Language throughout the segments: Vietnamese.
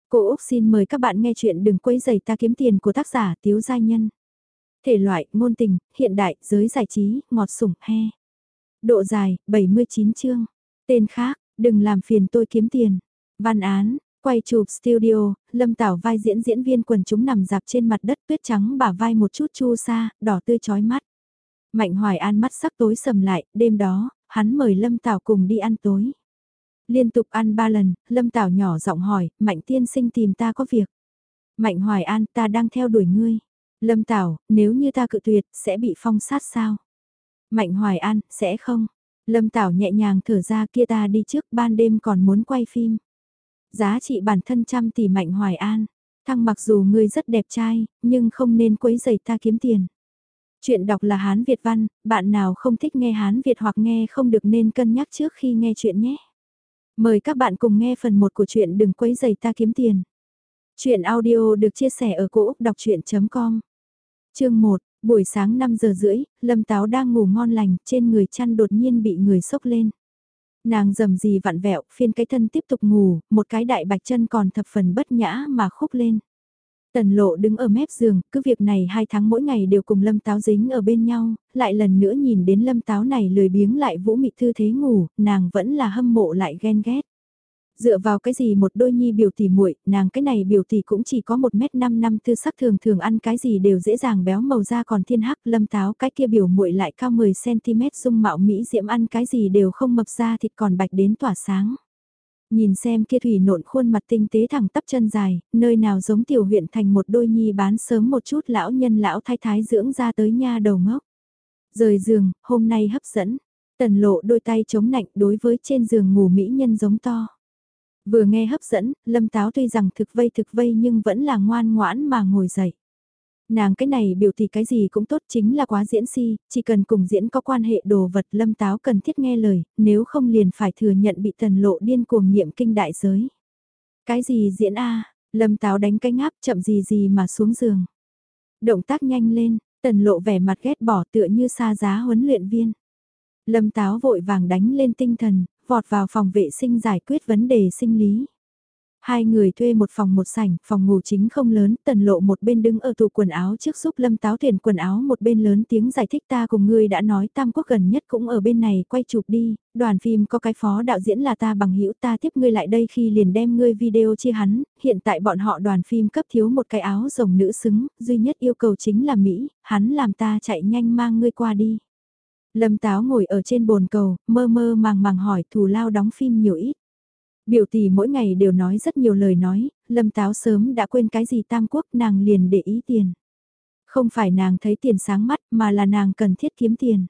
Cô Úc xin mời các bạn nghe chuyện Đừng quấy rầy ta kiếm tiền của tác giả Tiếu Giai Nhân. Thể loại, ngôn tình, hiện đại, giới giải trí, ngọt sủng, he. Độ dài, 79 chương. Tên khác, Đừng làm phiền tôi kiếm tiền. Văn án, quay chụp studio, Lâm Tảo vai diễn diễn viên quần chúng nằm dạp trên mặt đất tuyết trắng bả vai một chút chu sa, đỏ tươi chói mắt. Mạnh Hoài An mắt sắc tối sầm lại, đêm đó, hắn mời Lâm Tảo cùng đi ăn tối. Liên tục ăn 3 lần, Lâm Tảo nhỏ giọng hỏi, Mạnh tiên sinh tìm ta có việc. Mạnh Hoài An, ta đang theo đuổi ngươi. Lâm Tảo, nếu như ta cự tuyệt, sẽ bị phong sát sao? Mạnh Hoài An, sẽ không. Lâm Tảo nhẹ nhàng thở ra, kia ta đi trước, ban đêm còn muốn quay phim. Giá trị bản thân trăm tỷ. Mạnh Hoài An. Thăng mặc dù ngươi rất đẹp trai, nhưng không nên quấy rầy ta kiếm tiền. Chuyện đọc là Hán Việt văn, bạn nào không thích nghe Hán Việt hoặc nghe không được nên cân nhắc trước khi nghe chuyện nhé. Mời các bạn cùng nghe phần 1 của chuyện Đừng quấy rầy ta kiếm tiền. Chuyện audio được chia sẻ ở cỗ đọc chuyện.com. Chương 1, buổi sáng 5 giờ rưỡi, Lâm Táo đang ngủ ngon lành, trên người chăn đột nhiên bị người xốc lên. Nàng rầm rì vặn vẹo, phiên cái thân tiếp tục ngủ, một cái đại bạch chân còn thập phần bất nhã mà khúc lên. Tần Lộ đứng ở mép giường, cứ việc này 2 tháng mỗi ngày đều cùng Lâm Táo dính ở bên nhau, lại lần nữa nhìn đến Lâm Táo này lười biếng lại vũ mị thư thế ngủ, nàng vẫn là hâm mộ lại ghen ghét. Dựa vào cái gì một đôi nhi biểu tỷ muội, nàng cái này biểu tỷ cũng chỉ có 1m5 năm tư sắc thường thường ăn cái gì đều dễ dàng béo màu da còn thiên hắc. Lâm Táo cái kia biểu muội lại cao 10cm dung mạo mỹ diễm ăn cái gì đều không mập da thịt còn bạch đến tỏa sáng. Nhìn xem kia thủy nộn khuôn mặt tinh tế thẳng tắp chân dài, nơi nào giống tiểu huyện thành một đôi nhi bán sớm một chút lão nhân lão thái thái dưỡng ra tới nha đầu ngốc. Rời giường, hôm nay hấp dẫn, Tần Lộ đôi tay chống nạnh đối với trên giường ngủ mỹ nhân giống to. Vừa nghe hấp dẫn, Lâm Táo tuy rằng thực vây nhưng vẫn là ngoan ngoãn mà ngồi dậy. Nàng cái này biểu tỷ cái gì cũng tốt chính là quá diễn si, chỉ cần cùng diễn có quan hệ đồ vật Lâm Táo cần thiết nghe lời, nếu không liền phải thừa nhận bị Tần Lộ điên cuồng nhiệm kinh đại giới. Cái gì diễn a? Lâm Táo đánh cái ngáp chậm gì mà xuống giường. Động tác nhanh lên, Tần Lộ vẻ mặt ghét bỏ tựa như xa giá huấn luyện viên. Lâm Táo vội vàng đánh lên tinh thần, vọt vào phòng vệ sinh giải quyết vấn đề sinh lý. Hai người thuê một phòng một sảnh, phòng ngủ chính không lớn, Tần Lộ một bên đứng ở tủ quần áo trước giúp Lâm Táo tuyển quần áo, một bên lớn tiếng giải thích ta cùng ngươi đã nói Tam Quốc gần nhất cũng ở bên này quay chụp đi, đoàn phim có cái phó đạo diễn là ta bằng hữu ta tiếp ngươi lại đây khi liền đem ngươi video chia hắn, hiện tại bọn họ đoàn phim cấp thiếu một cái áo rồng nữ xứng, duy nhất yêu cầu chính là Mỹ, hắn làm ta chạy nhanh mang ngươi qua đi. Lâm Táo ngồi ở trên bồn cầu, mơ màng hỏi thù lao đóng phim nhiều ít. Biểu tỷ mỗi ngày đều nói rất nhiều lời nói, Lâm Táo sớm đã quên cái gì Tam Quốc nàng liền để ý tiền. Không phải nàng thấy tiền sáng mắt mà là nàng cần thiết kiếm tiền.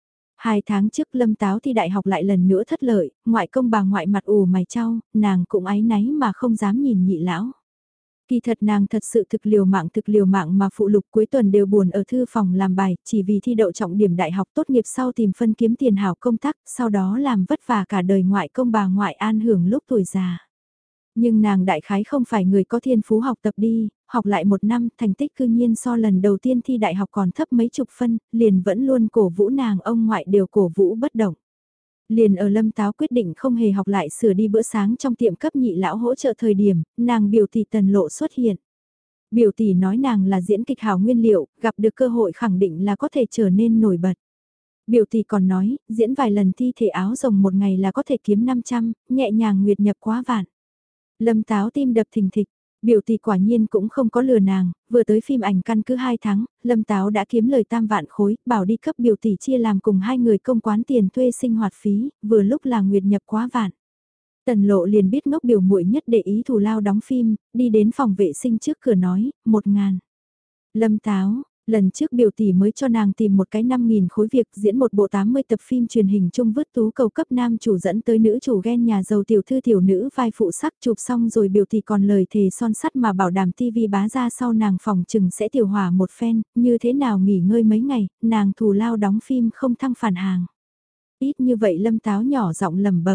2 tháng trước Lâm Táo thi đại học lại lần nữa thất lợi, ngoại công bà ngoại mặt ủ mày chau, nàng cũng áy náy mà không dám nhìn nhị lão. Kỳ thật nàng thật sự thực liều mạng mà phụ lục cuối tuần đều buồn ở thư phòng làm bài, chỉ vì thi đậu trọng điểm đại học tốt nghiệp sau tìm phân kiếm tiền hảo công tác, sau đó làm vất vả cả đời ngoại công bà ngoại an hưởng lúc tuổi già. Nhưng nàng đại khái không phải người có thiên phú học tập đi, học lại 1 năm thành tích cư nhiên so lần đầu tiên thi đại học còn thấp mấy chục phân, liền vẫn luôn cổ vũ nàng ông ngoại đều cổ vũ bất động. Liền ở Lâm Táo quyết định không hề học lại sửa đi bữa sáng trong tiệm cấp nhị lão hỗ trợ thời điểm, nàng biểu tỷ Tần Lộ xuất hiện. Biểu tỷ nói nàng là diễn kịch hảo nguyên liệu, gặp được cơ hội khẳng định là có thể trở nên nổi bật. Biểu tỷ còn nói, diễn vài lần thi thể áo rồng một ngày là có thể kiếm 500, nhẹ nhàng nguyệt nhập quá vạn. Lâm Táo tim đập thình thịch. Biểu tỷ quả nhiên cũng không có lừa nàng, vừa tới phim ảnh căn cứ 2 tháng, Lâm Táo đã kiếm lời 3 vạn khối, bảo đi cấp biểu tỷ chia làm cùng 2 người công quán tiền thuê sinh hoạt phí, vừa lúc là nguyệt nhập quá vạn. Tần Lộ liền biết ngốc biểu muội nhất để ý thù lao đóng phim, đi đến phòng vệ sinh trước cửa nói, 1.000. Lâm Táo, lần trước biểu tỷ mới cho nàng tìm một cái 5.000 khối việc diễn một bộ 80 tập phim truyền hình chung vứt tú cầu cấp nam chủ dẫn tới nữ chủ ghen nhà giàu tiểu thư tiểu nữ vai phụ sắc chụp xong rồi biểu tỷ còn lời thề son sắt mà bảo đảm tivi bá ra sau nàng phòng chừng sẽ tiểu hỏa một phen, như thế nào nghỉ ngơi mấy ngày, nàng thù lao đóng phim không thăng phản hàng. Ít như vậy Lâm Táo nhỏ giọng lẩm bẩm.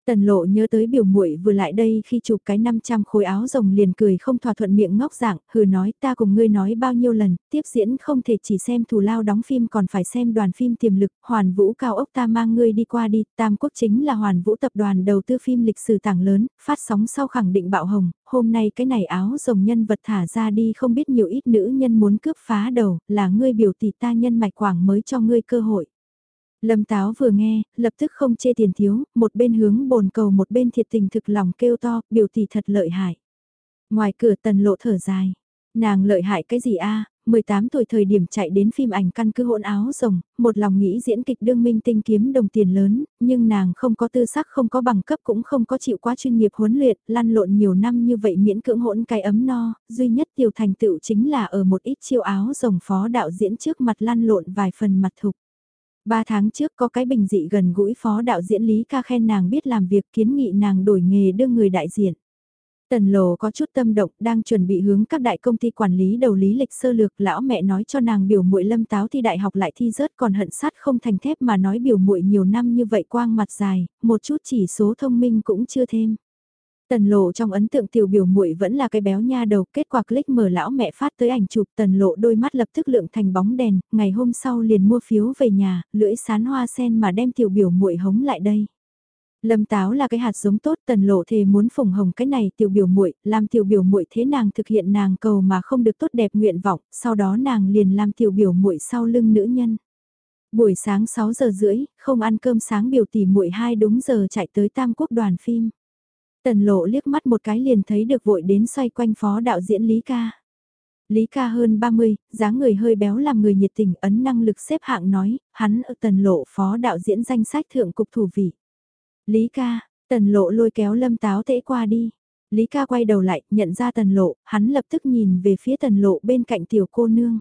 Tần Lộ nhớ tới biểu muội vừa lại đây khi chụp cái 500 khối áo rồng liền cười không thỏa thuận miệng ngóc dạng, hừ nói ta cùng ngươi nói bao nhiêu lần, tiếp diễn không thể chỉ xem thù lao đóng phim còn phải xem đoàn phim tiềm lực, Hoàn Vũ cao ốc ta mang ngươi đi qua đi, Tam Quốc chính là Hoàn Vũ tập đoàn đầu tư phim lịch sử tảng lớn, phát sóng sau khẳng định bạo hồng, hôm nay cái này áo rồng nhân vật thả ra đi không biết nhiều ít nữ nhân muốn cướp phá đầu, là ngươi biểu tỷ ta nhân mạch quảng mới cho ngươi cơ hội. Lâm Táo vừa nghe, lập tức không chê tiền thiếu, một bên hướng bồn cầu một bên thiệt tình thực lòng kêu to, biểu tỷ thật lợi hại. Ngoài cửa Tần Lộ thở dài, nàng lợi hại cái gì a? 18 tuổi thời điểm chạy đến phim ảnh căn cứ hỗn áo rồng, một lòng nghĩ diễn kịch đương minh tinh kiếm đồng tiền lớn, nhưng nàng không có tư sắc không có bằng cấp cũng không có chịu quá chuyên nghiệp huấn luyện, lăn lộn nhiều năm như vậy miễn cưỡng hỗn cái ấm no, duy nhất tiểu thành tựu chính là ở một ít chiêu áo rồng phó đạo diễn trước mặt lăn lộn vài phần mặt thục. 3 tháng trước có cái bình dị gần gũi phó đạo diễn Lý Ca khen nàng biết làm việc kiến nghị nàng đổi nghề đương người đại diện. Tần Lộ có chút tâm động đang chuẩn bị hướng các đại công ty quản lý đầu lý lịch sơ lược lão mẹ nói cho nàng biểu muội Lâm Táo thi đại học lại thi rớt còn hận sắt không thành thép mà nói biểu muội nhiều năm như vậy quang mặt dài, một chút chỉ số thông minh cũng chưa thêm. Tần Lộ trong ấn tượng tiểu biểu muội vẫn là cái béo nha đầu, kết quả click mở lão mẹ phát tới ảnh chụp, Tần Lộ đôi mắt lập tức lượng thành bóng đèn, ngày hôm sau liền mua phiếu về nhà, lưỡi sán hoa sen mà đem tiểu biểu muội hống lại đây. Lâm Táo là cái hạt giống tốt, Tần Lộ thề muốn phủng hồng cái này tiểu biểu muội, làm tiểu biểu muội thế nàng thực hiện nàng cầu mà không được tốt đẹp nguyện vọng, sau đó nàng liền làm tiểu biểu muội sau lưng nữ nhân. Buổi sáng 6 giờ rưỡi, không ăn cơm sáng biểu tỷ muội hai đúng giờ chạy tới Tam Quốc đoàn phim. Tần Lộ liếc mắt một cái liền thấy được vội đến xoay quanh phó đạo diễn Lý Ca. Lý Ca hơn 30, dáng người hơi béo làm người nhiệt tình ấn năng lực xếp hạng nói, hắn ở Tần Lộ phó đạo diễn danh sách thượng cục thủ vị. Lý Ca, Tần Lộ lôi kéo Lâm Táo tễ qua đi. Lý Ca quay đầu lại, nhận ra Tần Lộ, hắn lập tức nhìn về phía Tần Lộ bên cạnh tiểu cô nương.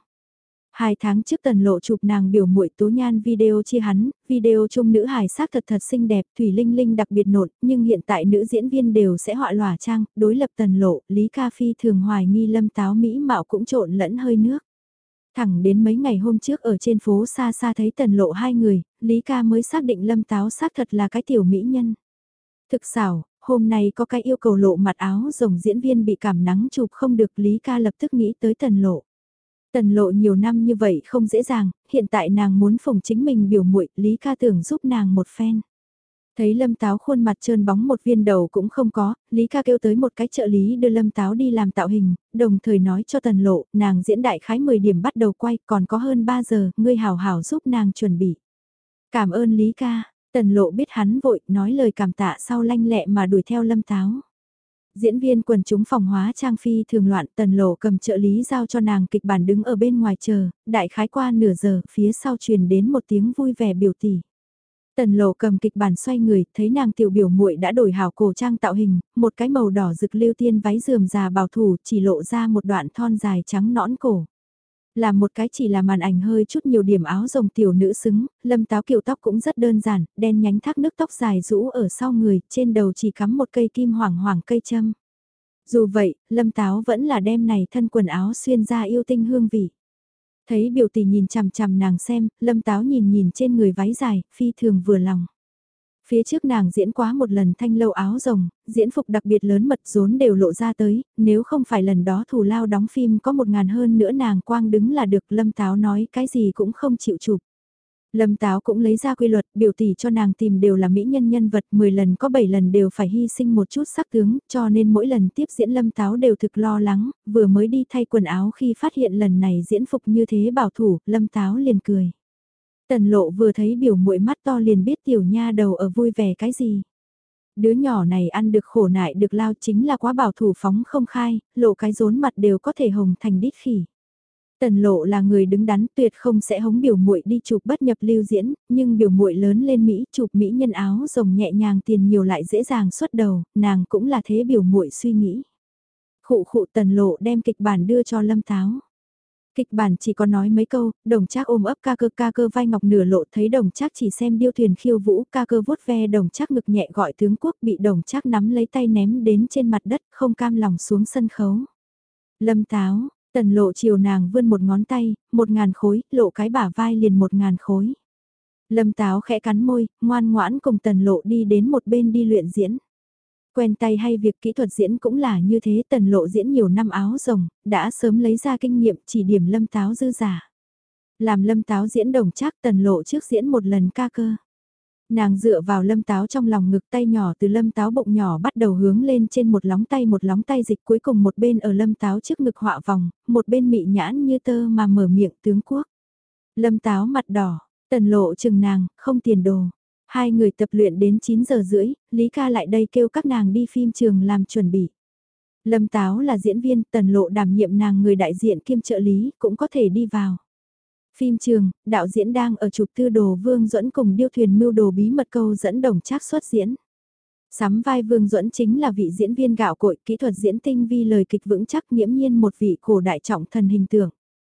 2 tháng trước Tần Lộ chụp nàng biểu muội Tố Nhan video chia hắn, video chung nữ hài sắc thật thật xinh đẹp, Thủy Linh Linh đặc biệt nộn, nhưng hiện tại nữ diễn viên đều sẽ họa lòa trang, đối lập Tần Lộ, Lý Ca Phi thường hoài nghi Lâm Táo mỹ mạo cũng trộn lẫn hơi nước. Thẳng đến mấy ngày hôm trước ở trên phố xa xa thấy Tần Lộ hai người, Lý Ca mới xác định Lâm Táo xác thật là cái tiểu mỹ nhân. Thực xảo, hôm nay có cái yêu cầu lộ mặt áo rồng diễn viên bị cảm nắng chụp không được Lý Ca lập tức nghĩ tới Tần Lộ. Tần Lộ nhiều năm như vậy không dễ dàng, hiện tại nàng muốn phụng chính mình biểu muội, Lý Ca tưởng giúp nàng một phen. Thấy Lâm Táo khuôn mặt trơn bóng một viên đầu cũng không có, Lý Ca kêu tới một cái trợ lý đưa Lâm Táo đi làm tạo hình, đồng thời nói cho Tần Lộ, nàng diễn đại khái 10 điểm bắt đầu quay, còn có hơn 3 giờ, ngươi hảo hảo giúp nàng chuẩn bị. Cảm ơn Lý Ca, Tần Lộ biết hắn vội, nói lời cảm tạ sau lanh lẹ mà đuổi theo Lâm Táo. Diễn viên quần chúng phòng hóa trang phi thường loạn Tần Lộ cầm trợ lý giao cho nàng kịch bản đứng ở bên ngoài chờ, đại khái qua nửa giờ, phía sau truyền đến một tiếng vui vẻ biểu tỷ. Tần Lộ cầm kịch bản xoay người, thấy nàng tiểu biểu muội đã đổi hảo cổ trang tạo hình, một cái màu đỏ rực lưu tiên váy rườm rà bảo thủ chỉ lộ ra một đoạn thon dài trắng nõn cổ. Là một cái chỉ là màn ảnh hơi chút nhiều điểm áo rồng tiểu nữ xứng, Lâm Táo kiểu tóc cũng rất đơn giản, đen nhánh thác nước tóc dài rũ ở sau người, trên đầu chỉ cắm một cây kim hoàng hoàng cây châm. Dù vậy, Lâm Táo vẫn là đem này thân quần áo xuyên ra yêu tinh hương vị. Thấy biểu tỷ nhìn chằm chằm nàng xem, Lâm Táo nhìn nhìn trên người váy dài, phi thường vừa lòng. Phía trước nàng diễn quá một lần thanh lâu áo rồng, diễn phục đặc biệt lớn mật rốn đều lộ ra tới, nếu không phải lần đó thù lao đóng phim có 1.000 hơn nữa nàng quang đứng là được Lâm Táo nói cái gì cũng không chịu chụp. Lâm Táo cũng lấy ra quy luật, biểu tỷ cho nàng tìm đều là mỹ nhân nhân vật 10 lần có 7 lần đều phải hy sinh một chút sắc tướng, cho nên mỗi lần tiếp diễn Lâm Táo đều thực lo lắng, vừa mới đi thay quần áo khi phát hiện lần này diễn phục như thế bảo thủ, Lâm Táo liền cười. Tần Lộ vừa thấy biểu muội mắt to liền biết tiểu nha đầu ở vui vẻ cái gì. Đứa nhỏ này ăn được khổ nại được lao chính là quá bảo thủ phóng không khai, lộ cái rốn mặt đều có thể hồng thành đít khỉ. Tần Lộ là người đứng đắn tuyệt không sẽ hống biểu muội đi chụp bất nhập lưu diễn, nhưng biểu muội lớn lên Mỹ chụp Mỹ nhân áo rồng nhẹ nhàng tiền nhiều lại dễ dàng xuất đầu, nàng cũng là thế biểu muội suy nghĩ. Khụ khụ Tần Lộ đem kịch bản đưa cho Lâm Táo. Kịch bản chỉ có nói mấy câu, Đồng Trác ôm ấp ca cơ vai ngọc nửa lộ thấy Đồng Trác chỉ xem điêu thuyền khiêu vũ, ca cơ vuốt ve Đồng Trác ngực nhẹ gọi tướng quốc bị Đồng Trác nắm lấy tay ném đến trên mặt đất không cam lòng xuống sân khấu. Lâm Táo, Tần Lộ chiều nàng vươn một ngón tay, 1.000 khối, lộ cái bả vai liền 1.000 khối. Lâm Táo khẽ cắn môi, ngoan ngoãn cùng Tần Lộ đi đến một bên đi luyện diễn. Quen tay hay việc kỹ thuật diễn cũng là như thế, Tần Lộ diễn nhiều năm áo rồng, đã sớm lấy ra kinh nghiệm chỉ điểm Lâm Táo dư giả. Làm Lâm Táo diễn Đồng Trác, Tần Lộ trước diễn một lần ca cơ. Nàng dựa vào Lâm Táo trong lòng ngực, tay nhỏ từ Lâm Táo bụng nhỏ bắt đầu hướng lên trên một lóng tay dịch, cuối cùng một bên ở Lâm Táo trước ngực họa vòng, một bên mị nhãn như tơ mà mở miệng tướng quốc. Lâm Táo mặt đỏ, Tần Lộ chừng nàng, không tiền đồ. Hai người tập luyện đến 9 giờ rưỡi, Lý Ca lại đây kêu các nàng đi phim trường làm chuẩn bị. Lâm Táo là diễn viên, Tần Lộ đảm nhiệm nàng người đại diện kiêm trợ lý, cũng có thể đi vào. Phim trường, đạo diễn đang ở chụp Tư Đồ Vương Duẫn cùng điêu thuyền mưu đồ bí mật câu dẫn Đồng Trác xuất diễn. Sắm vai Vương Duẫn chính là vị diễn viên gạo cội, kỹ thuật diễn tinh vi, lời kịch vững chắc, nghiễm nhiên một vị cổ đại trọng thần hình tượng.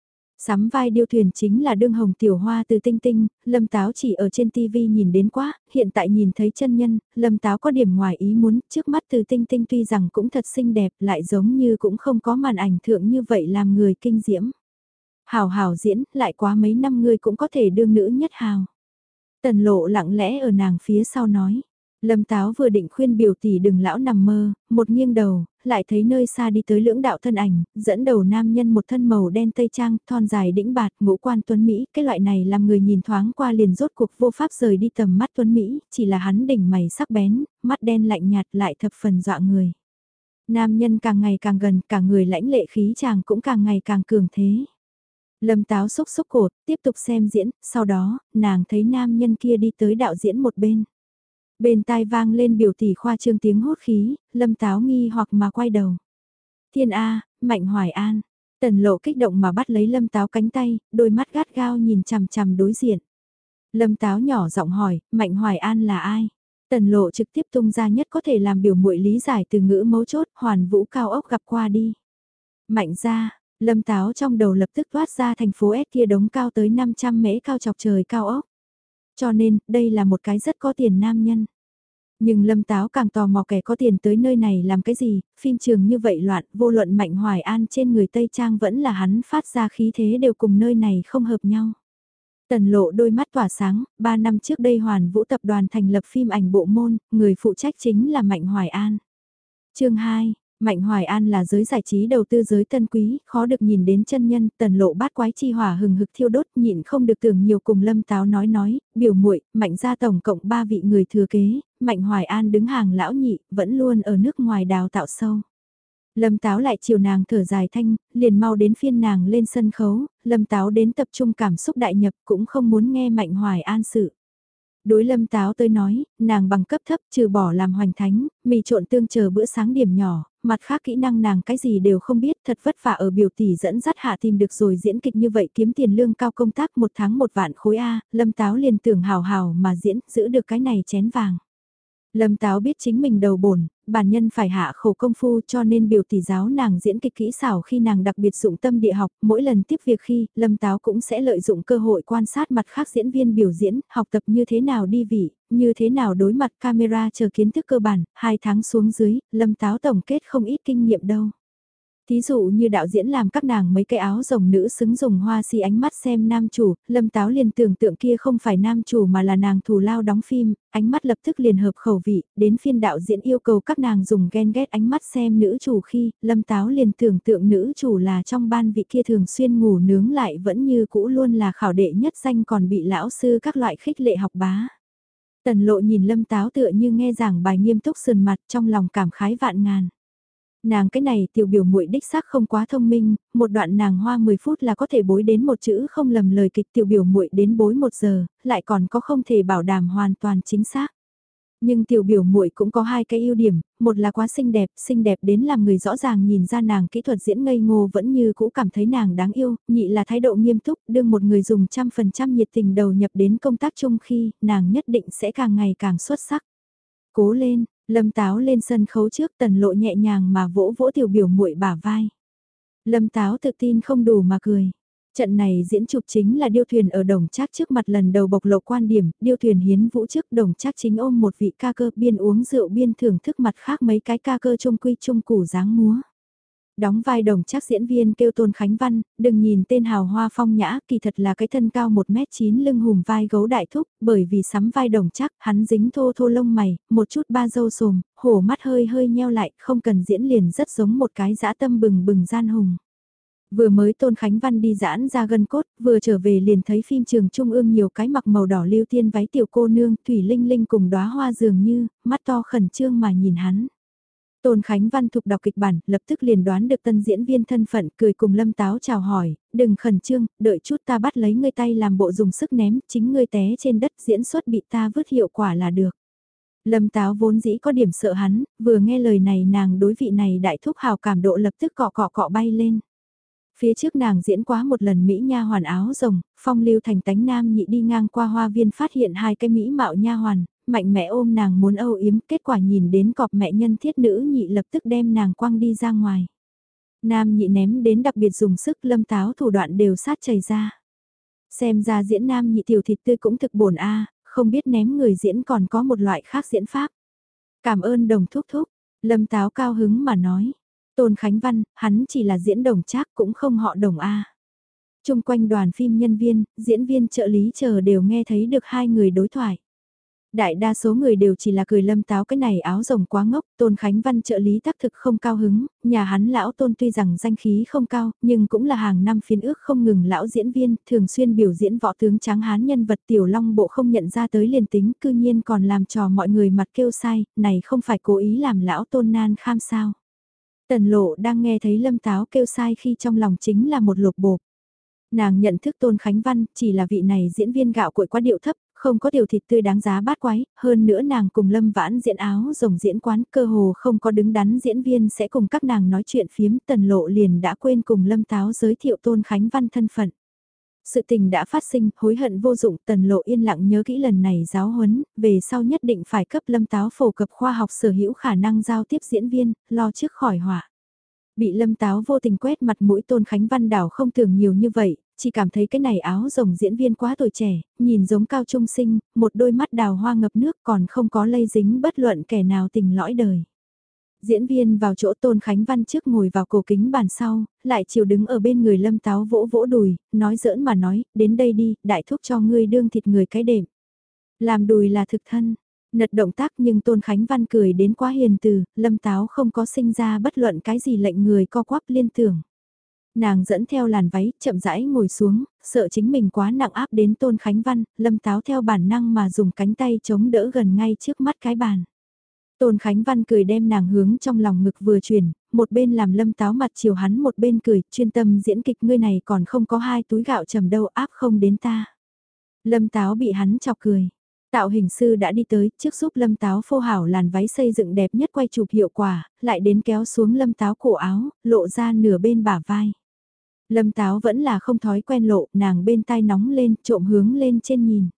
Sắm vai điêu thuyền chính là đương hồng tiểu hoa từ Tinh Tinh, Lâm Táo chỉ ở trên TV nhìn đến quá, hiện tại nhìn thấy chân nhân, Lâm Táo có điểm ngoài ý muốn, trước mắt từ Tinh Tinh tuy rằng cũng thật xinh đẹp, lại giống như cũng không có màn ảnh thượng như vậy làm người kinh diễm. Hào hào diễn, lại quá mấy năm ngươi cũng có thể đương nữ nhất hào. Tần Lộ lặng lẽ ở nàng phía sau nói. Lâm Táo vừa định khuyên biểu tỷ đừng lão nằm mơ, một nghiêng đầu, lại thấy nơi xa đi tới lưỡng đạo thân ảnh, dẫn đầu nam nhân một thân màu đen tây trang, thon dài đĩnh bạt, ngũ quan tuấn Mỹ, cái loại này làm người nhìn thoáng qua liền rốt cuộc vô pháp rời đi tầm mắt tuấn Mỹ, chỉ là hắn đỉnh mày sắc bén, mắt đen lạnh nhạt lại thập phần dọa người. Nam nhân càng ngày càng gần, cả người lãnh lệ khí chàng cũng càng ngày càng cường thế. Lâm Táo xúc xúc cột, tiếp tục xem diễn, sau đó, nàng thấy nam nhân kia đi tới đạo diễn một bên. Bên tai vang lên biểu tỷ khoa trương tiếng hốt khí, Lâm Táo nghi hoặc mà quay đầu. Thiên A, Mạnh Hoài An. Tần Lộ kích động mà bắt lấy Lâm Táo cánh tay, đôi mắt gắt gao nhìn chằm chằm đối diện. Lâm Táo nhỏ giọng hỏi, Mạnh Hoài An là ai? Tần Lộ trực tiếp tung ra nhất có thể làm biểu muội lý giải từ ngữ mấu chốt, Hoàn Vũ cao ốc gặp qua đi. Mạnh ra, Lâm Táo trong đầu lập tức toát ra thành phố S kia đống cao tới 500 mễ cao chọc trời cao ốc. Cho nên, đây là một cái rất có tiền nam nhân. Nhưng Lâm Táo càng tò mò kẻ có tiền tới nơi này làm cái gì, phim trường như vậy loạn, vô luận Mạnh Hoài An trên người Tây Trang vẫn là hắn phát ra khí thế đều cùng nơi này không hợp nhau. Tần Lộ đôi mắt tỏa sáng, 3 năm trước đây Hoàn Vũ tập đoàn thành lập phim ảnh bộ môn, người phụ trách chính là Mạnh Hoài An. Chương 2, Mạnh Hoài An là giới giải trí đầu tư giới tân quý, khó được nhìn đến chân nhân, Tần Lộ bát quái chi hỏa hừng hực thiêu đốt, nhịn không được tưởng nhiều cùng Lâm Táo nói, biểu muội, Mạnh gia tổng cộng 3 vị người thừa kế, Mạnh Hoài An đứng hàng lão nhị, vẫn luôn ở nước ngoài đào tạo sâu. Lâm Táo lại chiều nàng thở dài thanh, liền mau đến phiên nàng lên sân khấu, Lâm Táo đến tập trung cảm xúc đại nhập cũng không muốn nghe Mạnh Hoài An sự. Đối Lâm Táo tới nói, nàng bằng cấp thấp trừ bỏ làm hoành thánh, mì trộn tương chờ bữa sáng điểm nhỏ, mặt khác kỹ năng nàng cái gì đều không biết, thật vất vả ở biểu tỷ dẫn dắt hạ tìm được rồi diễn kịch như vậy kiếm tiền lương cao công tác 1 tháng 1 vạn khối A, Lâm Táo liền tưởng hào hào mà diễn, giữ được cái này chén vàng. Lâm Táo biết chính mình đầu bổn, bản nhân phải hạ khổ công phu cho nên biểu tỷ giáo nàng diễn kịch kỹ xảo khi nàng đặc biệt dụng tâm địa học, mỗi lần tiếp việc khi, Lâm Táo cũng sẽ lợi dụng cơ hội quan sát mặt khác diễn viên biểu diễn, học tập như thế nào đi vị, như thế nào đối mặt camera chờ kiến thức cơ bản, 2 tháng xuống dưới, Lâm Táo tổng kết không ít kinh nghiệm đâu. Thí dụ như đạo diễn làm các nàng mấy cái áo rồng nữ xứng dùng hoa si ánh mắt xem nam chủ, Lâm Táo liền tưởng tượng kia không phải nam chủ mà là nàng thù lao đóng phim, ánh mắt lập tức liền hợp khẩu vị, đến phiên đạo diễn yêu cầu các nàng dùng ghen ghét ánh mắt xem nữ chủ khi, Lâm Táo liền tưởng tượng nữ chủ là trong ban vị kia thường xuyên ngủ nướng lại vẫn như cũ luôn là khảo đệ nhất danh còn bị lão sư các loại khích lệ học bá. Tần Lộ nhìn Lâm Táo tựa như nghe giảng bài nghiêm túc sườn mặt trong lòng cảm khái vạn ngàn. Nàng cái này tiểu biểu muội đích xác không quá thông minh, một đoạn nàng hoa 10 phút là có thể bối đến một chữ không lầm lời kịch, tiểu biểu muội đến bối 1 giờ, lại còn có không thể bảo đảm hoàn toàn chính xác. Nhưng tiểu biểu muội cũng có 2 cái ưu điểm, một là quá xinh đẹp đến làm người rõ ràng nhìn ra nàng kỹ thuật diễn ngây ngô vẫn như cũ cảm thấy nàng đáng yêu, nhị là thái độ nghiêm túc, đương một người dùng 100% nhiệt tình đầu nhập đến công tác chung khi, nàng nhất định sẽ càng ngày càng xuất sắc. Cố lên, Lâm Táo lên sân khấu trước, Tần Lộ nhẹ nhàng mà vỗ vỗ tiểu biểu muội bả vai. Lâm Táo tự tin không đủ mà cười. Trận này diễn chụp chính là điêu thuyền ở Đồng Trác trước mặt lần đầu bộc lộ quan điểm, điêu thuyền hiến vũ trước Đồng Trác chính ôm một vị ca cơ biên uống rượu biên thưởng thức mặt khác mấy cái ca cơ trung quy trung củ dáng múa. Đóng vai Đồng Trác diễn viên kêu Tôn Khánh Văn, đừng nhìn tên hào hoa phong nhã, kỳ thật là cái thân cao 1m9 lưng hùm vai gấu đại thúc, bởi vì sắm vai Đồng Trác, hắn dính thô thô lông mày, một chút ba râu sồm, hổ mắt hơi hơi nheo lại, không cần diễn liền rất giống một cái dã tâm bừng bừng gian hùng. Vừa mới Tôn Khánh Văn đi giãn ra gân cốt, vừa trở về liền thấy phim trường trung ương nhiều cái mặc màu đỏ lưu tiên váy tiểu cô nương, Thủy Linh Linh cùng đóa hoa dường như, mắt to khẩn trương mà nhìn hắn. Tôn Khánh Văn thục đọc kịch bản, lập tức liền đoán được tân diễn viên thân phận, cười cùng Lâm Táo chào hỏi, đừng khẩn trương, đợi chút ta bắt lấy ngươi tay làm bộ dùng sức ném, chính ngươi té trên đất diễn xuất bị ta vứt hiệu quả là được. Lâm Táo vốn dĩ có điểm sợ hắn, vừa nghe lời này nàng đối vị này đại thúc hào cảm độ lập tức cọ cọ cọ bay lên. Phía trước nàng diễn quá một lần Mỹ nha hoàn áo rồng, phong lưu thành tánh nam nhị đi ngang qua hoa viên phát hiện hai cái Mỹ mạo nha hoàn, mạnh mẽ ôm nàng muốn âu yếm, kết quả nhìn đến cọp mẹ nhân thiết nữ nhị lập tức đem nàng quăng đi ra ngoài. Nam nhị ném đến đặc biệt dùng sức, Lâm Táo thủ đoạn đều sát chảy ra. Xem ra diễn nam nhị tiểu thịt tươi cũng thực bổn a, không biết ném người diễn còn có một loại khác diễn pháp. Cảm ơn Đồng thúc thúc, Lâm Táo cao hứng mà nói. Tôn Khánh Văn, hắn chỉ là diễn Đồng Trác cũng không họ Đồng a. Chung quanh đoàn phim nhân viên, diễn viên trợ lý chờ đều nghe thấy được hai người đối thoại. Đại đa số người đều chỉ là cười Lâm Táo cái này áo rồng quá ngốc, Tôn Khánh Văn trợ lý tác thực không cao hứng, nhà hắn lão Tôn tuy rằng danh khí không cao, nhưng cũng là hàng năm phiên ước không ngừng lão diễn viên, thường xuyên biểu diễn võ tướng tráng hán nhân vật Tiểu Long Bộ không nhận ra tới liền tính, cư nhiên còn làm trò mọi người mặt kêu sai, này không phải cố ý làm lão Tôn nan kham sao. Tần Lộ đang nghe thấy Lâm Táo kêu sai khi trong lòng chính là một lột bột. Nàng nhận thức Tôn Khánh Văn, chỉ là vị này diễn viên gạo cội quá điệu thấp, không có tiểu thịt tươi đáng giá bát quái, hơn nữa nàng cùng Lâm Vãn diễn áo rồng diễn quán, cơ hồ không có đứng đắn diễn viên sẽ cùng các nàng nói chuyện phiếm, Tần Lộ liền đã quên cùng Lâm Táo giới thiệu Tôn Khánh Văn thân phận. Sự tình đã phát sinh, hối hận vô dụng, Tần Lộ yên lặng nhớ kỹ lần này giáo huấn, về sau nhất định phải cấp Lâm Táo phổ cập khoa học sở hữu khả năng giao tiếp diễn viên, lo trước khỏi họa. Bị Lâm Táo vô tình quét mặt mũi Tôn Khánh Văn đảo không tưởng nhiều như vậy, chỉ cảm thấy cái này áo rồng diễn viên quá tuổi trẻ, nhìn giống cao trung sinh, một đôi mắt đào hoa ngập nước còn không có lây dính bất luận kẻ nào tình lõi đời. Diễn viên vào chỗ Tôn Khánh Văn trước ngồi vào cổ kính bàn sau, lại chiều đứng ở bên người Lâm Táo vỗ vỗ đùi, nói giỡn mà nói, đến đây đi, đại thúc cho ngươi đương thịt người cái đệm. Làm đùi là thực thân, nật động tác nhưng Tôn Khánh Văn cười đến quá hiền từ, Lâm Táo không có sinh ra bất luận cái gì lệnh người co quắp liên tưởng. Nàng dẫn theo làn váy, chậm rãi ngồi xuống, sợ chính mình quá nặng áp đến Tôn Khánh Văn, Lâm Táo theo bản năng mà dùng cánh tay chống đỡ gần ngay trước mắt cái bàn. Tôn Khánh Văn cười đem nàng hướng trong lòng ngực vừa chuyển, một bên làm Lâm Táo mặt chiều hắn một bên cười, chuyên tâm diễn kịch ngươi này còn không có hai túi gạo trầm đâu áp không đến ta. Lâm Táo bị hắn chọc cười. Tạo hình sư đã đi tới, trước giúp Lâm Táo phô hảo làn váy xây dựng đẹp nhất quay chụp hiệu quả, lại đến kéo xuống Lâm Táo cổ áo, lộ ra nửa bên bả vai. Lâm Táo vẫn là không thói quen lộ, nàng bên tai nóng lên, trộm hướng lên trên nhìn.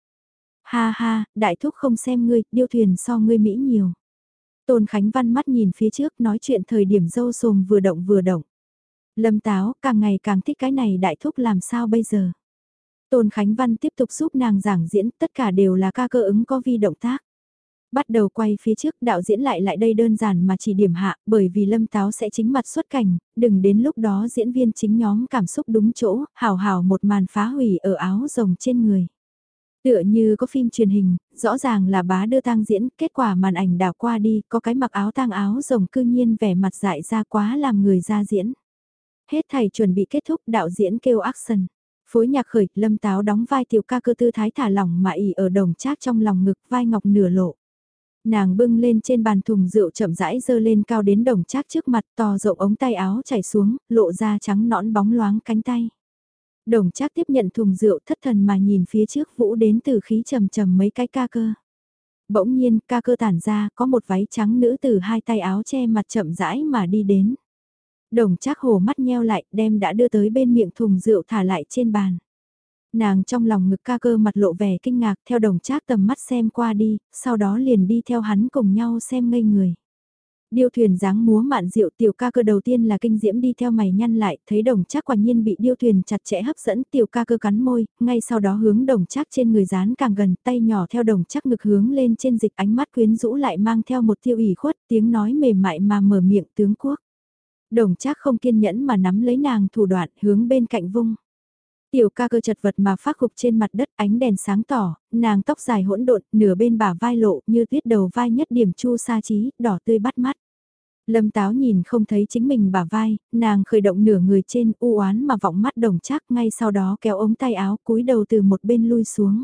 Ha ha, đại thúc không xem ngươi, điêu thuyền so ngươi Mỹ nhiều. Tôn Khánh Văn mắt nhìn phía trước nói chuyện thời điểm dâu sồm vừa động vừa động. Lâm Táo càng ngày càng thích cái này đại thúc làm sao bây giờ. Tôn Khánh Văn tiếp tục giúp nàng giảng diễn, tất cả đều là ca cơ ứng có vi động tác. Bắt đầu quay phía trước đạo diễn lại đây đơn giản mà chỉ điểm hạ, bởi vì Lâm Táo sẽ chính mặt xuất cảnh, đừng đến lúc đó diễn viên chính nhóm cảm xúc đúng chỗ, hào hào một màn phá hủy ở áo rồng trên người. Tựa như có phim truyền hình, rõ ràng là bá đưa tang diễn, kết quả màn ảnh đảo qua đi, có cái mặc áo tang áo rồng cư nhiên vẻ mặt dại ra quá làm người ra diễn. Hết thầy chuẩn bị kết thúc đạo diễn kêu action. Phối nhạc khởi, Lâm Táo đóng vai tiểu ca cơ tư thái thả lỏng mà ỉ ở Đồng Trác trong lòng ngực vai ngọc nửa lộ. Nàng bưng lên trên bàn thùng rượu chậm rãi dơ lên cao đến Đồng Trác trước mặt to rộng ống tay áo chảy xuống, lộ ra trắng nõn bóng loáng cánh tay. Đồng Trác tiếp nhận thùng rượu thất thần mà nhìn phía trước vũ đến từ khí trầm trầm mấy cái ca cơ. Bỗng nhiên ca cơ tản ra có một váy trắng nữ từ hai tay áo che mặt chậm rãi mà đi đến. Đồng Trác hồ mắt nheo lại đem đã đưa tới bên miệng thùng rượu thả lại trên bàn. Nàng trong lòng ngực ca cơ mặt lộ vẻ kinh ngạc theo Đồng Trác tầm mắt xem qua đi, sau đó liền đi theo hắn cùng nhau xem ngây người. Điêu thuyền dáng múa mạn rượu tiểu ca cơ đầu tiên là kinh diễm đi theo mày nhăn lại, thấy Đồng Trác quả nhiên bị điêu thuyền chặt chẽ hấp dẫn tiểu ca cơ cắn môi, ngay sau đó hướng Đồng Trác trên người dán càng gần tay nhỏ theo Đồng Trác ngực hướng lên trên dịch ánh mắt quyến rũ lại mang theo một tiêu ủy khuất tiếng nói mềm mại mà mở miệng tướng quốc. Đồng Trác không kiên nhẫn mà nắm lấy nàng thủ đoạn hướng bên cạnh vung. Tiểu ca cơ chật vật mà phát gục trên mặt đất, ánh đèn sáng tỏ, nàng tóc dài hỗn độn, nửa bên bả vai lộ như tuyết, đầu vai nhất điểm chu sa trí, đỏ tươi bắt mắt. Lâm Táo nhìn không thấy chính mình bả vai, nàng khởi động nửa người trên, u oán mà vọng mắt Đồng Trác, ngay sau đó kéo ống tay áo cúi đầu từ một bên lui xuống.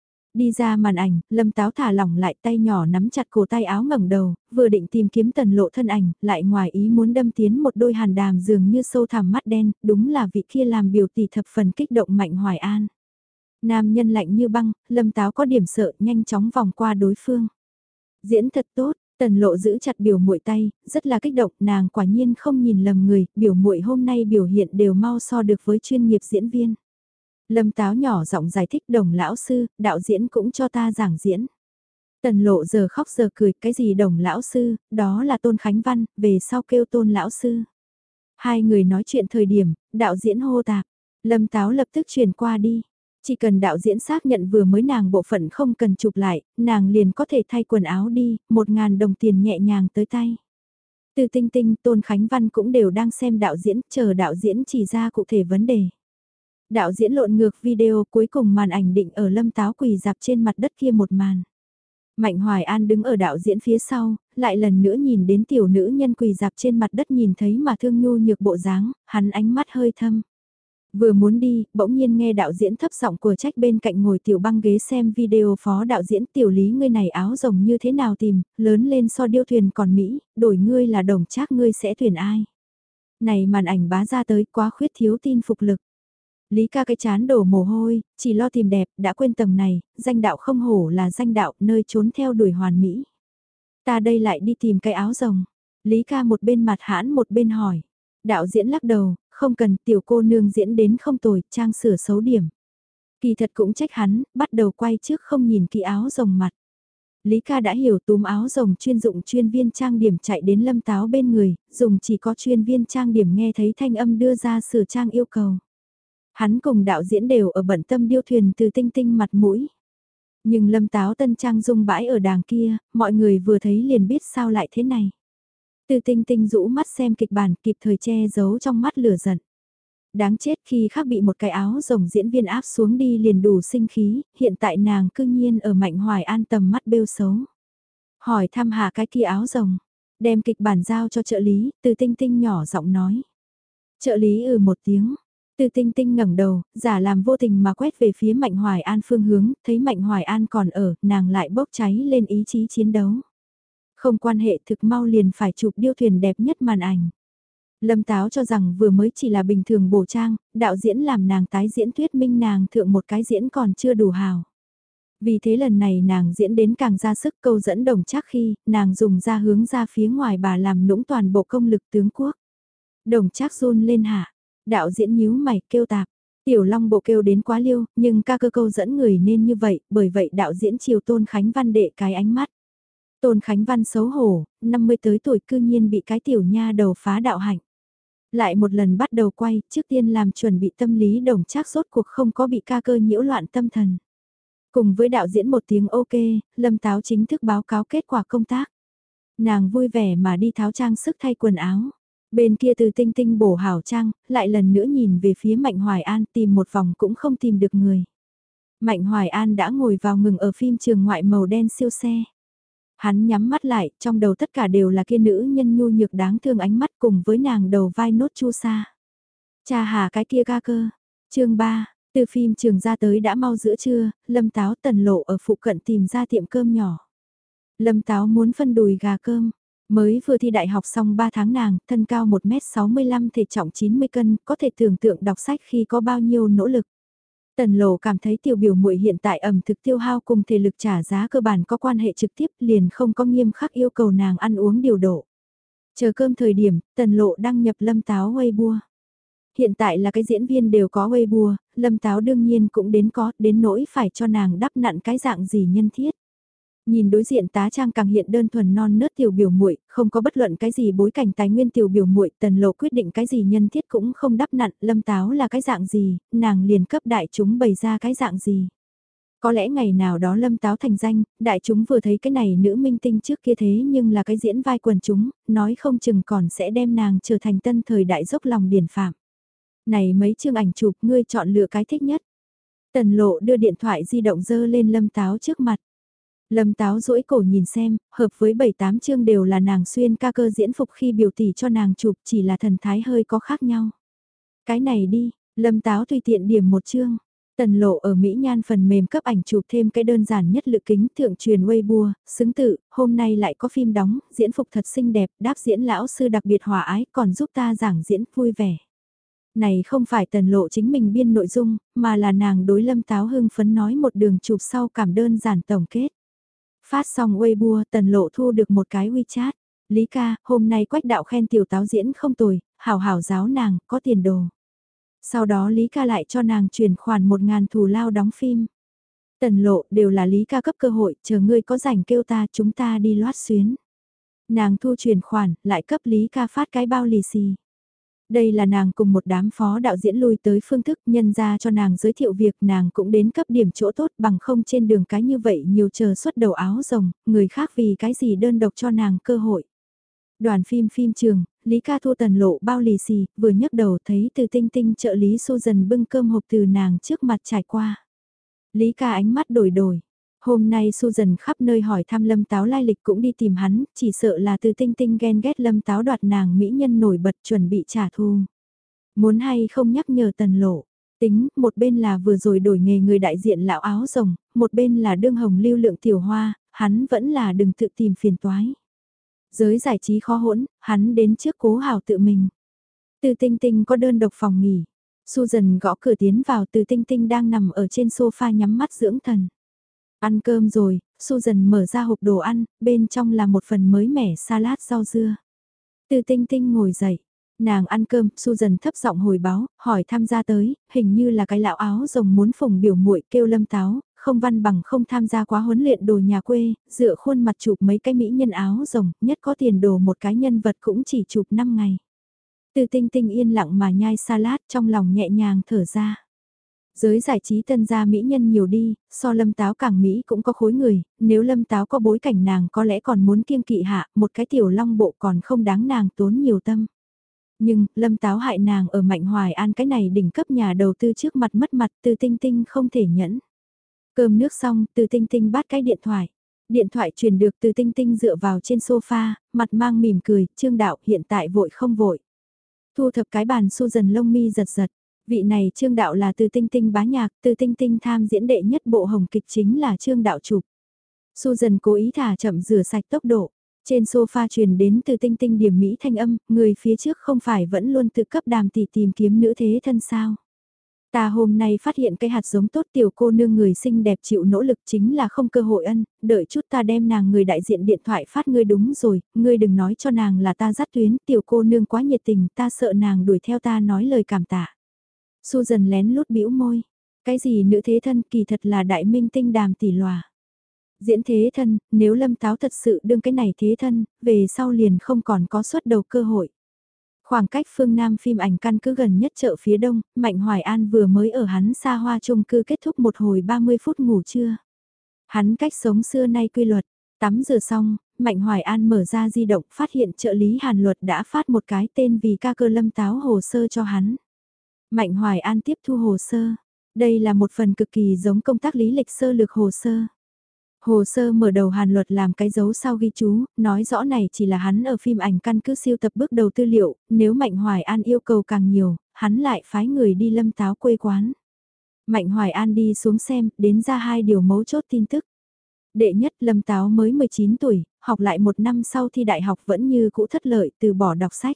Đi ra màn ảnh, Lâm Táo thả lỏng lại, tay nhỏ nắm chặt cổ tay áo, ngẩng đầu, vừa định tìm kiếm Tần Lộ thân ảnh, lại ngoài ý muốn đâm tiến một đôi hàn đàm dường như sâu thẳm mắt đen, đúng là vị kia làm biểu tỷ thập phần kích động Mạnh Hoài An. Nam nhân lạnh như băng, Lâm Táo có điểm sợ, nhanh chóng vòng qua đối phương. Diễn thật tốt, Tần Lộ giữ chặt biểu muội tay, rất là kích động, nàng quả nhiên không nhìn lầm người, biểu muội hôm nay biểu hiện đều mau so được với chuyên nghiệp diễn viên. Lâm Táo nhỏ giọng giải thích, Đồng lão sư, đạo diễn cũng cho ta giảng diễn. Tần Lộ giờ khóc giờ cười, cái gì Đồng lão sư, đó là Tôn Khánh Văn, về sau kêu Tôn lão sư. Hai người nói chuyện thời điểm, đạo diễn hô tạp, Lâm Táo lập tức chuyển qua đi. Chỉ cần đạo diễn xác nhận vừa mới nàng bộ phận không cần chụp lại, nàng liền có thể thay quần áo đi, 1.000 đồng tiền nhẹ nhàng tới tay. Từ Tinh Tinh, Tôn Khánh Văn cũng đều đang xem đạo diễn, chờ đạo diễn chỉ ra cụ thể vấn đề. Đạo diễn lộn ngược video, cuối cùng màn ảnh định ở Lâm Táo quỳ dạp trên mặt đất kia một màn. Mạnh Hoài An đứng ở đạo diễn phía sau, lại lần nữa nhìn đến tiểu nữ nhân quỳ dạp trên mặt đất, nhìn thấy mà thương nhu nhược bộ dáng, hắn ánh mắt hơi thâm. Vừa muốn đi, bỗng nhiên nghe đạo diễn thấp giọng của trách bên cạnh ngồi tiểu băng ghế xem video, phó đạo diễn, tiểu lý ngươi này áo rồng như thế nào tìm, lớn lên so điêu thuyền còn Mỹ, đổi ngươi là Đồng Trác ngươi sẽ tuyển ai. Này màn ảnh bá ra tới quá khuyết thiếu tin phục lực. Lý ca cái chán đổ mồ hôi, chỉ lo tìm đẹp, đã quên tầng này, danh đạo không hổ là danh đạo, nơi trốn theo đuổi hoàn mỹ. Ta đây lại đi tìm cái áo rồng. Lý ca một bên mặt hãn một bên hỏi. Đạo diễn lắc đầu, không cần, tiểu cô nương diễn đến không tồi, trang sửa xấu điểm. Kỳ thật cũng trách hắn, bắt đầu quay trước không nhìn kỹ áo rồng mặt. Lý ca đã hiểu, túm áo rồng chuyên dụng chuyên viên trang điểm chạy đến Lâm Táo bên người, dùng chỉ có chuyên viên trang điểm nghe thấy thanh âm đưa ra sửa trang yêu cầu. Hắn cùng đạo diễn đều ở bận tâm điêu thuyền Từ Tinh Tinh mặt mũi. Nhưng Lâm Táo tân trang dung bãi ở đàng kia, mọi người vừa thấy liền biết sao lại thế này. Từ Tinh Tinh rũ mắt xem kịch bản, kịp thời che giấu trong mắt lửa giận. Đáng chết, khi khác bị một cái áo rồng diễn viên áp xuống đi liền đủ sinh khí, hiện tại nàng cư nhiên ở Mạnh Hoài An tầm mắt bêu xấu. Hỏi thăm hạ cái kia áo rồng, đem kịch bản giao cho trợ lý, Từ Tinh Tinh nhỏ giọng nói. Trợ lý một tiếng. Từ Tinh Tinh ngẩng đầu, giả làm vô tình mà quét về phía Mạnh Hoài An phương hướng, thấy Mạnh Hoài An còn ở, nàng lại bốc cháy lên ý chí chiến đấu. Không quan hệ, thực mau liền phải chụp điêu thuyền đẹp nhất màn ảnh. Lâm Táo cho rằng vừa mới chỉ là bình thường bổ trang, đạo diễn làm nàng tái diễn thuyết minh nàng thượng một cái diễn còn chưa đủ hào. Vì thế lần này nàng diễn đến càng ra sức, câu dẫn Đồng Trác khi, nàng dùng ra hướng ra phía ngoài bà làm nũng toàn bộ công lực tướng quốc. Đồng Trác run lên hạ, đạo diễn nhíu mày kêu tạp, Tiểu Long bộ kêu đến quá liêu, nhưng ca cơ câu dẫn người nên như vậy, bởi vậy đạo diễn chiều Tôn Khánh Văn đệ cái ánh mắt. Tôn Khánh Văn xấu hổ, 50 tới tuổi cư nhiên bị cái tiểu nha đầu phá đạo hạnh. Lại một lần bắt đầu quay, trước tiên làm chuẩn bị tâm lý Đồng Trác rốt cuộc không có bị ca cơ nhiễu loạn tâm thần. Cùng với đạo diễn một tiếng ok, Lâm Táo chính thức báo cáo kết quả công tác. Nàng vui vẻ mà đi tháo trang sức thay quần áo. Bên kia Từ Tinh Tinh bổ hảo trang, lại lần nữa nhìn về phía Mạnh Hoài An, tìm một vòng cũng không tìm được người. Mạnh Hoài An đã ngồi vào ngừng ở phim trường ngoại màu đen siêu xe. Hắn nhắm mắt lại, trong đầu tất cả đều là kia nữ nhân nhu nhược đáng thương ánh mắt cùng với nàng đầu vai nốt chu sa. Cha hà cái kia ca cơ. Chương 3, từ phim trường ra tới đã mau giữa trưa, Lâm Táo Tần Lộ ở phụ cận tìm ra tiệm cơm nhỏ. Lâm Táo muốn phân đùi gà cơm. Mới vừa thi đại học xong 3 tháng nàng, thân cao 1m65 thể trọng 90 cân, có thể tưởng tượng đọc sách khi có bao nhiêu nỗ lực. Tần Lộ cảm thấy tiểu biểu muội hiện tại ẩm thực tiêu hao cùng thể lực trả giá cơ bản có quan hệ trực tiếp, liền không có nghiêm khắc yêu cầu nàng ăn uống điều độ. Chờ cơm thời điểm, Tần Lộ đăng nhập Lâm Táo Weibo. Hiện tại là cái diễn viên đều có Weibo, Lâm Táo đương nhiên cũng đến nỗi phải cho nàng đắp nặn cái dạng gì nhân thiết. Nhìn đối diện tá trang càng hiện đơn thuần non nớt tiểu biểu muội, không có bất luận cái gì bối cảnh tài nguyên tiểu biểu muội, Tần Lộ quyết định cái gì nhân thiết cũng không đắp nặn, Lâm Táo là cái dạng gì, nàng liền cấp đại chúng bày ra cái dạng gì. Có lẽ ngày nào đó Lâm Táo thành danh, đại chúng vừa thấy cái này nữ minh tinh trước kia thế nhưng là cái diễn vai quần chúng, nói không chừng còn sẽ đem nàng trở thành tân thời đại dốc lòng điển phạm. Này mấy chương ảnh chụp ngươi chọn lựa cái thích nhất. Tần Lộ đưa điện thoại di động dơ lên Lâm Táo trước mặt. Lâm Táo duỗi cổ nhìn xem, hợp với 7-8 chương đều là nàng xuyên ca cơ diễn phục khi biểu tỷ cho nàng chụp, chỉ là thần thái hơi có khác nhau. Cái này đi, Lâm Táo tùy tiện điểm một chương. Tần Lộ ở Mỹ Nhan phần mềm cấp ảnh chụp thêm cái đơn giản nhất lự kính thượng truyền Weibo, xứng tự, hôm nay lại có phim đóng, diễn phục thật xinh đẹp, đáp diễn lão sư đặc biệt hòa ái còn giúp ta giảng diễn vui vẻ. Này không phải Tần Lộ chính mình biên nội dung, mà là nàng đối Lâm Táo hưng phấn nói một đường chụp sau cảm đơn giản tổng kết. Phát xong Weibo, Tần Lộ thu được một cái WeChat. Lý ca, hôm nay Quách đạo khen tiểu táo diễn không tồi, hảo hảo giáo nàng, có tiền đồ. Sau đó Lý ca lại cho nàng chuyển khoản 1.000 thù lao đóng phim. Tần Lộ đều là Lý ca cấp cơ hội, chờ ngươi có rảnh kêu ta chúng ta đi loát xuyến. Nàng thu chuyển khoản, lại cấp Lý ca phát cái bao lì xì. Đây là nàng cùng một đám phó đạo diễn lui tới phương thức nhân ra cho nàng giới thiệu việc nàng cũng đến cấp điểm chỗ tốt bằng không trên đường cái như vậy nhiều chờ xuất đầu áo rồng, người khác vì cái gì đơn độc cho nàng cơ hội. Đoàn phim trường, Lý ca thu Tần Lộ bao lì xì, vừa nhấc đầu thấy từ tinh tinh trợ lý Susan bưng cơm hộp từ nàng trước mặt trải qua. Lý ca ánh mắt đổi đổi. Hôm nay Susan khắp nơi hỏi thăm Lâm Táo lai lịch cũng đi tìm hắn, chỉ sợ là từ tinh tinh ghen ghét Lâm Táo đoạt nàng mỹ nhân nổi bật chuẩn bị trả thù. Muốn hay không nhắc nhở Tần Lộ, tính một bên là vừa rồi đổi nghề người đại diện lão áo rồng, một bên là đương hồng lưu lượng tiểu hoa, hắn vẫn là đừng tự tìm phiền toái. Giới giải trí khó hỗn, hắn đến trước cố hào tự mình. Từ tinh tinh có đơn độc phòng nghỉ. Susan gõ cửa tiến vào từ tinh tinh đang nằm ở trên sofa nhắm mắt dưỡng thần. Ăn cơm rồi, Susan mở ra hộp đồ ăn, bên trong là một phần mới mẻ salad rau dưa. Từ tinh tinh ngồi dậy, nàng ăn cơm, Susan thấp giọng hồi báo, hỏi tham gia tới, hình như là cái lão áo rồng muốn phụng biểu muội kêu Lâm Táo, không văn bằng không tham gia quá huấn luyện đồ nhà quê, dựa khuôn mặt chụp mấy cái mỹ nhân áo rồng, nhất có tiền đồ một cái nhân vật cũng chỉ chụp 5 ngày. Từ tinh tinh yên lặng mà nhai salad trong lòng nhẹ nhàng thở ra. Giới giải trí tân gia mỹ nhân nhiều đi, so Lâm Táo càng Mỹ cũng có khối người, nếu Lâm Táo có bối cảnh nàng có lẽ còn muốn kiêng kỵ hạ, một cái tiểu long bộ còn không đáng nàng tốn nhiều tâm. Nhưng, Lâm Táo hại nàng ở Mạnh Hoài An cái này đỉnh cấp nhà đầu tư trước mặt mất mặt từ tinh tinh không thể nhẫn. Cơm nước xong, từ tinh tinh bắt cái điện thoại. Điện thoại truyền được từ tinh tinh dựa vào trên sofa, mặt mang mỉm cười, Trương Đạo hiện tại vội không vội. Thu thập cái bàn Susan lông mi giật giật. Vị này Trương Đạo là từ tinh tinh bá nhạc, từ tinh tinh tham diễn đệ nhất bộ hồng kịch chính là Trương Đạo chụp. Susan cố ý thả chậm rửa sạch tốc độ. Trên sofa truyền đến từ tinh tinh điểm mỹ thanh âm, người phía trước không phải vẫn luôn tự cấp đàm tỷ tìm kiếm nữ thế thân sao. Ta hôm nay phát hiện cái hạt giống tốt tiểu cô nương người xinh đẹp chịu nỗ lực chính là không cơ hội ân, đợi chút ta đem nàng người đại diện điện thoại phát ngươi đúng rồi, ngươi đừng nói cho nàng là ta dắt tuyến, tiểu cô nương quá nhiệt tình, ta sợ nàng đuổi theo ta nói lời cảm tạ. Susan lén lút bĩu môi, cái gì nữ thế thân kỳ thật là đại minh tinh đàm tỷ lòa. Diễn thế thân, nếu Lâm Táo thật sự đương cái này thế thân, về sau liền không còn có xuất đầu cơ hội. Khoảng cách phương Nam phim ảnh căn cứ gần nhất chợ phía đông, Mạnh Hoài An vừa mới ở hắn xa hoa chung cư kết thúc một hồi 30 phút ngủ trưa. Hắn cách sống xưa nay quy luật, tắm rửa xong, Mạnh Hoài An mở ra di động phát hiện trợ lý Hàn Luật đã phát một cái tên vì ca cơ Lâm Táo hồ sơ cho hắn. Mạnh Hoài An tiếp thu hồ sơ. Đây là một phần cực kỳ giống công tác lý lịch sơ lược hồ sơ. Hồ sơ mở đầu Hàn Luật làm cái dấu sau ghi chú, nói rõ này chỉ là hắn ở phim ảnh căn cứ siêu tập bước đầu tư liệu, nếu Mạnh Hoài An yêu cầu càng nhiều, hắn lại phái người đi Lâm Táo quê quán. Mạnh Hoài An đi xuống xem, đến ra 2 điều mấu chốt tin tức. Đệ nhất Lâm Táo mới 19 tuổi, học lại 1 năm sau thi đại học vẫn như cũ thất lợi từ bỏ đọc sách.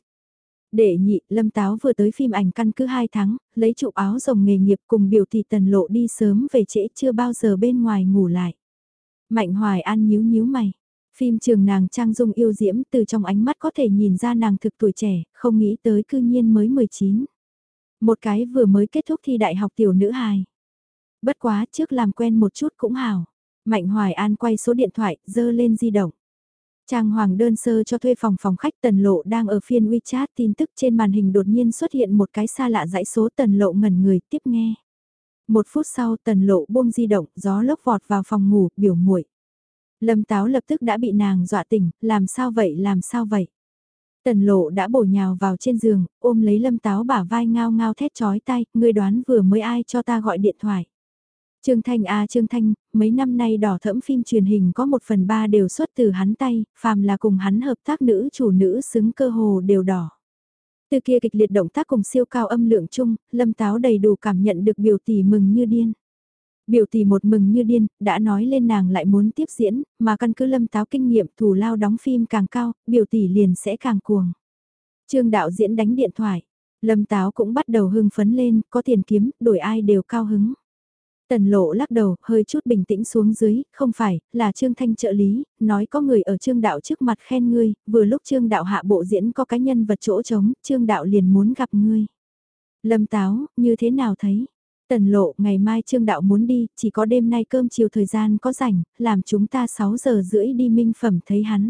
Đệ nhị, Lâm Táo vừa tới phim ảnh căn cứ 2 tháng, lấy chụp áo rồng nghề nghiệp cùng biểu thị Tần Lộ đi sớm về trễ chưa bao giờ bên ngoài ngủ lại. Mạnh Hoài An nhíu nhíu mày. Phim trường nàng trang dung yêu diễm từ trong ánh mắt có thể nhìn ra nàng thực tuổi trẻ, không nghĩ tới cư nhiên mới 19. Một cái vừa mới kết thúc thi đại học tiểu nữ hài. Bất quá trước làm quen một chút cũng hảo. Mạnh Hoài An quay số điện thoại, dơ lên di động. Trang hoàng đơn sơ cho thuê phòng khách Tần Lộ đang ở phiên WeChat tin tức trên màn hình đột nhiên xuất hiện một cái xa lạ dãy số Tần Lộ ngẩn người tiếp nghe. Một phút sau Tần Lộ buông di động, gió lốc vọt vào phòng ngủ, biểu muội. Lâm Táo lập tức đã bị nàng dọa tỉnh, làm sao vậy làm sao vậy? Tần Lộ đã bổ nhào vào trên giường, ôm lấy Lâm Táo bả vai ngao ngao thét chói tai, ngươi đoán vừa mới ai cho ta gọi điện thoại. Trương Thanh à Trương Thanh, mấy năm nay đỏ thẫm phim truyền hình có 1/3 đều xuất từ hắn tay, phàm là cùng hắn hợp tác nữ chủ nữ xứng cơ hồ đều đỏ. Từ kia kịch liệt động tác cùng siêu cao âm lượng chung, Lâm Táo đầy đủ cảm nhận được biểu tỷ mừng như điên. Biểu tỷ một mừng như điên, đã nói lên nàng lại muốn tiếp diễn, mà căn cứ Lâm Táo kinh nghiệm thù lao đóng phim càng cao, biểu tỷ liền sẽ càng cuồng. Trương đạo diễn đánh điện thoại, Lâm Táo cũng bắt đầu hưng phấn lên, có tiền kiếm, đổi ai đều cao hứng. Tần Lộ lắc đầu, hơi chút bình tĩnh xuống dưới, không phải, là Trương Thanh trợ lý, nói có người ở Trương đạo trước mặt khen ngươi, vừa lúc Trương đạo hạ bộ diễn có cái nhân vật chỗ trống, Trương đạo liền muốn gặp ngươi. Lâm Táo, như thế nào thấy? Tần Lộ, ngày mai Trương đạo muốn đi, chỉ có đêm nay cơm chiều thời gian có rảnh, làm chúng ta 6 giờ rưỡi đi Minh Phẩm thấy hắn.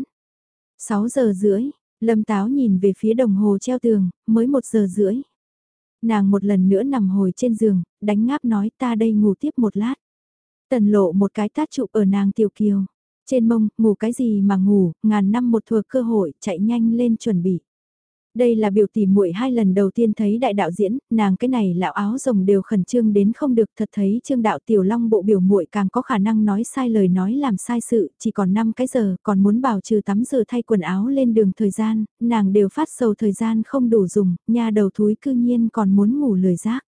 6 giờ rưỡi, Lâm Táo nhìn về phía đồng hồ treo tường, mới 1 giờ rưỡi. Nàng một lần nữa nằm hồi trên giường, đánh ngáp nói ta đây ngủ tiếp một lát. Tần Lộ một cái tát chụp ở nàng tiểu kiều. Trên mông, ngủ cái gì mà ngủ, ngàn năm một thừa cơ hội, chạy nhanh lên chuẩn bị. Đây là biểu tỷ muội hai lần đầu tiên thấy đại đạo diễn, nàng cái này lão áo rồng đều khẩn trương đến không được, thật thấy Trương đạo tiểu long bộ biểu muội càng có khả năng nói sai lời nói làm sai sự, chỉ còn 5 cái giờ, còn muốn bảo trừ tắm rửa thay quần áo lên đường thời gian, nàng đều phát sầu thời gian không đủ dùng, nha đầu thúi cư nhiên còn muốn ngủ lười giác.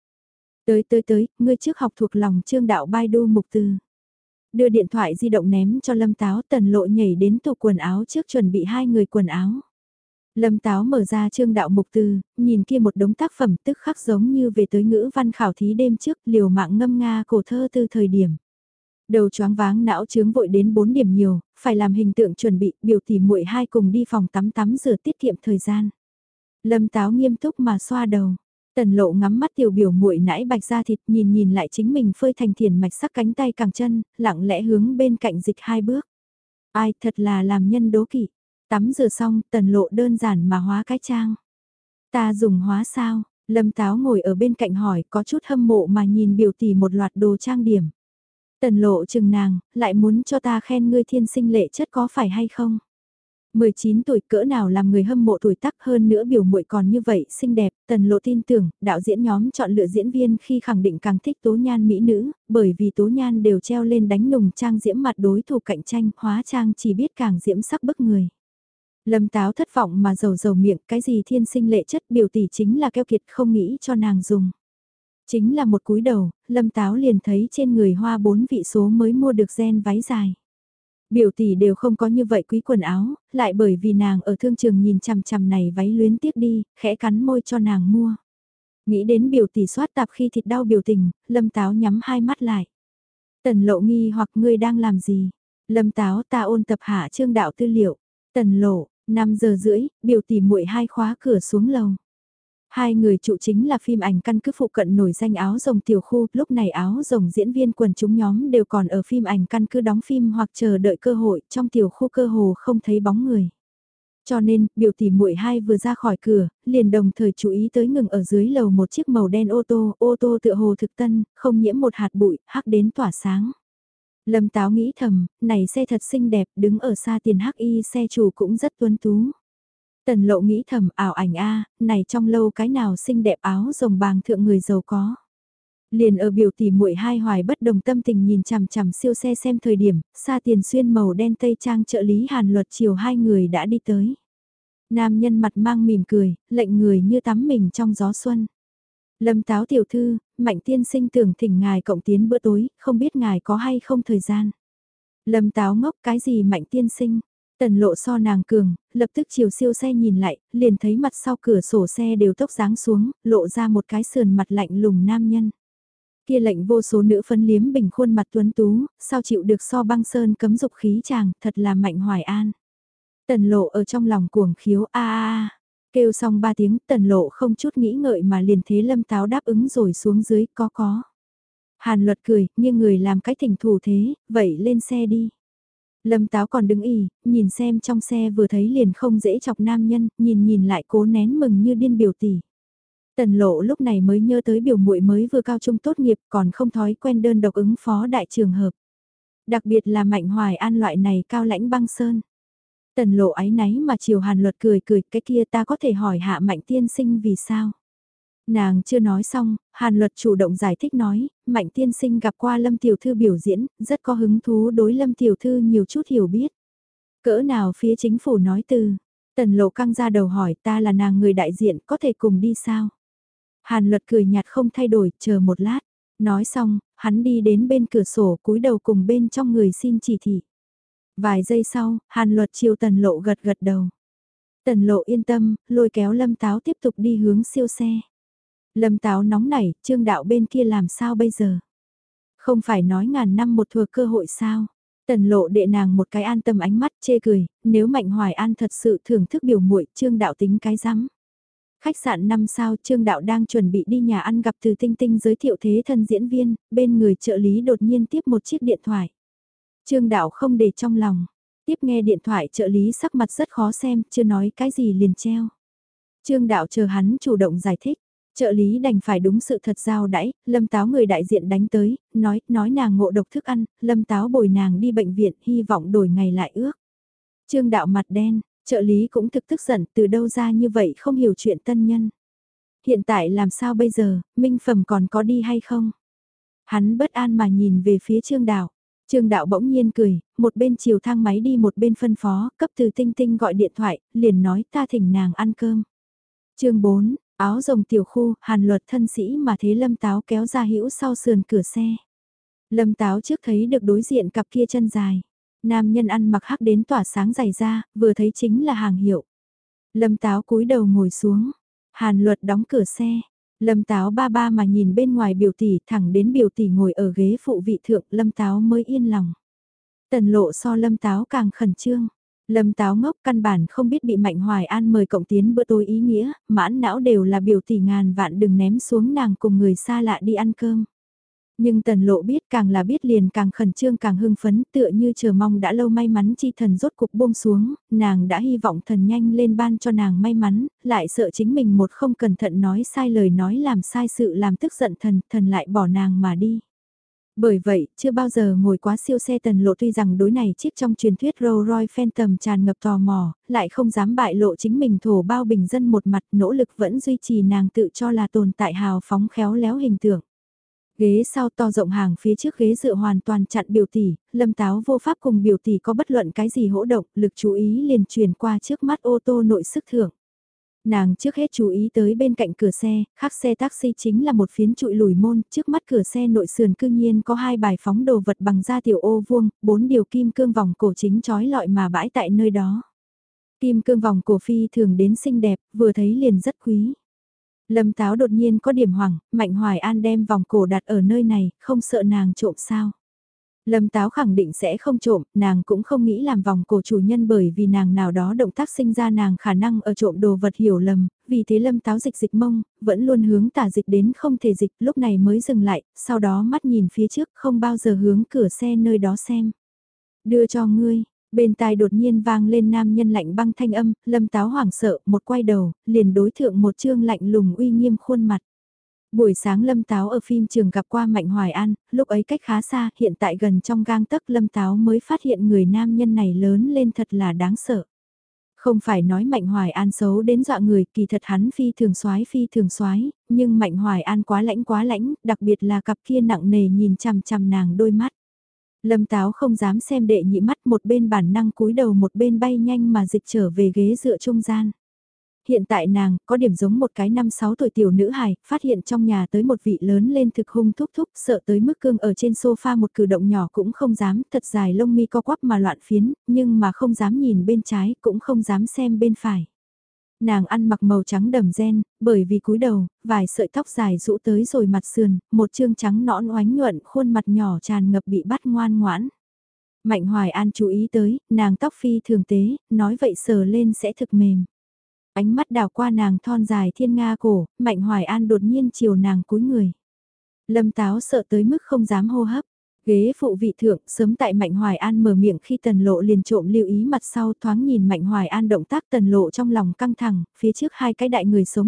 Tới, ngươi trước học thuộc lòng Trương đạo Baidu mục từ. Đưa điện thoại di động ném cho Lâm Táo, Tần Lộ nhảy đến tủ quần áo trước chuẩn bị hai người quần áo. Lâm Táo mở ra Trương đạo mục từ, nhìn kia một đống tác phẩm tức khắc giống như về tới ngữ văn khảo thí đêm trước, liều mạng ngâm nga cổ thơ từ thời điểm. Đầu choáng váng não chướng vội đến 4 điểm nhiều, phải làm hình tượng chuẩn bị, biểu tỷ muội hai cùng đi phòng tắm rửa tiết kiệm thời gian. Lâm Táo nghiêm túc mà xoa đầu. Tần Lộ ngắm mắt tiểu biểu muội nãi bạch da thịt, nhìn lại chính mình phơi thành thiền mạch sắc cánh tay cẳng chân, lặng lẽ hướng bên cạnh dịch 2 bước. Ai thật là làm nhân đố kỵ. Tắm rửa xong, Tần Lộ đơn giản mà hóa cái trang. Ta dùng hóa sao? Lâm Táo ngồi ở bên cạnh hỏi, có chút hâm mộ mà nhìn biểu tỷ một loạt đồ trang điểm. Tần Lộ chừng nàng, lại muốn cho ta khen ngươi thiên sinh lệ chất có phải hay không? 19 tuổi cỡ nào làm người hâm mộ tuổi tác hơn nữa biểu muội còn như vậy xinh đẹp, Tần Lộ tin tưởng, đạo diễn nhóm chọn lựa diễn viên khi khẳng định càng thích tố nhan mỹ nữ, bởi vì tố nhan đều treo lên đánh nùng trang diễm mặt đối thủ cạnh tranh, hóa trang chỉ biết càng diễm sắc bức người. Lâm Táo thất vọng mà dầu miệng, cái gì thiên sinh lệ chất biểu tỷ chính là keo kiệt không nghĩ cho nàng dùng. Chính là một cúi đầu, Lâm Táo liền thấy trên người hoa 4 vị số mới mua được gen váy dài. Biểu tỷ đều không có như vậy quý quần áo, lại bởi vì nàng ở thương trường nhìn chằm chằm này váy luyến tiếc đi, khẽ cắn môi cho nàng mua. Nghĩ đến biểu tỷ soát tạp khi thịt đau biểu tình, Lâm Táo nhắm hai mắt lại. Tần Lộ nghi hoặc ngươi đang làm gì? Lâm Táo ta ôn tập hạ Trương đạo tư liệu. Tần Lộ, 5 giờ rưỡi, biểu tỷ muội hai khóa cửa xuống lầu. Hai người trụ chính là phim ảnh căn cứ phụ cận nổi danh áo rồng tiểu khu, lúc này áo rồng diễn viên quần chúng nhóm đều còn ở phim ảnh căn cứ đóng phim hoặc chờ đợi cơ hội, trong tiểu khu cơ hồ không thấy bóng người. Cho nên, biểu tỷ muội hai vừa ra khỏi cửa, liền đồng thời chú ý tới ngừng ở dưới lầu một chiếc màu đen ô tô tựa hồ thực tân, không nhiễm một hạt bụi, hắc đến tỏa sáng. Lâm Táo nghĩ thầm, này xe thật xinh đẹp, đứng ở xa tiền hắc y xe chủ cũng rất tuấn tú. Tần Lộ nghĩ thầm ảo ảnh a, này trong lâu cái nào xinh đẹp áo rồng bàng thượng người giàu có. Liền ở biểu tỷ muội hai hoài bất đồng tâm tình nhìn chằm chằm siêu xe xem thời điểm, xa tiền xuyên màu đen tây trang trợ lý Hàn Luật chiều hai người đã đi tới. Nam nhân mặt mang mỉm cười, lệnh người như tắm mình trong gió xuân. Lâm Táo tiểu thư, Mạnh tiên sinh tưởng thỉnh ngài cộng tiến bữa tối, không biết ngài có hay không thời gian. Lâm Táo ngốc cái gì Mạnh tiên sinh? Tần Lộ so nàng cường, lập tức chiều siêu xe nhìn lại, liền thấy mặt sau cửa sổ xe đều tốc giáng xuống, lộ ra một cái sườn mặt lạnh lùng nam nhân. Kia lệnh vô số nữ phấn liếm bình khuôn mặt tuấn tú, sao chịu được so băng sơn cấm dục khí chàng, thật là Mạnh Hoài An. Tần Lộ ở trong lòng cuồng khiếu a. Kêu xong 3 tiếng, Tần Lộ không chút nghĩ ngợi mà liền thế Lâm Táo đáp ứng rồi xuống dưới, có. Hàn Luật cười, nghiêng người làm cái thỉnh thủ thế, vậy lên xe đi. Lâm Táo còn đứng nhìn xem trong xe vừa thấy liền không dễ chọc nam nhân, nhìn lại cố nén mừng như điên biểu tỷ. Tần Lộ lúc này mới nhớ tới biểu muội mới vừa cao trung tốt nghiệp còn không thói quen đơn độc ứng phó đại trường hợp. Đặc biệt là Mạnh Hoài An loại này cao lãnh băng sơn. Tần Lộ áy náy mà chiều Hàn Luật cười cười, cái kia ta có thể hỏi hạ Mạnh tiên sinh vì sao? Nàng chưa nói xong, Hàn Luật chủ động giải thích nói, Mạnh tiên sinh gặp qua Lâm Tiểu Thư biểu diễn, rất có hứng thú đối Lâm Tiểu Thư nhiều chút hiểu biết. Cỡ nào phía chính phủ nói từ, Tần Lộ căng ra đầu hỏi ta là nàng người đại diện có thể cùng đi sao? Hàn Luật cười nhạt không thay đổi, chờ một lát. Nói xong, hắn đi đến bên cửa sổ cúi đầu cùng bên trong người xin chỉ thị. Vài giây sau, Hàn Luật chiều Tần Lộ gật gật đầu. Tần Lộ yên tâm, lôi kéo Lâm Táo tiếp tục đi hướng siêu xe. Lâm Táo nóng nảy, Trương Đạo bên kia làm sao bây giờ? Không phải nói ngàn năm một thừa cơ hội sao? Tần Lộ đệ nàng một cái an tâm ánh mắt chê cười, nếu Mạnh Hoài An thật sự thưởng thức biểu muội, Trương Đạo tính cái rắm. Khách sạn 5 sao Trương Đạo đang chuẩn bị đi nhà ăn gặp Từ Tinh Tinh giới thiệu thế thân diễn viên, bên người trợ lý đột nhiên tiếp một chiếc điện thoại. Trương Đạo không để trong lòng, tiếp nghe điện thoại trợ lý sắc mặt rất khó xem, chưa nói cái gì liền treo. Trương Đạo chờ hắn chủ động giải thích, trợ lý đành phải đúng sự thật giao đãi, Lâm Táo người đại diện đánh tới, nói nàng ngộ độc thức ăn, Lâm Táo bồi nàng đi bệnh viện, hy vọng đổi ngày lại ước. Trương Đạo mặt đen, trợ lý cũng thực tức giận từ đâu ra như vậy không hiểu chuyện tân nhân. Hiện tại làm sao bây giờ, minh phẩm còn có đi hay không? Hắn bất an mà nhìn về phía Trương Đạo. Trương Đạo bỗng nhiên cười, một bên chiều thang máy đi một bên phân phó, cấp Từ Tinh Tinh gọi điện thoại, liền nói ta thỉnh nàng ăn cơm. Chương 4, áo rồng tiểu khu, Hàn Luật thân sĩ mà thế Lâm Táo kéo ra hữu sau sườn cửa xe. Lâm Táo trước thấy được đối diện cặp kia chân dài. Nam nhân ăn mặc hắc đến tỏa sáng dày ra, vừa thấy chính là hàng hiệu. Lâm Táo cúi đầu ngồi xuống. Hàn Luật đóng cửa xe. Lâm Táo ba ba mà nhìn bên ngoài biểu tỷ thẳng đến biểu tỷ ngồi ở ghế phụ vị thượng Lâm Táo mới yên lòng. Tần Lộ so Lâm Táo càng khẩn trương. Lâm Táo ngốc căn bản không biết bị Mạnh Hoài An mời cộng tiến bữa tối ý nghĩa, mãn não đều là biểu tỷ ngàn vạn đừng ném xuống nàng cùng người xa lạ đi ăn cơm. Nhưng Tần Lộ biết càng là biết liền càng khẩn trương càng hưng phấn tựa như chờ mong đã lâu may mắn chi thần rốt cục buông xuống, nàng đã hy vọng thần nhanh lên ban cho nàng may mắn, lại sợ chính mình một không cẩn thận nói sai lời nói làm sai sự làm tức giận thần, thần lại bỏ nàng mà đi. Bởi vậy, chưa bao giờ ngồi quá siêu xe Tần Lộ tuy rằng đối này chiếc trong truyền thuyết Rolls Royce Phantom tràn ngập tò mò, lại không dám bại lộ chính mình thổ bao bình dân một mặt nỗ lực vẫn duy trì nàng tự cho là tồn tại hào phóng khéo léo hình tượng. Ghế sau to rộng hàng phía trước ghế dựa hoàn toàn chặn biểu tỷ, Lâm Táo vô pháp cùng biểu tỷ có bất luận cái gì hỗ động, lực chú ý liền truyền qua trước mắt ô tô nội sức thượng. Nàng trước hết chú ý tới bên cạnh cửa xe, khác xe taxi chính là một phiến trụi lùi môn, trước mắt cửa xe nội sườn cư nhiên có hai bài phóng đồ vật bằng da tiểu ô vuông, 4 điều kim cương vòng cổ chính trói lọi mà bãi tại nơi đó. Kim cương vòng cổ phi thường đến xinh đẹp, vừa thấy liền rất quý. Lâm Táo đột nhiên có điểm hoảng, Mạnh Hoài An đem vòng cổ đặt ở nơi này, không sợ nàng trộm sao. Lâm Táo khẳng định sẽ không trộm, nàng cũng không nghĩ làm vòng cổ chủ nhân bởi vì nàng nào đó động tác sinh ra nàng khả năng ở trộm đồ vật hiểu lầm, vì thế Lâm Táo dịch mông, vẫn luôn hướng tả dịch đến không thể dịch, lúc này mới dừng lại, sau đó mắt nhìn phía trước không bao giờ hướng cửa xe nơi đó xem. Đưa cho ngươi, bên tai đột nhiên vang lên nam nhân lạnh băng thanh âm, Lâm Táo hoảng sợ, một quay đầu, liền đối thượng một trương lạnh lùng uy nghiêm khuôn mặt. Buổi sáng Lâm Táo ở phim trường gặp qua Mạnh Hoài An, lúc ấy cách khá xa, hiện tại gần trong gang tấc Lâm Táo mới phát hiện người nam nhân này lớn lên thật là đáng sợ. Không phải nói Mạnh Hoài An xấu đến dọa người, kỳ thật hắn phi thường soái, nhưng Mạnh Hoài An quá lãnh, đặc biệt là cặp kia nặng nề nhìn chằm chằm nàng đôi mắt. Lâm Táo không dám xem đệ nhị mắt, một bên bản năng cúi đầu một bên bay nhanh mà dịch trở về ghế dựa trung gian. Hiện tại nàng, có điểm giống một cái 5-6 tuổi tiểu nữ hài, phát hiện trong nhà tới một vị lớn lên thực hung thúc thúc, sợ tới mức cương ở trên sofa một cử động nhỏ cũng không dám, thật dài lông mi co quắp mà loạn phiến, nhưng mà không dám nhìn bên trái, cũng không dám xem bên phải. Nàng ăn mặc màu trắng đầm gen, bởi vì cúi đầu, vài sợi tóc dài rũ tới rồi mặt sườn, một trương trắng nõn oánh nhuận, khuôn mặt nhỏ tràn ngập bị bắt ngoan ngoãn. Mạnh Hoài An chú ý tới, nàng tóc phi thường tế, nói vậy sờ lên sẽ thực mềm. Ánh mắt đào qua nàng thon dài thiên nga cổ, Mạnh Hoài An đột nhiên chiều nàng cúi người. Lâm Táo sợ tới mức không dám hô hấp. Ghế phụ vị thượng, sớm tại Mạnh Hoài An mở miệng khi Tần Lộ liền trộm lưu ý mặt sau thoáng nhìn Mạnh Hoài An động tác Tần Lộ trong lòng căng thẳng, phía trước hai cái đại người sống nào,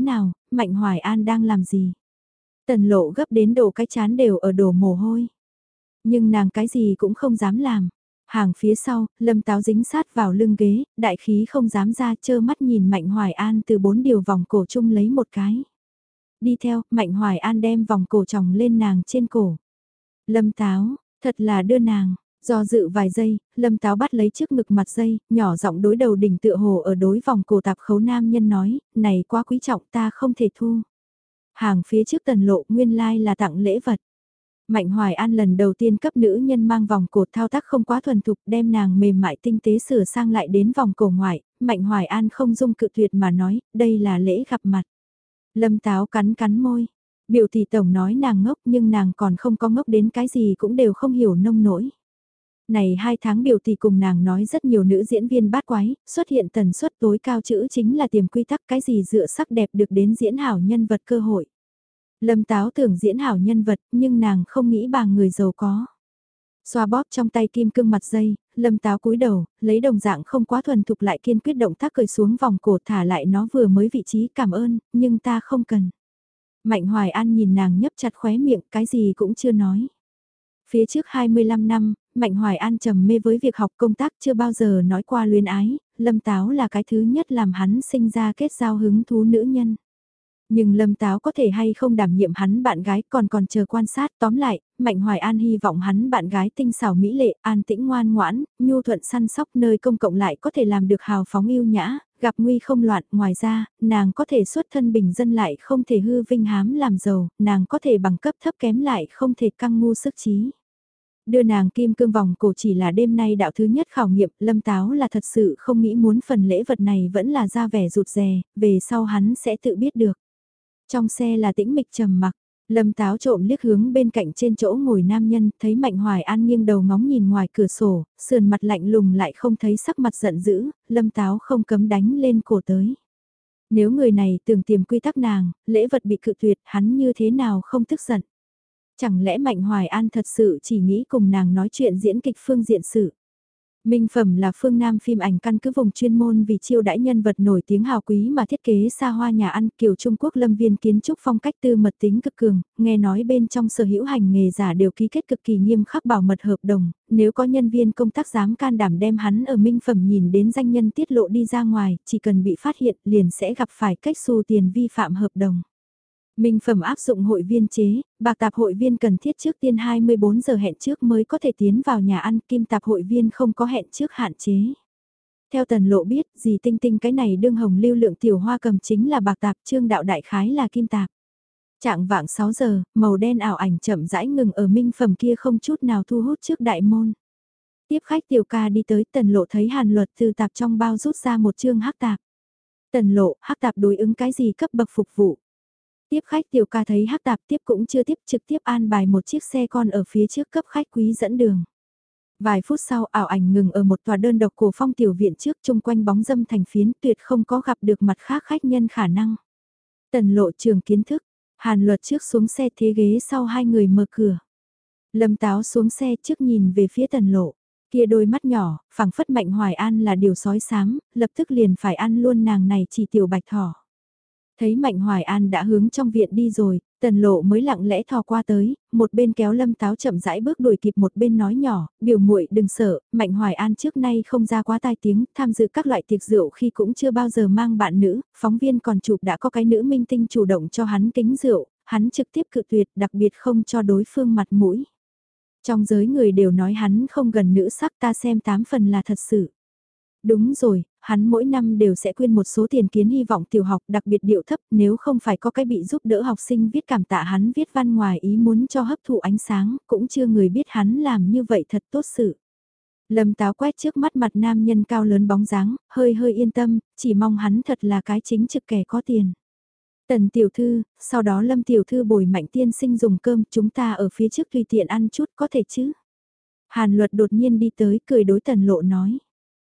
Mạnh Hoài An đang làm gì. Tần Lộ gấp đến độ cái chán đều ở đổ mồ hôi. Nhưng nàng cái gì cũng không dám làm. Hàng phía sau, Lâm Táo dính sát vào lưng ghế, đại khí không dám ra, trơ mắt nhìn Mạnh Hoài An từ 4 điều vòng cổ chung lấy một cái. Đi theo, Mạnh Hoài An đem vòng cổ tròng lên nàng trên cổ. Lâm Táo, thật là đưa nàng. Do dự vài giây, Lâm Táo bắt lấy trước ngực mặt dây, nhỏ giọng đối đầu đỉnh tựa hồ ở đối vòng cổ tạp khấu nam nhân nói, này quá quý trọng ta không thể thu. Hàng phía trước Tần Lộ nguyên lai là tặng lễ vật. Mạnh Hoài An lần đầu tiên cấp nữ nhân mang vòng cổ thao tác không quá thuần thục đem nàng mềm mại tinh tế sửa sang lại đến vòng cổ ngoại, Mạnh Hoài An không dung cự tuyệt mà nói, đây là lễ gặp mặt. Lâm Táo cắn cắn môi, biểu tỷ tổng nói nàng ngốc nhưng nàng còn không có ngốc đến cái gì cũng đều không hiểu nông nỗi. Này 2 tháng biểu tỷ cùng nàng nói rất nhiều nữ diễn viên bát quái, xuất hiện tần suất tối cao chữ chính là tiềm quy tắc cái gì dựa sắc đẹp được đến diễn hảo nhân vật cơ hội. Lâm Táo tưởng diễn hảo nhân vật nhưng nàng không nghĩ bà người giàu có. Xoa bóp trong tay kim cương mặt dây, Lâm Táo cúi đầu, lấy đồng dạng không quá thuần thục lại kiên quyết động tác cởi xuống vòng cổ thả lại nó vừa mới vị trí cảm ơn, nhưng ta không cần. Mạnh Hoài An nhìn nàng nhấp chặt khóe miệng cái gì cũng chưa nói. Phía trước 25 năm, Mạnh Hoài An trầm mê với việc học công tác chưa bao giờ nói qua luyến ái, Lâm Táo là cái thứ nhất làm hắn sinh ra kết giao hứng thú nữ nhân. Nhưng Lâm Táo có thể hay không đảm nhiệm hắn bạn gái còn chờ quan sát tóm lại, Mạnh Hoài An hy vọng hắn bạn gái tinh xảo mỹ lệ, an tĩnh ngoan ngoãn, nhu thuận săn sóc nơi công cộng lại có thể làm được hào phóng yêu nhã, gặp nguy không loạn, ngoài ra, nàng có thể xuất thân bình dân lại không thể hư vinh hám làm giàu, nàng có thể bằng cấp thấp kém lại không thể căng ngu sức trí. Đưa nàng kim cương vòng cổ chỉ là đêm nay đạo thứ nhất khảo nghiệm, Lâm Táo là thật sự không nghĩ muốn phần lễ vật này vẫn là ra vẻ rụt rè, về sau hắn sẽ tự biết được. Trong xe là tĩnh mịch trầm mặc, Lâm Táo trộm liếc hướng bên cạnh trên chỗ ngồi nam nhân, thấy Mạnh Hoài An nghiêng đầu ngóng nhìn ngoài cửa sổ, sườn mặt lạnh lùng lại không thấy sắc mặt giận dữ, Lâm Táo không cấm đánh lên cổ tới. Nếu người này tưởng tiềm quy tắc nàng, lễ vật bị cự tuyệt, hắn như thế nào không tức giận. Chẳng lẽ Mạnh Hoài An thật sự chỉ nghĩ cùng nàng nói chuyện diễn kịch phương diện sự. Minh Phẩm là phương Nam phim ảnh căn cứ vùng chuyên môn vì chiêu đãi nhân vật nổi tiếng hào quý mà thiết kế xa hoa nhà ăn kiểu Trung Quốc lâm viên kiến trúc phong cách tư mật tính cực cường, nghe nói bên trong sở hữu hành nghề giả đều ký kết cực kỳ nghiêm khắc bảo mật hợp đồng, nếu có nhân viên công tác dám can đảm đem hắn ở Minh Phẩm nhìn đến danh nhân tiết lộ đi ra ngoài, chỉ cần bị phát hiện liền sẽ gặp phải cách xu tiền vi phạm hợp đồng. Minh Phẩm áp dụng hội viên chế, bạc tạp hội viên cần thiết trước tiên 24 giờ hẹn trước mới có thể tiến vào nhà ăn, kim tạp hội viên không có hẹn trước hạn chế. Theo Tần Lộ biết, dì Tinh Tinh cái này đương hồng lưu lượng tiểu hoa cầm chính là bạc tạp, Trương Đạo đại khái là kim tạp. Trạng vạng 6 giờ, màu đen ảo ảnh chậm rãi ngừng ở Minh Phẩm kia không chút nào thu hút trước đại môn. Tiếp khách tiểu ca đi tới, Tần Lộ thấy Hàn Luật từ tạp trong bao rút ra một chương hắc tạp. Tần Lộ, hắc tạp đối ứng cái gì cấp bậc phục vụ? Tiếp khách tiểu ca thấy hắc tạp tiếp cũng chưa tiếp trực tiếp an bài một chiếc xe con ở phía trước cấp khách quý dẫn đường. Vài phút sau ảo ảnh ngừng ở một tòa đơn độc cổ phong tiểu viện trước chung quanh bóng dâm thành phiến tuyệt không có gặp được mặt khác khách nhân khả năng. Tần Lộ trường kiến thức, Hàn Luật trước xuống xe thế ghế sau hai người mở cửa. Lâm Táo xuống xe trước nhìn về phía Tần Lộ, kia đôi mắt nhỏ, phảng phất Mạnh Hoài An là điều sói xám, lập tức liền phải ăn luôn nàng này chỉ tiểu bạch thỏ. Thấy Mạnh Hoài An đã hướng trong viện đi rồi, Tần Lộ mới lặng lẽ thò qua tới, một bên kéo Lâm Táo chậm rãi bước đuổi kịp một bên nói nhỏ, biểu muội đừng sợ, Mạnh Hoài An trước nay không ra quá tai tiếng, tham dự các loại tiệc rượu khi cũng chưa bao giờ mang bạn nữ, phóng viên còn chụp đã có cái nữ minh tinh chủ động cho hắn kính rượu, hắn trực tiếp cự tuyệt đặc biệt không cho đối phương mặt mũi. Trong giới người đều nói hắn không gần nữ sắc ta xem 8 phần là thật sự. Đúng rồi, hắn mỗi năm đều sẽ quyên một số tiền kiến hy vọng tiểu học đặc biệt điệu thấp nếu không phải có cái bị giúp đỡ học sinh viết cảm tạ hắn viết văn ngoài ý muốn cho hấp thụ ánh sáng, cũng chưa người biết hắn làm như vậy thật tốt sự. Lâm Táo quét trước mắt mặt nam nhân cao lớn bóng dáng, hơi hơi yên tâm, chỉ mong hắn thật là cái chính trực kẻ có tiền. Tần tiểu thư, sau đó Lâm tiểu thư bồi Mạnh tiên sinh dùng cơm, chúng ta ở phía trước tùy tiện ăn chút có thể chứ. Hàn Luật đột nhiên đi tới cười đối Tần Lộ nói.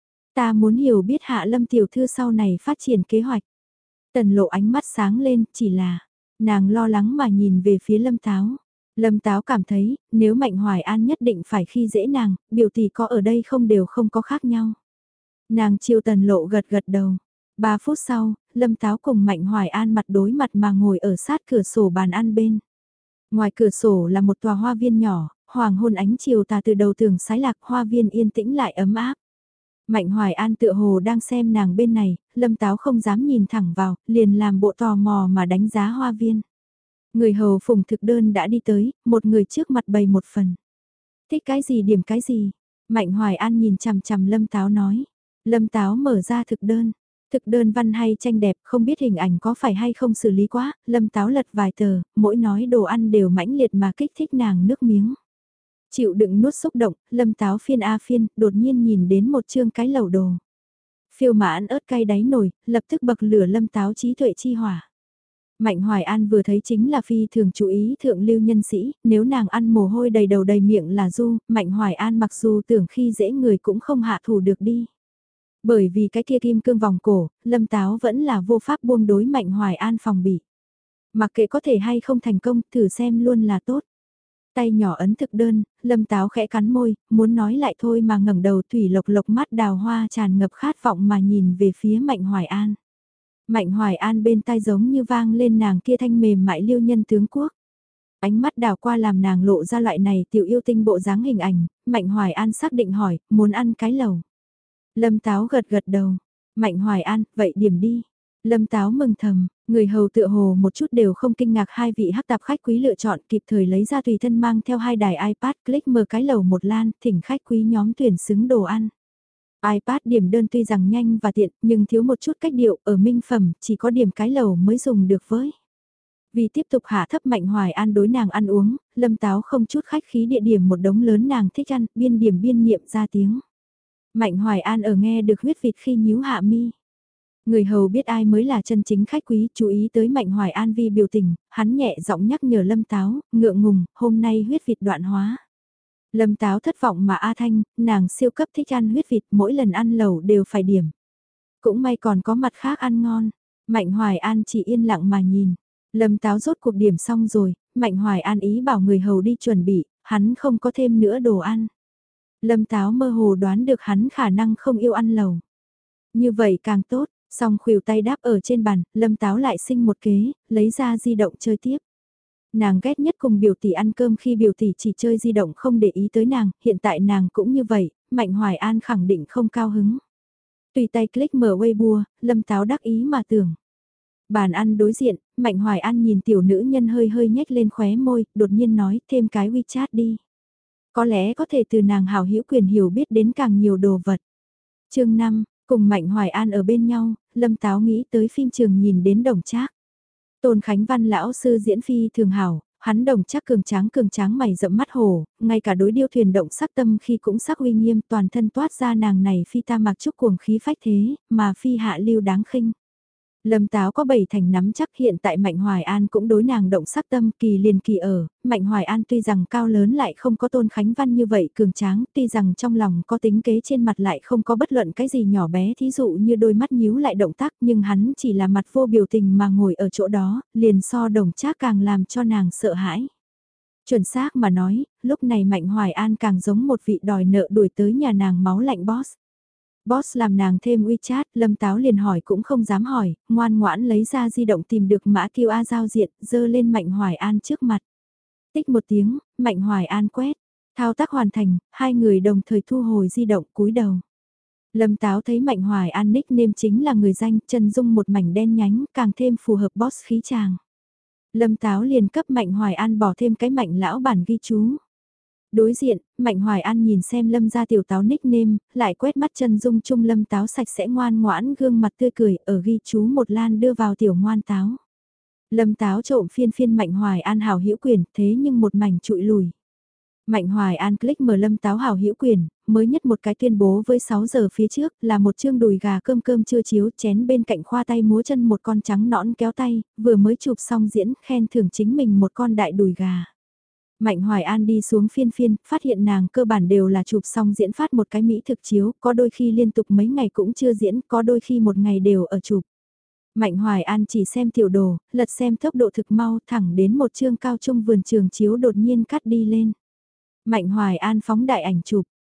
Ta muốn hiểu biết Hạ Lâm tiểu thư sau này phát triển kế hoạch. Tần Lộ ánh mắt sáng lên, chỉ là, nàng lo lắng mà nhìn về phía Lâm Táo. Lâm Táo cảm thấy, nếu Mạnh Hoài An nhất định phải khi dễ nàng, biểu tỷ có ở đây không đều không có khác nhau. Nàng chiều Tần Lộ gật gật đầu. 3 phút sau, Lâm Táo cùng Mạnh Hoài An mặt đối mặt mà ngồi ở sát cửa sổ bàn ăn bên. Ngoài cửa sổ là một tòa hoa viên nhỏ, hoàng hôn ánh chiều tà từ đầu tường sái lạc, hoa viên yên tĩnh lại ấm áp. Mạnh Hoài An tựa hồ đang xem nàng bên này, Lâm Táo không dám nhìn thẳng vào, liền làm bộ tò mò mà đánh giá hoa viên. Người hầu phùng thực đơn đã đi tới, một người trước mặt bày một phần. Thích cái gì điểm cái gì? Mạnh Hoài An nhìn chằm chằm Lâm Táo nói. Lâm Táo mở ra thực đơn. Thực đơn văn hay tranh đẹp, không biết hình ảnh có phải hay không xử lý quá, Lâm Táo lật vài tờ, mỗi nói đồ ăn đều mãnh liệt mà kích thích nàng nước miếng. Chịu đựng nuốt xúc động, Lâm Táo phiên a phiên, đột nhiên nhìn đến một chương cái lẩu đồ. Phiêu mãn ớt cay đáy nồi, lập tức bậc lửa Lâm Táo trí tuệ chi hỏa. Mạnh Hoài An vừa thấy chính là phi thường chú ý thượng lưu nhân sĩ, nếu nàng ăn mồ hôi đầy đầu đầy miệng là du, Mạnh Hoài An mặc dù tưởng khi dễ người cũng không hạ thủ được đi. Bởi vì cái kia kim cương vòng cổ, Lâm Táo vẫn là vô pháp buông đối Mạnh Hoài An phòng bị. Mặc kệ có thể hay không thành công, thử xem luôn là tốt. Tay nhỏ ấn thực đơn, Lâm Táo khẽ cắn môi, muốn nói lại thôi mà ngẩng đầu thủy lộc lộc mắt đào hoa tràn ngập khát vọng mà nhìn về phía Mạnh Hoài An. Mạnh Hoài An bên tai giống như vang lên nàng kia thanh mềm mại liêu nhân tướng quốc. Ánh mắt đào qua làm nàng lộ ra loại này tiểu yêu tinh bộ dáng hình ảnh, Mạnh Hoài An xác định hỏi, muốn ăn cái lẩu. Lâm Táo gật gật đầu. Mạnh Hoài An, vậy điểm đi. Lâm Táo mừng thầm, người hầu tựa hồ một chút đều không kinh ngạc hai vị hắc tạp khách quý lựa chọn kịp thời lấy ra tùy thân mang theo hai đài iPad click mở cái lẩu một lan, thỉnh khách quý nhóm tuyển xứng đồ ăn. iPad điểm đơn tuy rằng nhanh và tiện nhưng thiếu một chút cách điệu ở minh phẩm chỉ có điểm cái lẩu mới dùng được với. Vì tiếp tục hạ thấp Mạnh Hoài An đối nàng ăn uống, Lâm Táo không chút khách khí địa điểm một đống lớn nàng thích ăn, biên điểm biên niệm ra tiếng. Mạnh Hoài An ở nghe được huyết vịt khi nhíu hạ mi. Người hầu biết ai mới là chân chính khách quý, chú ý tới Mạnh Hoài An vi biểu tình, hắn nhẹ giọng nhắc nhở Lâm Táo, ngượng ngùng, hôm nay huyết vịt đoạn hóa. Lâm Táo thất vọng mà A Thanh, nàng siêu cấp thích ăn huyết vịt, mỗi lần ăn lẩu đều phải điểm. Cũng may còn có mặt khác ăn ngon. Mạnh Hoài An chỉ yên lặng mà nhìn. Lâm Táo rốt cuộc điểm xong rồi, Mạnh Hoài An ý bảo người hầu đi chuẩn bị, hắn không có thêm nữa đồ ăn. Lâm Táo mơ hồ đoán được hắn khả năng không yêu ăn lẩu. Như vậy càng tốt, song khuỷu tay đáp ở trên bàn, Lâm Táo lại sinh một kế, lấy ra di động chơi tiếp. Nàng ghét nhất cùng biểu tỷ ăn cơm khi biểu tỷ chỉ chơi di động không để ý tới nàng, hiện tại nàng cũng như vậy, Mạnh Hoài An khẳng định không cao hứng. Tùy tay click mở Weibo, Lâm Táo đắc ý mà tưởng. Bàn ăn đối diện, Mạnh Hoài An nhìn tiểu nữ nhân hơi hơi nhếch lên khóe môi, đột nhiên nói thêm cái WeChat đi. Có lẽ có thể từ nàng hào hữu quyền hiểu biết đến càng nhiều đồ vật. Chương 5, cùng Mạnh Hoài An ở bên nhau, Lâm Táo nghĩ tới phim trường nhìn đến Đồng Trác. Tôn Khánh Văn lão sư diễn phi thường hảo, hắn Đồng Trác cường tráng mày rậm mắt hổ, ngay cả đối điêu thuyền động sắc tâm khi cũng sắc uy nghiêm toàn thân toát ra nàng này phi ta mặc trúc cuồng khí phách thế, mà phi hạ lưu đáng khinh. Lâm Táo có 7 thành nắm chắc hiện tại Mạnh Hoài An cũng đối nàng động sắc tâm kỳ liền kỳ ở, Mạnh Hoài An tuy rằng cao lớn lại không có Tôn Khánh Văn như vậy cường tráng, tuy rằng trong lòng có tính kế trên mặt lại không có bất luận cái gì nhỏ bé thí dụ như đôi mắt nhíu lại động tác nhưng hắn chỉ là mặt vô biểu tình mà ngồi ở chỗ đó, liền so Đồng Trác càng làm cho nàng sợ hãi. Chuẩn xác mà nói, lúc này Mạnh Hoài An càng giống một vị đòi nợ đuổi tới nhà nàng máu lạnh boss. Boss làm nàng thêm WeChat, Lâm Táo liền hỏi cũng không dám hỏi, ngoan ngoãn lấy ra di động tìm được mã QR giao diện, dơ lên Mạnh Hoài An trước mặt. Tích một tiếng, Mạnh Hoài An quét, thao tác hoàn thành, hai người đồng thời thu hồi di động cúi đầu. Lâm Táo thấy Mạnh Hoài An nickname chính là người danh, chân dung một mảnh đen nhánh, càng thêm phù hợp boss khí chàng. Lâm Táo liền cấp Mạnh Hoài An bỏ thêm cái Mạnh lão bản ghi chú. Đối diện, Mạnh Hoài An nhìn xem Lâm gia tiểu táo nickname, lại quét mắt chân dung chung Lâm Táo sạch sẽ ngoan ngoãn gương mặt tươi cười ở ghi chú một lan đưa vào tiểu ngoan táo. Lâm Táo trộm phiên phiên Mạnh Hoài An hào hữu quyền thế nhưng một mảnh trụi lùi. Mạnh Hoài An click mở Lâm Táo hào hữu quyền, mới nhất một cái tuyên bố với 6 giờ phía trước là một chương đùi gà cơm cơm chưa chiếu chén bên cạnh khoa tay múa chân một con trắng nõn kéo tay, vừa mới chụp xong diễn khen thưởng chính mình một con đại đùi gà. Mạnh Hoài An đi xuống phiên phiên, phát hiện nàng cơ bản đều là chụp xong diễn phát một cái mỹ thực chiếu, có đôi khi liên tục mấy ngày cũng chưa diễn, có đôi khi một ngày đều ở chụp. Mạnh Hoài An chỉ xem tiểu đồ, lật xem tốc độ thực mau thẳng đến một chương cao trung vườn trường chiếu đột nhiên cắt đi lên. Mạnh Hoài An phóng đại ảnh chụp,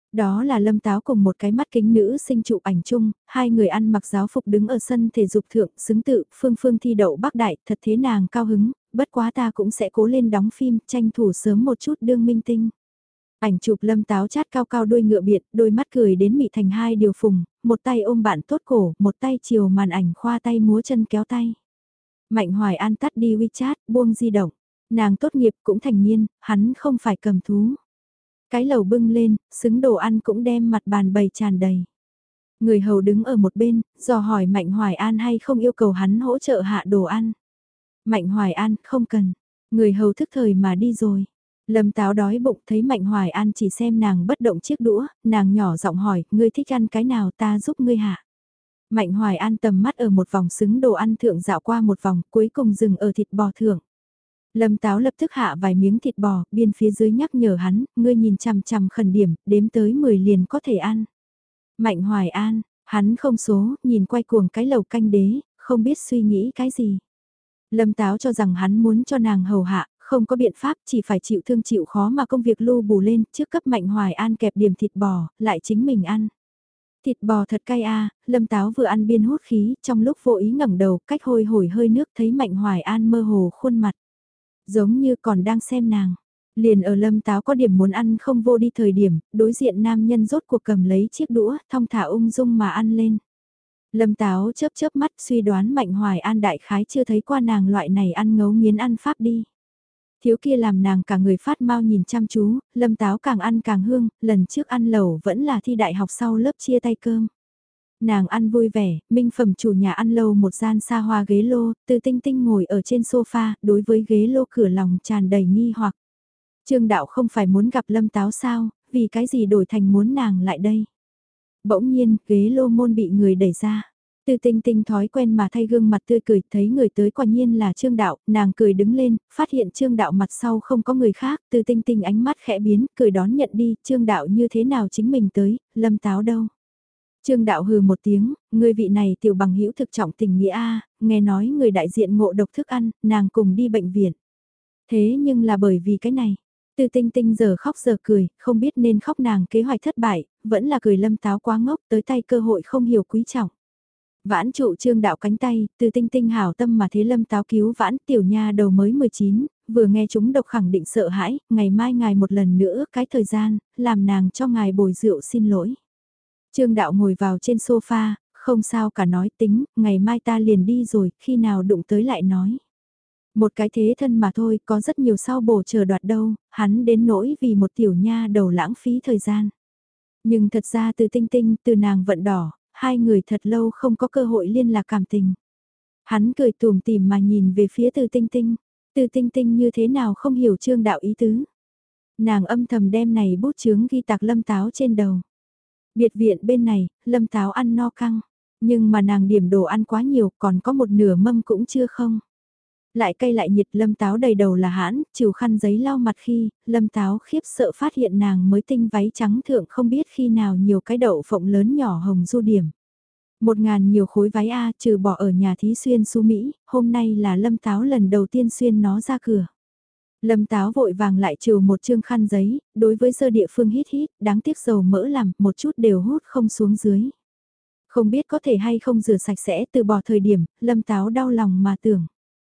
Đó là Lâm Táo cùng một cái mắt kính nữ sinh chụp ảnh chung, hai người ăn mặc giáo phục đứng ở sân thể dục thượng, xứng tự, Phương Phương thi đậu Bắc Đại, thật thế nàng cao hứng, bất quá ta cũng sẽ cố lên đóng phim, tranh thủ sớm một chút đương minh tinh. Ảnh chụp Lâm Táo chát cao cao đuôi ngựa biệt, đôi mắt cười đến mị thành hai điều phùng, một tay ôm bạn tốt cổ, một tay chiều màn ảnh khoa tay múa chân kéo tay. Mạnh Hoài An tắt đi WeChat, buông di động. Nàng tốt nghiệp cũng thành niên, hắn không phải cầm thú. Cái lầu bưng lên, xứng đồ ăn cũng đem mặt bàn bày tràn đầy. Người hầu đứng ở một bên, dò hỏi Mạnh Hoài An hay không yêu cầu hắn hỗ trợ hạ đồ ăn. Mạnh Hoài An, không cần. Người hầu thức thời mà đi rồi. Lâm Táo đói bụng thấy Mạnh Hoài An chỉ xem nàng bất động chiếc đũa, nàng nhỏ giọng hỏi, ngươi thích ăn cái nào ta giúp ngươi hạ. Mạnh Hoài An tầm mắt ở một vòng xứng đồ ăn thượng dạo qua một vòng, cuối cùng dừng ở thịt bò thượng. Lâm Táo lập tức hạ vài miếng thịt bò, biên phía dưới nhắc nhở hắn, ngươi nhìn chằm chằm khẩn điểm, đếm tới 10 liền có thể ăn. Mạnh Hoài An, hắn không số, nhìn quay cuồng cái lầu canh đế, không biết suy nghĩ cái gì. Lâm Táo cho rằng hắn muốn cho nàng hầu hạ, không có biện pháp, chỉ phải chịu thương chịu khó mà công việc lưu bù lên, trước cấp Mạnh Hoài An kẹp điểm thịt bò, lại chính mình ăn. Thịt bò thật cay a, Lâm Táo vừa ăn biên hút khí, trong lúc vô ý ngẩng đầu, cách hôi hổi hơi nước thấy Mạnh Hoài An mơ hồ khuôn mặt. Giống như còn đang xem nàng. Liền ở Lâm Táo có điểm muốn ăn không vô đi thời điểm, đối diện nam nhân rốt cuộc cầm lấy chiếc đũa, thong thả ung dung mà ăn lên. Lâm Táo chớp chớp mắt suy đoán Mạnh Hoài An đại khái chưa thấy qua nàng loại này ăn ngấu nghiến ăn pháp đi. Thiếu kia làm nàng cả người phát mau nhìn chăm chú, Lâm Táo càng ăn càng hương, lần trước ăn lẩu vẫn là thi đại học sau lớp chia tay cơm. Nàng ăn vui vẻ, minh phẩm chủ nhà ăn lâu một gian xa hoa ghế lô, Từ Tinh Tinh ngồi ở trên sofa, đối với ghế lô cửa lòng tràn đầy nghi hoặc. Trương Đạo không phải muốn gặp Lâm Táo sao, vì cái gì đổi thành muốn nàng lại đây. Bỗng nhiên, ghế lô môn bị người đẩy ra. Từ Tinh Tinh thói quen mà thay gương mặt tươi cười, thấy người tới quả nhiên là Trương Đạo, nàng cười đứng lên, phát hiện Trương Đạo mặt sau không có người khác, Từ Tinh Tinh ánh mắt khẽ biến, cười đón nhận đi, Trương Đạo như thế nào chính mình tới, Lâm Táo đâu. Trương Đạo hừ một tiếng, người vị này tiểu bằng hữu thực trọng tình nghĩa a, nghe nói người đại diện ngộ độc thức ăn, nàng cùng đi bệnh viện. Thế nhưng là bởi vì cái này, Từ Tinh Tinh giờ khóc giờ cười, không biết nên khóc nàng kế hoạch thất bại, vẫn là cười Lâm Táo quá ngốc tới tay cơ hội không hiểu quý trọng. Vãn trụ Trương Đạo cánh tay, Từ Tinh Tinh hảo tâm mà thế Lâm Táo cứu vãn tiểu nha đầu mới 19, vừa nghe chúng độc khẳng định sợ hãi, ngày mai ngài một lần nữa cái thời gian, làm nàng cho ngài bồi rượu xin lỗi. Trương Đạo ngồi vào trên sofa, không sao cả nói tính, ngày mai ta liền đi rồi, khi nào đụng tới lại nói. Một cái thế thân mà thôi, có rất nhiều sau bổ chờ đoạt đâu, hắn đến nỗi vì một tiểu nha đầu lãng phí thời gian. Nhưng thật ra từ Tinh Tinh, từ nàng vận đỏ, hai người thật lâu không có cơ hội liên lạc cảm tình. Hắn cười tùm tìm mà nhìn về phía từ Tinh Tinh, từ Tinh Tinh như thế nào không hiểu Trương Đạo ý tứ. Nàng âm thầm đem này bút chướng ghi tạc Lâm Táo trên đầu. Biệt viện bên này, Lâm Táo ăn no căng, nhưng mà nàng điểm đồ ăn quá nhiều, còn có một nửa mâm cũng chưa không. Lại cay lại nhiệt Lâm Táo đầy đầu là hãn, chịu khăn giấy lau mặt khi, Lâm Táo khiếp sợ phát hiện nàng mới tinh váy trắng thượng không biết khi nào nhiều cái đậu phộng lớn nhỏ hồng du điểm. 1.000 nhiều khối váy A trừ bỏ ở nhà thí xuyên su Mỹ, hôm nay là Lâm Táo lần đầu tiên xuyên nó ra cửa. Lâm Táo vội vàng lại trừ một chương khăn giấy, đối với sơ địa phương hít hít, đáng tiếc dầu mỡ làm, một chút đều hút không xuống dưới. Không biết có thể hay không rửa sạch sẽ từ bỏ thời điểm, Lâm Táo đau lòng mà tưởng.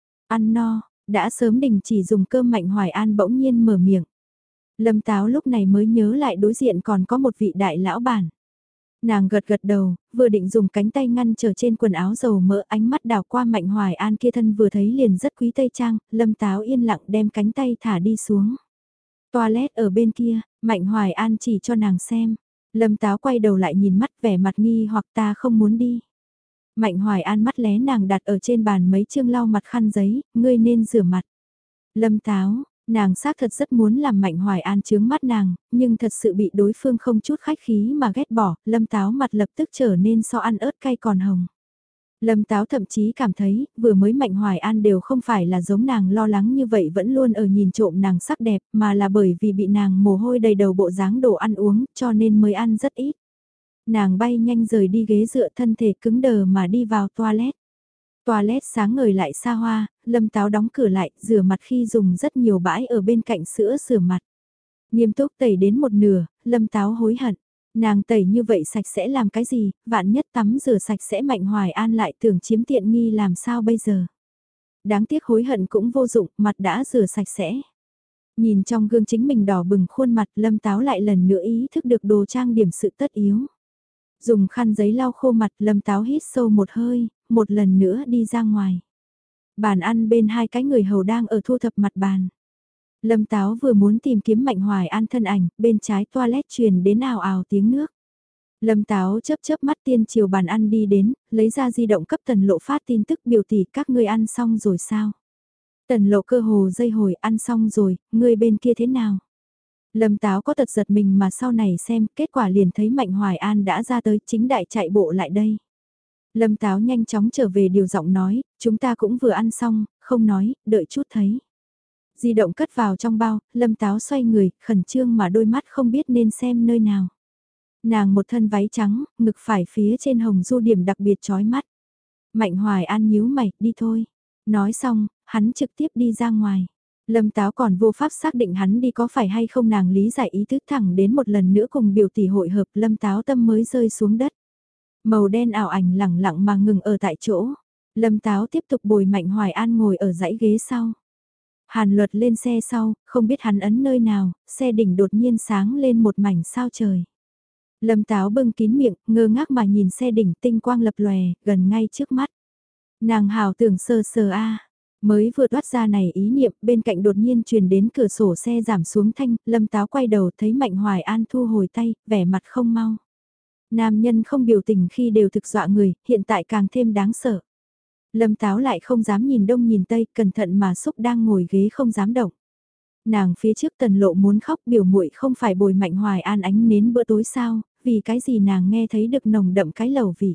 Ăn no, đã sớm đình chỉ dùng cơm Mạnh Hoài An bỗng nhiên mở miệng. Lâm Táo lúc này mới nhớ lại đối diện còn có một vị đại lão bản. Nàng gật gật đầu, vừa định dùng cánh tay ngăn trở trên quần áo dầu mỡ ánh mắt đào qua Mạnh Hoài An kia thân vừa thấy liền rất quý tây trang, Lâm Táo yên lặng đem cánh tay thả đi xuống. Toilet ở bên kia, Mạnh Hoài An chỉ cho nàng xem. Lâm Táo quay đầu lại nhìn mắt vẻ mặt nghi hoặc ta không muốn đi. Mạnh Hoài An mắt lé nàng đặt ở trên bàn mấy chương lau mặt khăn giấy, ngươi nên rửa mặt. Lâm Táo, nàng xác thật rất muốn làm Mạnh Hoài An chướng mắt nàng, nhưng thật sự bị đối phương không chút khách khí mà ghét bỏ, Lâm Táo mặt lập tức trở nên so ăn ớt cay còn hồng. Lâm Táo thậm chí cảm thấy, vừa mới Mạnh Hoài An đều không phải là giống nàng lo lắng như vậy vẫn luôn ở nhìn trộm nàng sắc đẹp, mà là bởi vì bị nàng mồ hôi đầy đầu bộ dáng đồ ăn uống, cho nên mới ăn rất ít. Nàng bay nhanh rời đi ghế dựa thân thể cứng đờ mà đi vào toilet. Toilet sáng ngời lại xa hoa, Lâm Táo đóng cửa lại, rửa mặt khi dùng rất nhiều bãi ở bên cạnh sữa rửa mặt. Nghiêm túc tẩy đến một nửa, Lâm Táo hối hận. Nàng tẩy như vậy sạch sẽ làm cái gì, vạn nhất tắm rửa sạch sẽ Mạnh Hoài An lại tưởng chiếm tiện nghi làm sao bây giờ. Đáng tiếc hối hận cũng vô dụng, mặt đã rửa sạch sẽ. Nhìn trong gương chính mình đỏ bừng khuôn mặt, Lâm Táo lại lần nữa ý thức được đồ trang điểm sự tất yếu. Dùng khăn giấy lau khô mặt, Lâm Táo hít sâu một hơi, một lần nữa đi ra ngoài. Bàn ăn bên hai cái người hầu đang ở thu thập mặt bàn. Lâm Táo vừa muốn tìm kiếm Mạnh Hoài An thân ảnh, bên trái toilet truyền đến ào ào tiếng nước. Lâm Táo chớp chớp mắt tiên chiều bàn ăn đi đến, lấy ra di động cấp Tần Lộ phát tin tức biểu tỷ các ngươi ăn xong rồi sao? Tần Lộ cơ hồ dây hồi ăn xong rồi, ngươi bên kia thế nào? Lâm Táo có tật giật mình mà sau này xem, kết quả liền thấy Mạnh Hoài An đã ra tới chính đại chạy bộ lại đây. Lâm Táo nhanh chóng trở về điều giọng nói, chúng ta cũng vừa ăn xong, không nói, đợi chút thấy. Di động cất vào trong bao, Lâm Táo xoay người, khẩn trương mà đôi mắt không biết nên xem nơi nào. Nàng một thân váy trắng, ngực phải phía trên hồng du điểm đặc biệt chói mắt. Mạnh Hoài An nhíu mày, đi thôi. Nói xong, hắn trực tiếp đi ra ngoài. Lâm Táo còn vô pháp xác định hắn đi có phải hay không, nàng lý giải ý thức thẳng đến một lần nữa cùng biểu tỷ hội hợp, Lâm Táo tâm mới rơi xuống đất. Màu đen ảo ảnh lẳng lặng mà ngừng ở tại chỗ. Lâm Táo tiếp tục bồi Mạnh Hoài An ngồi ở dãy ghế sau. Hàn Luật lên xe sau, không biết hắn ấn nơi nào, xe đỉnh đột nhiên sáng lên một mảnh sao trời. Lâm Táo bưng kín miệng, ngơ ngác mà nhìn xe đỉnh tinh quang lập lòe, gần ngay trước mắt. Nàng hào tưởng sơ sờ a, mới vừa toát ra này ý niệm, bên cạnh đột nhiên truyền đến cửa sổ xe giảm xuống thanh, Lâm Táo quay đầu thấy Mạnh Hoài An thu hồi tay, vẻ mặt không mau. Nam nhân không biểu tình khi đều thực dọa người, hiện tại càng thêm đáng sợ. Lâm Táo lại không dám nhìn đông nhìn tây, cẩn thận mà xúc đang ngồi ghế không dám động. Nàng phía trước Tần Lộ muốn khóc, biểu muội không phải bồi Mạnh Hoài An ánh nến bữa tối sao, vì cái gì nàng nghe thấy được nồng đậm cái lẩu vị.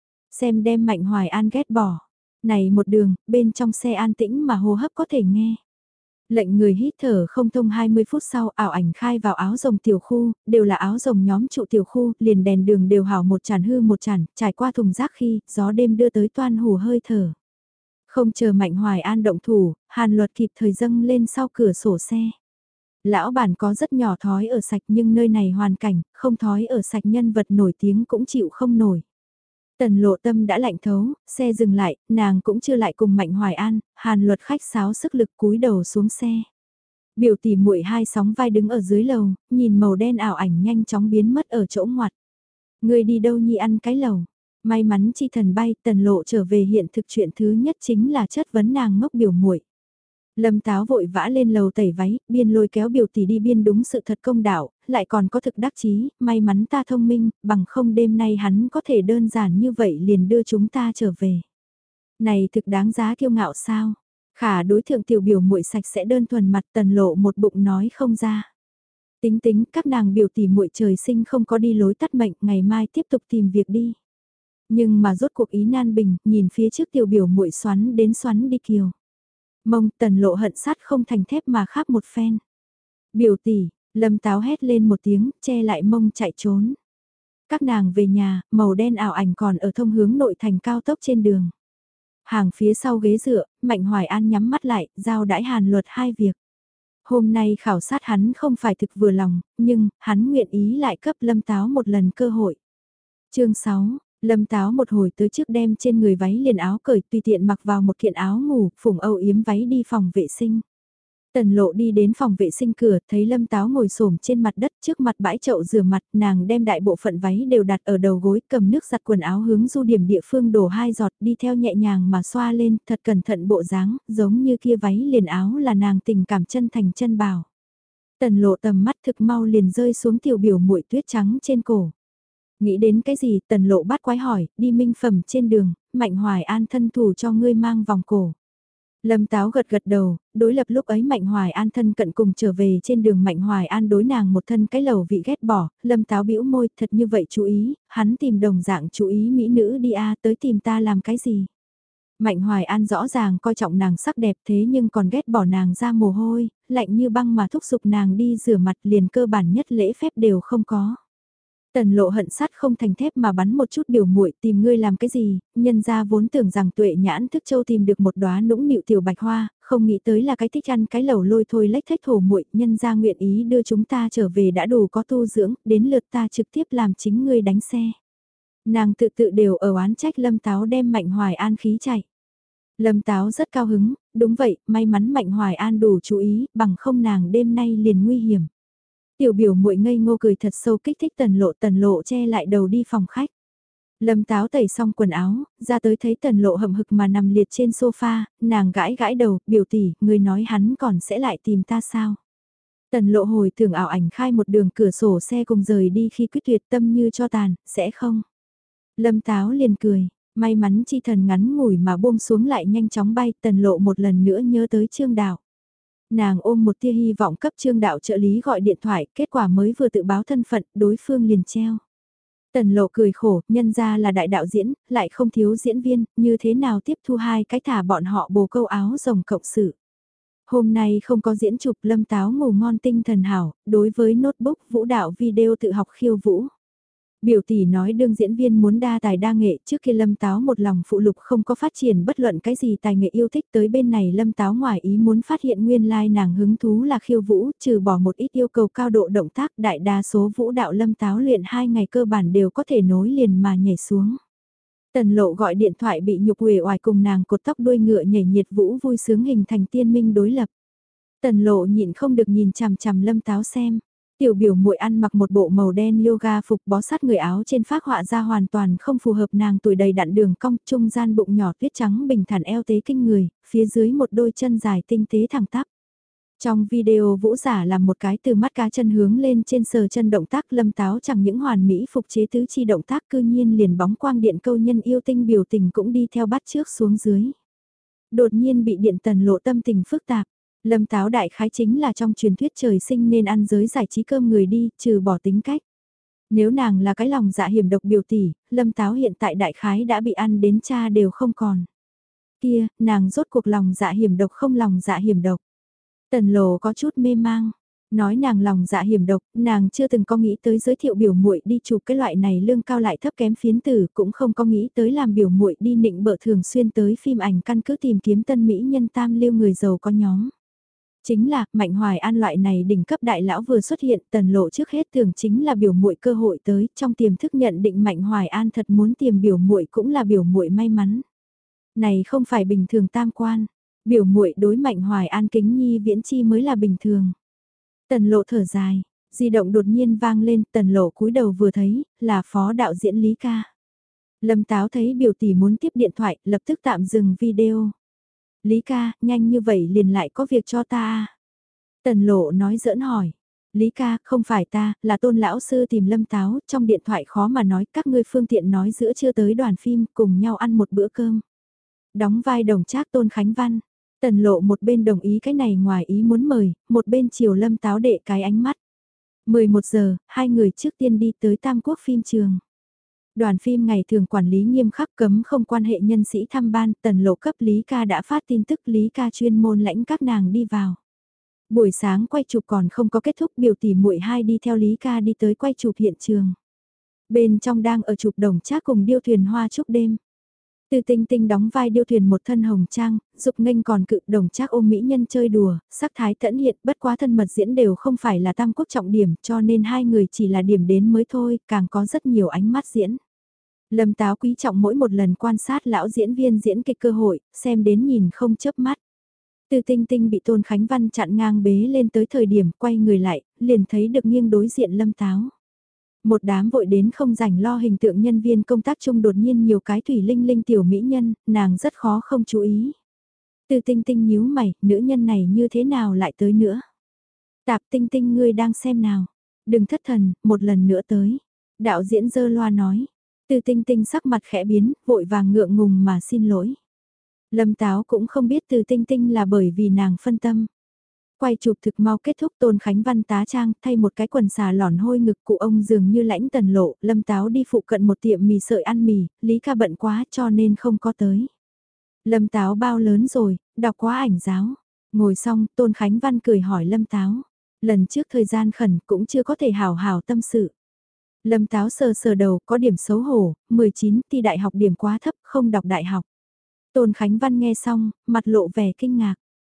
Xem đem Mạnh Hoài An ghét bỏ. Này một đường, bên trong xe an tĩnh mà hô hấp có thể nghe. Lệnh người hít thở không thông 20 phút sau, ảo ảnh khai vào áo rồng tiểu khu, đều là áo rồng nhóm trụ tiểu khu, liền đèn đường đều hảo một tràn hư một tràn, trải qua thùng rác khi, gió đêm đưa tới toan hù hơi thở. Không chờ Mạnh Hoài An động thủ, Hàn Luật kịp thời dâng lên sau cửa sổ xe. Lão bản có rất nhỏ thói ở sạch nhưng nơi này hoàn cảnh, không thói ở sạch nhân vật nổi tiếng cũng chịu không nổi. Tần Lộ tâm đã lạnh thấu, xe dừng lại, nàng cũng chưa lại cùng Mạnh Hoài An, Hàn Luật khách sáo sức lực cúi đầu xuống xe. Biểu tỷ muội hai sóng vai đứng ở dưới lầu, nhìn màu đen ảo ảnh nhanh chóng biến mất ở chỗ ngoặt. Người đi đâu nhi ăn cái lầu? May mắn chi thần bay, Tần Lộ trở về hiện thực chuyện thứ nhất chính là chất vấn nàng ngốc biểu muội. Lâm Táo vội vã lên lầu tẩy váy, biên lôi kéo biểu tỷ đi biên đúng sự thật công đạo, lại còn có thực đắc chí, may mắn ta thông minh, bằng không đêm nay hắn có thể đơn giản như vậy liền đưa chúng ta trở về. Này thực đáng giá kiêu ngạo sao? Khả đối thượng tiểu biểu muội sạch sẽ đơn thuần mặt, Tần Lộ một bụng nói không ra. Tính tính, các nàng biểu tỷ muội trời sinh không có đi lối tắt mệnh, ngày mai tiếp tục tìm việc đi. Nhưng mà rốt cuộc ý nan bình, nhìn phía trước tiểu biểu muội xoắn đến xoắn đi kiều. Mông Tần Lộ hận sắt không thành thép mà khắp một phen. Biểu tỷ, Lâm Táo hét lên một tiếng, che lại mông chạy trốn. Các nàng về nhà, màu đen ảo ảnh còn ở thông hướng nội thành cao tốc trên đường. Hàng phía sau ghế dựa, Mạnh Hoài An nhắm mắt lại, giao đãi Hàn Luật hai việc. Hôm nay khảo sát hắn không phải thực vừa lòng, nhưng hắn nguyện ý lại cấp Lâm Táo một lần cơ hội. Chương 6, Lâm Táo một hồi tới trước đem trên người váy liền áo cởi tùy tiện mặc vào một kiện áo ngủ, phủng âu yếm váy đi phòng vệ sinh. Tần Lộ đi đến phòng vệ sinh cửa, thấy Lâm Táo ngồi xổm trên mặt đất trước mặt bãi chậu rửa mặt, nàng đem đại bộ phận váy đều đặt ở đầu gối, cầm nước giặt quần áo hướng du điểm địa phương đổ 2 giọt, đi theo nhẹ nhàng mà xoa lên, thật cẩn thận bộ dáng, giống như kia váy liền áo là nàng tình cảm chân thành chân bào. Tần Lộ tầm mắt thực mau liền rơi xuống tiểu biểu muội tuyết trắng trên cổ. Nghĩ đến cái gì, Tần Lộ bắt quái hỏi, đi minh phẩm trên đường, Mạnh Hoài An thân thủ cho ngươi mang vòng cổ. Lâm Táo gật gật đầu, đối lập lúc ấy Mạnh Hoài An thân cận cùng trở về trên đường Mạnh Hoài An đối nàng một thân cái lầu vị ghét bỏ, Lâm Táo bĩu môi, thật như vậy chú ý, hắn tìm đồng dạng chú ý mỹ nữ đi tới tìm ta làm cái gì. Mạnh Hoài An rõ ràng coi trọng nàng sắc đẹp thế nhưng còn ghét bỏ nàng ra mồ hôi, lạnh như băng mà thúc giục nàng đi rửa mặt liền cơ bản nhất lễ phép đều không có. Tần Lộ hận sắt không thành thép mà bắn một chút biểu muội tìm ngươi làm cái gì, nhân ra vốn tưởng rằng Tuệ Nhãn Thức Châu tìm được một đóa nũng nịu tiểu bạch hoa, không nghĩ tới là cái thích ăn cái lẩu lôi thôi lách thách thổ muội, nhân ra nguyện ý đưa chúng ta trở về đã đủ có tu dưỡng, đến lượt ta trực tiếp làm chính ngươi đánh xe. Nàng tự tự đều ở oán trách Lâm Táo đem Mạnh Hoài An khí chạy. Lâm Táo rất cao hứng, đúng vậy, may mắn Mạnh Hoài An đủ chú ý, bằng không nàng đêm nay liền nguy hiểm. Tiểu biểu muội ngây ngô cười thật sâu kích thích tần lộ che lại đầu đi phòng khách. Lâm Táo tẩy xong quần áo, ra tới thấy tần lộ hậm hực mà nằm liệt trên sofa, nàng gãi gãi đầu, biểu tỷ, người nói hắn còn sẽ lại tìm ta sao? Tần lộ hồi tưởng ảo ảnh khai một đường cửa sổ xe cùng rời đi khi quyết tuyệt tâm như cho tàn, sẽ không? Lâm Táo liền cười, may mắn chi thần ngắn ngủi mà buông xuống lại nhanh chóng bay, tần lộ một lần nữa nhớ tới Trương Đạo. Nàng ôm một tia hy vọng cấp Trương Đạo trợ lý gọi điện thoại, kết quả mới vừa tự báo thân phận, đối phương liền treo. Tần lộ cười khổ, nhân ra là đại đạo diễn, lại không thiếu diễn viên, như thế nào tiếp thu hai cái thả bọn họ bồ câu áo rồng cộng sự. Hôm nay không có diễn chụp Lâm Táo ngủ ngon tinh thần hảo, đối với notebook vũ đạo video tự học khiêu vũ. Biểu tỷ nói đương diễn viên muốn đa tài đa nghệ, trước kia Lâm Táo một lòng phụ lục không có phát triển bất luận cái gì tài nghệ yêu thích, tới bên này Lâm Táo ngoài ý muốn phát hiện nguyên lai nàng hứng thú là khiêu vũ, trừ bỏ một ít yêu cầu cao độ động tác, đại đa số vũ đạo Lâm Táo luyện 2 ngày cơ bản đều có thể nối liền mà nhảy xuống. Tần lộ gọi điện thoại bị nhục uể oải cùng nàng cột tóc đuôi ngựa nhảy nhiệt vũ vui sướng hình thành tiên minh đối lập. Tần lộ nhịn không được nhìn chằm chằm Lâm Táo xem. Tiểu biểu muội ăn mặc một bộ màu đen yoga phục bó sát người áo trên phác họa ra hoàn toàn không phù hợp nàng tuổi đầy đặn đường cong, trung gian bụng nhỏ tuyết trắng bình thản eo tế kinh người, phía dưới một đôi chân dài tinh tế thẳng tắp. Trong video vũ giả làm một cái từ mắt cá chân hướng lên trên sờ chân động tác Lâm Táo chẳng những hoàn mỹ phục chế tứ chi động tác cư nhiên liền bóng quang điện câu nhân yêu tinh biểu tình cũng đi theo bắt trước xuống dưới. Đột nhiên bị điện tần lộ tâm tình phức tạp. Lâm Táo đại khái chính là trong truyền thuyết trời sinh nên ăn giới giải trí cơm người đi, trừ bỏ tính cách. Nếu nàng là cái lòng dạ hiểm độc biểu tỷ, Lâm Táo hiện tại đại khái đã bị ăn đến cha đều không còn. Kia, nàng rốt cuộc lòng dạ hiểm độc không lòng dạ hiểm độc. Tần Lộ có chút mê mang. Nói nàng lòng dạ hiểm độc, nàng chưa từng có nghĩ tới giới thiệu biểu muội đi chụp cái loại này lương cao lại thấp kém phiến tử, cũng không có nghĩ tới làm biểu muội đi nịnh bợ thường xuyên tới phim ảnh căn cứ tìm kiếm tân mỹ nhân tam lưu người giàu có nhóm. Chính là, Mạnh Hoài An loại này đỉnh cấp đại lão vừa xuất hiện, Tần Lộ trước hết tưởng chính là biểu muội cơ hội tới, trong tiềm thức nhận định Mạnh Hoài An thật muốn tìm biểu muội cũng là biểu muội may mắn. Này không phải bình thường tam quan, biểu muội đối Mạnh Hoài An kính nhi viễn chi mới là bình thường. Tần Lộ thở dài, di động đột nhiên vang lên, Tần Lộ cúi đầu vừa thấy, là phó đạo diễn Lý Ca. Lâm Táo thấy biểu tỷ muốn tiếp điện thoại, lập tức tạm dừng video. Lý ca, nhanh như vậy liền lại có việc cho ta à? Tần Lộ nói giỡn hỏi. Lý ca, không phải ta, là Tôn lão sư tìm Lâm Táo, trong điện thoại khó mà nói, các ngươi phương tiện nói giữa chưa tới đoàn phim, cùng nhau ăn một bữa cơm. Đóng vai đồng trác Tôn Khánh Văn. Tần Lộ một bên đồng ý cái này ngoài ý muốn mời, một bên chiều Lâm Táo đệ cái ánh mắt. 11 giờ, hai người trước tiên đi tới Tam Quốc phim trường. Đoàn phim ngày thường quản lý nghiêm khắc cấm không quan hệ nhân sĩ thăm ban, Tần Lộ cấp Lý Ca đã phát tin tức Lý Ca chuyên môn lãnh các nàng đi vào. Buổi sáng quay chụp còn không có kết thúc, biểu tỷ muội hai đi theo Lý Ca đi tới quay chụp hiện trường. Bên trong đang ở chụp đồng trác cùng điêu thuyền hoa chúc đêm. Từ Tinh Tinh đóng vai điêu thuyền một thân hồng trang, dục nghênh còn cự đồng trác ôm mỹ nhân chơi đùa, sắc thái tẫn hiện bất quá thân mật diễn đều không phải là Tam Quốc trọng điểm cho nên hai người chỉ là điểm đến mới thôi, càng có rất nhiều ánh mắt diễn. Lâm Táo quý trọng mỗi một lần quan sát lão diễn viên diễn kịch cơ hội, xem đến nhìn không chớp mắt. Từ Tinh Tinh bị Tôn Khánh Văn chặn ngang bế lên tới thời điểm quay người lại, liền thấy được nghiêng đối diện Lâm Táo. Một đám vội đến không rảnh lo hình tượng nhân viên công tác chung đột nhiên nhiều cái thủy linh linh tiểu mỹ nhân, nàng rất khó không chú ý. Từ Tinh Tinh nhíu mày, nữ nhân này như thế nào lại tới nữa? Tạp Tinh Tinh ngươi đang xem nào? Đừng thất thần, một lần nữa tới. Đạo diễn dơ loa nói. Từ Tinh Tinh sắc mặt khẽ biến, vội vàng ngượng ngùng mà xin lỗi. Lâm Táo cũng không biết Từ Tinh Tinh là bởi vì nàng phân tâm. Quay chụp thực mau kết thúc Tôn Khánh Văn tá trang thay một cái quần xà lỏn hôi ngực cụ ông dường như lãnh Tần Lộ, Lâm Táo đi phụ cận một tiệm mì sợi ăn mì, Lý Ca bận quá cho nên không có tới. Lâm Táo bao lớn rồi, đọc quá ảnh giáo. Ngồi xong, Tôn Khánh Văn cười hỏi Lâm Táo. Lần trước thời gian khẩn cũng chưa có thể hào hào tâm sự. Lâm Táo sờ sờ đầu có điểm xấu hổ, 19 thi đại học điểm quá thấp không đọc đại học. Tôn Khánh Văn nghe xong, mặt lộ vẻ kinh ngạc.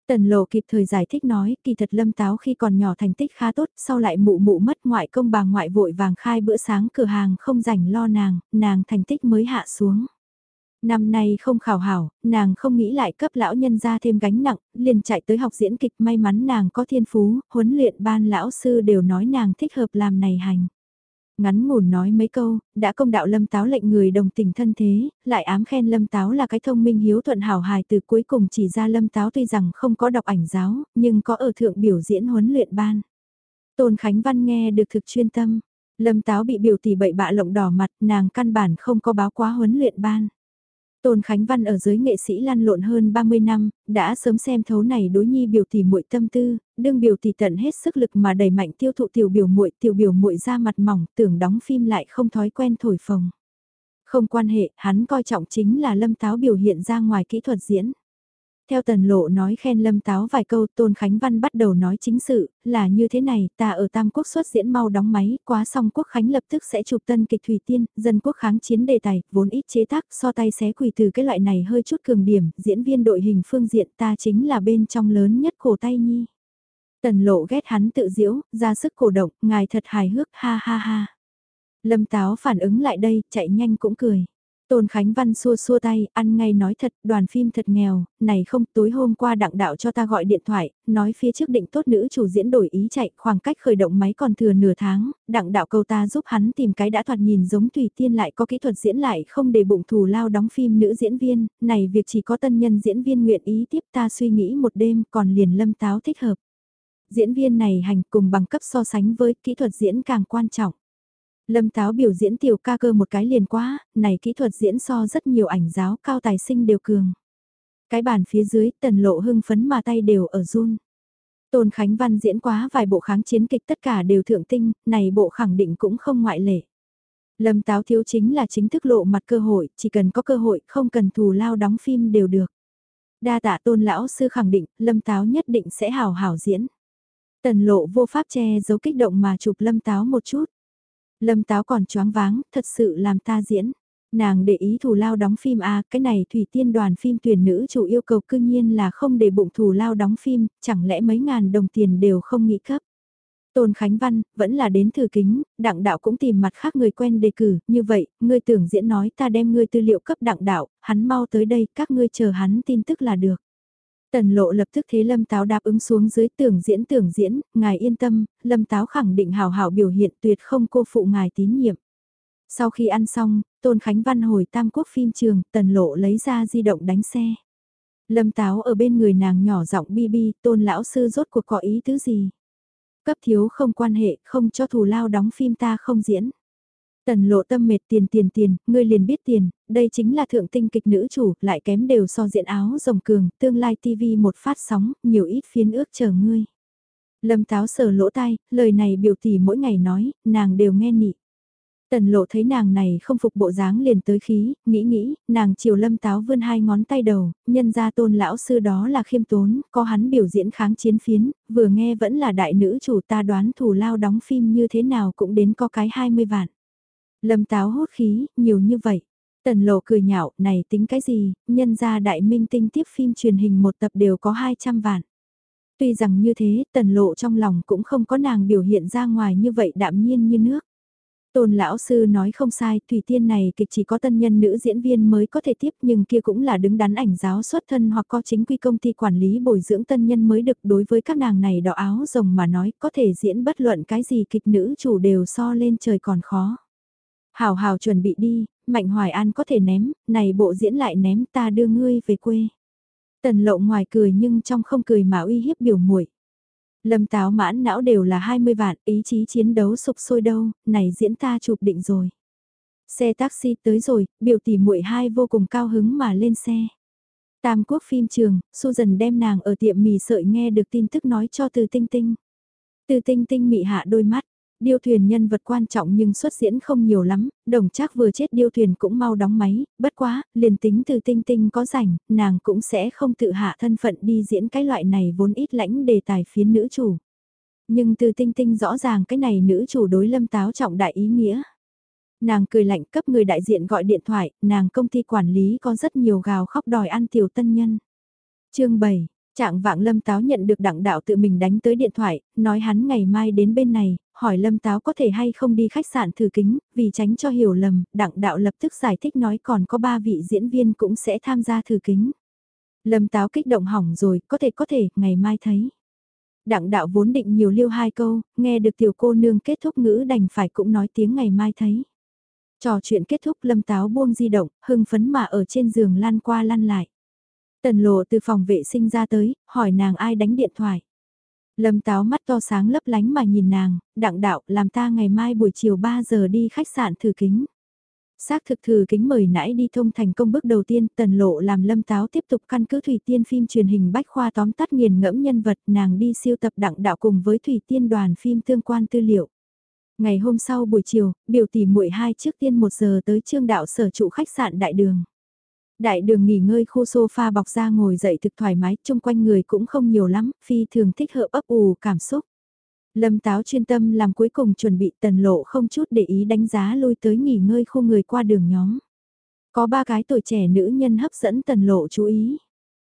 Tần Lộ kịp thời giải thích nói, kỳ thật Lâm Táo khi còn nhỏ thành tích khá tốt, sau lại mụ mụ mất ngoại công bà ngoại vội vàng khai bữa sáng cửa hàng không rảnh lo nàng thành tích mới hạ xuống. Năm nay không khảo hảo, nàng không nghĩ lại cấp lão nhân ra thêm gánh nặng, liền chạy tới học diễn kịch, may mắn nàng có thiên phú, huấn luyện ban lão sư đều nói nàng thích hợp làm này hành. Ngắn ngủn nói mấy câu, đã công đạo Lâm Táo lệnh người đồng tình thân thế, lại ám khen Lâm Táo là cái thông minh hiếu thuận hảo hài, từ cuối cùng chỉ ra Lâm Táo tuy rằng không có đọc ảnh giáo, nhưng có ở thượng biểu diễn huấn luyện ban. Tôn Khánh Văn nghe được thực chuyên tâm, Lâm Táo bị biểu tỷ bậy bạ lộng đỏ mặt, nàng căn bản không có báo quá huấn luyện ban. Tôn Khánh Văn ở giới nghệ sĩ lăn lộn hơn 30 năm, đã sớm xem thấu này đối nhi biểu tỷ muội tâm tư, đương biểu tỷ tận hết sức lực mà đẩy mạnh tiêu thụ tiểu biểu muội ra mặt mỏng, tưởng đóng phim lại không thói quen thổi phồng. Không quan hệ, hắn coi trọng chính là Lâm Táo biểu hiện ra ngoài kỹ thuật diễn. Theo Tần Lộ nói khen Lâm Táo vài câu, Tôn Khánh Văn bắt đầu nói chính sự, là như thế này, ta ở Tam Quốc xuất diễn mau đóng máy, quá xong Quốc Khánh lập tức sẽ chụp tân kịch Thủy Tiên, dân quốc kháng chiến đề tài, vốn ít chế tác, so tay xé quỳ từ cái loại này hơi chút cường điểm, diễn viên đội hình phương diện ta chính là bên trong lớn nhất cổ tay nhi. Tần Lộ ghét hắn tự diễu, ra sức cổ động, ngài thật hài hước, ha ha ha. Lâm Táo phản ứng lại đây, chạy nhanh cũng cười. Tôn Khánh Văn xua xua tay, ăn ngay nói thật, đoàn phim thật nghèo, này không, tối hôm qua đặng đạo cho ta gọi điện thoại, nói phía trước định tốt nữ chủ diễn đổi ý chạy, khoảng cách khởi động máy còn thừa nửa tháng, đặng đạo cầu ta giúp hắn tìm cái đã thoạt nhìn giống Thủy Tiên lại có kỹ thuật diễn lại không để bụng thù lao đóng phim nữ diễn viên, này việc chỉ có tân nhân diễn viên nguyện ý tiếp, ta suy nghĩ một đêm còn liền Lâm Táo thích hợp. Diễn viên này hành cùng bằng cấp so sánh với kỹ thuật diễn càng quan trọng. Lâm Táo biểu diễn tiểu ca cơ một cái liền quá, này kỹ thuật diễn so rất nhiều ảnh giáo cao tài sinh đều cường. Cái bàn phía dưới Tần Lộ hưng phấn mà tay đều ở run. Tôn Khánh Văn diễn quá vài bộ kháng chiến kịch tất cả đều thượng tinh, này bộ khẳng định cũng không ngoại lệ. Lâm Táo thiếu chính là chính thức lộ mặt cơ hội, chỉ cần có cơ hội không cần thù lao đóng phim đều được. Đa tạ Tôn lão sư khẳng định, Lâm Táo nhất định sẽ hào hảo diễn. Tần Lộ vô pháp che giấu kích động mà chụp Lâm Táo một chút. Lâm Táo còn choáng váng, thật sự làm ta diễn. Nàng để ý thù lao đóng phim à, cái này Thủy Tiên đoàn phim tuyển nữ chủ yêu cầu cương nhiên là không để bụng thù lao đóng phim, chẳng lẽ mấy ngàn đồng tiền đều không nghĩ cấp. Tôn Khánh Văn, vẫn là đến thử kính, đặng đạo cũng tìm mặt khác người quen đề cử, như vậy, ngươi tưởng diễn nói ta đem ngươi tư liệu cấp đặng đạo, hắn mau tới đây, các ngươi chờ hắn tin tức là được. Tần Lộ lập tức thế Lâm Táo đáp ứng xuống dưới tưởng diễn, ngài yên tâm, Lâm Táo khẳng định hào hảo biểu hiện tuyệt không cô phụ ngài tín nhiệm. Sau khi ăn xong, Tôn Khánh Văn hồi Tam Quốc phim trường, Tần Lộ lấy ra di động đánh xe. Lâm Táo ở bên người nàng nhỏ giọng bi bi, Tôn lão sư rốt cuộc có ý tứ gì? Cấp thiếu không quan hệ, không cho thù lao đóng phim ta không diễn. Tần Lộ tâm mệt tiền, ngươi liền biết tiền, đây chính là thượng tinh kịch nữ chủ, lại kém đều so diện áo rồng cường, tương lai TV một phát sóng, nhiều ít phiến ước chờ ngươi. Lâm Táo sờ lỗ tai, lời này biểu tỷ mỗi ngày nói, nàng đều nghe nị. Tần Lộ thấy nàng này không phục bộ dáng liền tới khí, nghĩ, nàng chiều Lâm Táo vươn hai ngón tay đầu, nhân ra Tôn lão sư đó là khiêm tốn, có hắn biểu diễn kháng chiến phiến, vừa nghe vẫn là đại nữ chủ, ta đoán thù lao đóng phim như thế nào cũng đến có cái 20 vạn. Lâm Táo hốt khí, nhiều như vậy. Tần Lộ cười nhạo, này tính cái gì, nhân ra đại minh tinh tiếp phim truyền hình một tập đều có 200 vạn. Tuy rằng như thế, Tần Lộ trong lòng cũng không có nàng biểu hiện ra ngoài như vậy đạm nhiên như nước. Tôn lão sư nói không sai, Thủy Tiên này kịch chỉ có tân nhân nữ diễn viên mới có thể tiếp, nhưng kia cũng là đứng đắn ảnh giáo xuất thân hoặc có chính quy công ty quản lý bồi dưỡng tân nhân mới được. Đối với các nàng này đỏ áo rồng mà nói, có thể diễn bất luận cái gì kịch nữ chủ đều so lên trời còn khó. Hảo hảo chuẩn bị đi, Mạnh Hoài An có thể ném, này bộ diễn lại ném, ta đưa ngươi về quê. Tần Lộ ngoài cười nhưng trong không cười mà uy hiếp biểu muội. Lâm Táo mãn não đều là 20 vạn, ý chí chiến đấu sục sôi đâu, này diễn ta chụp định rồi. Xe taxi tới rồi, biểu tỷ muội hai vô cùng cao hứng mà lên xe. Tam Quốc phim trường, Susan đem nàng ở tiệm mì sợi nghe được tin tức nói cho Từ Tinh Tinh. Từ Tinh Tinh mị hạ đôi mắt. Điêu thuyền nhân vật quan trọng nhưng xuất diễn không nhiều lắm, Đồng Trác vừa chết điêu thuyền cũng mau đóng máy, bất quá, liền tính Từ Tinh Tinh có rảnh, nàng cũng sẽ không tự hạ thân phận đi diễn cái loại này vốn ít lãnh đề tài phiến nữ chủ. Nhưng Từ Tinh Tinh rõ ràng cái này nữ chủ đối Lâm Táo trọng đại ý nghĩa. Nàng cười lạnh cấp người đại diện gọi điện thoại, nàng công ty quản lý có rất nhiều gào khóc đòi ăn tiểu tân nhân. Chương 7 Trạng vạng Lâm Táo nhận được Đặng Đạo tự mình đánh tới điện thoại, nói hắn ngày mai đến bên này, hỏi Lâm Táo có thể hay không đi khách sạn thử kính, vì tránh cho hiểu lầm, Đặng Đạo lập tức giải thích nói còn có 3 vị diễn viên cũng sẽ tham gia thử kính. Lâm Táo kích động hỏng rồi, có thể, ngày mai thấy. Đặng Đạo vốn định nhiều liêu 2 câu, nghe được tiểu cô nương kết thúc ngữ đành phải cũng nói tiếng ngày mai thấy. Trò chuyện kết thúc Lâm Táo buông di động, hưng phấn mà ở trên giường lăn qua lăn lại. Tần Lộ từ phòng vệ sinh ra tới, hỏi nàng ai đánh điện thoại. Lâm Táo mắt to sáng lấp lánh mà nhìn nàng, Đặng Đạo làm ta ngày mai buổi chiều 3 giờ đi khách sạn thử kính. Xác thực thử kính mời nãy đi thông thành công bước đầu tiên, Tần Lộ làm Lâm Táo tiếp tục căn cứ Thủy Tiên phim truyền hình bách khoa tóm tắt nghiền ngẫm nhân vật, nàng đi siêu tập Đặng Đạo cùng với Thủy Tiên đoàn phim tương quan tư liệu. Ngày hôm sau buổi chiều, biểu tỷ muội hai trước tiên 1 giờ tới Trương Đạo sở trụ khách sạn Đại Đường. Đại Đường nghỉ ngơi khu sofa bọc ra ngồi dậy thực thoải mái, chung quanh người cũng không nhiều lắm, phi thường thích hợp ấp ủ cảm xúc. Lâm Táo chuyên tâm làm cuối cùng chuẩn bị, Tần Lộ không chút để ý đánh giá lui tới nghỉ ngơi khu người qua đường nhóm. Có 3 cái tuổi trẻ nữ nhân hấp dẫn Tần Lộ chú ý.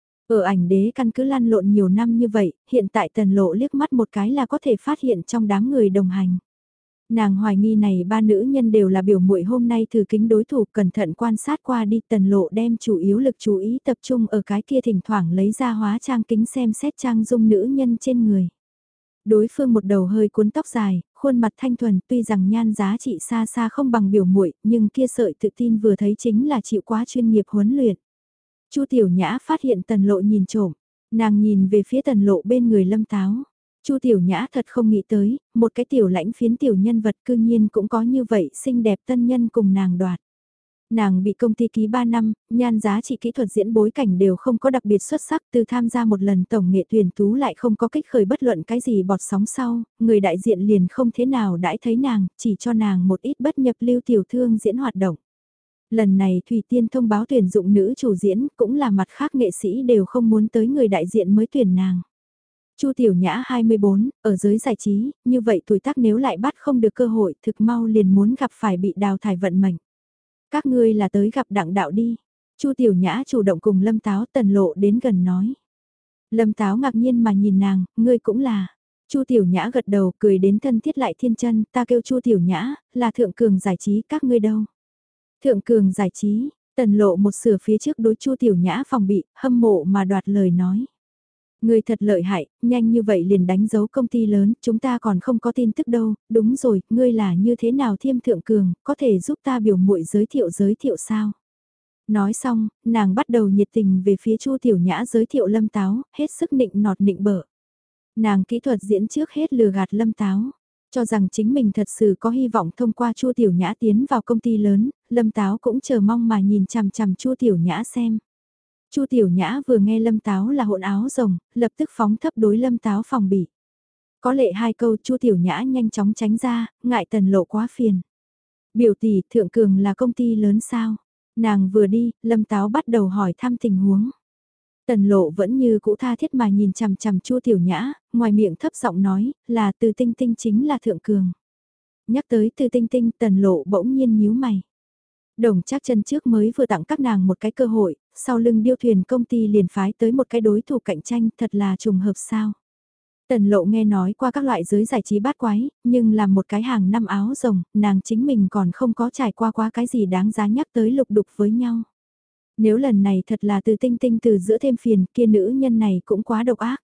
Ở ảnh đế căn cứ lăn lộn nhiều năm như vậy, hiện tại Tần Lộ liếc mắt một cái là có thể phát hiện trong đám người đồng hành. Nàng hoài nghi này 3 nữ nhân đều là biểu muội hôm nay thử kính đối thủ, cẩn thận quan sát qua đi, Tần Lộ đem chủ yếu lực chú ý tập trung ở cái kia thỉnh thoảng lấy ra hóa trang kính xem xét trang dung nữ nhân trên người. Đối phương một đầu hơi cuốn tóc dài, khuôn mặt thanh thuần, tuy rằng nhan giá trị xa xa không bằng biểu muội, nhưng kia sợi tự tin vừa thấy chính là chịu quá chuyên nghiệp huấn luyện. Chu Tiểu Nhã phát hiện Tần Lộ nhìn trộm, nàng nhìn về phía Tần Lộ bên người Lâm Táo. Chu Tiểu Nhã thật không nghĩ tới, một cái tiểu lãnh phiến tiểu nhân vật cư nhiên cũng có như vậy xinh đẹp tân nhân cùng nàng đoạt. Nàng bị công ty ký 3 năm, nhan giá trị kỹ thuật diễn bối cảnh đều không có đặc biệt xuất sắc, từ tham gia một lần tổng nghệ tuyển tú lại không có kích khởi bất luận cái gì bọt sóng sau, người đại diện liền không thế nào đãi thấy nàng, chỉ cho nàng một ít bất nhập lưu tiểu thương diễn hoạt động. Lần này Thủy Tiên thông báo tuyển dụng nữ chủ diễn, cũng là mặt khác nghệ sĩ đều không muốn tới người đại diện mới tuyển nàng. Chu Tiểu Nhã 24, ở giới giải trí, như vậy tuổi tác nếu lại bắt không được cơ hội thực mau liền muốn gặp phải bị đào thải vận mệnh. Các ngươi là tới gặp Đặng Đạo đi. Chu Tiểu Nhã chủ động cùng Lâm Táo Tần Lộ đến gần nói. Lâm Táo ngạc nhiên mà nhìn nàng, ngươi cũng là. Chu Tiểu Nhã gật đầu cười đến thân thiết lại thiên chân, ta kêu Chu Tiểu Nhã, là Thượng Cường giải trí, các ngươi đâu. Thượng Cường giải trí, Tần Lộ một sửa phía trước đối Chu Tiểu Nhã phòng bị, hâm mộ mà đoạt lời nói. Ngươi thật lợi hại, nhanh như vậy liền đánh dấu công ty lớn, chúng ta còn không có tin tức đâu, đúng rồi, ngươi là như thế nào Thiêm Thượng Cường, có thể giúp ta biểu muội giới thiệu sao? Nói xong, nàng bắt đầu nhiệt tình về phía Chu Tiểu Nhã giới thiệu Lâm Táo, hết sức nịnh nọt nịnh bợ. Nàng kỹ thuật diễn trước hết lừa gạt Lâm Táo, cho rằng chính mình thật sự có hy vọng thông qua Chu Tiểu Nhã tiến vào công ty lớn, Lâm Táo cũng chờ mong mà nhìn chằm chằm Chu Tiểu Nhã xem. Chu Tiểu Nhã vừa nghe Lâm Táo là hỗn áo rồng, lập tức phóng thấp đối Lâm Táo phòng bị. Có lệ 2 câu Chu Tiểu Nhã nhanh chóng tránh ra, ngại Tần Lộ quá phiền. Biểu tỷ Thượng Cường là công ty lớn sao? Nàng vừa đi, Lâm Táo bắt đầu hỏi thăm tình huống. Tần Lộ vẫn như cũ tha thiết mà nhìn chằm chằm Chu Tiểu Nhã, ngoài miệng thấp giọng nói, là Từ Tinh Tinh chính là Thượng Cường. Nhắc tới Từ Tinh Tinh, Tần Lộ bỗng nhiên nhíu mày. Đồng Trác chân trước mới vừa tặng các nàng một cái cơ hội, sau lưng điêu thuyền công ty liền phái tới một cái đối thủ cạnh tranh, thật là trùng hợp sao. Tần Lộ nghe nói qua các loại giới giải trí bát quái, nhưng làm một cái hàng năm áo rồng, nàng chính mình còn không có trải qua quá cái gì đáng giá nhắc tới lục đục với nhau. Nếu lần này thật là Từ Tinh Tinh từ giữa thêm phiền, kia nữ nhân này cũng quá độc ác.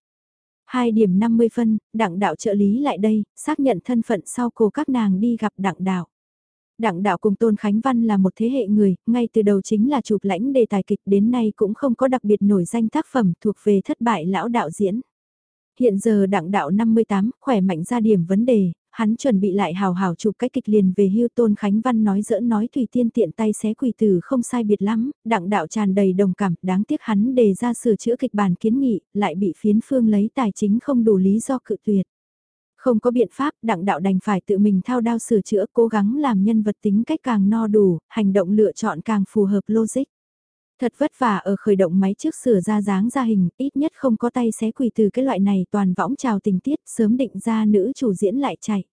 2 điểm 50 phân, Đặng Đạo trợ lý lại đây, xác nhận thân phận sau cô các nàng đi gặp Đặng Đạo. Đặng Đạo cùng Tôn Khánh Văn là một thế hệ người, ngay từ đầu chính là chụp lãnh đề tài kịch đến nay cũng không có đặc biệt nổi danh tác phẩm thuộc về thất bại lão đạo diễn. Hiện giờ Đặng Đạo 58, khỏe mạnh ra điểm vấn đề, hắn chuẩn bị lại hào hào chụp cái kịch liền về hưu. Tôn Khánh Văn nói giỡn nói Thủy Tiên tiện tay xé quỷ tử không sai biệt lắm, Đặng Đạo tràn đầy đồng cảm, đáng tiếc hắn đề ra sửa chữa kịch bản kiến nghị, lại bị phiến phương lấy tài chính không đủ lý do cự tuyệt. Không có biện pháp, Đặng Đạo đành phải tự mình thao đao sửa chữa, cố gắng làm nhân vật tính cách càng no đủ, hành động lựa chọn càng phù hợp logic. Thật vất vả ở khởi động máy trước sửa ra dáng ra hình, ít nhất không có tay xé quỷ từ cái loại này toàn võng trào tình tiết, sớm định ra nữ chủ diễn lại chạy.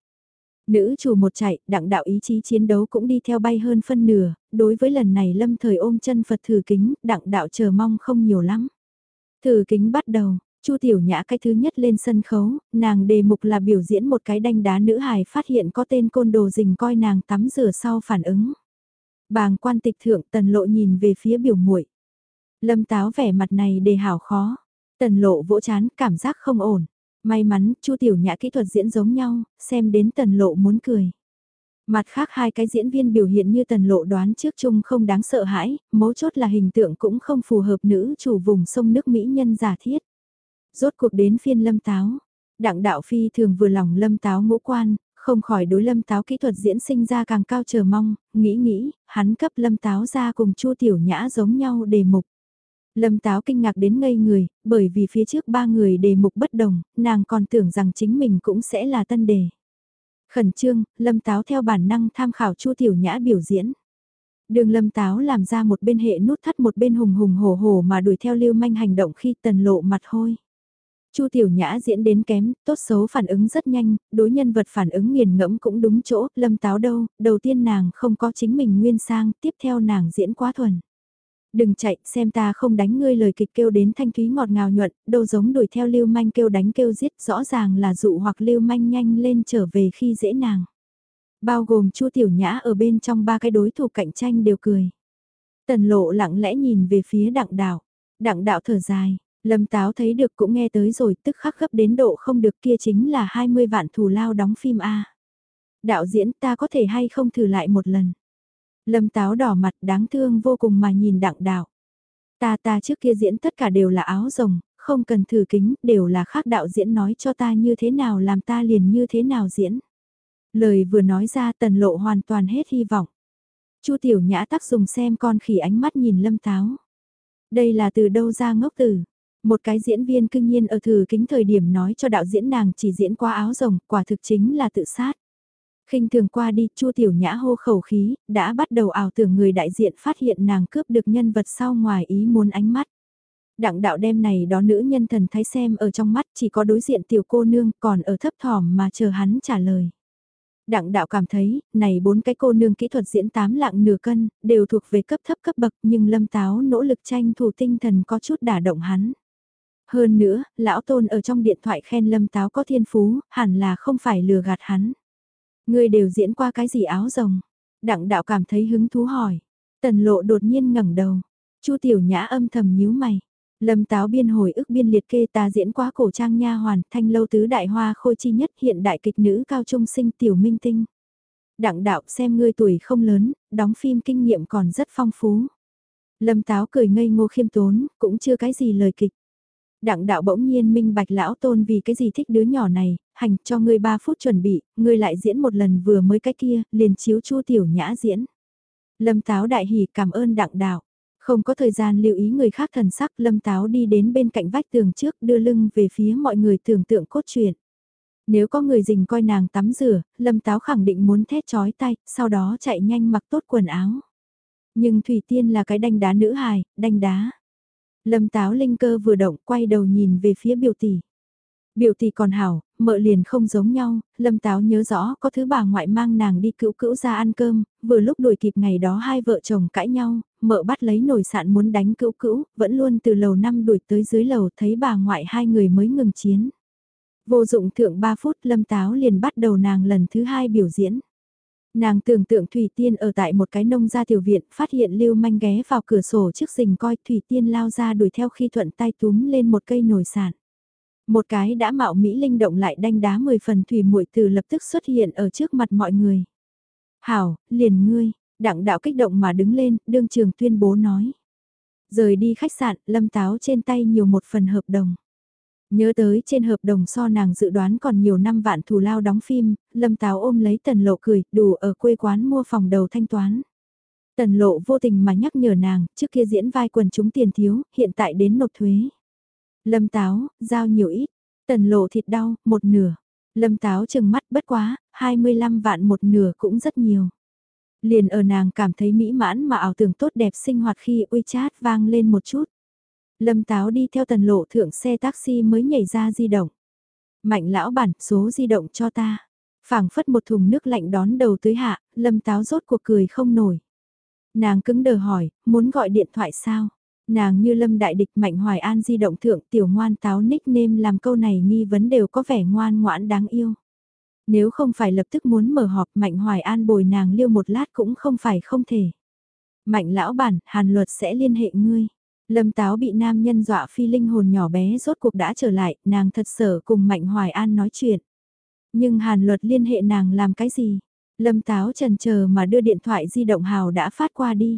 Nữ chủ một chạy, Đặng Đạo ý chí chiến đấu cũng đi theo bay hơn phân nửa, đối với lần này lâm thời ôm chân Phật thử kính, Đặng Đạo chờ mong không nhiều lắm. Thử kính bắt đầu, Chu Tiểu Nhã cái thứ nhất lên sân khấu, nàng đề mục là biểu diễn một cái đanh đá nữ hài phát hiện có tên côn đồ rình coi nàng tắm rửa sau phản ứng. Bàng quan tịch thượng Tần Lộ nhìn về phía biểu muội. Lâm Táo vẻ mặt này đề hảo khó. Tần Lộ vỗ chán, cảm giác không ổn. May mắn, Chu Tiểu Nhã kỹ thuật diễn giống nhau, xem đến Tần Lộ muốn cười. Mặt khác hai cái diễn viên biểu hiện như Tần Lộ đoán trước chung không đáng sợ hãi, mấu chốt là hình tượng cũng không phù hợp nữ chủ vùng sông nước Mỹ nhân giả thiết. Rốt cuộc đến phiên Lâm Táo. Đặng Đạo Phi thường vừa lòng Lâm Táo ngũ quan, không khỏi đối Lâm Táo kỹ thuật diễn sinh ra càng cao chờ mong, nghĩ, hắn cấp Lâm Táo ra cùng Chu Tiểu Nhã giống nhau đề mục. Lâm Táo kinh ngạc đến ngây người, bởi vì phía trước ba người đề mục bất đồng, nàng còn tưởng rằng chính mình cũng sẽ là tân đề. Khẩn trương, Lâm Táo theo bản năng tham khảo Chu Tiểu Nhã biểu diễn. Đường Lâm Táo làm ra một bên hệ nút thắt một bên hùng hùng hổ hổ mà đuổi theo lưu manh hành động khi Tần Lộ mặt hôi. Chu Tiểu Nhã diễn đến kém, tốt xấu phản ứng rất nhanh, đối nhân vật phản ứng nghiền ngẫm cũng đúng chỗ, Lâm Táo đâu, đầu tiên nàng không có chính mình nguyên sang, tiếp theo nàng diễn quá thuần. Đừng chạy, xem ta không đánh ngươi lời kịch kêu đến thanh thúy ngọt ngào nhuận, đâu giống đuổi theo lưu manh kêu đánh kêu giết, rõ ràng là dụ hoặc lưu manh nhanh lên trở về khi dễ nàng. Bao gồm Chu Tiểu Nhã ở bên trong ba cái đối thủ cạnh tranh đều cười. Tần Lộ lặng lẽ nhìn về phía Đặng Đạo thở dài. Lâm Táo thấy được cũng nghe tới rồi, tức khắc gấp đến độ không được, kia chính là 20 vạn thù lao đóng phim A. Đạo diễn, ta có thể hay không thử lại một lần. Lâm Táo đỏ mặt đáng thương vô cùng mà nhìn Đặng Đạo. Ta trước kia diễn tất cả đều là áo rồng, không cần thử kính, đều là khác đạo diễn nói cho ta như thế nào làm ta liền như thế nào diễn. Lời vừa nói ra Tần Lộ hoàn toàn hết hy vọng. Chu Tiểu Nhã tác dùng xem con khỉ ánh mắt nhìn Lâm Táo. Đây là từ đâu ra ngốc tử. Một cái diễn viên cương nhiên ở thử kính thời điểm nói cho đạo diễn nàng chỉ diễn qua áo rồng, quả thực chính là tự sát. Khinh thường qua đi, Chu Tiểu Nhã hô khẩu khí, đã bắt đầu ảo tưởng người đại diện phát hiện nàng cướp được nhân vật sau ngoài ý muốn ánh mắt. Đặng Đạo đem này đó nữ nhân thần thái xem ở trong mắt, chỉ có đối diện tiểu cô nương còn ở thấp thỏm mà chờ hắn trả lời. Đặng Đạo cảm thấy, này bốn cái cô nương kỹ thuật diễn 8 lạng nửa cân, đều thuộc về cấp thấp cấp bậc, nhưng Lâm Táo nỗ lực tranh thủ tinh thần có chút đả động hắn. Hơn nữa, lão Tôn ở trong điện thoại khen Lâm Táo có thiên phú, hẳn là không phải lừa gạt hắn. Người đều diễn qua cái gì áo rồng? Đặng Đạo cảm thấy hứng thú hỏi. Tần Lộ đột nhiên ngẩng đầu. Chu Tiểu Nhã âm thầm nhíu mày. Lâm Táo biên hồi ức biên liệt kê ta diễn quá cổ trang nha hoàn, thanh lâu tứ đại hoa khôi chi nhất, hiện đại kịch nữ cao trung sinh tiểu minh tinh. Đặng Đạo xem ngươi tuổi không lớn, đóng phim kinh nghiệm còn rất phong phú. Lâm Táo cười ngây ngô khiêm tốn, cũng chưa cái gì lời kịch. Đặng Đạo bỗng nhiên minh bạch lão Tôn vì cái gì thích đứa nhỏ này, hành cho ngươi 3 phút chuẩn bị, ngươi lại diễn một lần vừa mới cái kia, liền chiếu Chu Tiểu Nhã diễn. Lâm Táo đại hỉ cảm ơn Đặng Đạo. Không có thời gian lưu ý người khác thần sắc, Lâm Táo đi đến bên cạnh vách tường trước đưa lưng về phía mọi người tưởng tượng cốt truyện. Nếu có người rình coi nàng tắm rửa, Lâm Táo khẳng định muốn thét chói tay, sau đó chạy nhanh mặc tốt quần áo. Nhưng Thủy Tiên là cái đanh đá nữ hài, đanh đá. Lâm Táo linh cơ vừa động, quay đầu nhìn về phía biểu tỷ. Biểu tỷ còn hảo, mợ liền không giống nhau, Lâm Táo nhớ rõ có thứ bà ngoại mang nàng đi cữu cữu ra ăn cơm, vừa lúc đuổi kịp ngày đó hai vợ chồng cãi nhau, mợ bắt lấy nồi sạn muốn đánh cữu cữu, vẫn luôn từ lầu 5 đuổi tới dưới lầu thấy bà ngoại hai người mới ngừng chiến. Vô dụng thượng 3 phút Lâm Táo liền bắt đầu nàng lần thứ 2 biểu diễn. Nàng tưởng tượng Thủy Tiên ở tại một cái nông gia tiểu viện, phát hiện Lưu Manh ghé vào cửa sổ trước rình coi, Thủy Tiên lao ra đuổi theo khi thuận tay túm lên một cây nồi sạn. Một cái đã mạo mỹ linh động lại đanh đá 10 phần Thủy Muội Từ lập tức xuất hiện ở trước mặt mọi người. "Hảo, liền ngươi." Đặng Đạo kích động mà đứng lên, đương trường tuyên bố nói. Rời đi khách sạn, Lâm Táo trên tay nhiều một phần hợp đồng. Nhớ tới trên hợp đồng so nàng dự đoán còn nhiều năm vạn thù lao đóng phim, Lâm Táo ôm lấy Tần Lộ cười, đủ ở quê quán mua phòng đầu thanh toán. Tần Lộ vô tình mà nhắc nhở nàng, trước kia diễn vai quần chúng tiền thiếu, hiện tại đến nộp thuế. Lâm Táo, giao nhiều ít, Tần Lộ thịt đau, một nửa. Lâm Táo chừng mắt bất quá, 25 vạn một nửa cũng rất nhiều. Liền ở nàng cảm thấy mỹ mãn mà ảo tưởng tốt đẹp sinh hoạt khi WeChat vang lên một chút. Lâm Táo đi theo Tần Lộ thượng xe taxi mới nhảy ra di động. Mạnh lão bản, số di động cho ta. Phảng phất một thùng nước lạnh đón đầu tới hạ, Lâm Táo rốt cuộc cười không nổi. Nàng cứng đờ hỏi, muốn gọi điện thoại sao? Nàng như lâm đại địch Mạnh Hoài An di động thượng tiểu ngoan táo nickname làm câu này nghi vấn đều có vẻ ngoan ngoãn đáng yêu. Nếu không phải lập tức muốn mở họp Mạnh Hoài An bồi nàng liêu một lát cũng không phải không thể. Mạnh lão bản, Hàn Luật sẽ liên hệ ngươi. Lâm Táo bị nam nhân dọa phi linh hồn nhỏ bé rốt cuộc đã trở lại, nàng thật sở cùng Mạnh Hoài An nói chuyện. Nhưng Hàn Luật liên hệ nàng làm cái gì? Lâm Táo chần chờ mà đưa điện thoại di động hào đã phát qua đi.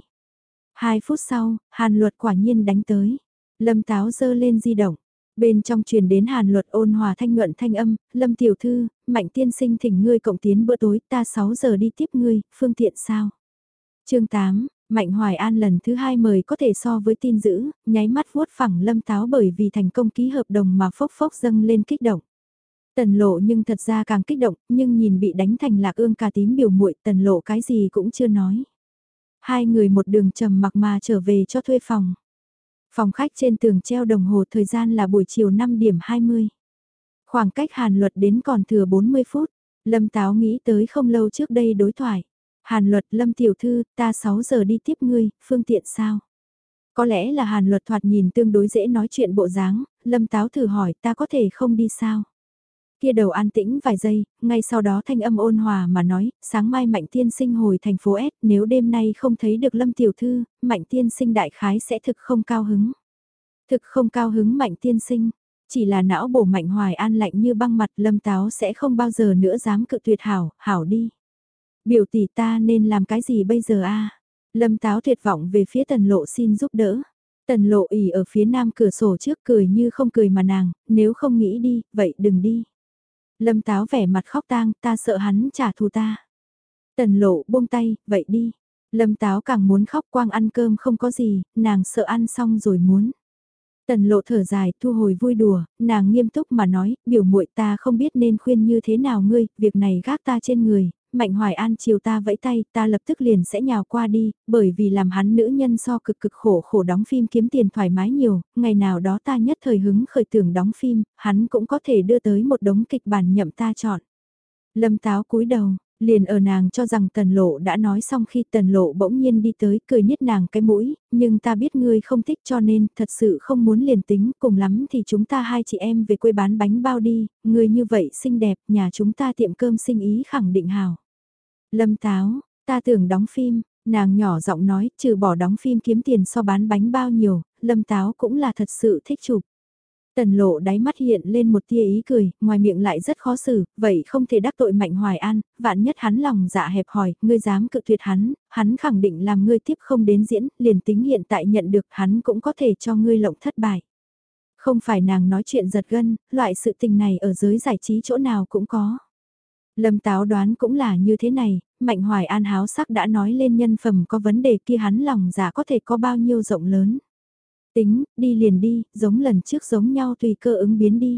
2 phút sau, Hàn Luật quả nhiên đánh tới. Lâm Táo giơ lên di động. Bên trong truyền đến Hàn Luật ôn hòa thanh nhuận thanh âm, Lâm tiểu thư, Mạnh tiên sinh thỉnh ngươi cộng tiến bữa tối, ta 6 giờ đi tiếp ngươi, phương tiện sao? Chương 8, Mạnh Hoài An lần thứ 2 mời có thể so với tin dữ, nháy mắt vuốt phẳng Lâm Táo bởi vì thành công ký hợp đồng mà phốc phốc dâng lên kích động. Tần lộ nhưng thật ra càng kích động, nhưng nhìn bị đánh thành lạc ương cà tím biểu muội tần lộ cái gì cũng chưa nói. Hai người một đường trầm mặc mà trở về cho thuê phòng. Phòng khách trên tường treo đồng hồ thời gian là buổi chiều 5 điểm 20. Khoảng cách Hàn Luật đến còn thừa 40 phút. Lâm Táo nghĩ tới không lâu trước đây đối thoại. Hàn Luật Lâm tiểu thư, ta 6 giờ đi tiếp ngươi, phương tiện sao? Có lẽ là Hàn Luật thoạt nhìn tương đối dễ nói chuyện bộ dáng, Lâm Táo thử hỏi ta có thể không đi sao? Kia đầu an tĩnh vài giây, ngay sau đó thanh âm ôn hòa mà nói, sáng mai Mạnh tiên sinh hồi thành phố S, nếu đêm nay không thấy được Lâm tiểu thư, Mạnh tiên sinh đại khái sẽ thực không cao hứng. Thực không cao hứng Mạnh tiên sinh, chỉ là não bổ Mạnh Hoài An lạnh như băng mặt Lâm Táo sẽ không bao giờ nữa dám cự tuyệt hảo, hảo đi. Biểu tỷ ta nên làm cái gì bây giờ a? Lâm Táo tuyệt vọng về phía Tần Lộ xin giúp đỡ. Tần Lộ ỉ ở phía nam cửa sổ trước cười như không cười mà nàng, nếu không nghĩ đi, vậy đừng đi. Lâm Táo vẻ mặt khóc tang, ta sợ hắn trả thù ta. Tần Lộ buông tay, vậy đi. Lâm Táo càng muốn khóc quang ăn cơm không có gì, nàng sợ ăn xong rồi muốn. Tần Lộ thở dài, thu hồi vui đùa, nàng nghiêm túc mà nói, biểu muội ta không biết nên khuyên như thế nào ngươi, việc này gác ta trên người, Mạnh Hoài An chiều ta vẫy tay, ta lập tức liền sẽ nhào qua đi, bởi vì làm hắn nữ nhân so cực cực khổ khổ đóng phim kiếm tiền thoải mái nhiều, ngày nào đó ta nhất thời hứng khởi tưởng đóng phim, hắn cũng có thể đưa tới một đống kịch bản nhậm ta chọn. Lâm Táo cúi đầu, liền ở nàng cho rằng Tần Lộ đã nói xong khi Tần Lộ bỗng nhiên đi tới cười niết nàng cái mũi, nhưng ta biết ngươi không thích cho nên thật sự không muốn liền tính, cùng lắm thì chúng ta hai chị em về quê bán bánh bao đi, ngươi như vậy xinh đẹp, nhà chúng ta tiệm cơm sinh ý khẳng định hào. Lâm Táo, ta tưởng đóng phim, nàng nhỏ giọng nói, trừ bỏ đóng phim kiếm tiền so bán bánh bao nhiều, Lâm Táo cũng là thật sự thích chụp. Tần Lộ đáy mắt hiện lên một tia ý cười, ngoài miệng lại rất khó xử, vậy không thể đắc tội Mạnh Hoài An, vạn nhất hắn lòng dạ hẹp hòi, ngươi dám cự tuyệt hắn khẳng định làm ngươi tiếp không đến diễn, liền tính hiện tại nhận được hắn cũng có thể cho ngươi lộng thất bại. Không phải nàng nói chuyện giật gân, loại sự tình này ở giới giải trí chỗ nào cũng có. Lâm Táo đoán cũng là như thế này, Mạnh Hoài An háo sắc đã nói lên nhân phẩm có vấn đề kia hắn lòng dạ có thể có bao nhiêu rộng lớn. Tính, đi liền đi, giống lần trước giống nhau tùy cơ ứng biến đi.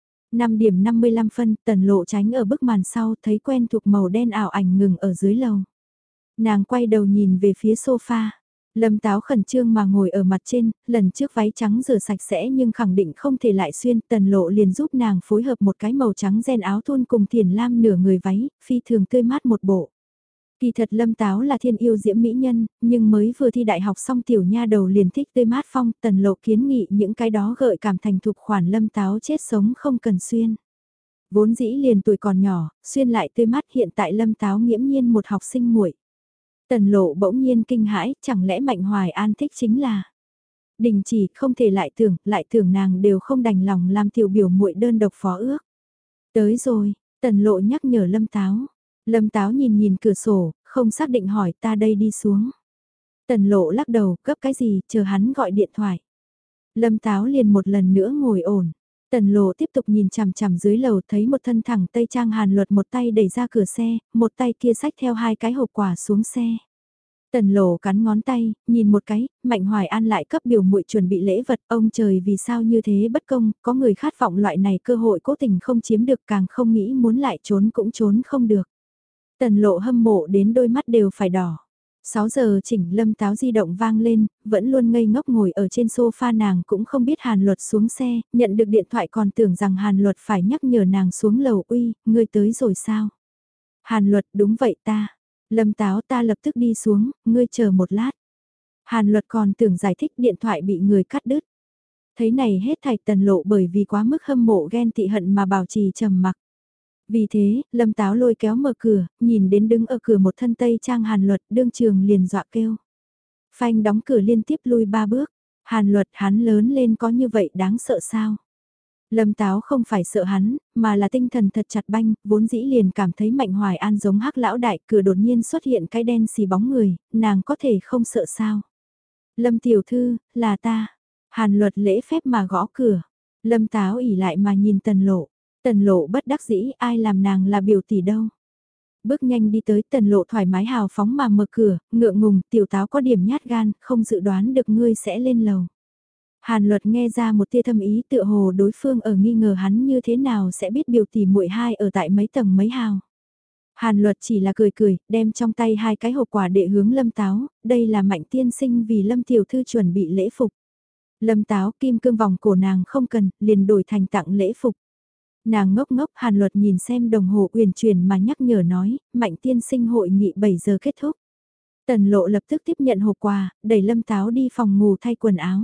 5 điểm 55 phân, Tần Lộ tránh ở bức màn sau thấy quen thuộc màu đen ảo ảnh ngừng ở dưới lầu. Nàng quay đầu nhìn về phía sofa. Lâm Táo khẩn trương mà ngồi ở mặt trên, lần trước váy trắng rửa sạch sẽ nhưng khẳng định không thể lại xuyên, Tần Lộ liền giúp nàng phối hợp một cái màu trắng ren áo thun cùng thiền lam nửa người váy, phi thường tươi mát một bộ. Kỳ thật Lâm Táo là thiên yêu diễm mỹ nhân, nhưng mới vừa thi đại học xong tiểu nha đầu liền thích tươi mát phong, Tần Lộ kiến nghị những cái đó gợi cảm thành thục khoản Lâm Táo chết sống không cần xuyên. Vốn dĩ liền tuổi còn nhỏ, xuyên lại tươi mát hiện tại Lâm Táo nghiễm nhiên một học sinh muội. Tần Lộ bỗng nhiên kinh hãi, chẳng lẽ Mạnh Hoài An thích chính là đình chỉ không thể lại tưởng nàng đều không đành lòng làm tiểu biểu muội đơn độc phó ước. Tới rồi, Tần Lộ nhắc nhở Lâm Táo. Lâm Táo nhìn nhìn cửa sổ, không xác định hỏi ta đây đi xuống. Tần Lộ lắc đầu, gấp cái gì, chờ hắn gọi điện thoại. Lâm Táo liền một lần nữa ngồi ổn. Tần Lộ tiếp tục nhìn chằm chằm dưới lầu thấy một thân thẳng Tây Trang Hàn Luật một tay đẩy ra cửa xe, một tay kia xách theo hai cái hộp quà xuống xe. Tần Lộ cắn ngón tay, nhìn một cái, Mạnh Hoài An lại cấp biểu muội chuẩn bị lễ vật, ông trời vì sao như thế bất công, có người khát vọng loại này cơ hội cố tình không chiếm được càng không nghĩ muốn lại trốn cũng trốn không được. Tần Lộ hâm mộ đến đôi mắt đều phải đỏ. 6 giờ chỉnh Lâm Táo di động vang lên, vẫn luôn ngây ngốc ngồi ở trên sofa nàng cũng không biết Hàn Luật xuống xe, nhận được điện thoại còn tưởng rằng Hàn Luật phải nhắc nhở nàng xuống lầu uy, ngươi tới rồi sao? Hàn Luật đúng vậy ta. Lâm Táo ta lập tức đi xuống, ngươi chờ một lát. Hàn Luật còn tưởng giải thích điện thoại bị người cắt đứt. Thấy này hết thảy Tần Lộ bởi vì quá mức hâm mộ ghen tị hận mà bảo trì trầm mặc. Vì thế, Lâm Táo lôi kéo mở cửa, nhìn đến đứng ở cửa một thân tây trang Hàn Luật đương trường liền dọa kêu. Phanh đóng cửa liên tiếp lui 3 bước. Hàn Luật hắn lớn lên có như vậy đáng sợ sao? Lâm Táo không phải sợ hắn, mà là tinh thần thật chặt banh, vốn dĩ liền cảm thấy Mạnh Hoài An giống hắc lão đại, cửa đột nhiên xuất hiện cái đen xì bóng người, nàng có thể không sợ sao? Lâm tiểu thư, là ta. Hàn Luật lễ phép mà gõ cửa. Lâm Táo ỉ lại mà nhìn Tần Lộ. Tần Lộ bất đắc dĩ, ai làm nàng là biểu tỷ đâu. Bước nhanh đi tới Tần Lộ thoải mái hào phóng mà mở cửa, ngượng ngùng, tiểu táo có điểm nhát gan, không dự đoán được ngươi sẽ lên lầu. Hàn Luật nghe ra một tia thâm ý tựa hồ đối phương ở nghi ngờ hắn như thế nào sẽ biết biểu tỷ muội hai ở tại mấy tầng mấy hào. Hàn Luật chỉ là cười cười, đem trong tay hai cái hộp quà đệ hướng Lâm Táo, đây là Mạnh tiên sinh vì Lâm tiểu thư chuẩn bị lễ phục. Lâm Táo kim cương vòng cổ nàng không cần, liền đổi thành tặng lễ phục. Nàng ngốc ngốc Hàn Luật nhìn xem đồng hồ uyển chuyển mà nhắc nhở nói, Mạnh tiên sinh hội nghị 7 giờ kết thúc. Tần Lộ lập tức tiếp nhận hộp quà, đẩy Lâm Táo đi phòng ngủ thay quần áo.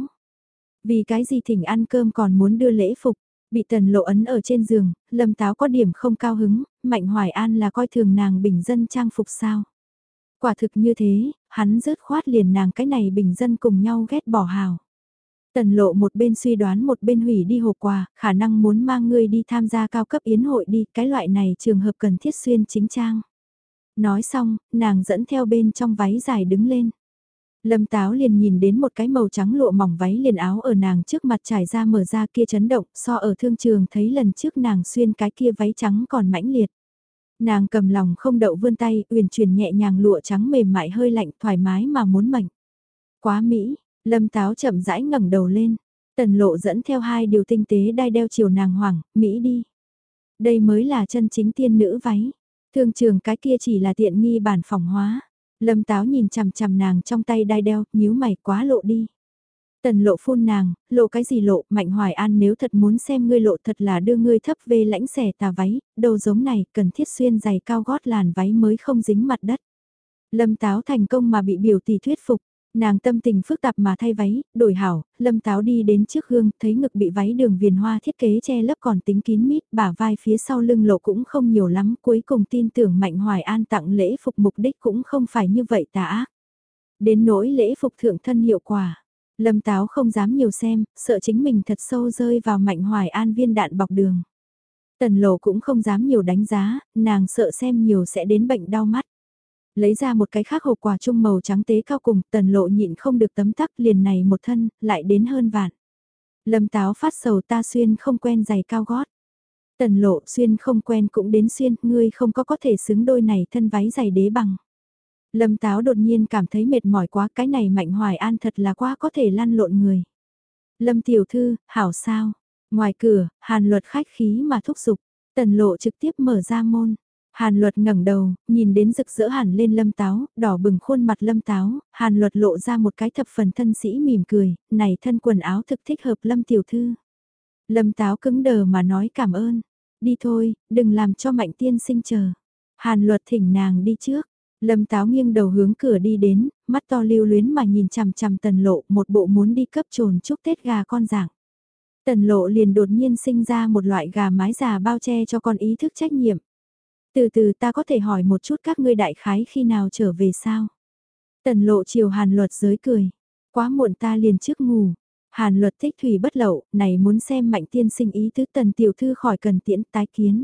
Vì cái gì thỉnh ăn cơm còn muốn đưa lễ phục, bị Tần Lộ ấn ở trên giường, Lâm Táo có điểm không cao hứng, Mạnh Hoài An là coi thường nàng bình dân trang phục sao. Quả thực như thế, hắn rớt khoát liền nàng cái này bình dân cùng nhau ghét bỏ hào. Tần Lộ một bên suy đoán một bên hủy đi hộp quà, khả năng muốn mang ngươi đi tham gia cao cấp yến hội đi, cái loại này trường hợp cần thiết xuyên chính trang. Nói xong, nàng dẫn theo bên trong váy dài đứng lên. Lâm Táo liền nhìn đến một cái màu trắng lụa mỏng váy liền áo ở nàng trước mặt trải ra mở ra kia chấn động, so ở thương trường thấy lần trước nàng xuyên cái kia váy trắng còn mãnh liệt. Nàng cầm lòng không đậu vươn tay, uyển chuyển nhẹ nhàng lụa trắng mềm mại hơi lạnh thoải mái mà muốn mảnh. Quá Mỹ, Lâm Táo chậm rãi ngẩng đầu lên. Tần Lộ dẫn theo hai điều tinh tế đai đeo chiều nàng hoảng, Mỹ đi. Đây mới là chân chính tiên nữ váy. Thương trường cái kia chỉ là tiện nghi bản phỏng hóa. Lâm Táo nhìn chằm chằm nàng trong tay đai đeo, nhíu mày quá lộ đi. Tần Lộ phun nàng, lộ cái gì lộ, Mạnh Hoài An nếu thật muốn xem ngươi lộ thật là đưa ngươi thấp về lãnh xẻ tà váy, đầu giống này cần thiết xuyên giày cao gót làn váy mới không dính mặt đất. Lâm Táo thành công mà bị biểu tỷ thuyết phục. Nàng tâm tình phức tạp mà thay váy, đổi hảo, Lâm Táo đi đến trước gương, thấy ngực bị váy đường viền hoa thiết kế che lấp còn tính kín mít, bả vai phía sau lưng lộ cũng không nhiều lắm, cuối cùng tin tưởng Mạnh Hoài An tặng lễ phục mục đích cũng không phải như vậy tà ác. Đến nỗi lễ phục thượng thân hiệu quả, Lâm Táo không dám nhiều xem, sợ chính mình thật sâu rơi vào Mạnh Hoài An viên đạn bọc đường. Tần Lộ cũng không dám nhiều đánh giá, nàng sợ xem nhiều sẽ đến bệnh đau mắt. Lấy ra một cái khác hộp quà chung màu trắng tế cao cùng, Tần Lộ nhịn không được tấm tắc liền này một thân, lại đến hơn vạn. Lâm Táo phát sầu ta xuyên không quen giày cao gót. Tần Lộ xuyên không quen cũng đến xuyên, ngươi không có thể xứng đôi này thân váy giày đế bằng. Lâm Táo đột nhiên cảm thấy mệt mỏi quá, cái này Mạnh Hoài An thật là quá có thể lăn lộn người. Lâm tiểu thư, hảo sao? Ngoài cửa, Hàn Luật khách khí mà thúc giục, Tần Lộ trực tiếp mở ra môn. Hàn Luật ngẩng đầu, nhìn đến rực rỡ hẳn lên Lâm Táo, đỏ bừng khuôn mặt Lâm Táo, Hàn Luật lộ ra một cái thập phần thân sĩ mỉm cười, này thân quần áo thực thích hợp Lâm tiểu thư. Lâm Táo cứng đờ mà nói cảm ơn, đi thôi, đừng làm cho Mạnh tiên sinh chờ. Hàn Luật thỉnh nàng đi trước, Lâm Táo nghiêng đầu hướng cửa đi đến, mắt to lưu luyến mà nhìn chằm chằm Tần Lộ, một bộ muốn đi cấp trồn chúc Tết gà con dạng. Tần Lộ liền đột nhiên sinh ra một loại gà mái già bao che cho con ý thức trách nhiệm. Từ từ ta có thể hỏi một chút các ngươi đại khái khi nào trở về sao? Tần Lộ chiều Hàn Luật giới cười. Quá muộn ta liền trước ngủ. Hàn Luật thích thủy bất lậu, này muốn xem Mạnh tiên sinh ý tứ Tần tiểu thư khỏi cần tiễn tái kiến.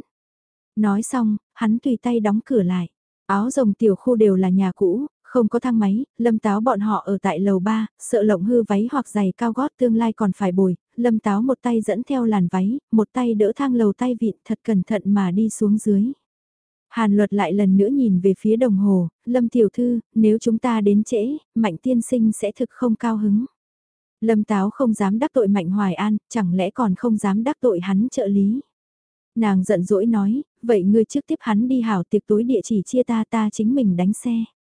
Nói xong, hắn tùy tay đóng cửa lại. Áo rồng tiểu khu đều là nhà cũ, không có thang máy, Lâm Táo bọn họ ở tại lầu 3, sợ lộng hư váy hoặc giày cao gót tương lai còn phải bồi, Lâm Táo một tay dẫn theo làn váy, một tay đỡ thang lầu tay vịn thật cẩn thận mà đi xuống dưới. Hàn Luật lại lần nữa nhìn về phía đồng hồ, Lâm tiểu thư, nếu chúng ta đến trễ, Mạnh tiên sinh sẽ thực không cao hứng. Lâm Táo không dám đắc tội Mạnh Hoài An, chẳng lẽ còn không dám đắc tội hắn trợ lý. Nàng giận dỗi nói, vậy ngươi trước tiếp hắn đi hảo tiệc tối địa chỉ chia ta chính mình đánh xe.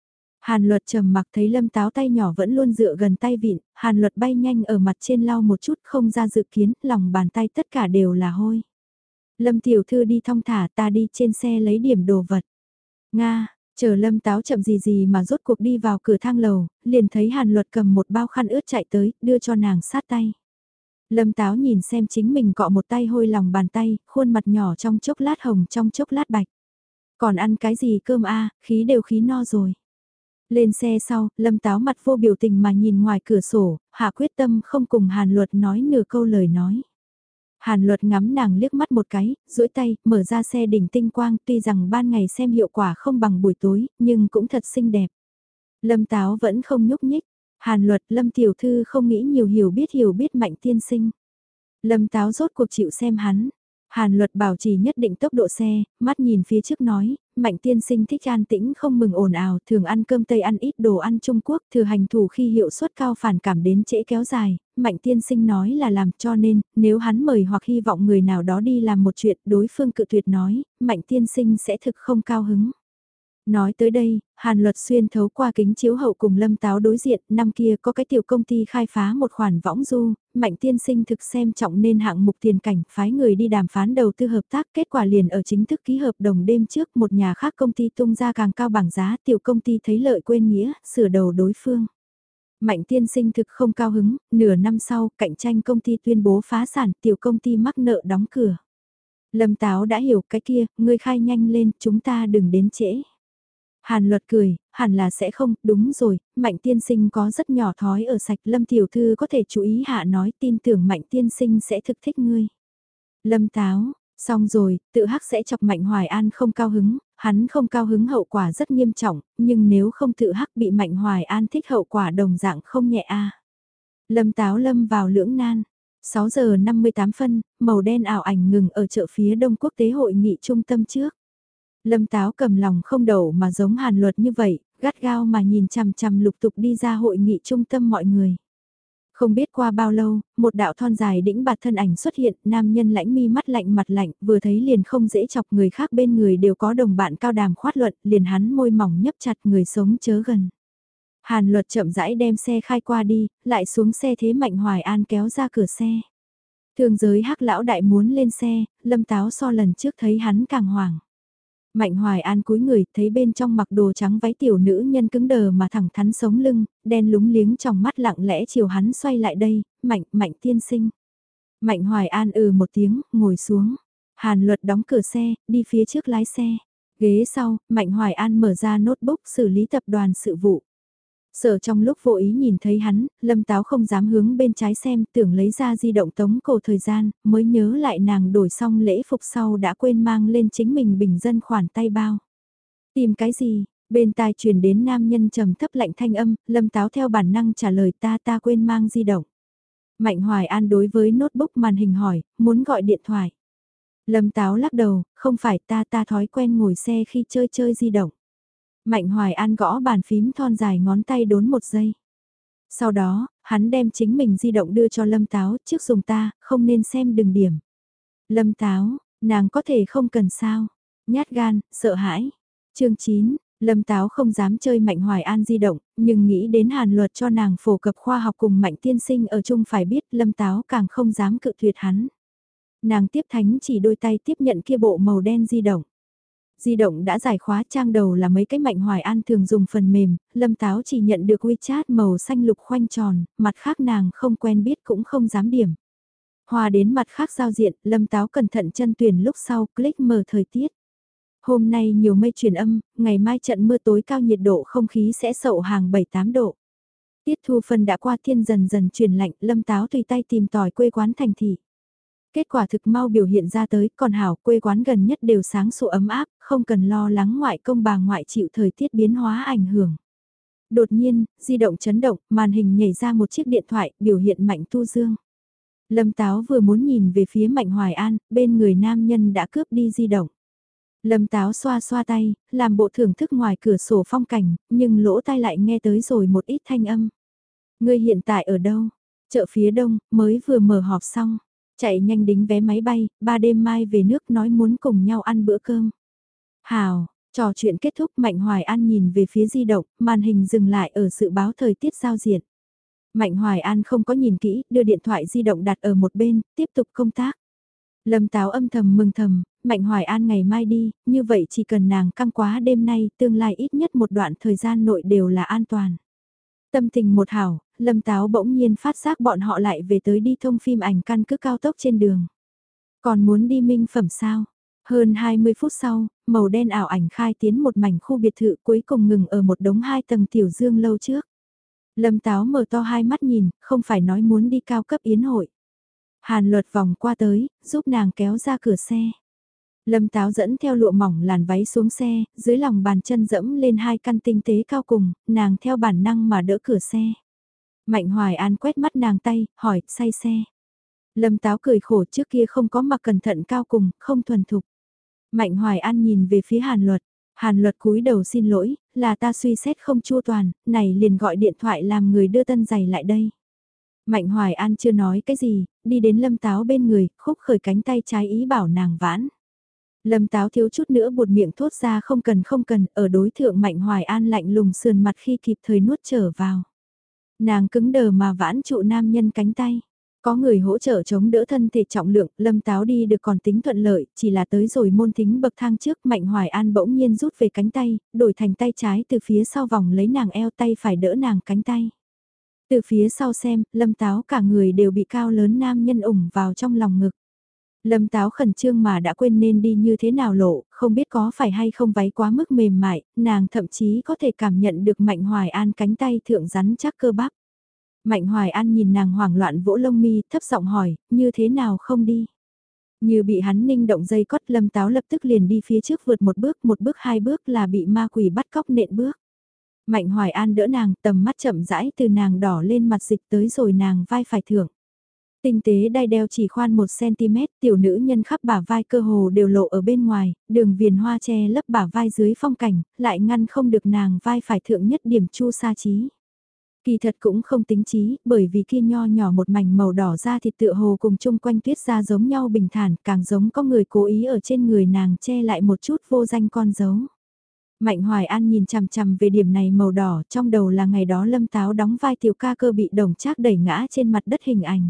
Hàn Luật trầm mặc thấy Lâm Táo tay nhỏ vẫn luôn dựa gần tay vịn, Hàn Luật bay nhanh ở mặt trên lau một chút không ra dự kiến, lòng bàn tay tất cả đều là hôi. Lâm tiểu thư đi thong thả ta đi trên xe lấy điểm đồ vật. Nga, Chờ Lâm Táo chậm gì gì mà rốt cuộc đi vào cửa thang lầu, liền thấy Hàn Luật cầm một bao khăn ướt chạy tới, đưa cho nàng sát tay. Lâm Táo nhìn xem chính mình cọ một tay hôi lòng bàn tay, khuôn mặt nhỏ trong chốc lát hồng trong chốc lát bạch. Còn ăn cái gì cơm a, khí đều khí no rồi. Lên xe sau, Lâm Táo mặt vô biểu tình mà nhìn ngoài cửa sổ, hạ quyết tâm không cùng Hàn Luật nói nửa câu lời nói. Hàn Luật ngắm nàng liếc mắt một cái, duỗi tay, mở ra xe đỉnh tinh quang, tuy rằng ban ngày xem hiệu quả không bằng buổi tối, nhưng cũng thật xinh đẹp. Lâm Táo vẫn không nhúc nhích. Hàn Luật, Lâm tiểu thư không nghĩ nhiều hiểu biết Mạnh tiên sinh. Lâm Táo rốt cuộc chịu xem hắn. Hàn Luật bảo trì nhất định tốc độ xe, mắt nhìn phía trước nói, Mạnh tiên sinh thích an tĩnh không mừng ồn ào, thường ăn cơm Tây ăn ít đồ ăn Trung Quốc, thừa hành thủ khi hiệu suất cao phản cảm đến trễ kéo dài, Mạnh tiên sinh nói là làm cho nên, nếu hắn mời hoặc hy vọng người nào đó đi làm một chuyện đối phương cự tuyệt nói, Mạnh tiên sinh sẽ thực không cao hứng. Nói tới đây, Hàn Luật xuyên thấu qua kính chiếu hậu cùng Lâm Táo đối diện, năm kia có cái tiểu công ty khai phá một khoản võng du, Mạnh tiên sinh thực xem trọng nên hạng mục tiền cảnh, phái người đi đàm phán đầu tư hợp tác, kết quả liền ở chính thức ký hợp đồng đêm trước một nhà khác công ty tung ra càng cao bảng giá, tiểu công ty thấy lợi quên nghĩa, sửa đầu đối phương. Mạnh tiên sinh thực không cao hứng, nửa năm sau, cạnh tranh công ty tuyên bố phá sản, tiểu công ty mắc nợ đóng cửa. Lâm Táo đã hiểu cái kia, ngươi khai nhanh lên, chúng ta đừng đến trễ. Hàn Luật cười, hẳn là sẽ không, đúng rồi, Mạnh tiên sinh có rất nhỏ thói ở sạch, Lâm tiểu thư có thể chú ý hạ nói tin tưởng Mạnh tiên sinh sẽ thực thích ngươi. Lâm Táo, xong rồi, tự hắc sẽ chọc Mạnh Hoài An không cao hứng, hắn không cao hứng hậu quả rất nghiêm trọng, nhưng nếu không tự hắc bị Mạnh Hoài An thích hậu quả đồng dạng không nhẹ a. Lâm Táo lâm vào lưỡng nan. 6 giờ 58 phân, màu đen ảo ảnh ngừng ở chợ phía Đông Quốc tế hội nghị trung tâm trước. Lâm Táo cầm lòng không đậu mà giống Hàn Luật như vậy, gắt gao mà nhìn chằm chằm lục tục đi ra hội nghị trung tâm mọi người. Không biết qua bao lâu, một đạo thon dài đĩnh bạt thân ảnh xuất hiện, nam nhân lãnh mi mắt lạnh mặt lạnh, vừa thấy liền không dễ chọc, người khác bên người đều có đồng bạn cao đàm khoát luận, liền hắn môi mỏng nhấp chặt, người sống chớ gần. Hàn Luật chậm rãi đem xe khai qua đi, lại xuống xe thế Mạnh Hoài An kéo ra cửa xe. Thường giới hắc lão đại muốn lên xe, Lâm Táo so lần trước thấy hắn càng hoảng. Mạnh Hoài An cúi người, thấy bên trong mặc đồ trắng váy tiểu nữ nhân cứng đờ mà thẳng thắn sống lưng, đen lúng liếng trong mắt lặng lẽ chiều hắn xoay lại đây, Mạnh tiên sinh. Mạnh Hoài An một tiếng, ngồi xuống. Hàn Luật đóng cửa xe, đi phía trước lái xe. Ghế sau, Mạnh Hoài An mở ra notebook xử lý tập đoàn sự vụ. Sợ trong lúc vô ý nhìn thấy hắn, Lâm Táo không dám hướng bên trái xem, tưởng lấy ra di động tống cổ thời gian, mới nhớ lại nàng đổi xong lễ phục sau đã quên mang lên chính mình bình dân khoản tay bao. Tìm cái gì? Bên tai truyền đến nam nhân trầm thấp lạnh thanh âm, Lâm Táo theo bản năng trả lời ta quên mang di động. Mạnh Hoài An đối với notebook màn hình hỏi, muốn gọi điện thoại. Lâm Táo lắc đầu, không phải ta thói quen ngồi xe khi chơi di động. Mạnh Hoài An gõ bàn phím thon dài ngón tay đốn một giây. Sau đó, hắn đem chính mình di động đưa cho Lâm Táo, trước dùng ta, không nên xem đừng điểm. Lâm Táo, nàng có thể không cần sao. Nhát gan, sợ hãi. Chương 9, Lâm Táo không dám chơi Mạnh Hoài An di động, nhưng nghĩ đến Hàn Luật cho nàng phổ cập khoa học cùng Mạnh tiên sinh ở chung phải biết Lâm Táo càng không dám cự tuyệt hắn. Nàng tiếp thánh chỉ đôi tay tiếp nhận kia bộ màu đen di động. Di động đã giải khóa, trang đầu là mấy cái Mạnh Hoài An thường dùng phần mềm, Lâm Táo chỉ nhận được WeChat màu xanh lục khoanh tròn, mặt khác nàng không quen biết cũng không dám điểm. Hòa đến mặt khác giao diện, Lâm Táo cẩn thận chân tuyển lúc sau, click mở thời tiết. Hôm nay nhiều mây truyền âm, ngày mai trận mưa tối cao nhiệt độ không khí sẽ sậu hàng 7-8 độ. Tiết thu phân đã qua, thiên dần dần chuyển lạnh, Lâm Táo tùy tay tìm tòi quê quán thành thị. Kết quả thực mau biểu hiện ra tới, còn hảo quê quán gần nhất đều sáng sủa ấm áp, không cần lo lắng ngoại công bà ngoại chịu thời tiết biến hóa ảnh hưởng. Đột nhiên, di động chấn động, màn hình nhảy ra một chiếc điện thoại, biểu hiện Mạnh Tu Dương. Lâm Táo vừa muốn nhìn về phía Mạnh Hoài An, bên người nam nhân đã cướp đi di động. Lâm Táo xoa xoa tay, làm bộ thưởng thức ngoài cửa sổ phong cảnh, nhưng lỗ tai lại nghe tới rồi một ít thanh âm. Ngươi hiện tại ở đâu? Chợ phía đông, mới vừa mở họp xong. Chạy nhanh đính vé máy bay, 3 đêm mai về nước nói muốn cùng nhau ăn bữa cơm. Hào, trò chuyện kết thúc, Mạnh Hoài An nhìn về phía di động, màn hình dừng lại ở dự báo thời tiết giao diện. Mạnh Hoài An không có nhìn kỹ, đưa điện thoại di động đặt ở một bên, tiếp tục công tác. Lâm Táo âm thầm mừng thầm, Mạnh Hoài An ngày mai đi, như vậy chỉ cần nàng căng quá đêm nay, tương lai ít nhất một đoạn thời gian nội đều là an toàn. Tâm tình một hảo, Lâm Táo bỗng nhiên phát giác bọn họ lại về tới đi thông phim ảnh căn cứ cao tốc trên đường. Còn muốn đi minh phẩm sao? Hơn 20 phút sau, màu đen ảo ảnh khai tiến một mảnh khu biệt thự cuối cùng ngừng ở một đống 2 tầng tiểu dương lâu trước. Lâm Táo mở to hai mắt nhìn, không phải nói muốn đi cao cấp yến hội. Hàn Luật vòng qua tới, giúp nàng kéo ra cửa xe. Lâm Táo dẫn theo lụa mỏng làn váy xuống xe, dưới lòng bàn chân dẫm lên hai căn tinh tế cao cùng, nàng theo bản năng mà đỡ cửa xe. Mạnh Hoài An quét mắt nàng tay, hỏi, say xe. Lâm Táo cười khổ trước kia không có mặc cẩn thận cao cùng, không thuần thục. Mạnh Hoài An nhìn về phía Hàn Luật. Hàn Luật cúi đầu xin lỗi, là ta suy xét không chu toàn, này liền gọi điện thoại làm người đưa tân giày lại đây. Mạnh Hoài An chưa nói cái gì, đi đến Lâm Táo bên người, khúc khởi cánh tay trái ý bảo nàng vãn. Lâm Táo thiếu chút nữa buột miệng thốt ra không cần, ở đối thượng Mạnh Hoài An lạnh lùng sườn mặt khi kịp thời nuốt trở vào. Nàng cứng đờ mà vãn trụ nam nhân cánh tay. Có người hỗ trợ chống đỡ thân thể trọng lượng, Lâm Táo đi được còn tính thuận lợi, chỉ là tới rồi môn thính bậc thang trước Mạnh Hoài An bỗng nhiên rút về cánh tay, đổi thành tay trái từ phía sau vòng lấy nàng eo tay phải đỡ nàng cánh tay. Từ phía sau xem, Lâm Táo cả người đều bị cao lớn nam nhân ủng vào trong lòng ngực. Lâm Táo khẩn trương mà đã quên nên đi như thế nào lộ, không biết có phải hay không váy quá mức mềm mại, nàng thậm chí có thể cảm nhận được Mạnh Hoài An cánh tay thượng rắn chắc cơ bắp. Mạnh Hoài An nhìn nàng hoảng loạn vỗ lông mi, thấp giọng hỏi, như thế nào không đi? Như bị hắn ninh động dây cót Lâm Táo lập tức liền đi phía trước vượt một bước hai bước là bị ma quỷ bắt cóc nện bước. Mạnh Hoài An đỡ nàng, tầm mắt chậm rãi từ nàng đỏ lên mặt dịch tới rồi nàng vai phải thưởng. Tinh tế đai đeo chỉ khoan 1cm, tiểu nữ nhân khắp bả vai cơ hồ đều lộ ở bên ngoài, đường viền hoa che lấp bả vai dưới phong cảnh, lại ngăn không được nàng vai phải thượng nhất điểm chu sa trí. Kỳ thật cũng không tính trí, bởi vì kia nho nhỏ một mảnh màu đỏ ra thịt tựa hồ cùng chung quanh tuyết ra giống nhau bình thản, càng giống có người cố ý ở trên người nàng che lại một chút vô danh con dấu. Mạnh Hoài An nhìn chằm chằm về điểm này màu đỏ, trong đầu là ngày đó Lâm Táo đóng vai tiểu ca cơ bị đồng trác đẩy ngã trên mặt đất hình ảnh.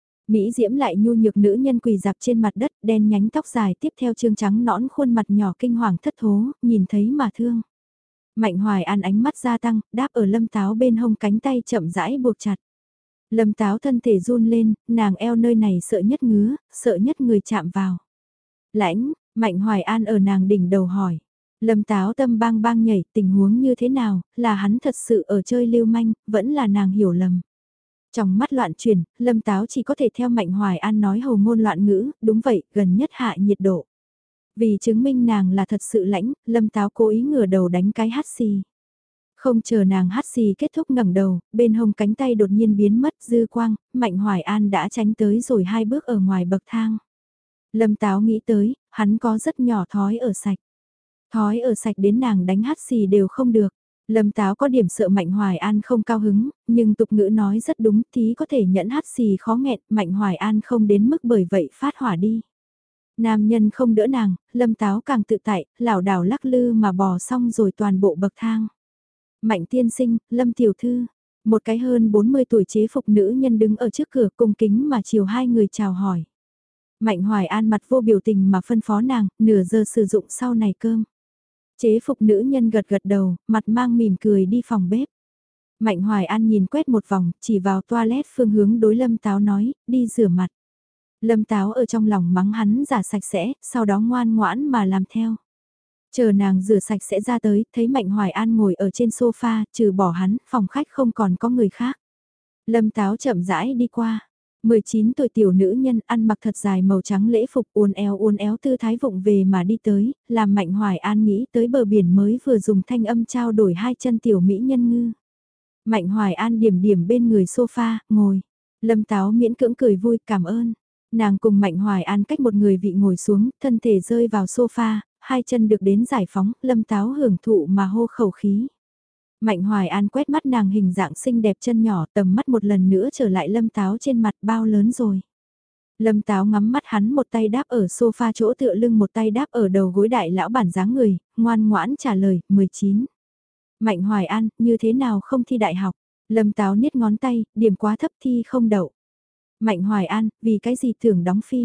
Mỹ diễm lại nhu nhược nữ nhân quỳ dạp trên mặt đất, đen nhánh tóc dài tiếp theo trương trắng nõn khuôn mặt nhỏ kinh hoàng thất thố, nhìn thấy mà thương. Mạnh Hoài An ánh mắt gia tăng, đáp ở Lâm Táo bên hông cánh tay chậm rãi buộc chặt. Lâm Táo thân thể run lên, nàng eo nơi này sợ nhất ngứa, sợ nhất người chạm vào. Lãnh, Mạnh Hoài An ở nàng đỉnh đầu hỏi. Lâm Táo tâm bang bang nhảy, tình huống như thế nào, là hắn thật sự ở chơi lưu manh, vẫn là nàng hiểu lầm. Trong mắt loạn chuyển, Lâm Táo chỉ có thể theo Mạnh Hoài An nói hầu ngôn loạn ngữ, đúng vậy, gần nhất hạ nhiệt độ. Vì chứng minh nàng là thật sự lãnh, Lâm Táo cố ý ngửa đầu đánh cái hắt xì. Không chờ nàng hắt xì kết thúc ngẩng đầu, bên hông cánh tay đột nhiên biến mất dư quang, Mạnh Hoài An đã tránh tới rồi 2 bước ở ngoài bậc thang. Lâm Táo nghĩ tới, hắn có rất nhỏ thói ở sạch. Thói ở sạch đến nàng đánh hắt xì đều không được. Lâm Táo có điểm sợ Mạnh Hoài An không cao hứng, nhưng tục ngữ nói rất đúng, tí có thể nhẫn hắt xì khó nghẹn, Mạnh Hoài An không đến mức bởi vậy phát hỏa đi. Nam nhân không đỡ nàng, Lâm Táo càng tự tại, lảo đảo lắc lư mà bò xong rồi toàn bộ bậc thang. Mạnh tiên sinh, Lâm tiểu thư, một cái hơn 40 tuổi chế phục nữ nhân đứng ở trước cửa cung kính mà chiều hai người chào hỏi. Mạnh Hoài An mặt vô biểu tình mà phân phó nàng, nửa giờ sử dụng sau này cơm. Chế phục nữ nhân gật gật đầu, mặt mang mỉm cười đi phòng bếp. Mạnh Hoài An nhìn quét một vòng, chỉ vào toilet phương hướng đối Lâm Táo nói, đi rửa mặt. Lâm Táo ở trong lòng mắng hắn giả sạch sẽ, sau đó ngoan ngoãn mà làm theo. Chờ nàng rửa sạch sẽ ra tới, thấy Mạnh Hoài An ngồi ở trên sofa, trừ bỏ hắn, phòng khách không còn có người khác. Lâm Táo chậm rãi đi qua. 19 tuổi tiểu nữ nhân ăn mặc thật dài màu trắng lễ phục uốn éo tư thái vụng về mà đi tới, làm Mạnh Hoài An nghĩ tới bờ biển mới vừa dùng thanh âm trao đổi hai chân tiểu mỹ nhân ngư. Mạnh Hoài An điểm điểm bên người sofa, ngồi. Lâm Táo miễn cưỡng cười vui cảm ơn. Nàng cùng Mạnh Hoài An cách một người vị ngồi xuống, thân thể rơi vào sofa, hai chân được đến giải phóng, Lâm Táo hưởng thụ mà hô khẩu khí. Mạnh Hoài An quét mắt nàng hình dạng xinh đẹp chân nhỏ tầm mắt một lần nữa trở lại Lâm Táo trên mặt bao lớn rồi. Lâm Táo ngắm mắt hắn một tay đáp ở sofa chỗ tựa lưng một tay đáp ở đầu gối đại lão bản dáng người, ngoan ngoãn trả lời, 19. Mạnh Hoài An, như thế nào không thi đại học? Lâm Táo niết ngón tay, điểm quá thấp thi không đậu. Mạnh Hoài An, vì cái gì tưởng đóng phim?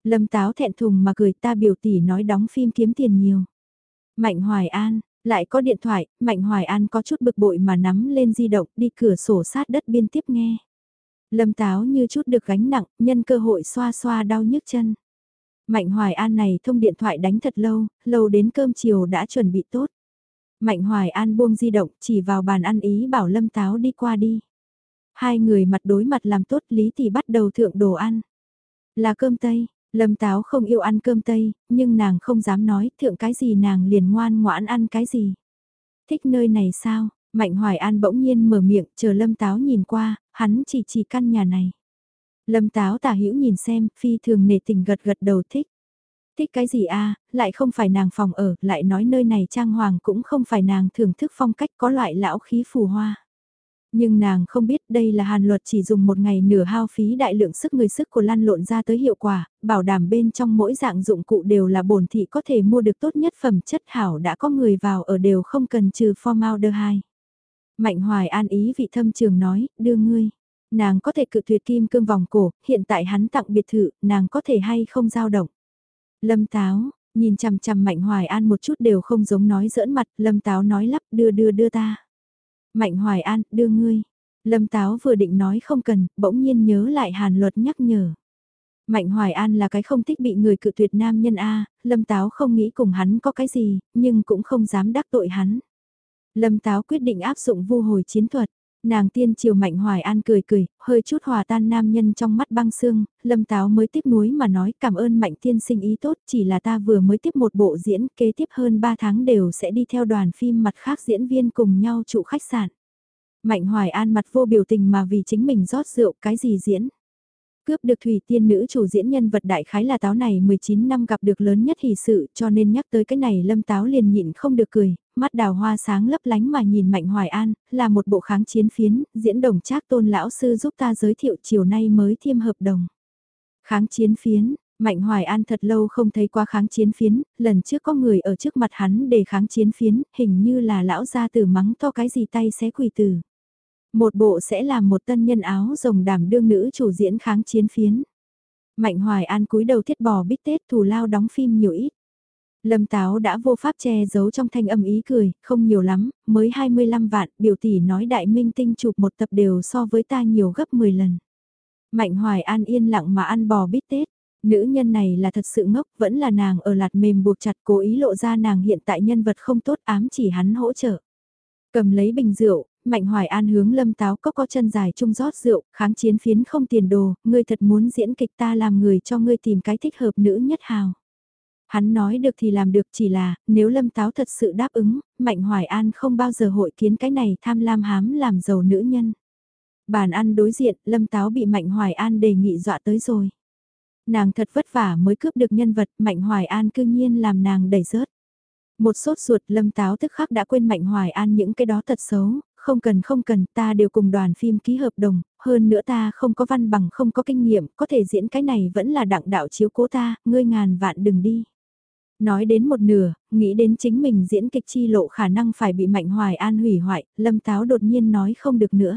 Lâm Táo thẹn thùng mà cười, ta biểu tỷ nói đóng phim kiếm tiền nhiều. Mạnh Hoài An, lại có điện thoại, Mạnh Hoài An có chút bực bội mà nắm lên di động đi cửa sổ sát đất biên tiếp nghe. Lâm Táo như chút được gánh nặng, nhân cơ hội xoa xoa đau nhức chân. Mạnh Hoài An này thông điện thoại đánh thật lâu, lâu đến cơm chiều đã chuẩn bị tốt. Mạnh Hoài An buông di động chỉ vào bàn ăn ý bảo Lâm Táo đi qua đi. Hai người mặt đối mặt làm tốt, Lý thì bắt đầu thượng đồ ăn. Là cơm Tây, Lâm Táo không yêu ăn cơm Tây, nhưng nàng không dám nói thượng cái gì nàng liền ngoan ngoãn ăn cái gì. Thích nơi này sao? Mạnh Hoài An bỗng nhiên mở miệng, chờ Lâm Táo nhìn qua, hắn chỉ căn nhà này. Lâm Táo tả hữu nhìn xem, phi thường nể tình gật gật đầu thích. Thích cái gì a? Lại không phải nàng phòng ở, lại nói nơi này trang hoàng cũng không phải nàng thưởng thức phong cách có loại lão khí phù hoa. Nhưng nàng không biết đây là hàn luật chỉ dùng một ngày nửa hao phí đại lượng sức người sức của lăn lộn ra tới hiệu quả, bảo đảm bên trong mỗi dạng dụng cụ đều là bổn thị có thể mua được tốt nhất phẩm chất hảo đã có người vào ở đều không cần trừ formaldehyde. Mạnh Hoài An ý vị thâm trường nói, đưa ngươi. Nàng có thể cự tuyệt kim cương vòng cổ, hiện tại hắn tặng biệt thự, nàng có thể hay không dao động. Lâm Táo, nhìn chằm chằm Mạnh Hoài An một chút đều không giống nói giỡn mặt, Lâm Táo nói lắp đưa ta. Mạnh Hoài An, đưa ngươi. Lâm Táo vừa định nói không cần, bỗng nhiên nhớ lại hàn luật nhắc nhở. Mạnh Hoài An là cái không thích bị người cự tuyệt nam nhân A, Lâm Táo không nghĩ cùng hắn có cái gì, nhưng cũng không dám đắc tội hắn. Lâm Táo quyết định áp dụng vu hồi chiến thuật. Nàng tiên triều Mạnh Hoài An cười cười, hơi chút hòa tan nam nhân trong mắt băng xương, Lâm Táo mới tiếp núi mà nói cảm ơn Mạnh tiên sinh ý tốt, chỉ là ta vừa mới tiếp một bộ diễn, kế tiếp hơn 3 tháng đều sẽ đi theo đoàn phim mặt khác diễn viên cùng nhau trụ khách sạn. Mạnh Hoài An mặt vô biểu tình mà vì chính mình rót rượu cái gì diễn. Cướp được Thủy Tiên nữ chủ diễn nhân vật đại khái là Táo này 19 năm gặp được lớn nhất hỷ sự cho nên nhắc tới cái này Lâm Táo liền nhịn không được cười, mắt đào hoa sáng lấp lánh mà nhìn Mạnh Hoài An, là một bộ kháng chiến phiến, diễn đồng Trác Tôn lão sư giúp ta giới thiệu chiều nay mới thiêm hợp đồng. Kháng chiến phiến, Mạnh Hoài An thật lâu không thấy qua kháng chiến phiến, lần trước có người ở trước mặt hắn để kháng chiến phiến, hình như là lão gia tử mắng to cái gì tay xé quỷ tử. Một bộ sẽ làm một tân nhân áo rồng đảm đương nữ chủ diễn kháng chiến phiến. Mạnh Hoài An cúi đầu thiết bò bít tết thù lao đóng phim nhiều ít. Lâm Táo đã vô pháp che giấu trong thanh âm ý cười, không nhiều lắm, mới 25 vạn, biểu tỷ nói đại minh tinh chụp một tập đều so với ta nhiều gấp 10 lần. Mạnh Hoài An yên lặng mà ăn bò bít tết. Nữ nhân này là thật sự ngốc, vẫn là nàng ở lạt mềm buộc chặt cố ý lộ ra nàng hiện tại nhân vật không tốt ám chỉ hắn hỗ trợ. Cầm lấy bình rượu, Mạnh Hoài An hướng Lâm Táo cốc có chân dài chung rót rượu, kháng chiến phiến không tiền đồ, ngươi thật muốn diễn kịch ta làm người cho ngươi tìm cái thích hợp nữ nhất hào. Hắn nói được thì làm được chỉ là, nếu Lâm Táo thật sự đáp ứng, Mạnh Hoài An không bao giờ hội kiến cái này tham lam hám làm giàu nữ nhân. Bàn ăn đối diện, Lâm Táo bị Mạnh Hoài An đề nghị dọa tới rồi. Nàng thật vất vả mới cướp được nhân vật, Mạnh Hoài An cư nhiên làm nàng đẩy rớt. Một sốt ruột Lâm Táo tức khắc đã quên Mạnh Hoài An những cái đó thật xấu, không cần, ta đều cùng đoàn phim ký hợp đồng, hơn nữa ta không có văn bằng không có kinh nghiệm, có thể diễn cái này vẫn là đặng đạo chiếu cố ta, ngươi ngàn vạn đừng đi. Nói đến một nửa, nghĩ đến chính mình diễn kịch chi lộ khả năng phải bị Mạnh Hoài An hủy hoại, Lâm Táo đột nhiên nói không được nữa.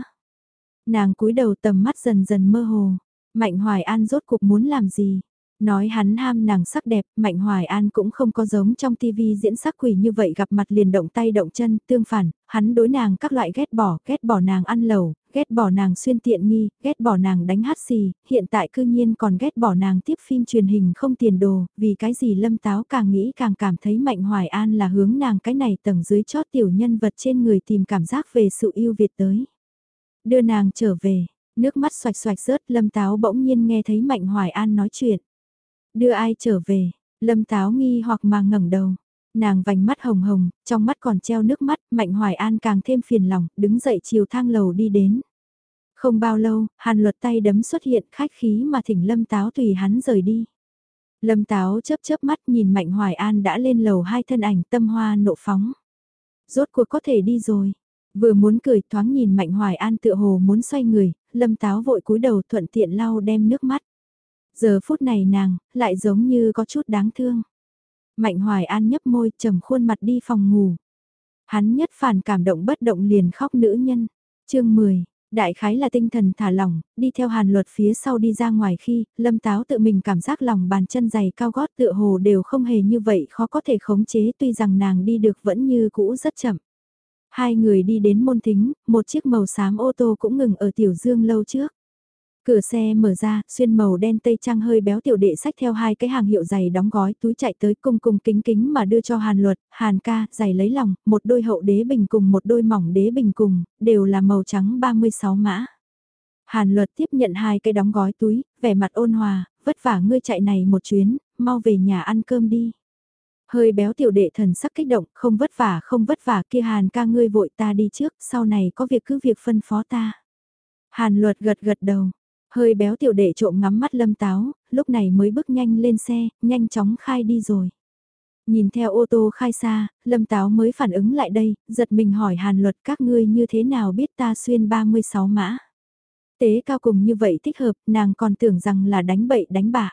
Nàng cúi đầu tầm mắt dần dần mơ hồ, Mạnh Hoài An rốt cuộc muốn làm gì? Nói hắn ham nàng sắc đẹp, Mạnh Hoài An cũng không có giống trong tivi diễn sắc quỷ như vậy gặp mặt liền động tay động chân, tương phản, hắn đối nàng các loại ghét bỏ nàng ăn lẩu, ghét bỏ nàng xuyên tiện nghi, ghét bỏ nàng đánh hát xì, hiện tại cư nhiên còn ghét bỏ nàng tiếp phim truyền hình không tiền đồ, vì cái gì Lâm Táo càng nghĩ càng cảm thấy Mạnh Hoài An là hướng nàng cái này tầng dưới chót tiểu nhân vật trên người tìm cảm giác về sự yêu Việt tới. Đưa nàng trở về, nước mắt xoạch xoạch rớt Lâm Táo bỗng nhiên nghe thấy Mạnh Hoài An nói chuyện. Đưa ai trở về, Lâm Táo nghi hoặc mà ngẩng đầu. Nàng vành mắt hồng hồng, trong mắt còn treo nước mắt, Mạnh Hoài An càng thêm phiền lòng, đứng dậy chiều thang lầu đi đến. Không bao lâu, Hàn Luật tay đấm xuất hiện khách khí mà thỉnh Lâm Táo tùy hắn rời đi. Lâm Táo chớp mắt nhìn Mạnh Hoài An đã lên lầu hai thân ảnh tâm hoa nộ phóng. Rốt cuộc có thể đi rồi. Vừa muốn cười thoáng nhìn Mạnh Hoài An tựa hồ muốn xoay người, Lâm Táo vội cúi đầu thuận tiện lau đem nước mắt. Giờ phút này nàng, lại giống như có chút đáng thương. Mạnh Hoài An nhấp môi trầm khuôn mặt đi phòng ngủ. Hắn nhất phản cảm động bất động liền khóc nữ nhân. Chương 10, Đại khái là tinh thần thả lỏng, đi theo Hàn Luật phía sau đi ra ngoài khi, Lâm Táo tự mình cảm giác lòng bàn chân giày cao gót tựa hồ đều không hề như vậy khó có thể khống chế tuy rằng nàng đi được vẫn như cũ rất chậm. Hai người đi đến Môn Thính, một chiếc màu xám ô tô cũng ngừng ở Tiểu Dương lâu trước. Cửa xe mở ra, xuyên màu đen tây trang hơi béo tiểu đệ sách theo hai cái hàng hiệu giày đóng gói túi chạy tới cung cung kính kính mà đưa cho Hàn Luật, Hàn ca, giày lấy lòng, một đôi hậu đế bình cùng một đôi mỏng đế bình cùng, đều là màu trắng 36 mã. Hàn Luật tiếp nhận hai cái đóng gói túi, vẻ mặt ôn hòa, vất vả ngươi chạy này một chuyến, mau về nhà ăn cơm đi. Hơi béo tiểu đệ thần sắc kích động, không vất vả kia Hàn ca ngươi vội ta đi trước, sau này có việc cứ việc phân phó ta. Hàn Luật gật gật đầu, hơi béo tiểu đệ trộm ngắm mắt Lâm Táo, lúc này mới bước nhanh lên xe, nhanh chóng khai đi rồi. Nhìn theo ô tô khai xa, Lâm Táo mới phản ứng lại đây, giật mình hỏi Hàn Luật các ngươi như thế nào biết ta xuyên 36 mã. Tế cao cùng như vậy thích hợp, nàng còn tưởng rằng là đánh bậy đánh bạ.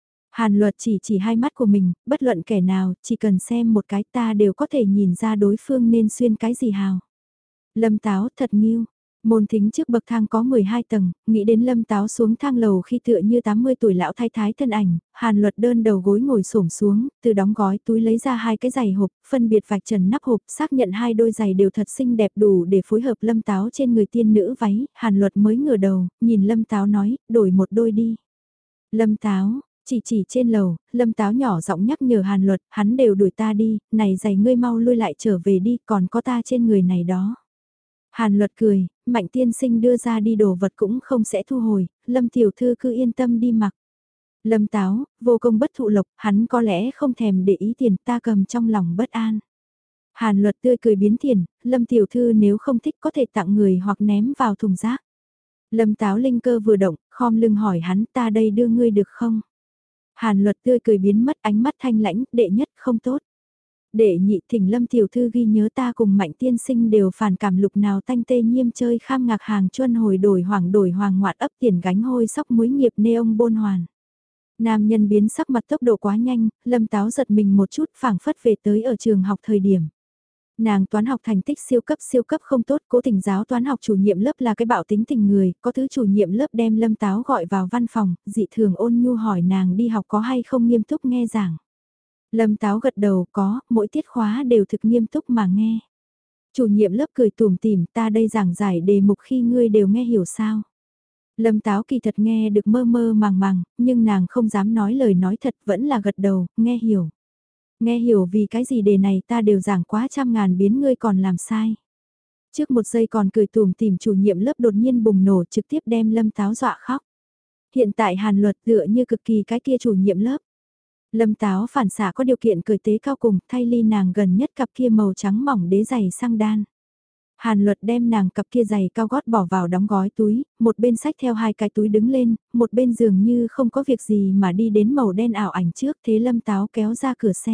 Hàn Luật chỉ hai mắt của mình, bất luận kẻ nào, chỉ cần xem một cái ta đều có thể nhìn ra đối phương nên xuyên cái gì hào. Lâm Táo thật nghiêu. Môn Thính trước bậc thang có 12 tầng, nghĩ đến Lâm Táo xuống thang lầu khi tựa như 80 tuổi lão thái thái thân ảnh, Hàn Luật đơn đầu gối ngồi xổm xuống, từ đóng gói túi lấy ra hai cái giày hộp, phân biệt vạch trần nắp hộp, xác nhận hai đôi giày đều thật xinh đẹp đủ để phối hợp Lâm Táo trên người tiên nữ váy, Hàn Luật mới ngửa đầu, nhìn Lâm Táo nói, đổi một đôi đi. Lâm Táo, chỉ trên lầu, Lâm Táo nhỏ giọng nhắc nhở Hàn Luật, hắn đều đuổi ta đi, này giày ngươi mau lui lại trở về đi, còn có ta trên người này đó. Hàn Luật cười, Mạnh tiên sinh đưa ra đi đồ vật cũng không sẽ thu hồi, Lâm tiểu thư cứ yên tâm đi mặc. Lâm Táo, vô công bất thụ lộc, hắn có lẽ không thèm để ý tiền ta cầm trong lòng bất an. Hàn Luật tươi cười biến tiền, Lâm tiểu thư nếu không thích có thể tặng người hoặc ném vào thùng rác. Lâm Táo linh cơ vừa động, khom lưng hỏi hắn ta đây đưa ngươi được không? Hàn Luật tươi cười biến mất ánh mắt thanh lãnh, đệ nhất không tốt. Đệ nhị thỉnh Lâm tiểu thư ghi nhớ ta cùng Mạnh tiên sinh đều phản cảm lục nào tanh tê nhiêm chơi kham ngạc hàng chuân hồi đổi hoàng ngoạn ấp tiền gánh hôi sóc muối nghiệp nê ông bôn hoàn. Nam nhân biến sắc mặt tốc độ quá nhanh, Lâm Táo giật mình một chút phảng phất về tới ở trường học thời điểm. Nàng toán học thành tích siêu cấp không tốt, cố tình giáo toán học chủ nhiệm lớp là cái bạo tính tình người, có thứ chủ nhiệm lớp đem Lâm Táo gọi vào văn phòng, dị thường ôn nhu hỏi nàng đi học có hay không nghiêm túc nghe giảng. Lâm Táo gật đầu có, mỗi tiết khóa đều thực nghiêm túc mà nghe. Chủ nhiệm lớp cười tủm tỉm ta đây giảng giải đề mục khi ngươi đều nghe hiểu sao. Lâm Táo kỳ thật nghe được mơ mơ màng màng, nhưng nàng không dám nói lời nói thật vẫn là gật đầu, nghe hiểu. Nghe hiểu vì cái gì đề này ta đều giảng quá trăm ngàn biến ngươi còn làm sai. Trước một giây còn cười tủm tỉm chủ nhiệm lớp đột nhiên bùng nổ trực tiếp đem Lâm Táo dọa khóc. Hiện tại Hàn Luật tựa như cực kỳ cái kia chủ nhiệm lớp. Lâm Táo phản xạ có điều kiện cởi tế cao cùng thay ly nàng gần nhất cặp kia màu trắng mỏng đế giày sang đan. Hàn Luật đem nàng cặp kia giày cao gót bỏ vào đóng gói túi, một bên sách theo hai cái túi đứng lên, một bên dường như không có việc gì mà đi đến màu đen ảo ảnh trước thế Lâm Táo kéo ra cửa xe.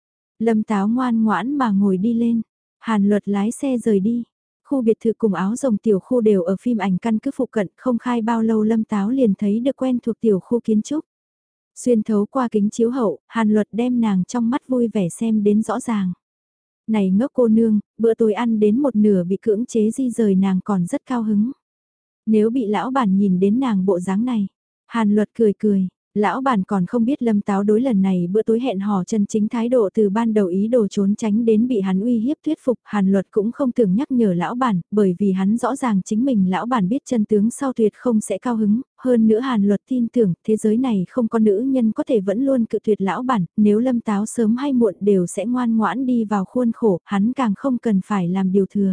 Lâm Táo ngoan ngoãn mà ngồi đi lên, Hàn Luật lái xe rời đi. Khu biệt thự cùng áo rồng tiểu khu đều ở phim ảnh căn cứ phụ cận không khai bao lâu Lâm Táo liền thấy được quen thuộc tiểu khu kiến trúc. Xuyên thấu qua kính chiếu hậu, Hàn Luật đem nàng trong mắt vui vẻ xem đến rõ ràng. Này ngốc cô nương, bữa tối ăn đến một nửa bị cưỡng chế di rời nàng còn rất cao hứng. Nếu bị lão bản nhìn đến nàng bộ dáng này, Hàn Luật cười cười, lão bản còn không biết Lâm Táo đối lần này bữa tối hẹn hò chân chính thái độ từ ban đầu ý đồ trốn tránh đến bị hắn uy hiếp thuyết phục. Hàn Luật cũng không tưởng nhắc nhở lão bản, bởi vì hắn rõ ràng chính mình lão bản biết chân tướng sau tuyệt không sẽ cao hứng. Hơn nữa Hàn Luật tin tưởng thế giới này không có nữ nhân có thể vẫn luôn cự tuyệt lão bản, nếu Lâm Táo sớm hay muộn đều sẽ ngoan ngoãn đi vào khuôn khổ, hắn càng không cần phải làm điều thừa.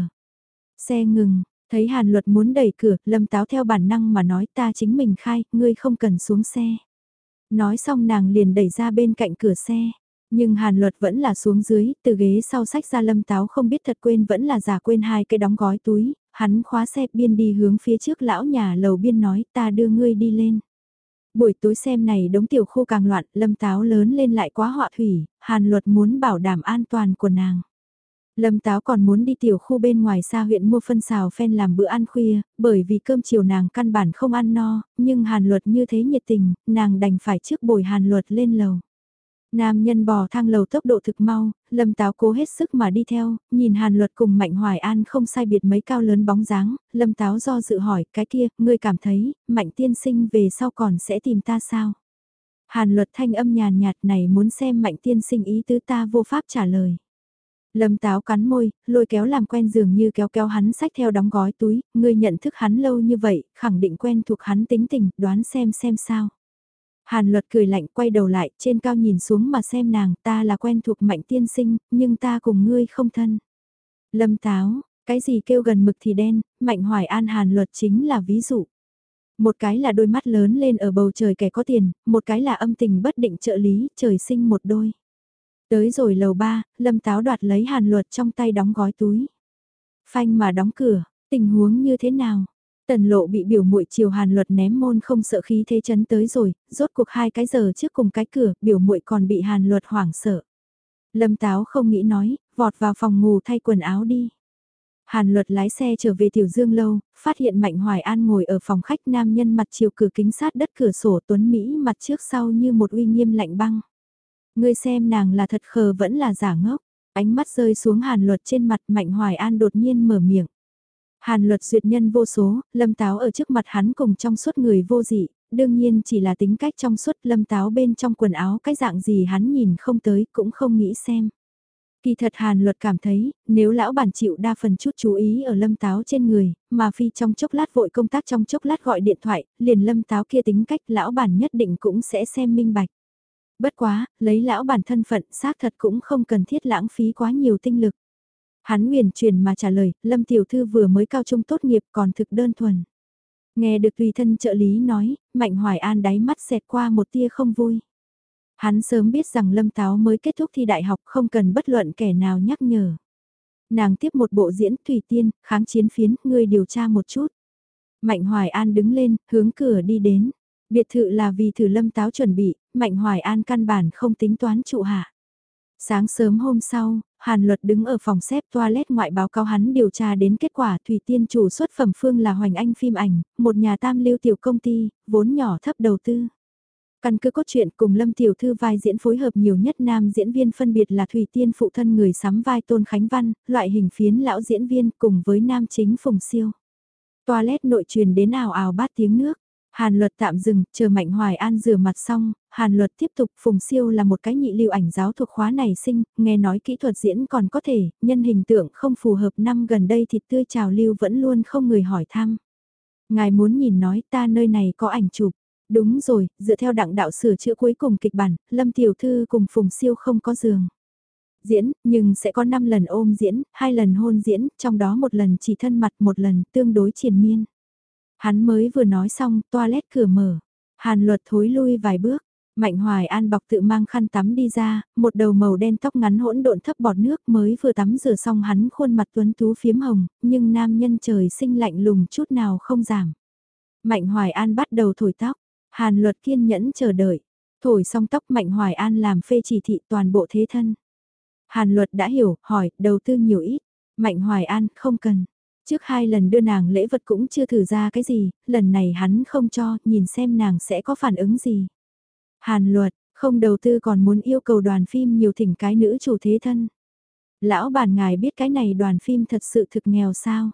Xe ngừng. Thấy Hàn Luật muốn đẩy cửa, Lâm Táo theo bản năng mà nói ta chính mình khai, ngươi không cần xuống xe. Nói xong nàng liền đẩy ra bên cạnh cửa xe. Nhưng Hàn Luật vẫn là xuống dưới, từ ghế sau sách ra Lâm Táo không biết thật quên vẫn là giả quên hai cái đóng gói túi, hắn khóa xe biên đi hướng phía trước lão nhà lầu biên nói ta đưa ngươi đi lên. Buổi tối xem này đống tiểu khu càng loạn, Lâm Táo lớn lên lại quá họa thủy, Hàn Luật muốn bảo đảm an toàn của nàng. Lâm Táo còn muốn đi tiểu khu bên ngoài xa huyện mua phân xào phen làm bữa ăn khuya, bởi vì cơm chiều nàng căn bản không ăn no, nhưng Hàn Luật như thế nhiệt tình, nàng đành phải trước bồi Hàn Luật lên lầu. Nam nhân bò thang lầu tốc độ thực mau, Lâm Táo cố hết sức mà đi theo, nhìn Hàn Luật cùng Mạnh Hoài An không sai biệt mấy cao lớn bóng dáng, Lâm Táo do dự hỏi, cái kia, ngươi cảm thấy, Mạnh tiên sinh về sau còn sẽ tìm ta sao? Hàn Luật thanh âm nhàn nhạt này muốn xem Mạnh tiên sinh ý tứ ta vô pháp trả lời. Lâm Táo cắn môi, lôi kéo làm quen dường như kéo kéo hắn sách theo đóng gói túi, ngươi nhận thức hắn lâu như vậy, khẳng định quen thuộc hắn tính tình, đoán xem sao. Hàn Luật cười lạnh quay đầu lại, trên cao nhìn xuống mà xem nàng, ta là quen thuộc Mạnh tiên sinh, nhưng ta cùng ngươi không thân. Lâm Táo, cái gì kêu gần mực thì đen, Mạnh Hoài An Hàn Luật chính là ví dụ. Một cái là đôi mắt lớn lên ở bầu trời kẻ có tiền, một cái là âm tình bất định trợ lý, trời sinh một đôi. Tới rồi lầu 3, Lâm Táo đoạt lấy Hàn Luật trong tay đóng gói túi. Phanh mà đóng cửa, tình huống như thế nào? Tần lộ bị biểu muội chiều Hàn Luật ném môn không sợ khí thế chấn tới rồi, rốt cuộc 2 cái giờ trước cùng cái cửa, biểu muội còn bị Hàn Luật hoảng sợ. Lâm Táo không nghĩ nói, vọt vào phòng ngủ thay quần áo đi. Hàn Luật lái xe trở về Tiểu Dương lâu, phát hiện Mạnh Hoài An ngồi ở phòng khách, nam nhân mặt chiều cửa kính sát đất cửa sổ, tuấn Mỹ mặt trước sau như một uy nghiêm lạnh băng. Ngươi xem nàng là thật khờ vẫn là giả ngốc. Ánh mắt rơi xuống Hàn Luật trên mặt, Mạnh Hoài An đột nhiên mở miệng. Hàn Luật duyệt nhân vô số, Lâm Táo ở trước mặt hắn cùng trong suốt người vô dị, đương nhiên chỉ là tính cách trong suốt, Lâm Táo bên trong quần áo cái dạng gì hắn nhìn không tới cũng không nghĩ xem. Kỳ thật Hàn Luật cảm thấy, nếu lão bản chịu đa phần chút chú ý ở Lâm Táo trên người, mà phi trong chốc lát vội công tác trong chốc lát gọi điện thoại, liền Lâm Táo kia tính cách lão bản nhất định cũng sẽ xem minh bạch. Bất quá, lấy lão bản thân phận xác thật cũng không cần thiết lãng phí quá nhiều tinh lực. Hắn huyền truyền mà trả lời, Lâm Tiểu Thư vừa mới cao trung tốt nghiệp còn thực đơn thuần. Nghe được tùy thân trợ lý nói, Mạnh Hoài An đáy mắt xẹt qua một tia không vui. Hắn sớm biết rằng Lâm Táo mới kết thúc thi đại học không cần bất luận kẻ nào nhắc nhở. Nàng tiếp một bộ diễn Thủy Tiên, kháng chiến phiến, ngươi điều tra một chút. Mạnh Hoài An đứng lên, hướng cửa đi đến. Biệt thự là vì thử Lâm Táo chuẩn bị, Mạnh Hoài An căn bản không tính toán trụ hạ. Sáng sớm hôm sau, Hàn Luật đứng ở phòng xếp toilet ngoại báo cáo hắn điều tra đến kết quả Thủy Tiên chủ xuất phẩm phương là Hoành Anh phim ảnh, một nhà tam lưu tiểu công ty, vốn nhỏ thấp đầu tư. Căn cứ cốt truyện cùng Lâm Tiểu Thư vai diễn phối hợp nhiều nhất nam diễn viên phân biệt là Thủy Tiên phụ thân người sắm vai Tôn Khánh Văn, loại hình phiến lão diễn viên cùng với nam chính Phùng Siêu. Toilet nội truyền đến ào ào bát tiếng nước. Hàn Luật tạm dừng, chờ Mạnh Hoài An rửa mặt xong, Hàn Luật tiếp tục. Phùng Siêu là một cái nhị lưu ảnh giáo thuộc khóa này sinh, nghe nói kỹ thuật diễn còn có thể, nhân hình tượng không phù hợp, năm gần đây thịt tươi trào lưu vẫn luôn không người hỏi thăm. Ngài muốn nhìn nói ta nơi này có ảnh chụp. Đúng rồi, dựa theo đặng đạo sửa chữa cuối cùng kịch bản, Lâm Tiểu Thư cùng Phùng Siêu không có giường diễn, nhưng sẽ có 5 lần ôm diễn, 2 lần hôn diễn, trong đó một lần chỉ thân mặt, một lần tương đối triền miên. Hắn mới vừa nói xong, toilet cửa mở. Hàn Luật thối lui vài bước. Mạnh Hoài An bọc tự mang khăn tắm đi ra, một đầu màu đen tóc ngắn hỗn độn thấp bọt nước, mới vừa tắm rửa xong hắn khuôn mặt tuấn tú phiếm hồng, nhưng nam nhân trời sinh lạnh lùng chút nào không giảm. Mạnh Hoài An bắt đầu thổi tóc, Hàn Luật kiên nhẫn chờ đợi. Thổi xong tóc Mạnh Hoài An làm phê chỉ thị toàn bộ thế thân. Hàn Luật đã hiểu, hỏi, đầu tư nhiều ít. Mạnh Hoài An, không cần. Trước 2 lần đưa nàng lễ vật cũng chưa thử ra cái gì, lần này hắn không cho, nhìn xem nàng sẽ có phản ứng gì. Hàn Luật, không đầu tư còn muốn yêu cầu đoàn phim nhiều thỉnh cái nữ chủ thế thân. Lão bản ngài biết cái này đoàn phim thật sự thực nghèo sao?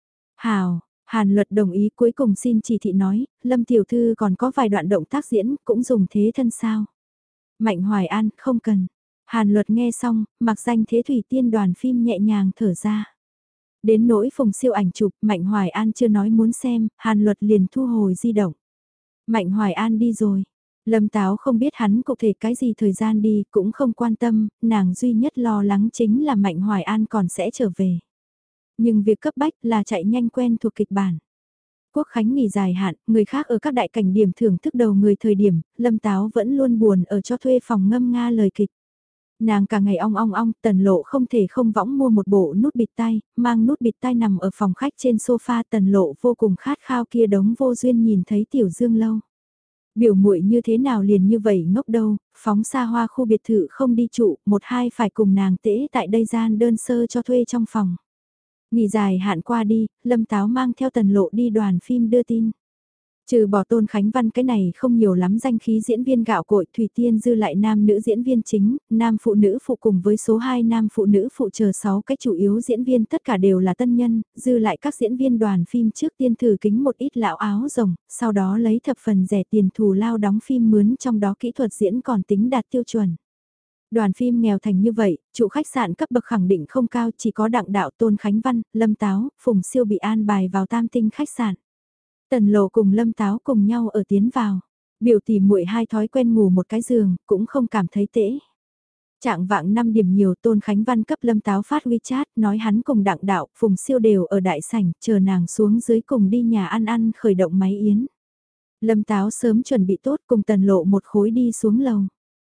Hào, Hàn Luật đồng ý, cuối cùng xin chỉ thị nói, Lâm Tiểu Thư còn có vài đoạn động tác diễn cũng dùng thế thân sao? Mạnh Hoài An, không cần. Hàn Luật nghe xong, mặc danh thế Thủy Tiên đoàn phim nhẹ nhàng thở ra. Đến nỗi Phùng Siêu ảnh chụp, Mạnh Hoài An chưa nói muốn xem, Hàn Luật liền thu hồi di động. Mạnh Hoài An đi rồi. Lâm Táo không biết hắn cụ thể cái gì thời gian đi, cũng không quan tâm, nàng duy nhất lo lắng chính là Mạnh Hoài An còn sẽ trở về. Nhưng việc cấp bách là chạy nhanh quen thuộc kịch bản. Quốc khánh nghỉ dài hạn, người khác ở các đại cảnh điểm thưởng thức đầu người thời điểm, Lâm Táo vẫn luôn buồn ở cho thuê phòng ngâm nga lời kịch. Nàng cả ngày ong ong ong, Tần Lộ không thể không võng mua một bộ nút bịt tai, mang nút bịt tai nằm ở phòng khách trên sofa. Tần Lộ vô cùng khát khao kia đống vô duyên nhìn thấy Tiểu Dương lâu. Biểu muội như thế nào liền như vậy ngốc đâu, phóng xa hoa khu biệt thự không đi trụ, một hai phải cùng nàng tễ tại đây gian đơn sơ cho thuê trong phòng. Nghỉ dài hạn qua đi, Lâm Táo mang theo Tần Lộ đi đoàn phim đưa tin. Trừ bỏ Tôn Khánh Văn cái này không nhiều lắm danh khí diễn viên gạo cội, Thủy Tiên dư lại nam nữ diễn viên chính, nam phụ nữ phụ cùng với số 2 nam phụ nữ phụ chờ 6 cái chủ yếu diễn viên tất cả đều là tân nhân, dư lại các diễn viên đoàn phim trước tiên thử kính một ít lão áo rồng, sau đó lấy thập phần rẻ tiền thù lao đóng phim mướn, trong đó kỹ thuật diễn còn tính đạt tiêu chuẩn. Đoàn phim nghèo thành như vậy, trụ khách sạn cấp bậc khẳng định không cao, chỉ có Đặng Đạo, Tôn Khánh Văn, Lâm Táo, Phùng Siêu bị an bài vào tam tinh khách sạn. Tần Lộ cùng Lâm Táo cùng nhau ở tiến vào. Biểu tỷ muội hai thói quen ngủ một cái giường, cũng không cảm thấy tễ. Trạng vạng 5 điểm nhiều, Tôn Khánh Văn cấp Lâm Táo phát WeChat, nói hắn cùng Đặng Đạo, Phùng Siêu đều ở đại sảnh, chờ nàng xuống dưới cùng đi nhà ăn khởi động máy yến. Lâm Táo sớm chuẩn bị tốt, cùng Tần Lộ một khối đi xuống lầu.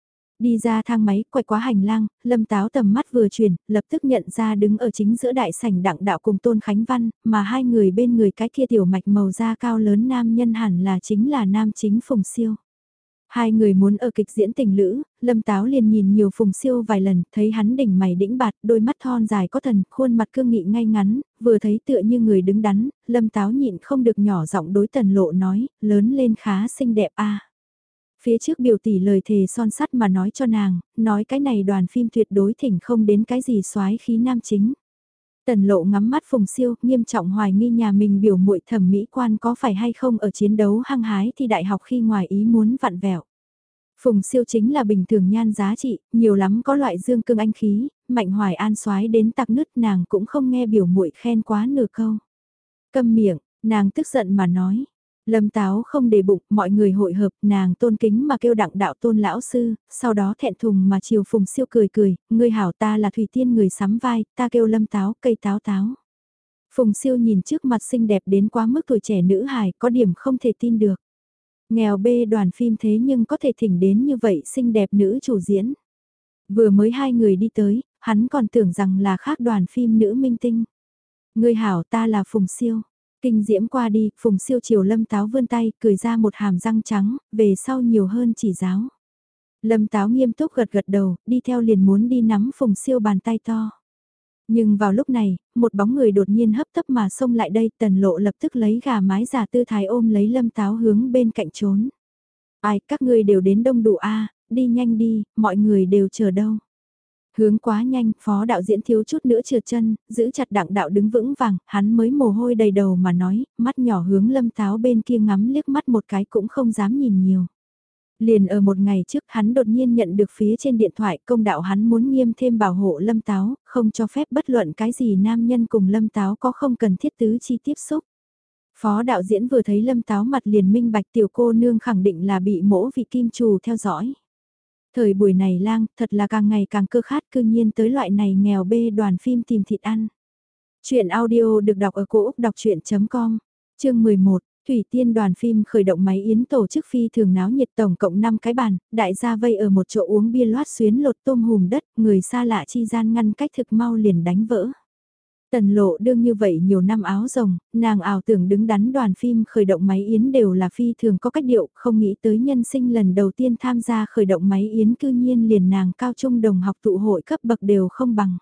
Đi ra thang máy, quay qua hành lang, Lâm Táo tầm mắt vừa chuyển, lập tức nhận ra đứng ở chính giữa đại sảnh Đặng Đạo cùng Tôn Khánh Văn, mà hai người bên người cái kia tiểu mạch màu da cao lớn nam nhân hẳn là chính là nam chính Phùng Siêu. Hai người muốn ở kịch diễn tình lữ, Lâm Táo liền nhìn nhiều Phùng Siêu vài lần, thấy hắn đỉnh mày đĩnh bạt, đôi mắt thon dài có thần, khuôn mặt cương nghị ngay ngắn, vừa thấy tựa như người đứng đắn, Lâm Táo nhịn không được nhỏ giọng đối Tần Lộ nói, lớn lên khá xinh đẹp a. Phía trước biểu tỷ lời thề son sắt mà nói cho nàng, nói cái này đoàn phim tuyệt đối thỉnh không đến cái gì soái khí nam chính. Tần Lộ ngắm mắt Phùng Siêu, nghiêm trọng hoài nghi nhà mình biểu muội thẩm mỹ quan có phải hay không ở chiến đấu hăng hái thì đại học khi ngoài ý muốn vặn vẹo. Phùng Siêu chính là bình thường nhan giá trị, nhiều lắm có loại dương cương anh khí, Mạnh Hoài An soái đến tạc nứt, nàng cũng không nghe biểu muội khen quá nửa câu. Câm miệng, nàng tức giận mà nói. Lâm Táo không để bụng, mọi người hội hợp, nàng tôn kính mà kêu Đặng Đạo Tôn lão sư, sau đó thẹn thùng mà chiều Phùng Siêu cười cười, ngươi hảo, ta là Thủy Tiên người sắm vai, ta kêu Lâm Táo, cây táo táo. Phùng Siêu nhìn trước mặt xinh đẹp đến quá mức tuổi trẻ nữ hài, có điểm không thể tin được. Nghèo bê đoàn phim thế nhưng có thể thỉnh đến như vậy xinh đẹp nữ chủ diễn. Vừa mới hai người đi tới, hắn còn tưởng rằng là khác đoàn phim nữ minh tinh. Ngươi hảo, ta là Phùng Siêu. Kinh diễm qua đi, Phùng Siêu chiều Lâm Táo vươn tay, cười ra một hàm răng trắng, về sau nhiều hơn chỉ giáo. Lâm Táo nghiêm túc gật gật đầu, đi theo liền muốn đi nắm Phùng Siêu bàn tay to. Nhưng vào lúc này, một bóng người đột nhiên hấp tấp mà xông lại đây, Tần Lộ lập tức lấy gà mái giả tư thái ôm lấy Lâm Táo hướng bên cạnh trốn. Ai, các ngươi đều đến đông đủ a, đi nhanh đi, mọi người đều chờ đâu. Hướng quá nhanh, phó đạo diễn thiếu chút nữa trượt chân, giữ chặt Đặng Đạo đứng vững vàng, hắn mới mồ hôi đầy đầu mà nói, mắt nhỏ hướng Lâm Táo bên kia ngắm liếc mắt một cái cũng không dám nhìn nhiều. Liền ở một ngày trước hắn đột nhiên nhận được phía trên điện thoại công đạo hắn muốn nghiêm thêm bảo hộ Lâm Táo, không cho phép bất luận cái gì nam nhân cùng Lâm Táo có không cần thiết tứ chi tiếp xúc. Phó đạo diễn vừa thấy Lâm Táo mặt liền minh bạch tiểu cô nương khẳng định là bị mỗ vị kim trù theo dõi. Thời buổi này lang, thật là càng ngày càng cơ khát, cư nhiên tới loại này nghèo bê đoàn phim tìm thịt ăn. Chuyện audio được đọc ở cổ Úc đọc chuyện.com, chương 11, Thủy Tiên đoàn phim khởi động máy yến tổ chức phi thường náo nhiệt, tổng cộng 5 cái bàn, đại gia vây ở một chỗ uống bia loát xuyến lột tôm hùm đất, người xa lạ chi gian ngăn cách thực mau liền đánh vỡ. Tần Lộ đương như vậy nhiều năm áo rồng, nàng ảo tưởng đứng đắn đoàn phim khởi động máy yến đều là phi thường có cách điệu, không nghĩ tới nhân sinh lần đầu tiên tham gia khởi động máy yến cư nhiên liền nàng cao trung đồng học tụ hội cấp bậc đều không bằng.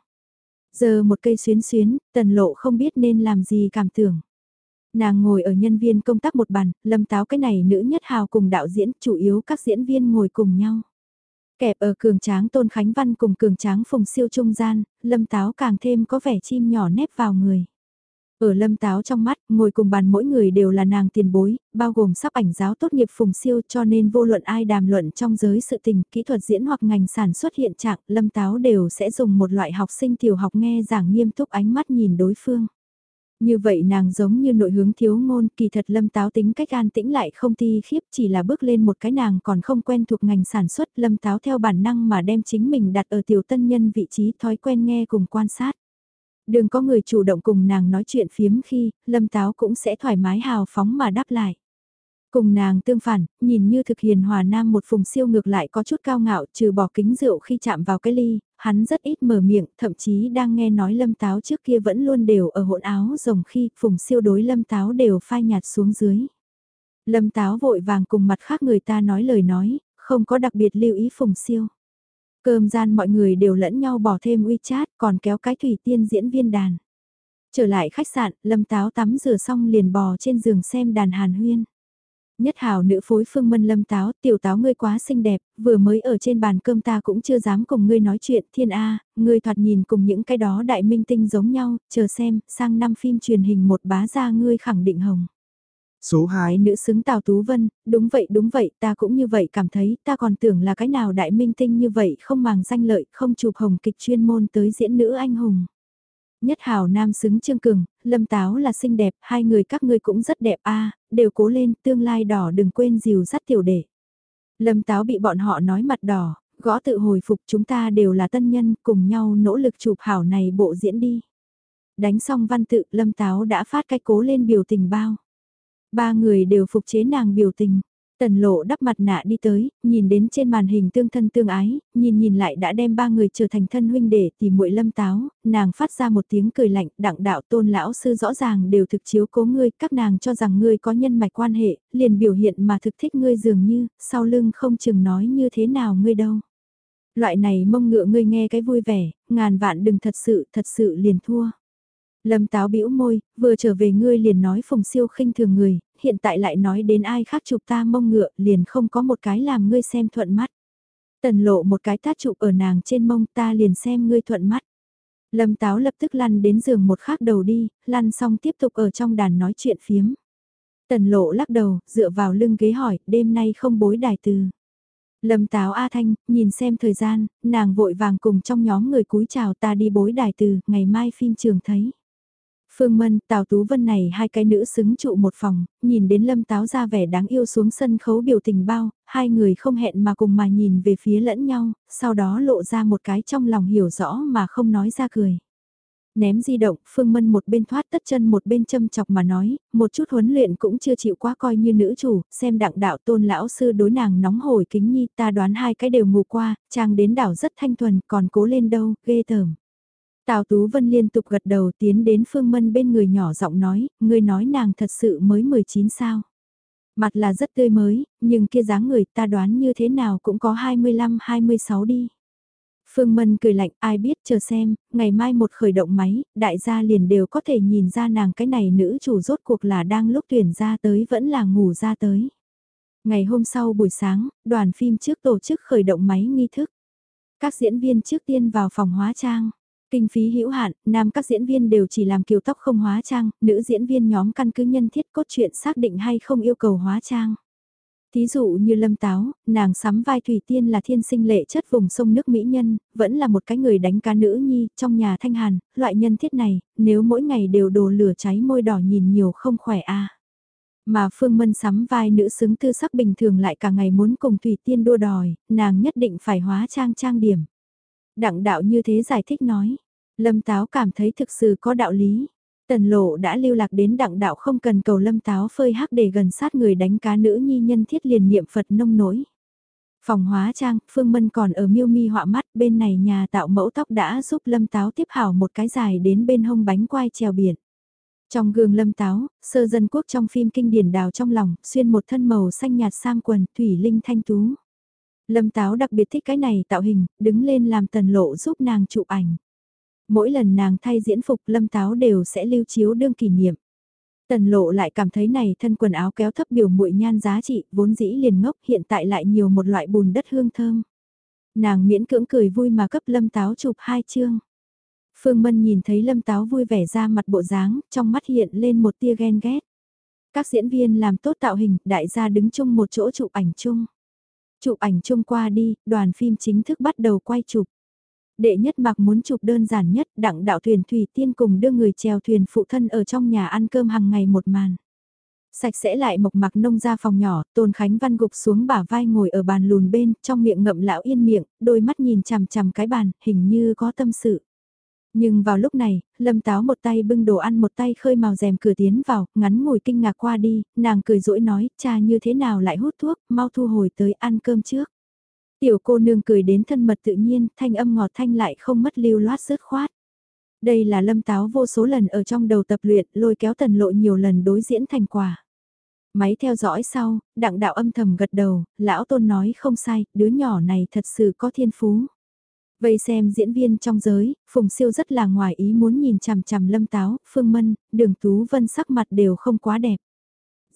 Giờ một cây xuyến xuyến, Tần Lộ không biết nên làm gì cảm tưởng. Nàng ngồi ở nhân viên công tác một bàn, Lâm Táo cái này nữ nhất hào cùng đạo diễn, chủ yếu các diễn viên ngồi cùng nhau. Kẹp ở cường tráng Tôn Khánh Văn cùng cường tráng Phùng Siêu trung gian, Lâm Táo càng thêm có vẻ chim nhỏ nép vào người. Ở Lâm Táo trong mắt, ngồi cùng bàn mỗi người đều là nàng tiền bối, bao gồm sắp ảnh giáo tốt nghiệp Phùng Siêu, cho nên vô luận ai đàm luận trong giới sự tình, kỹ thuật diễn hoặc ngành sản xuất hiện trạng, Lâm Táo đều sẽ dùng một loại học sinh tiểu học nghe giảng nghiêm túc ánh mắt nhìn đối phương. Như vậy nàng giống như nội hướng thiếu ngôn, kỳ thật Lâm Táo tính cách an tĩnh lại không thi khiếp, chỉ là bước lên một cái nàng còn không quen thuộc ngành sản xuất, Lâm Táo theo bản năng mà đem chính mình đặt ở tiểu tân nhân vị trí, thói quen nghe cùng quan sát. Đừng có người chủ động cùng nàng nói chuyện phiếm khi, Lâm Táo cũng sẽ thoải mái hào phóng mà đáp lại. Cùng nàng tương phản, nhìn như thực hiền hòa nam một Phùng Siêu ngược lại có chút cao ngạo, trừ bỏ kính rượu khi chạm vào cái ly, hắn rất ít mở miệng, thậm chí đang nghe nói Lâm Táo trước kia vẫn luôn đều ở hỗn áo rồng khi Phùng Siêu đối Lâm Táo đều phai nhạt xuống dưới. Lâm Táo vội vàng cùng mặt khác người ta nói lời nói, không có đặc biệt lưu ý Phùng Siêu. Cơm gian mọi người đều lẫn nhau bỏ thêm WeChat, còn kéo cái Thủy Tiên diễn viên đàn. Trở lại khách sạn, Lâm Táo tắm rửa xong liền bò trên giường xem đàn hàn huyên. Nhất hào nữ phối Phương Mân Lâm Táo, tiểu táo ngươi quá xinh đẹp, vừa mới ở trên bàn cơm ta cũng chưa dám cùng ngươi nói chuyện, Thiên A, ngươi thoạt nhìn cùng những cái đó đại minh tinh giống nhau, chờ xem, sang năm phim truyền hình một bá ra ngươi khẳng định hồng. Số Ái 2, nữ xứng Tào Tú Vân, đúng vậy, ta cũng như vậy cảm thấy, ta còn tưởng là cái nào đại minh tinh như vậy không màng danh lợi, không chụp hồng kịch chuyên môn tới diễn nữ anh hùng. Nhất hào nam xứng Trương Cường, Lâm Táo là xinh đẹp, hai người các ngươi cũng rất đẹp a, đều cố lên, tương lai đỏ đừng quên dìu dắt tiểu đệ. Lâm Táo bị bọn họ nói mặt đỏ, gõ tự hồi phục chúng ta đều là tân nhân, cùng nhau nỗ lực chụp hảo này bộ diễn đi. Đánh xong văn tự, Lâm Táo đã phát cái cố lên biểu tình bao. Ba người đều phục chế nàng biểu tình. Tần lộ đắp mặt nạ đi tới, nhìn đến trên màn hình tương thân tương ái, nhìn lại đã đem ba người trở thành thân huynh để tìm muội Lâm Táo, nàng phát ra một tiếng cười lạnh, đặng đạo Tôn lão sư rõ ràng đều thực chiếu cố ngươi, các nàng cho rằng ngươi có nhân mạch quan hệ, liền biểu hiện mà thực thích ngươi dường như, sau lưng không chừng nói như thế nào ngươi đâu. Loại này mông ngựa ngươi nghe cái vui vẻ, ngàn vạn đừng thật sự liền thua. Lâm Táo bĩu môi, vừa trở về ngươi liền nói Phùng Siêu khinh thường người, hiện tại lại nói đến ai khác chụp ta mông ngựa, liền không có một cái làm ngươi xem thuận mắt. Tần lộ một cái tát chụp ở nàng trên mông ta liền xem ngươi thuận mắt. Lâm Táo lập tức lăn đến giường một khác đầu đi, lăn xong tiếp tục ở trong đàn nói chuyện phiếm. Tần lộ lắc đầu, dựa vào lưng ghế hỏi, đêm nay không bối đài từ. Lâm Táo A Thanh, nhìn xem thời gian, nàng vội vàng cùng trong nhóm người cúi chào ta đi bối đài từ, ngày mai phim trường thấy. Phương Mân, Tào Tú Vân này hai cái nữ xứng trụ một phòng, nhìn đến Lâm Táo ra vẻ đáng yêu xuống sân khấu biểu tình bao, hai người không hẹn mà cùng mà nhìn về phía lẫn nhau, sau đó lộ ra một cái trong lòng hiểu rõ mà không nói ra cười. Ném di động, Phương Mân một bên thoát tất chân một bên châm chọc mà nói, một chút huấn luyện cũng chưa chịu quá coi như nữ chủ, xem đặng đạo Tôn lão sư đối nàng nóng hổi kính nhi ta đoán hai cái đều ngủ qua, trang đến đảo rất thanh thuần, còn cố lên đâu, ghê tởm. Tào Tú Vân liên tục gật đầu tiến đến Phương Mân bên người nhỏ giọng nói, người nói nàng thật sự mới 19 sao. Mặt là rất tươi mới, nhưng kia dáng người ta đoán như thế nào cũng có 25-26 đi. Phương Mân cười lạnh, ai biết chờ xem, ngày mai một khởi động máy, đại gia liền đều có thể nhìn ra nàng cái này nữ chủ rốt cuộc là đang lúc tuyển ra tới vẫn là ngủ ra tới. Ngày hôm sau buổi sáng, đoàn phim trước tổ chức khởi động máy nghi thức. Các diễn viên trước tiên vào phòng hóa trang. Kinh phí hữu hạn, nam các diễn viên đều chỉ làm kiều tóc không hóa trang, nữ diễn viên nhóm căn cứ nhân thiết cốt truyện xác định hay không yêu cầu hóa trang. Thí dụ như Lâm Táo, nàng sắm vai Thủy Tiên là thiên sinh lệ chất vùng sông nước Mỹ nhân, vẫn là một cái người đánh cá nữ nhi, trong nhà thanh hàn, loại nhân thiết này, nếu mỗi ngày đều đồ lửa cháy môi đỏ nhìn nhiều không khỏe a. Mà Phương Mân sắm vai nữ xứng tư sắc bình thường lại cả ngày muốn cùng Thủy Tiên đua đòi, nàng nhất định phải hóa trang trang điểm. Đặng đạo như thế giải thích nói. Lâm Táo cảm thấy thực sự có đạo lý. Tần lộ đã lưu lạc đến đặng đạo không cần cầu Lâm Táo phơi hắc để gần sát người đánh cá nữ nhi nhân thiết liền niệm Phật nông nổi. Phòng hóa trang, Phương Mân còn ở miêu mi họa mắt bên này nhà tạo mẫu tóc đã giúp Lâm Táo tiếp hảo một cái dài đến bên hông bánh quai treo biển. Trong gương Lâm Táo, sơ dân quốc trong phim kinh điển đào trong lòng, xuyên một thân màu xanh nhạt sam quần, thủy linh thanh tú. Lâm Táo đặc biệt thích cái này tạo hình, đứng lên làm tần lộ giúp nàng chụp ảnh. Mỗi lần nàng thay diễn phục Lâm Táo đều sẽ lưu chiếu đương kỷ niệm. Tần lộ lại cảm thấy này thân quần áo kéo thấp biểu muội nhan giá trị, vốn dĩ liền ngốc hiện tại lại nhiều một loại bùn đất hương thơm. Nàng miễn cưỡng cười vui mà cấp Lâm Táo chụp 2 chương. Phương Mân nhìn thấy Lâm Táo vui vẻ ra mặt bộ dáng, trong mắt hiện lên một tia ghen ghét. Các diễn viên làm tốt tạo hình, đại gia đứng chung một chỗ chụp ảnh chung. Chụp ảnh chung qua đi, đoàn phim chính thức bắt đầu quay chụp. Đệ nhất mặc muốn chụp đơn giản nhất, đặng đạo thuyền Thủy Tiên cùng đưa người chèo thuyền phụ thân ở trong nhà ăn cơm hàng ngày một màn. Sạch sẽ lại mộc mặc nông ra phòng nhỏ, Tôn Khánh Văn gục xuống bả vai ngồi ở bàn lùn bên, trong miệng ngậm lão yên miệng, đôi mắt nhìn chằm chằm cái bàn, hình như có tâm sự. Nhưng vào lúc này, Lâm Táo một tay bưng đồ ăn một tay khơi màu rèm cửa tiến vào, ngắn ngồi kinh ngạc qua đi, nàng cười rỗi nói, cha như thế nào lại hút thuốc, mau thu hồi tới ăn cơm trước. Tiểu cô nương cười đến thân mật tự nhiên, thanh âm ngọt thanh lại không mất lưu loát rớt khoát. Đây là Lâm Táo vô số lần ở trong đầu tập luyện, lôi kéo tần lộ nhiều lần đối diễn thành quả. Máy theo dõi sau, đặng đạo âm thầm gật đầu, lão Tôn nói không sai, đứa nhỏ này thật sự có thiên phú. Vây xem diễn viên trong giới, Phùng Siêu rất là ngoài ý muốn nhìn chằm chằm Lâm Táo, Phương Mân, Đường Tú Vân sắc mặt đều không quá đẹp.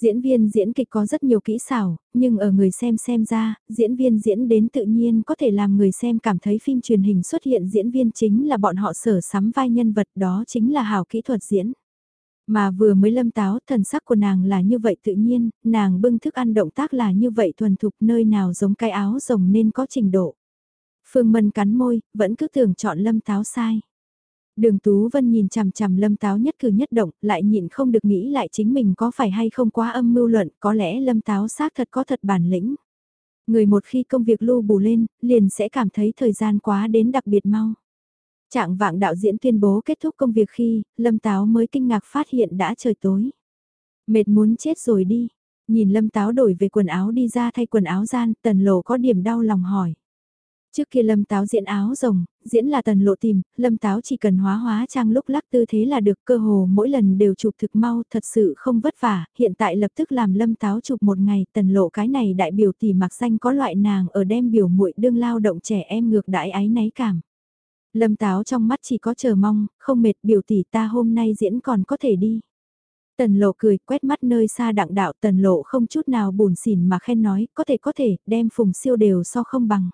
Diễn viên diễn kịch có rất nhiều kỹ xảo, nhưng ở người xem ra, diễn viên diễn đến tự nhiên có thể làm người xem cảm thấy phim truyền hình xuất hiện diễn viên chính là bọn họ sở sắm vai nhân vật, đó chính là hào kỹ thuật diễn. Mà vừa mới Lâm Táo, thần sắc của nàng là như vậy tự nhiên, nàng bưng thức ăn động tác là như vậy thuần thục, nơi nào giống cái áo rồng nên có trình độ. Phương Mân cắn môi, vẫn cứ tưởng chọn Lâm Táo sai. Đường Tú Vân nhìn chằm chằm Lâm Táo nhất cử nhất động, lại nhịn không được nghĩ lại chính mình có phải hay không quá âm mưu luận, có lẽ Lâm Táo xác thật có thật bản lĩnh. Người một khi công việc lưu bù lên, liền sẽ cảm thấy thời gian quá đến đặc biệt mau. Trạng vạng đạo diễn tuyên bố kết thúc công việc khi, Lâm Táo mới kinh ngạc phát hiện đã trời tối. Mệt muốn chết rồi đi. Nhìn Lâm Táo đổi về quần áo đi ra thay quần áo gian, Tần Lộ có điểm đau lòng hỏi. Trước kia Lâm Táo diễn áo rồng, diễn là Tần Lộ tìm, Lâm Táo chỉ cần hóa trang lúc lắc tư thế là được, cơ hồ mỗi lần đều chụp thực mau, thật sự không vất vả, hiện tại lập tức làm Lâm Táo chụp một ngày, Tần Lộ cái này đại biểu tỷ mặc danh có loại nàng ở đem biểu muội đương lao động trẻ em ngược đãi áy náy cảm. Lâm Táo trong mắt chỉ có chờ mong, không mệt, biểu tỷ ta hôm nay diễn còn có thể đi. Tần Lộ cười, quét mắt nơi xa đặng đạo, Tần Lộ không chút nào buồn xỉn mà khen nói, có thể, đem Phùng Siêu đều so không bằng.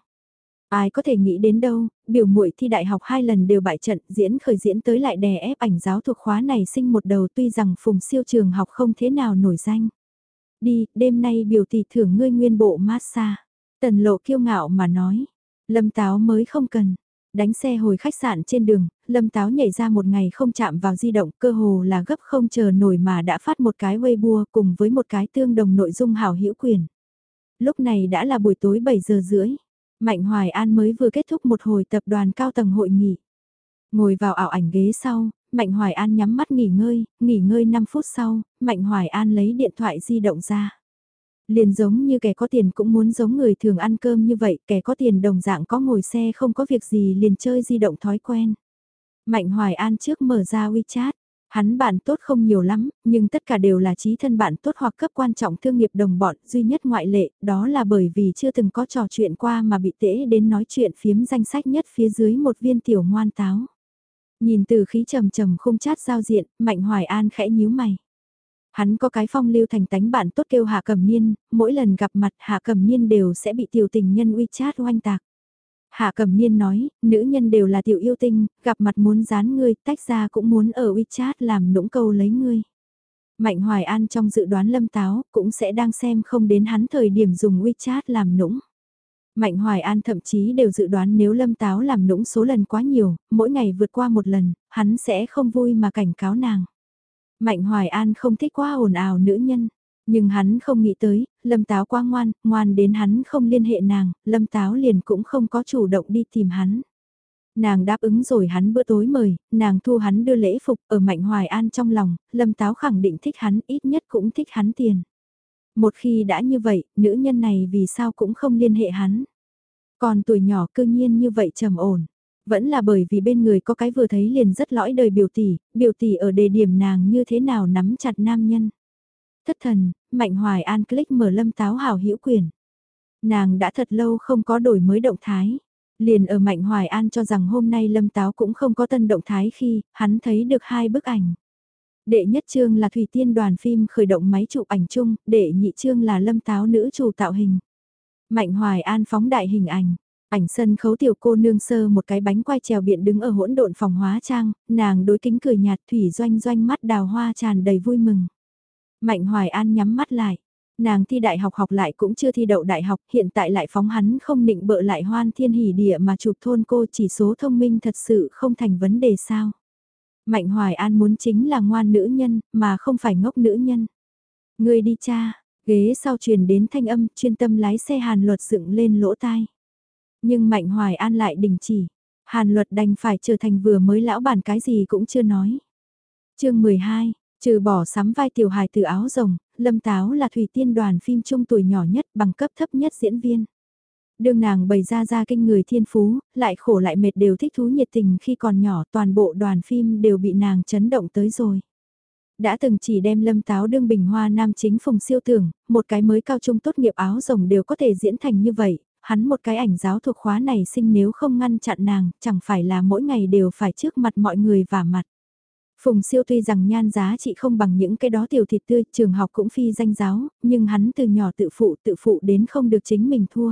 Ai có thể nghĩ đến đâu, biểu muội thi đại học 2 lần đều bại trận, diễn khởi diễn tới lại đè ép ảnh giáo thuộc khóa này sinh một đầu, tuy rằng Phùng Siêu trường học không thế nào nổi danh. Đi, đêm nay biểu tỷ thưởng ngươi nguyên bộ massage. Tần Lộ kiêu ngạo mà nói, Lâm Táo mới không cần. Đánh xe hồi khách sạn trên đường, Lâm Táo nhảy ra một ngày không chạm vào di động, cơ hồ là gấp không chờ nổi mà đã phát một cái Weibo cùng với một cái tương đồng nội dung hảo hữu quyền. Lúc này đã là buổi tối 7 giờ rưỡi. Mạnh Hoài An mới vừa kết thúc một hồi tập đoàn cao tầng hội nghị. Ngồi vào ảo ảnh ghế sau, Mạnh Hoài An nhắm mắt nghỉ ngơi 5 phút sau, Mạnh Hoài An lấy điện thoại di động ra. Liền giống như kẻ có tiền cũng muốn giống người thường ăn cơm như vậy, kẻ có tiền đồng dạng có ngồi xe không có việc gì liền chơi di động thói quen. Mạnh Hoài An trước mở ra WeChat, hắn bạn tốt không nhiều lắm, nhưng tất cả đều là chí thân bạn tốt hoặc cấp quan trọng thương nghiệp đồng bọn, duy nhất ngoại lệ, đó là bởi vì chưa từng có trò chuyện qua mà bị tễ đến nói chuyện phiếm danh sách nhất phía dưới một viên tiểu ngoan táo. Nhìn từ khí trầm trầm không chat giao diện, Mạnh Hoài An khẽ nhíu mày. Hắn có cái phong lưu thành tánh bạn tốt kêu Hạ Cẩm Niên, mỗi lần gặp mặt Hạ Cẩm Niên đều sẽ bị tiểu tình nhân WeChat oanh tạc. Hạ Cẩm Niên nói, nữ nhân đều là tiểu yêu tinh, gặp mặt muốn dán ngươi, tách ra cũng muốn ở WeChat làm nũng câu lấy ngươi. Mạnh Hoài An trong dự đoán Lâm Táo cũng sẽ đang xem không đến hắn thời điểm dùng WeChat làm nũng. Mạnh Hoài An thậm chí đều dự đoán nếu Lâm Táo làm nũng số lần quá nhiều, mỗi ngày vượt qua một lần, hắn sẽ không vui mà cảnh cáo nàng. Mạnh Hoài An không thích quá ồn ào nữ nhân, nhưng hắn không nghĩ tới, Lâm Táo quá ngoan đến hắn không liên hệ nàng, Lâm Táo liền cũng không có chủ động đi tìm hắn. Nàng đáp ứng rồi hắn bữa tối mời, nàng thu hắn đưa lễ phục ở Mạnh Hoài An trong lòng, Lâm Táo khẳng định thích hắn, ít nhất cũng thích hắn tiền. Một khi đã như vậy, nữ nhân này vì sao cũng không liên hệ hắn. Còn tuổi nhỏ cư nhiên như vậy trầm ổn. Vẫn là bởi vì bên người có cái vừa thấy liền rất lõi đời biểu tỷ ở đề điểm nàng như thế nào nắm chặt nam nhân. Thất thần, Mạnh Hoài An click mở Lâm Táo hảo hữu quyền. Nàng đã thật lâu không có đổi mới động thái. Liền ở Mạnh Hoài An cho rằng hôm nay Lâm Táo cũng không có tân động thái khi hắn thấy được 2 bức ảnh. Đệ nhất chương là Thủy Tiên đoàn phim khởi động máy chụp ảnh chung, đệ nhị chương là Lâm Táo nữ chủ tạo hình. Mạnh Hoài An phóng đại hình ảnh. Ảnh sân khấu tiểu cô nương sơ một cái bánh quai trèo biện đứng ở hỗn độn phòng hóa trang, nàng đối kính cười nhạt thủy doanh doanh mắt đào hoa tràn đầy vui mừng. Mạnh Hoài An nhắm mắt lại, nàng thi đại học học lại cũng chưa thi đậu đại học, hiện tại lại phóng hắn không định bợ lại hoan thiên hỉ địa mà chụp thôn cô chỉ số thông minh thật sự không thành vấn đề sao. Mạnh Hoài An muốn chính là ngoan nữ nhân, mà không phải ngốc nữ nhân. Người đi cha, ghế sau truyền đến thanh âm chuyên tâm lái xe Hàn Luật dựng lên lỗ tai. Nhưng Mạnh Hoài An lại đình chỉ. Hàn Luật đành phải trở thành vừa mới lão bản cái gì cũng chưa nói. Chương 12, trừ bỏ sắm vai tiểu hài từ áo rồng, Lâm Táo là Thủy Tiên đoàn phim trung tuổi nhỏ nhất bằng cấp thấp nhất diễn viên. Đương nàng bày ra kinh người thiên phú, lại khổ lại mệt đều thích thú nhiệt tình khi còn nhỏ, toàn bộ đoàn phim đều bị nàng chấn động tới rồi. Đã từng chỉ đem Lâm Táo đương bình hoa nam chính Phùng Siêu tưởng, một cái mới cao trung tốt nghiệp áo rồng đều có thể diễn thành như vậy, hắn một cái ảnh giáo thuộc khóa này sinh nếu không ngăn chặn nàng, chẳng phải là mỗi ngày đều phải trước mặt mọi người vả mặt. Phùng Siêu tuy rằng nhan giá trị không bằng những cái đó tiểu thịt tươi, trường học cũng phi danh giáo, nhưng hắn từ nhỏ tự phụ đến không được chính mình thua.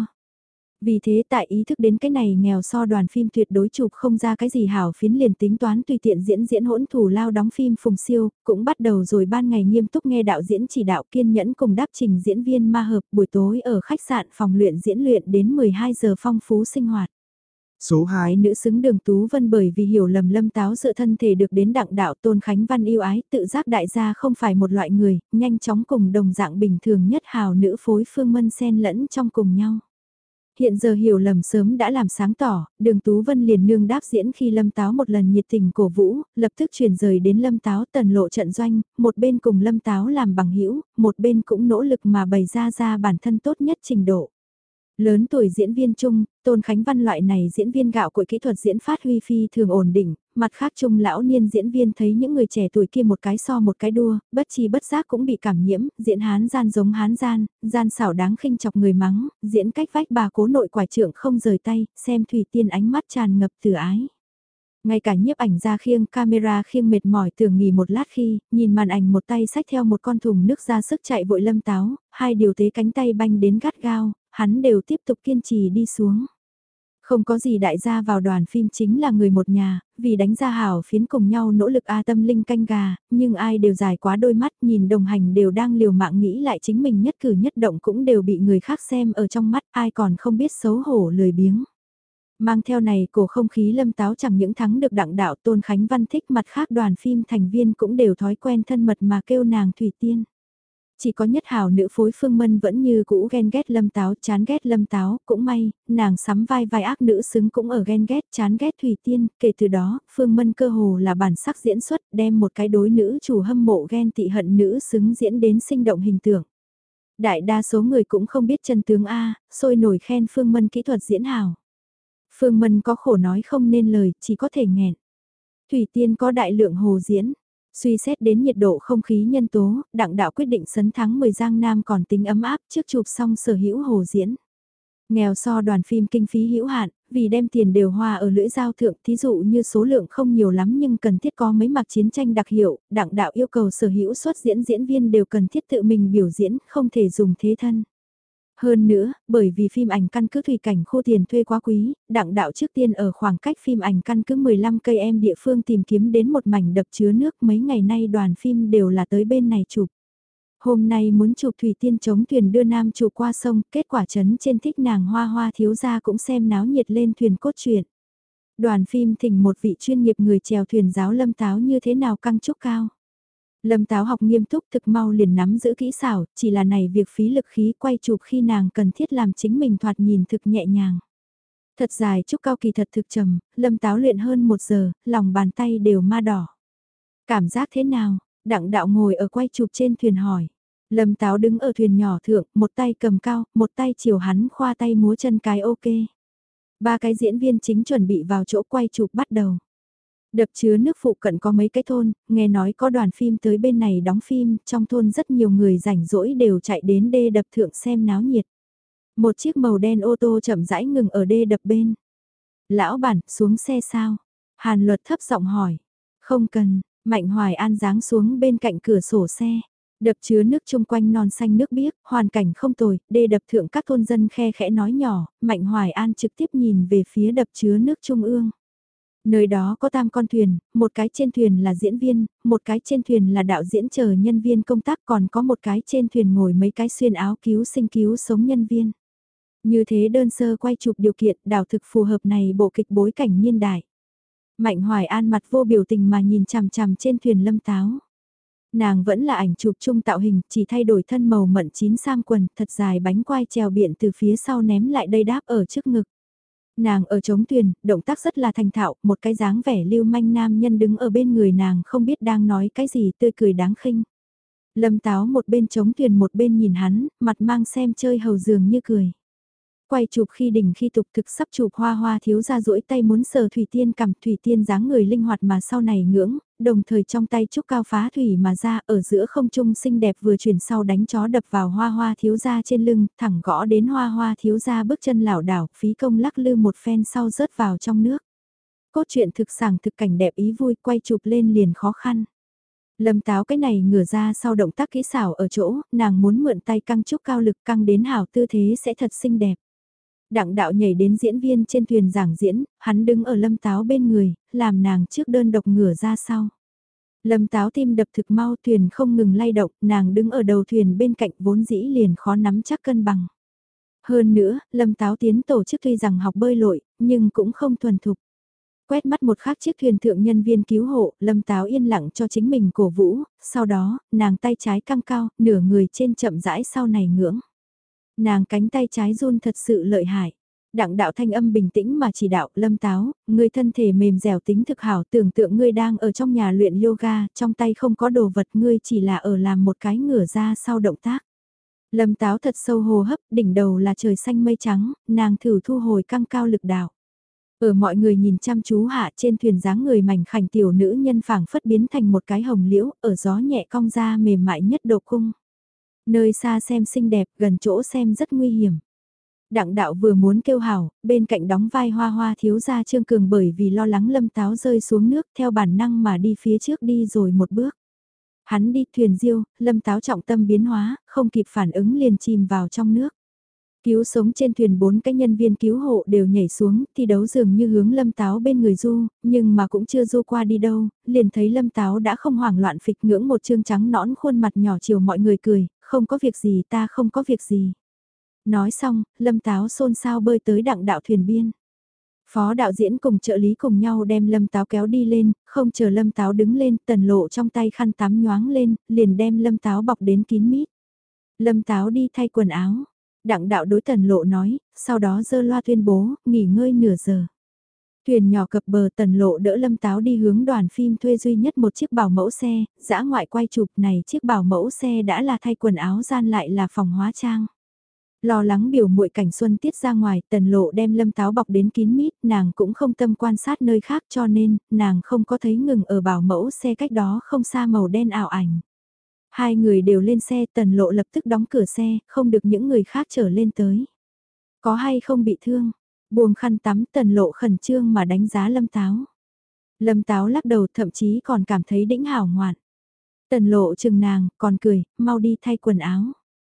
Vì thế tại ý thức đến cái này nghèo so đoàn phim tuyệt đối chụp không ra cái gì hảo phiến liền tính toán tùy tiện diễn hỗn thủ lao đóng phim Phùng Siêu, cũng bắt đầu rồi ban ngày nghiêm túc nghe đạo diễn chỉ đạo kiên nhẫn cùng đáp trình diễn viên ma hợp buổi tối ở khách sạn phòng luyện đến 12 giờ phong phú sinh hoạt. Số 2, Nữ xứng Đường Tú Vân bởi vì hiểu lầm Lâm Táo sự thân thể được đến đặng đạo Tôn Khánh Văn yêu ái tự giác đại gia không phải một loại người, nhanh chóng cùng đồng dạng bình thường nhất hào nữ phối Phương Mân xen lẫn trong cùng nhau. Hiện giờ hiểu lầm sớm đã làm sáng tỏ, Đường Tú Vân liền nương đáp diễn khi Lâm Táo một lần nhiệt tình cổ vũ, lập tức chuyển rời đến Lâm Táo tần lộ trận doanh, một bên cùng Lâm Táo làm bằng hữu, một bên cũng nỗ lực mà bày ra bản thân tốt nhất trình độ. Lớn tuổi diễn viên chung, Tôn Khánh Văn loại này diễn viên gạo cội kỹ thuật diễn phát huy phi thường ổn định, mặt khác chung lão niên diễn viên thấy những người trẻ tuổi kia một cái so một cái đua, bất chi bất giác cũng bị cảm nhiễm, diễn hán gian giống hán gian xảo đáng khinh chọc người mắng, diễn cách vách bà cố nội quải trưởng không rời tay, xem Thủy Tiên ánh mắt tràn ngập từ ái. Ngay cả nhiếp ảnh ra khiêng camera khiêng mệt mỏi tưởng nghỉ một lát khi, nhìn màn ảnh một tay xách theo một con thùng nước ra sức chạy vội Lâm Táo, hai điều tế cánh tay banh đến gắt gao, hắn đều tiếp tục kiên trì đi xuống. Không có gì đại gia vào đoàn phim chính là người một nhà, vì đánh ra hảo phiến cùng nhau nỗ lực tâm linh canh gà, nhưng ai đều dài quá đôi mắt nhìn đồng hành đều đang liều mạng nghĩ lại chính mình nhất cử nhất động cũng đều bị người khác xem ở trong mắt ai còn không biết xấu hổ lười biếng. Mang theo này cổ không khí Lâm Táo chẳng những thắng được đặng đạo Tôn Khánh Văn thích mặt khác đoàn phim thành viên cũng đều thói quen thân mật mà kêu nàng Thủy Tiên. Chỉ có nhất hào nữ phối Phương Mân vẫn như cũ ghen ghét Lâm Táo, chán ghét Lâm Táo, cũng may, nàng sắm vai ác nữ xứng cũng ở ghen ghét, chán ghét Thủy Tiên, kể từ đó, Phương Mân cơ hồ là bản sắc diễn xuất, đem một cái đối nữ chủ hâm mộ ghen tị hận nữ xứng diễn đến sinh động hình tượng. Đại đa số người cũng không biết chân tướng A, sôi nổi khen Phương Mân kỹ thuật diễn hào. Phương Mân có khổ nói không nên lời, chỉ có thể nghẹn. Thủy Tiên có đại lượng hồ diễn. Suy xét đến nhiệt độ không khí nhân tố, đặng đạo quyết định sấn thắng 10 Giang Nam còn tính ấm áp trước chụp xong sở hữu hồ diễn. Nghèo so đoàn phim kinh phí hữu hạn, vì đem tiền đều hoa ở lưỡi dao thượng, thí dụ như số lượng không nhiều lắm nhưng cần thiết có mấy mặc chiến tranh đặc hiệu, đặng đạo yêu cầu sở hữu xuất diễn viên đều cần thiết tự mình biểu diễn, không thể dùng thế thân. Hơn nữa, bởi vì phim ảnh căn cứ thủy cảnh khu tiền thuê quá quý, đặng đạo trước tiên ở khoảng cách phim ảnh căn cứ 15 cây em địa phương tìm kiếm đến một mảnh đập chứa nước mấy ngày nay đoàn phim đều là tới bên này chụp. Hôm nay muốn chụp Thủy Tiên chống thuyền đưa nam chụp qua sông, kết quả chấn trên thích nàng hoa thiếu gia cũng xem náo nhiệt lên thuyền cốt truyện. Đoàn phim thỉnh một vị chuyên nghiệp người chèo thuyền giáo Lâm Táo như thế nào căng trúc cao. Lâm Táo học nghiêm túc thực mau liền nắm giữ kỹ xảo, chỉ là này việc phí lực khí quay chụp khi nàng cần thiết làm chính mình thoạt nhìn thực nhẹ nhàng. Thật dài trúc cao kỳ thật thực trầm, Lâm Táo luyện hơn 1 giờ, lòng bàn tay đều ma đỏ. Cảm giác thế nào? Đặng đạo ngồi ở quay chụp trên thuyền hỏi. Lâm Táo đứng ở thuyền nhỏ thượng, một tay cầm cao, một tay chiều hắn khoa tay múa chân cái ok. Ba cái diễn viên chính chuẩn bị vào chỗ quay chụp bắt đầu. Đập chứa nước phụ cận có mấy cái thôn, nghe nói có đoàn phim tới bên này đóng phim, trong thôn rất nhiều người rảnh rỗi đều chạy đến đê đập thượng xem náo nhiệt. Một chiếc màu đen ô tô chậm rãi ngừng ở đê đập bên. Lão bản, xuống xe sao? Hàn Luật thấp giọng hỏi. Không cần, Mạnh Hoài An giáng xuống bên cạnh cửa sổ xe. Đập chứa nước chung quanh non xanh nước biếc, hoàn cảnh không tồi, đê đập thượng các thôn dân khe khẽ nói nhỏ, Mạnh Hoài An trực tiếp nhìn về phía đập chứa nước trung ương. Nơi đó có 3 con thuyền, một cái trên thuyền là diễn viên, một cái trên thuyền là đạo diễn chờ nhân viên công tác còn có một cái trên thuyền ngồi mấy cái xuyên áo cứu sinh cứu sống nhân viên. Như thế đơn sơ quay chụp điều kiện đảo thực phù hợp này bộ kịch bối cảnh niên đại. Mạnh Hoài An mặt vô biểu tình mà nhìn chằm chằm trên thuyền Lâm Táo. Nàng vẫn là ảnh chụp chung tạo hình, chỉ thay đổi thân màu mận chín sam quần, thật dài bánh quai trèo biển từ phía sau ném lại đây đáp ở trước ngực. Nàng ở chống thuyền, động tác rất là thành thạo, một cái dáng vẻ lưu manh nam nhân đứng ở bên người nàng không biết đang nói cái gì tươi cười đáng khinh. Lâm Táo một bên chống thuyền một bên nhìn hắn, mặt mang xem chơi hầu dường như cười. Quay chụp khi đỉnh khi tục thực sắp chụp hoa thiếu ra duỗi tay muốn sờ Thủy Tiên cầm Thủy Tiên dáng người linh hoạt mà sau này ngưỡng, đồng thời trong tay trúc cao phá thủy mà ra ở giữa không trung xinh đẹp vừa chuyển sau đánh chó đập vào hoa thiếu ra trên lưng, thẳng gõ đến hoa thiếu ra bước chân lảo đảo, phí công lắc lư một phen sau rớt vào trong nước. Cốt truyện thực sảng thực cảnh đẹp ý vui quay chụp lên liền khó khăn. Lâm Táo cái này ngửa ra sau động tác kỹ xảo ở chỗ, nàng muốn mượn tay căng trúc cao lực căng đến hảo tư thế sẽ thật xinh đẹp. Đặng đạo nhảy đến diễn viên trên thuyền giảng diễn, hắn đứng ở Lâm Táo bên người, làm nàng trước đơn độc ngửa ra sau. Lâm Táo tim đập thực mau, thuyền không ngừng lay động, nàng đứng ở đầu thuyền bên cạnh vốn dĩ liền khó nắm chắc cân bằng. Hơn nữa, Lâm Táo tiến tổ chức tuy rằng học bơi lội, nhưng cũng không thuần thục. Quét mắt một khắc chiếc thuyền thượng nhân viên cứu hộ, Lâm Táo yên lặng cho chính mình cổ vũ, sau đó, nàng tay trái căng cao, nửa người trên chậm rãi sau này ngưỡng. Nàng cánh tay trái run thật sự lợi hại. Đặng đạo thanh âm bình tĩnh mà chỉ đạo Lâm Táo, ngươi thân thể mềm dẻo tính thực hảo, tưởng tượng ngươi đang ở trong nhà luyện yoga, trong tay không có đồ vật, ngươi chỉ là ở làm một cái ngửa ra sau động tác. Lâm Táo thật sâu hô hấp, đỉnh đầu là trời xanh mây trắng, nàng thử thu hồi căng cao lực đạo. Ở mọi người nhìn chăm chú hạ trên thuyền dáng người mảnh khảnh tiểu nữ nhân phảng phất biến thành một cái hồng liễu, ở gió nhẹ cong ra mềm mại nhất độ cung. Nơi xa xem xinh đẹp, gần chỗ xem rất nguy hiểm. Đặng đạo vừa muốn kêu hảo, bên cạnh đóng vai hoa hoa thiếu gia Trương Cường bởi vì lo lắng Lâm Táo rơi xuống nước theo bản năng mà đi phía trước đi rồi một bước. Hắn đi thuyền diêu, Lâm Táo trọng tâm biến hóa, không kịp phản ứng liền chìm vào trong nước. Cứu sống trên thuyền 4 cái nhân viên cứu hộ đều nhảy xuống, thi đấu dường như hướng Lâm Táo bên người du, nhưng mà cũng chưa du qua đi đâu, liền thấy Lâm Táo đã không hoảng loạn phịch ngưỡng một trương trắng nõn khuôn mặt nhỏ chiều mọi người cười, không có việc gì ta không có việc gì. Nói xong, Lâm Táo xôn xao bơi tới đặng đạo thuyền biên. Phó đạo diễn cùng trợ lý cùng nhau đem Lâm Táo kéo đi lên, không chờ Lâm Táo đứng lên, tần lộ trong tay khăn tắm nhoáng lên, liền đem Lâm Táo bọc đến kín mít. Lâm Táo đi thay quần áo. Đặng đạo đối tần lộ nói, sau đó dơ loa tuyên bố, nghỉ ngơi nửa giờ. Thuyền nhỏ cập bờ tần lộ đỡ Lâm Táo đi hướng đoàn phim thuê duy nhất một chiếc bảo mẫu xe, dã ngoại quay chụp này chiếc bảo mẫu xe đã là thay quần áo gian lại là phòng hóa trang. Lo lắng biểu muội cảnh xuân tiết ra ngoài, tần lộ đem Lâm Táo bọc đến kín mít, nàng cũng không tâm quan sát nơi khác cho nên, nàng không có thấy ngừng ở bảo mẫu xe cách đó không xa màu đen ảo ảnh. Hai người đều lên xe, tần lộ lập tức đóng cửa xe, không được những người khác trở lên tới. Có hay không bị thương? Buông khăn tắm tần lộ khẩn trương mà đánh giá Lâm Táo. Lâm Táo lắc đầu thậm chí còn cảm thấy đĩnh hảo ngoạn. Tần lộ chừng nàng, còn cười, mau đi thay quần áo.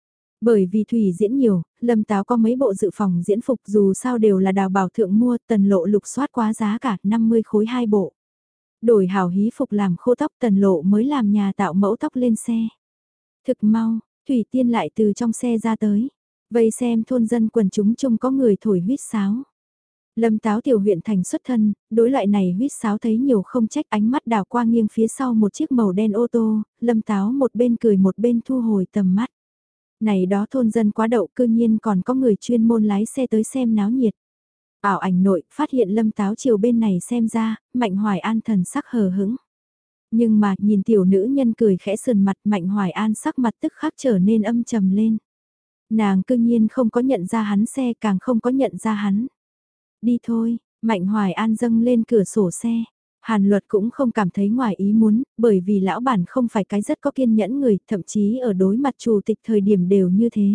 Bởi vì thủy diễn nhiều, Lâm Táo có mấy bộ dự phòng diễn phục dù sao đều là đào bảo thượng mua, tần lộ lục soát quá giá cả 50 khối 2 bộ. Đổi hảo hí phục làm khô tóc tần lộ mới làm nhà tạo mẫu tóc lên xe. Thực mau, Thủy Tiên lại từ trong xe ra tới. Vây xem thôn dân quần chúng chung có người thổi huýt sáo. Lâm Táo tiểu huyện thành xuất thân, đối loại này huýt sáo thấy nhiều không trách ánh mắt đào qua nghiêng phía sau một chiếc màu đen ô tô, Lâm Táo một bên cười một bên thu hồi tầm mắt. Này đó thôn dân quá đậu cư nhiên còn có người chuyên môn lái xe tới xem náo nhiệt. Ảo ảnh nội phát hiện Lâm Táo chiều bên này xem ra, Mạnh Hoài An thần sắc hờ hững. Nhưng mà nhìn tiểu nữ nhân cười khẽ sườn mặt Mạnh Hoài An sắc mặt tức khắc trở nên âm trầm lên. Nàng cư nhiên không có nhận ra hắn xe càng không có nhận ra hắn. Đi thôi, Mạnh Hoài An dâng lên cửa sổ xe. Hàn Luật cũng không cảm thấy ngoài ý muốn, bởi vì lão bản không phải cái rất có kiên nhẫn người, thậm chí ở đối mặt chủ tịch thời điểm đều như thế.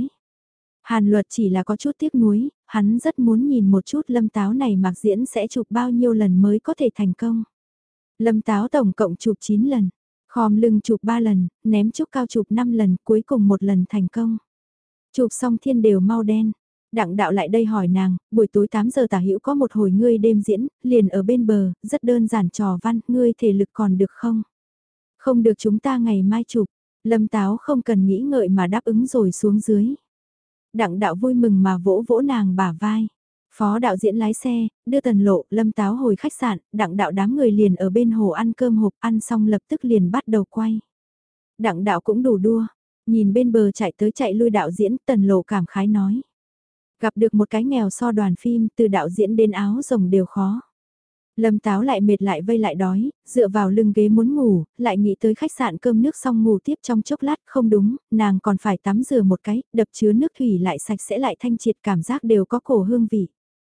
Hàn Luật chỉ là có chút tiếc nuối, hắn rất muốn nhìn một chút Lâm Táo này mặc diễn sẽ chụp bao nhiêu lần mới có thể thành công. Lâm Táo tổng cộng chụp 9 lần, khom lưng chụp 3 lần, ném trúc cao chụp 5 lần, cuối cùng một lần thành công. Chụp xong thiên đều mau đen. Đặng đạo lại đây hỏi nàng, buổi tối 8 giờ tả hữu có một hồi ngươi đêm diễn, liền ở bên bờ, rất đơn giản trò văn, ngươi thể lực còn được không? Không được chúng ta ngày mai chụp. Lâm Táo không cần nghĩ ngợi mà đáp ứng rồi xuống dưới. Đặng đạo vui mừng mà vỗ vỗ nàng bả vai. Phó đạo diễn lái xe, đưa tần lộ, Lâm Táo hồi khách sạn, đặng đạo đám người liền ở bên hồ ăn cơm hộp ăn xong lập tức liền bắt đầu quay. Đặng đạo cũng đủ đua, nhìn bên bờ chạy tới chạy lui đạo diễn tần lộ cảm khái nói. Gặp được một cái nghèo so đoàn phim từ đạo diễn đến áo rồng đều khó. Lâm Táo lại mệt lại vây lại đói, dựa vào lưng ghế muốn ngủ, lại nghĩ tới khách sạn cơm nước xong ngủ tiếp trong chốc lát không đúng, nàng còn phải tắm rửa một cái, đập chứa nước thủy lại sạch sẽ lại thanh triệt cảm giác đều có cổ hương vị.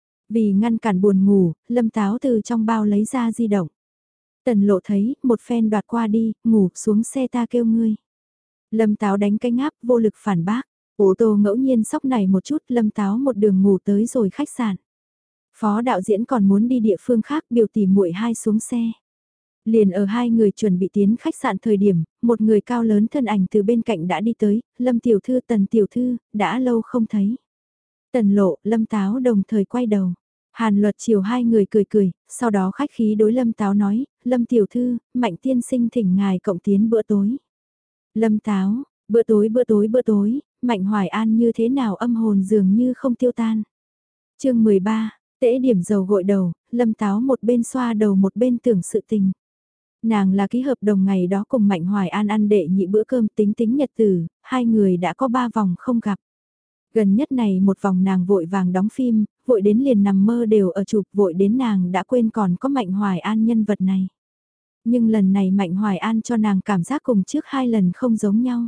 Vì ngăn cản buồn ngủ, Lâm Táo từ trong bao lấy ra di động. Tần lộ thấy, một phen đoạt qua đi, ngủ xuống xe ta kêu ngươi. Lâm Táo đánh cái ngáp vô lực phản bác, ô tô ngẫu nhiên sóc này một chút Lâm Táo một đường ngủ tới rồi khách sạn. Phó đạo diễn còn muốn đi địa phương khác, biểu tỷ muội hai xuống xe. Liền ở hai người chuẩn bị tiến khách sạn thời điểm, một người cao lớn thân ảnh từ bên cạnh đã đi tới, Lâm tiểu thư, Tần tiểu thư, đã lâu không thấy. Tần Lộ, Lâm Táo đồng thời quay đầu. Hàn Luật chiều hai người cười cười, sau đó khách khí đối Lâm Táo nói, Lâm tiểu thư, Mạnh tiên sinh thỉnh ngài cộng tiến bữa tối. Lâm Táo, bữa tối, Mạnh Hoài An như thế nào âm hồn dường như không tiêu tan. Chương 13, tễ điểm dầu gội đầu, Lâm Táo một bên xoa đầu một bên tưởng sự tình. Nàng là ký hợp đồng ngày đó cùng Mạnh Hoài An ăn đệ nhị bữa cơm, tính tính nhật tử, hai người đã có 3 vòng không gặp. Gần nhất này một vòng nàng vội vàng đóng phim, vội đến liền nằm mơ đều ở chụp, vội đến nàng đã quên còn có Mạnh Hoài An nhân vật này. Nhưng lần này Mạnh Hoài An cho nàng cảm giác cùng trước 2 lần không giống nhau.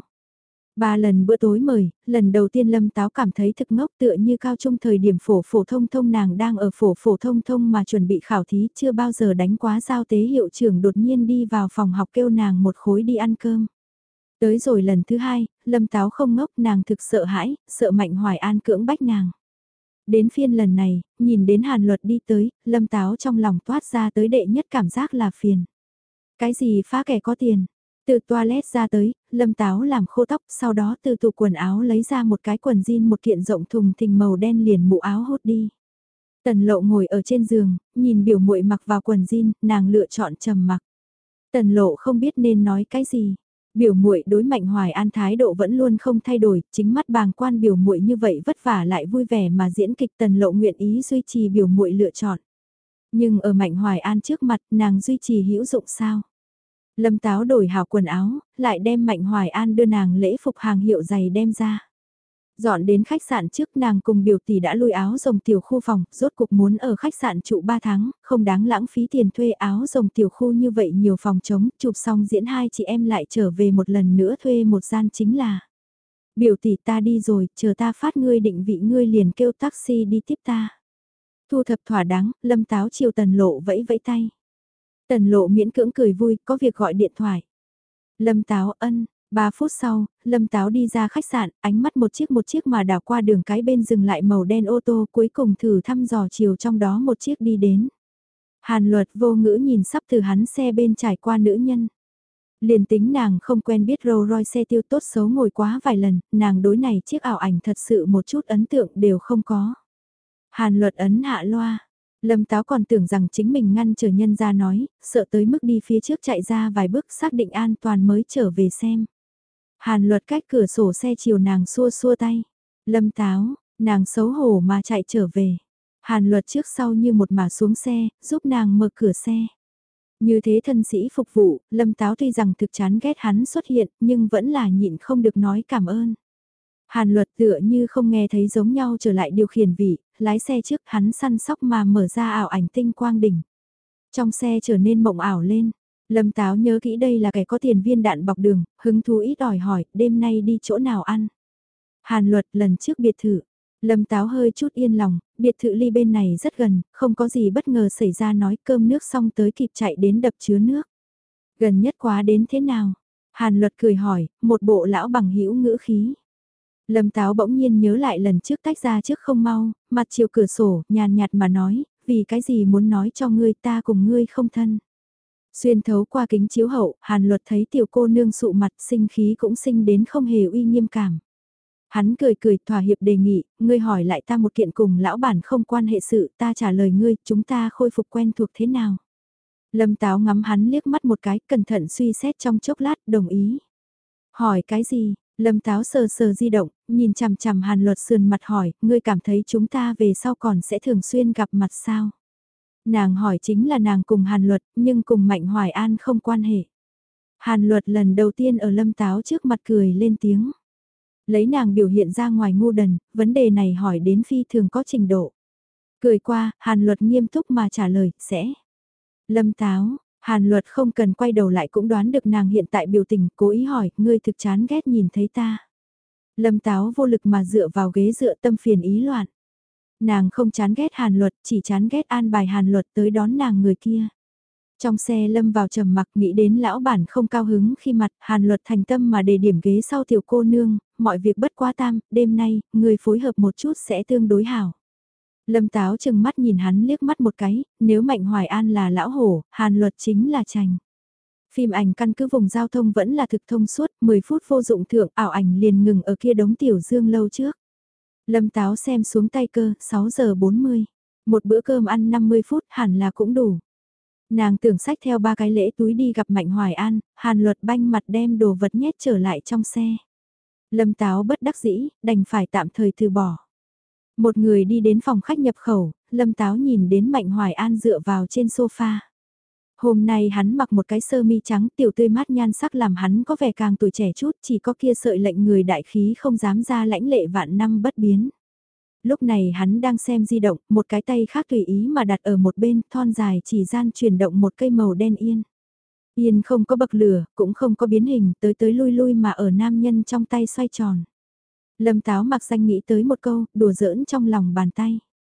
3 lần bữa tối mời, lần đầu tiên Lâm Táo cảm thấy thực ngốc, tựa như cao trung thời điểm phổ thông thông nàng đang ở phổ thông mà chuẩn bị khảo thí, chưa bao giờ đánh quá giao tế hiệu trưởng đột nhiên đi vào phòng học kêu nàng một khối đi ăn cơm. Tới rồi lần thứ 2, Lâm Táo không ngốc, nàng thực sợ hãi, sợ Mạnh Hoài An cưỡng bách nàng. Đến phiên lần này, nhìn đến Hàn Luật đi tới, Lâm Táo trong lòng toát ra tới đệ nhất cảm giác là phiền. Cái gì phá kẻ có tiền? Từ toilet ra tới, Lâm Táo làm khô tóc, sau đó từ tủ quần áo lấy ra một cái quần jean một kiện rộng thùng thình màu đen liền mũ áo hốt đi. Tần Lộ ngồi ở trên giường, nhìn biểu muội mặc vào quần jean, nàng lựa chọn trầm mặc. Tần Lộ không biết nên nói cái gì. Biểu muội đối Mạnh Hoài An thái độ vẫn luôn không thay đổi, chính mắt bàng quan biểu muội như vậy vất vả lại vui vẻ mà diễn kịch, Tần Lộ nguyện ý duy trì biểu muội lựa chọn. Nhưng ở Mạnh Hoài An trước mặt, nàng duy trì hữu dụng sao? Lâm Táo đổi hảo quần áo, lại đem Mạnh Hoài An đưa nàng lễ phục hàng hiệu giày đem ra. Dọn đến khách sạn trước, nàng cùng biểu tỷ đã lui áo rồng tiểu khu phòng, rốt cuộc muốn ở khách sạn trụ 3 tháng, không đáng lãng phí tiền thuê áo rồng tiểu khu như vậy nhiều phòng trống, chụp xong diễn hai chị em lại trở về một lần nữa thuê một gian chính là. Biểu tỷ, ta đi rồi, chờ ta phát ngươi định vị, ngươi liền kêu taxi đi tiếp ta. Thu thập thỏa đáng, Lâm Táo chiều Tần Lộ vẫy vẫy tay. Tần Lộ miễn cưỡng cười vui, có việc gọi điện thoại. Lâm Táo ân, 3 phút sau, Lâm Táo đi ra khách sạn, ánh mắt một chiếc mà đảo qua đường cái bên dừng lại màu đen ô tô, cuối cùng thử thăm dò chiều trong đó một chiếc đi đến. Hàn Luật vô ngữ nhìn sắp từ hắn xe bên trải qua nữ nhân. Liền tính nàng không quen biết Rolls Royce xe tiêu tốt xấu ngồi quá vài lần, nàng đối này chiếc ảo ảnh thật sự một chút ấn tượng đều không có. Hàn Luật ấn hạ loa. Lâm Táo còn tưởng rằng chính mình ngăn chờ nhân ra nói, sợ tới mức đi phía trước chạy ra vài bước xác định an toàn mới trở về xem. Hàn Luật cách cửa sổ xe chiều nàng xua xua tay. Lâm Táo, nàng xấu hổ mà chạy trở về. Hàn Luật trước sau như một mà xuống xe, giúp nàng mở cửa xe. Như thế thân sĩ phục vụ, Lâm Táo tuy rằng thực chán ghét hắn xuất hiện nhưng vẫn là nhịn không được nói cảm ơn. Hàn Luật tựa như không nghe thấy giống nhau trở lại điều khiển vị, lái xe trước hắn săn sóc mà mở ra ảo ảnh tinh quang đỉnh. Trong xe trở nên mộng ảo lên, Lâm Táo nhớ kỹ đây là kẻ có tiền viên đạn bọc đường, hứng thú ít ỏi hỏi, đêm nay đi chỗ nào ăn. Hàn Luật lần trước biệt thự, Lâm Táo hơi chút yên lòng, biệt thự ly bên này rất gần, không có gì bất ngờ xảy ra nói cơm nước xong tới kịp chạy đến đập chứa nước. Gần nhất quá đến thế nào? Hàn Luật cười hỏi, một bộ lão bằng hữu ngữ khí. Lâm Táo bỗng nhiên nhớ lại lần trước tách ra trước không mau, mặt chiều cửa sổ, nhàn nhạt mà nói, vì cái gì muốn nói cho ngươi, ta cùng ngươi không thân. Xuyên thấu qua kính chiếu hậu, Hàn Luật thấy tiểu cô nương sụ mặt, sinh khí cũng sinh đến không hề uy nghiêm cảm. Hắn cười cười thỏa hiệp đề nghị, ngươi hỏi lại ta một kiện cùng lão bản không quan hệ sự, ta trả lời ngươi, chúng ta khôi phục quen thuộc thế nào. Lâm Táo ngắm hắn liếc mắt một cái, cẩn thận suy xét trong chốc lát, đồng ý. Hỏi cái gì? Lâm Táo sờ sờ di động, nhìn chằm chằm Hàn Luật sườn mặt hỏi, ngươi cảm thấy chúng ta về sau còn sẽ thường xuyên gặp mặt sao? Nàng hỏi chính là nàng cùng Hàn Luật, nhưng cùng Mạnh Hoài An không quan hệ. Hàn Luật lần đầu tiên ở Lâm Táo trước mặt cười lên tiếng. Lấy nàng biểu hiện ra ngoài ngu đần, vấn đề này hỏi đến phi thường có trình độ. Cười qua, Hàn Luật nghiêm túc mà trả lời, sẽ. Lâm Táo, Hàn Luật không cần quay đầu lại cũng đoán được nàng hiện tại biểu tình, cố ý hỏi, ngươi thực chán ghét nhìn thấy ta. Lâm Táo vô lực mà dựa vào ghế dựa tâm phiền ý loạn. Nàng không chán ghét Hàn Luật, chỉ chán ghét an bài Hàn Luật tới đón nàng người kia. Trong xe Lâm vào trầm mặc nghĩ đến lão bản không cao hứng khi mặt Hàn Luật thành tâm mà đề điểm ghế sau tiểu cô nương, mọi việc bất quá tam, đêm nay, người phối hợp một chút sẽ tương đối hảo. Lâm Táo chừng mắt nhìn hắn liếc mắt một cái, nếu Mạnh Hoài An là lão hổ, Hàn Luật chính là chành. Phim ảnh căn cứ vùng giao thông vẫn là thực thông suốt, 10 phút vô dụng thượng ảo ảnh liền ngừng ở kia đống tiểu dương lâu trước. Lâm Táo xem xuống tay cơ, 6 giờ 40. Một bữa cơm ăn 50 phút hẳn là cũng đủ. Nàng tưởng sách theo 3 cái lễ túi đi gặp Mạnh Hoài An, Hàn Luật banh mặt đem đồ vật nhét trở lại trong xe. Lâm Táo bất đắc dĩ, đành phải tạm thời từ bỏ. Một người đi đến phòng khách nhập khẩu, Lâm Táo nhìn đến Mạnh Hoài An dựa vào trên sofa. Hôm nay hắn mặc một cái sơ mi trắng tiểu tươi mát nhan sắc làm hắn có vẻ càng tuổi trẻ chút, chỉ có kia sợi lệnh người đại khí không dám ra lãnh lệ vạn năm bất biến. Lúc này hắn đang xem di động, một cái tay khác tùy ý mà đặt ở một bên, thon dài chỉ gian chuyển động một cây màu đen yên. Yên không có bậc lửa, cũng không có biến hình, tới tới lui lui mà ở nam nhân trong tay xoay tròn. Lâm Táo mặc danh nghĩ tới một câu, đùa giỡn trong lòng bàn tay.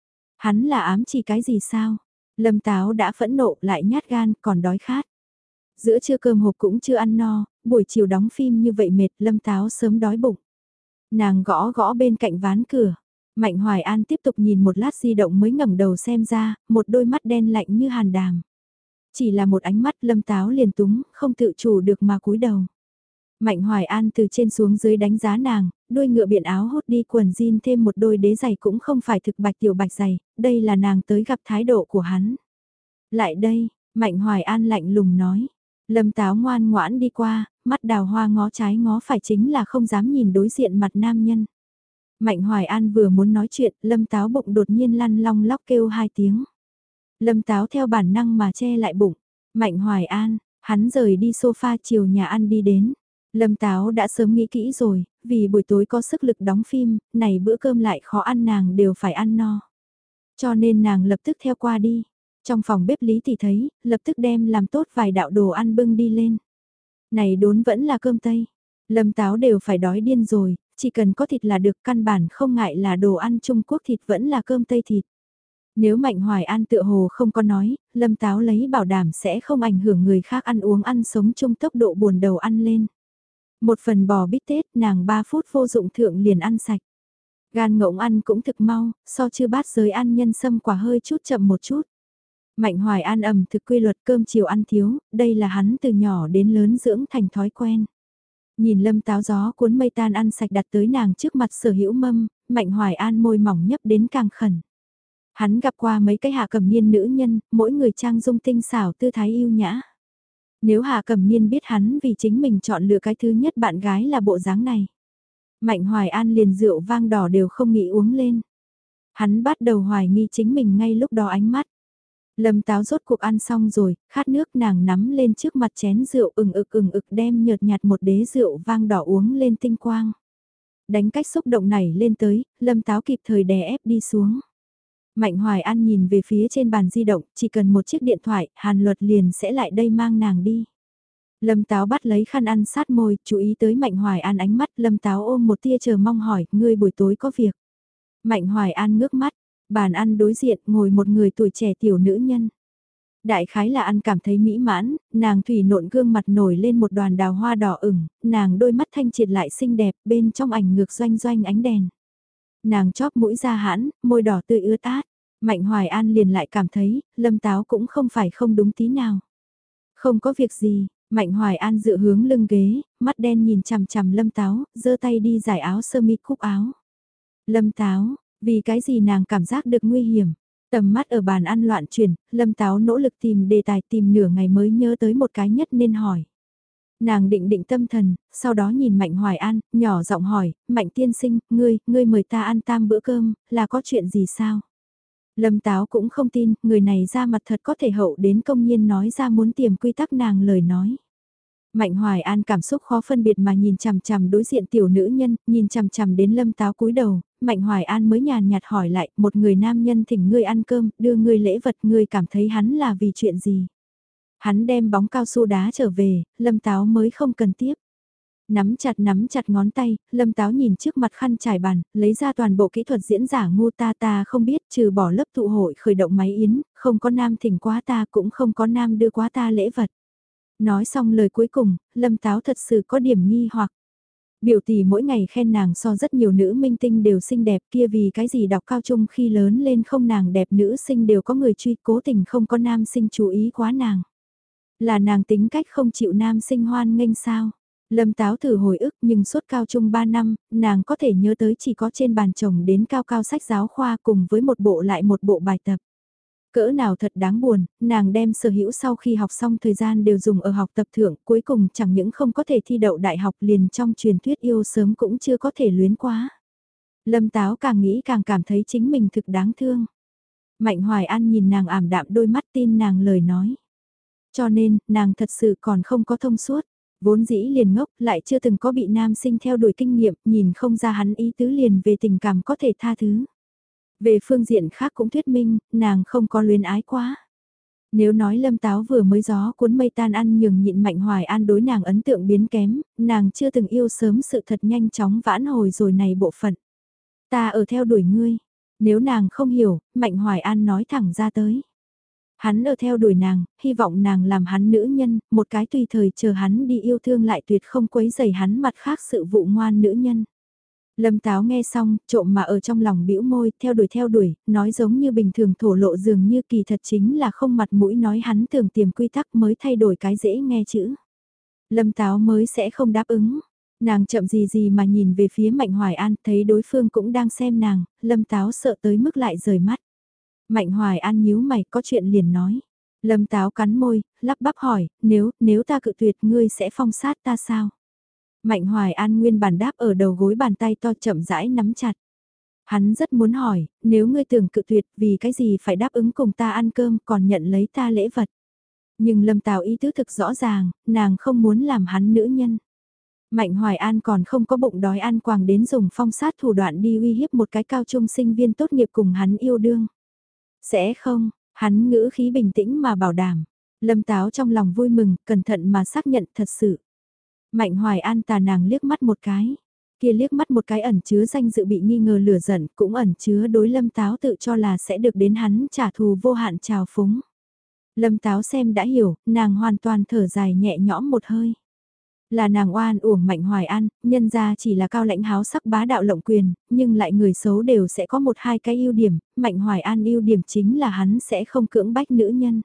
Hắn là ám chỉ cái gì sao? Lâm Táo đã phẫn nộ lại nhát gan, còn đói khát. Giữa trưa cơm hộp cũng chưa ăn no, buổi chiều đóng phim như vậy mệt, Lâm Táo sớm đói bụng. Nàng gõ gõ bên cạnh ván cửa. Mạnh Hoài An tiếp tục nhìn một lát di động mới ngẩng đầu xem ra, một đôi mắt đen lạnh như hàn đàm. Chỉ là một ánh mắt Lâm Táo liền túng, không tự chủ được mà cúi đầu. Mạnh Hoài An từ trên xuống dưới đánh giá nàng, đôi ngựa biện áo hốt đi quần jean thêm một đôi đế giày cũng không phải thực bạch tiểu bạch giày, đây là nàng tới gặp thái độ của hắn. Lại đây, Mạnh Hoài An lạnh lùng nói. Lâm Táo ngoan ngoãn đi qua, mắt đào hoa ngó trái ngó phải chính là không dám nhìn đối diện mặt nam nhân. Mạnh Hoài An vừa muốn nói chuyện, Lâm Táo bụng đột nhiên lăn long lóc kêu 2 tiếng. Lâm Táo theo bản năng mà che lại bụng. Mạnh Hoài An, hắn rời đi sofa chiều nhà ăn đi đến. Lâm Táo đã sớm nghĩ kỹ rồi, vì buổi tối có sức lực đóng phim, này bữa cơm lại khó ăn nàng đều phải ăn no. Cho nên nàng lập tức theo qua đi. Trong phòng bếp Lý thì thấy, lập tức đem làm tốt vài đạo đồ ăn bưng đi lên. Này đốn vẫn là cơm Tây. Lâm Táo đều phải đói điên rồi, chỉ cần có thịt là được, căn bản không ngại là đồ ăn Trung Quốc, thịt vẫn là cơm Tây thịt. Nếu Mạnh Hoài An tựa hồ không có nói, Lâm Táo lấy bảo đảm sẽ không ảnh hưởng người khác ăn uống ăn sống chung tốc độ buồn đầu ăn lên. Một phần bò bít tết nàng 3 phút vô dụng thượng liền ăn sạch. Gan ngỗng ăn cũng thực mau, so chư bát giới ăn nhân sâm quả hơi chút chậm một chút. Mạnh Hoài An ẩm thực quy luật cơm chiều ăn thiếu, đây là hắn từ nhỏ đến lớn dưỡng thành thói quen. Nhìn Lâm Táo gió cuốn mây tan ăn sạch đặt tới nàng trước mặt Sở Hữu Mâm, Mạnh Hoài An môi mỏng nhấp đến càng khẩn. Hắn gặp qua mấy cái hạ cẩm niên nữ nhân, mỗi người trang dung tinh xảo tư thái yêu nhã. Nếu hạ cẩm niên biết hắn vì chính mình chọn lựa cái thứ nhất bạn gái là bộ dáng này. Mạnh Hoài An liền rượu vang đỏ đều không nghĩ uống lên. Hắn bắt đầu hoài nghi chính mình ngay lúc đó ánh mắt. Lâm Táo rốt cuộc ăn xong rồi, khát nước nàng nắm lên trước mặt chén rượu ừng ực đem nhợt nhạt một đế rượu vang đỏ uống lên tinh quang. Đánh cách xúc động này lên tới, Lâm Táo kịp thời đè ép đi xuống. Mạnh Hoài An nhìn về phía trên bàn di động, chỉ cần một chiếc điện thoại, Hàn Luật liền sẽ lại đây mang nàng đi. Lâm Táo bắt lấy khăn ăn sát môi, chú ý tới Mạnh Hoài An ánh mắt, Lâm Táo ôm một tia chờ mong hỏi, ngươi buổi tối có việc. Mạnh Hoài An ngước mắt, bàn ăn đối diện ngồi một người tuổi trẻ tiểu nữ nhân. Đại khái là ăn cảm thấy mỹ mãn, nàng thủy nộn gương mặt nổi lên một đoàn đào hoa đỏ ửng, nàng đôi mắt thanh triệt lại xinh đẹp, bên trong ảnh ngược doanh doanh ánh đèn. Nàng chóp mũi ra hãn, môi đỏ tươi ướt át. Mạnh Hoài An liền lại cảm thấy, Lâm Táo cũng không phải không đúng tí nào. Không có việc gì, Mạnh Hoài An dựa hướng lưng ghế, mắt đen nhìn chằm chằm Lâm Táo, giơ tay đi giải áo sơ mi cúc áo. Lâm Táo, vì cái gì nàng cảm giác được nguy hiểm. Tầm mắt ở bàn ăn loạn chuyển, Lâm Táo nỗ lực tìm đề tài tìm nửa ngày mới nhớ tới một cái nhất nên hỏi. Nàng định định tâm thần, sau đó nhìn Mạnh Hoài An, nhỏ giọng hỏi, Mạnh tiên sinh, ngươi mời ta ăn tam bữa cơm, là có chuyện gì sao? Lâm Táo cũng không tin, người này ra mặt thật có thể hậu đến công nhiên nói ra muốn tiềm quy tắc nàng lời nói. Mạnh Hoài An cảm xúc khó phân biệt mà nhìn chằm chằm đối diện tiểu nữ nhân, nhìn chằm chằm đến Lâm Táo cúi đầu, Mạnh Hoài An mới nhàn nhạt hỏi lại, một người nam nhân thỉnh ngươi ăn cơm, đưa ngươi lễ vật, ngươi cảm thấy hắn là vì chuyện gì? Hắn đem bóng cao su đá trở về, Lâm Táo mới không cần tiếp. Nắm chặt ngón tay, Lâm Táo nhìn trước mặt khăn trải bàn, lấy ra toàn bộ kỹ thuật diễn giả ngu ta không biết, trừ bỏ lớp tụ hội khởi động máy yến, không có nam thỉnh quá ta cũng không có nam đưa quá ta lễ vật. Nói xong lời cuối cùng, Lâm Táo thật sự có điểm nghi hoặc. Biểu tỷ mỗi ngày khen nàng so rất nhiều nữ minh tinh đều xinh đẹp kia vì cái gì đọc cao trung khi lớn lên không nàng đẹp nữ sinh đều có người truy cố tình không có nam sinh chú ý quá nàng. Là nàng tính cách không chịu nam sinh hoan nghênh sao. Lâm Táo thử hồi ức nhưng suốt cao trung 3 năm, nàng có thể nhớ tới chỉ có trên bàn chồng đến cao cao sách giáo khoa cùng với một bộ lại một bộ bài tập. Cỡ nào thật đáng buồn, nàng đem sở hữu sau khi học xong thời gian đều dùng ở học tập thượng, cuối cùng chẳng những không có thể thi đậu đại học liền trong truyền thuyết yêu sớm cũng chưa có thể luyến quá. Lâm Táo càng nghĩ càng cảm thấy chính mình thực đáng thương. Mạnh Hoài An nhìn nàng ảm đạm đôi mắt tin nàng lời nói. Cho nên, nàng thật sự còn không có thông suốt. Vốn dĩ liền ngốc, lại chưa từng có bị nam sinh theo đuổi kinh nghiệm, nhìn không ra hắn ý tứ liền về tình cảm có thể tha thứ. Về phương diện khác cũng thuyết minh, nàng không có luyến ái quá. Nếu nói Lâm Táo vừa mới gió cuốn mây tan ăn nhường nhịn Mạnh Hoài An đối nàng ấn tượng biến kém, nàng chưa từng yêu sớm sự thật nhanh chóng vãn hồi rồi này bộ phận. Ta ở theo đuổi ngươi. Nếu nàng không hiểu, Mạnh Hoài An nói thẳng ra tới. Hắn ở theo đuổi nàng, hy vọng nàng làm hắn nữ nhân, một cái tùy thời chờ hắn đi yêu thương lại tuyệt không quấy rầy hắn mặt khác sự vụ ngoan nữ nhân. Lâm Táo nghe xong, trộm mà ở trong lòng bĩu môi, theo đuổi, nói giống như bình thường thổ lộ dường như kỳ thật chính là không mặt mũi nói hắn tưởng tiềm quy tắc mới thay đổi cái dễ nghe chữ. Lâm Táo mới sẽ không đáp ứng. Nàng chậm gì gì mà nhìn về phía Mạnh Hoài An, thấy đối phương cũng đang xem nàng, Lâm Táo sợ tới mức lại rời mắt. Mạnh Hoài An nhíu mày có chuyện liền nói. Lâm Táo cắn môi, lắp bắp hỏi, nếu ta cự tuyệt ngươi sẽ phong sát ta sao? Mạnh Hoài An nguyên bản đáp ở đầu gối bàn tay to chậm rãi nắm chặt. Hắn rất muốn hỏi, nếu ngươi tưởng cự tuyệt vì cái gì phải đáp ứng cùng ta ăn cơm còn nhận lấy ta lễ vật. Nhưng Lâm Tào ý tứ thực rõ ràng, nàng không muốn làm hắn nữ nhân. Mạnh Hoài An còn không có bụng đói ăn quàng đến dùng phong sát thủ đoạn đi uy hiếp một cái cao trung sinh viên tốt nghiệp cùng hắn yêu đương. Sẽ không, hắn ngữ khí bình tĩnh mà bảo đảm. Lâm Táo trong lòng vui mừng, cẩn thận mà xác nhận thật sự. Mạnh Hoài An tà nàng liếc mắt một cái. Kia liếc mắt một cái ẩn chứa danh dự bị nghi ngờ lửa giận, cũng ẩn chứa đối Lâm Táo tự cho là sẽ được đến hắn trả thù vô hạn trào phúng. Lâm Táo xem đã hiểu, nàng hoàn toàn thở dài nhẹ nhõm một hơi. Là nàng oan uổng Mạnh Hoài An, nhân ra chỉ là cao lãnh háo sắc bá đạo lộng quyền, nhưng lại người xấu đều sẽ có một hai cái ưu điểm, Mạnh Hoài An ưu điểm chính là hắn sẽ không cưỡng bách nữ nhân.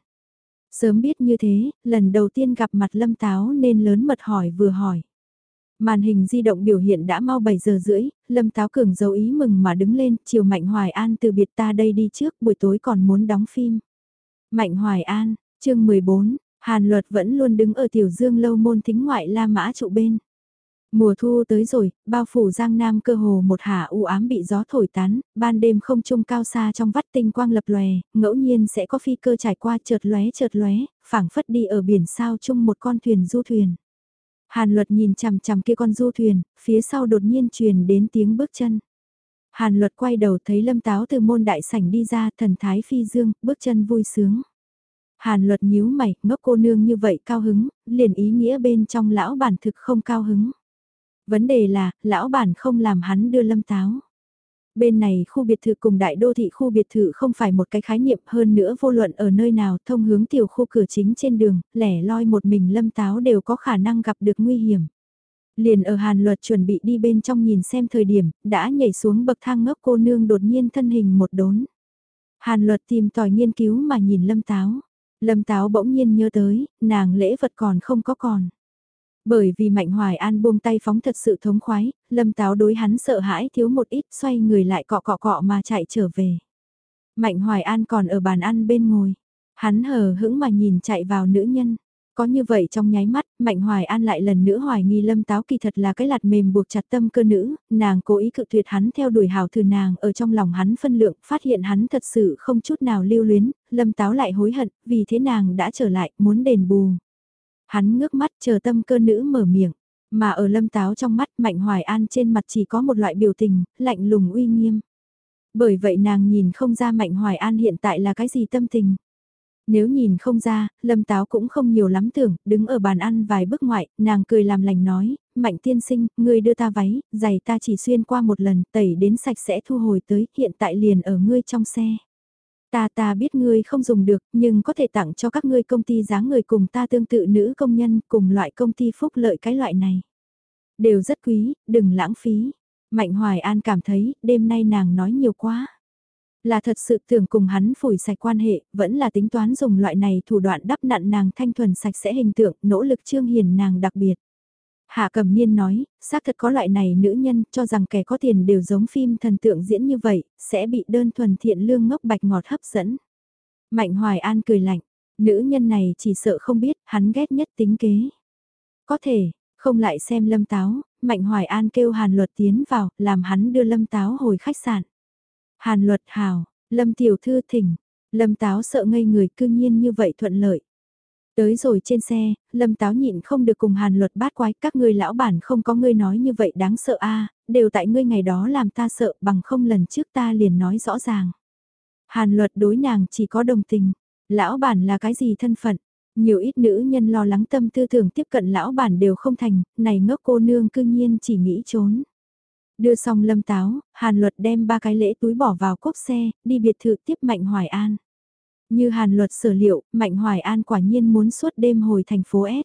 Sớm biết như thế, lần đầu tiên gặp mặt Lâm Táo nên lớn mật hỏi vừa hỏi. Màn hình di động biểu hiện đã mau 7 giờ rưỡi, Lâm Táo Cường giấu ý mừng mà đứng lên, chiều Mạnh Hoài An từ biệt ta đây đi trước, buổi tối còn muốn đóng phim. Mạnh Hoài An, chương 14, Hàn Luật vẫn luôn đứng ở Tiểu Dương lâu môn thính ngoại La Mã trụ bên. Mùa thu tới rồi, bao phủ Giang Nam cơ hồ một hạ u ám bị gió thổi tán, ban đêm không trung cao xa trong vắt tinh quang lập lòe, ngẫu nhiên sẽ có phi cơ trải qua chợt lóe, phảng phất đi ở biển sao chung một con thuyền du thuyền. Hàn Luật nhìn chằm chằm kia con du thuyền, phía sau đột nhiên truyền đến tiếng bước chân. Hàn Luật quay đầu thấy Lâm Táo từ môn đại sảnh đi ra, thần thái phi dương, bước chân vui sướng. Hàn Luật nhíu mày, ngốc cô nương như vậy cao hứng, liền ý nghĩa bên trong lão bản thực không cao hứng. Vấn đề là, lão bản không làm hắn đưa Lâm Táo. Bên này khu biệt thự cùng đại đô thị khu biệt thự không phải một cái khái niệm, hơn nữa vô luận ở nơi nào thông hướng tiểu khu cửa chính trên đường, lẻ loi một mình Lâm Táo đều có khả năng gặp được nguy hiểm. Liền ở Hàn Luật chuẩn bị đi bên trong nhìn xem thời điểm, đã nhảy xuống bậc thang ngốc cô nương đột nhiên thân hình một đốn. Hàn Luật tìm tòi nghiên cứu mà nhìn Lâm Táo. Lâm Táo bỗng nhiên nhớ tới, nàng lễ vật còn không có còn. Bởi vì Mạnh Hoài An buông tay phóng thật sự thống khoái, Lâm Táo đối hắn sợ hãi thiếu một ít xoay người lại cọ cọ cọ mà chạy trở về. Mạnh Hoài An còn ở bàn ăn bên ngồi. Hắn hờ hững mà nhìn chạy vào nữ nhân. Có như vậy trong nháy mắt, Mạnh Hoài An lại lần nữa hoài nghi Lâm Táo kỳ thật là cái lạt mềm buộc chặt tâm cơ nữ, nàng cố ý cự tuyệt hắn theo đuổi hào thử nàng ở trong lòng hắn phân lượng, phát hiện hắn thật sự không chút nào lưu luyến, Lâm Táo lại hối hận, vì thế nàng đã trở lại, muốn đền bù. Hắn ngước mắt chờ tâm cơ nữ mở miệng, mà ở Lâm Táo trong mắt Mạnh Hoài An trên mặt chỉ có một loại biểu tình, lạnh lùng uy nghiêm. Bởi vậy nàng nhìn không ra Mạnh Hoài An hiện tại là cái gì tâm tình. Nếu nhìn không ra, Lâm Táo cũng không nhiều lắm tưởng, đứng ở bàn ăn vài bước ngoại, nàng cười làm lành nói, Mạnh tiên sinh, ngươi đưa ta váy, giày ta chỉ xuyên qua một lần, tẩy đến sạch sẽ thu hồi tới, hiện tại liền ở ngươi trong xe. Ta biết ngươi không dùng được, nhưng có thể tặng cho các ngươi công ty dáng người cùng ta tương tự nữ công nhân, cùng loại công ty phúc lợi cái loại này. Đều rất quý, đừng lãng phí. Mạnh Hoài An cảm thấy, đêm nay nàng nói nhiều quá. Là thật sự tưởng cùng hắn phủi sạch quan hệ, vẫn là tính toán dùng loại này thủ đoạn đắp nặn nàng thanh thuần sạch sẽ hình tượng, nỗ lực trương hiền nàng đặc biệt. Hạ Cẩm Niên nói, xác thật có loại này nữ nhân cho rằng kẻ có tiền đều giống phim thần tượng diễn như vậy, sẽ bị đơn thuần thiện lương ngốc bạch ngọt hấp dẫn. Mạnh Hoài An cười lạnh, nữ nhân này chỉ sợ không biết, hắn ghét nhất tính kế. Có thể, không lại xem Lâm Táo, Mạnh Hoài An kêu Hàn Luật tiến vào, làm hắn đưa Lâm Táo hồi khách sạn. Hàn Luật hào, Lâm Tiểu Thư thỉnh, Lâm Táo sợ ngây người cư nhiên như vậy thuận lợi. Tới rồi trên xe, Lâm Táo nhịn không được cùng Hàn Luật bát quái, các ngươi lão bản không có ngươi nói như vậy đáng sợ a, đều tại ngươi ngày đó làm ta sợ bằng không lần trước ta liền nói rõ ràng. Hàn Luật đối nàng chỉ có đồng tình, lão bản là cái gì thân phận, nhiều ít nữ nhân lo lắng tâm tư tưởng tiếp cận lão bản đều không thành, này ngốc cô nương cư nhiên chỉ nghĩ trốn. Đưa xong Lâm Táo, Hàn Luật đem 3 cái lễ túi bỏ vào cốp xe, đi biệt thự tiếp Mạnh Hoài An. Như Hàn Luật sở liệu, Mạnh Hoài An quả nhiên muốn suốt đêm hồi thành phố S.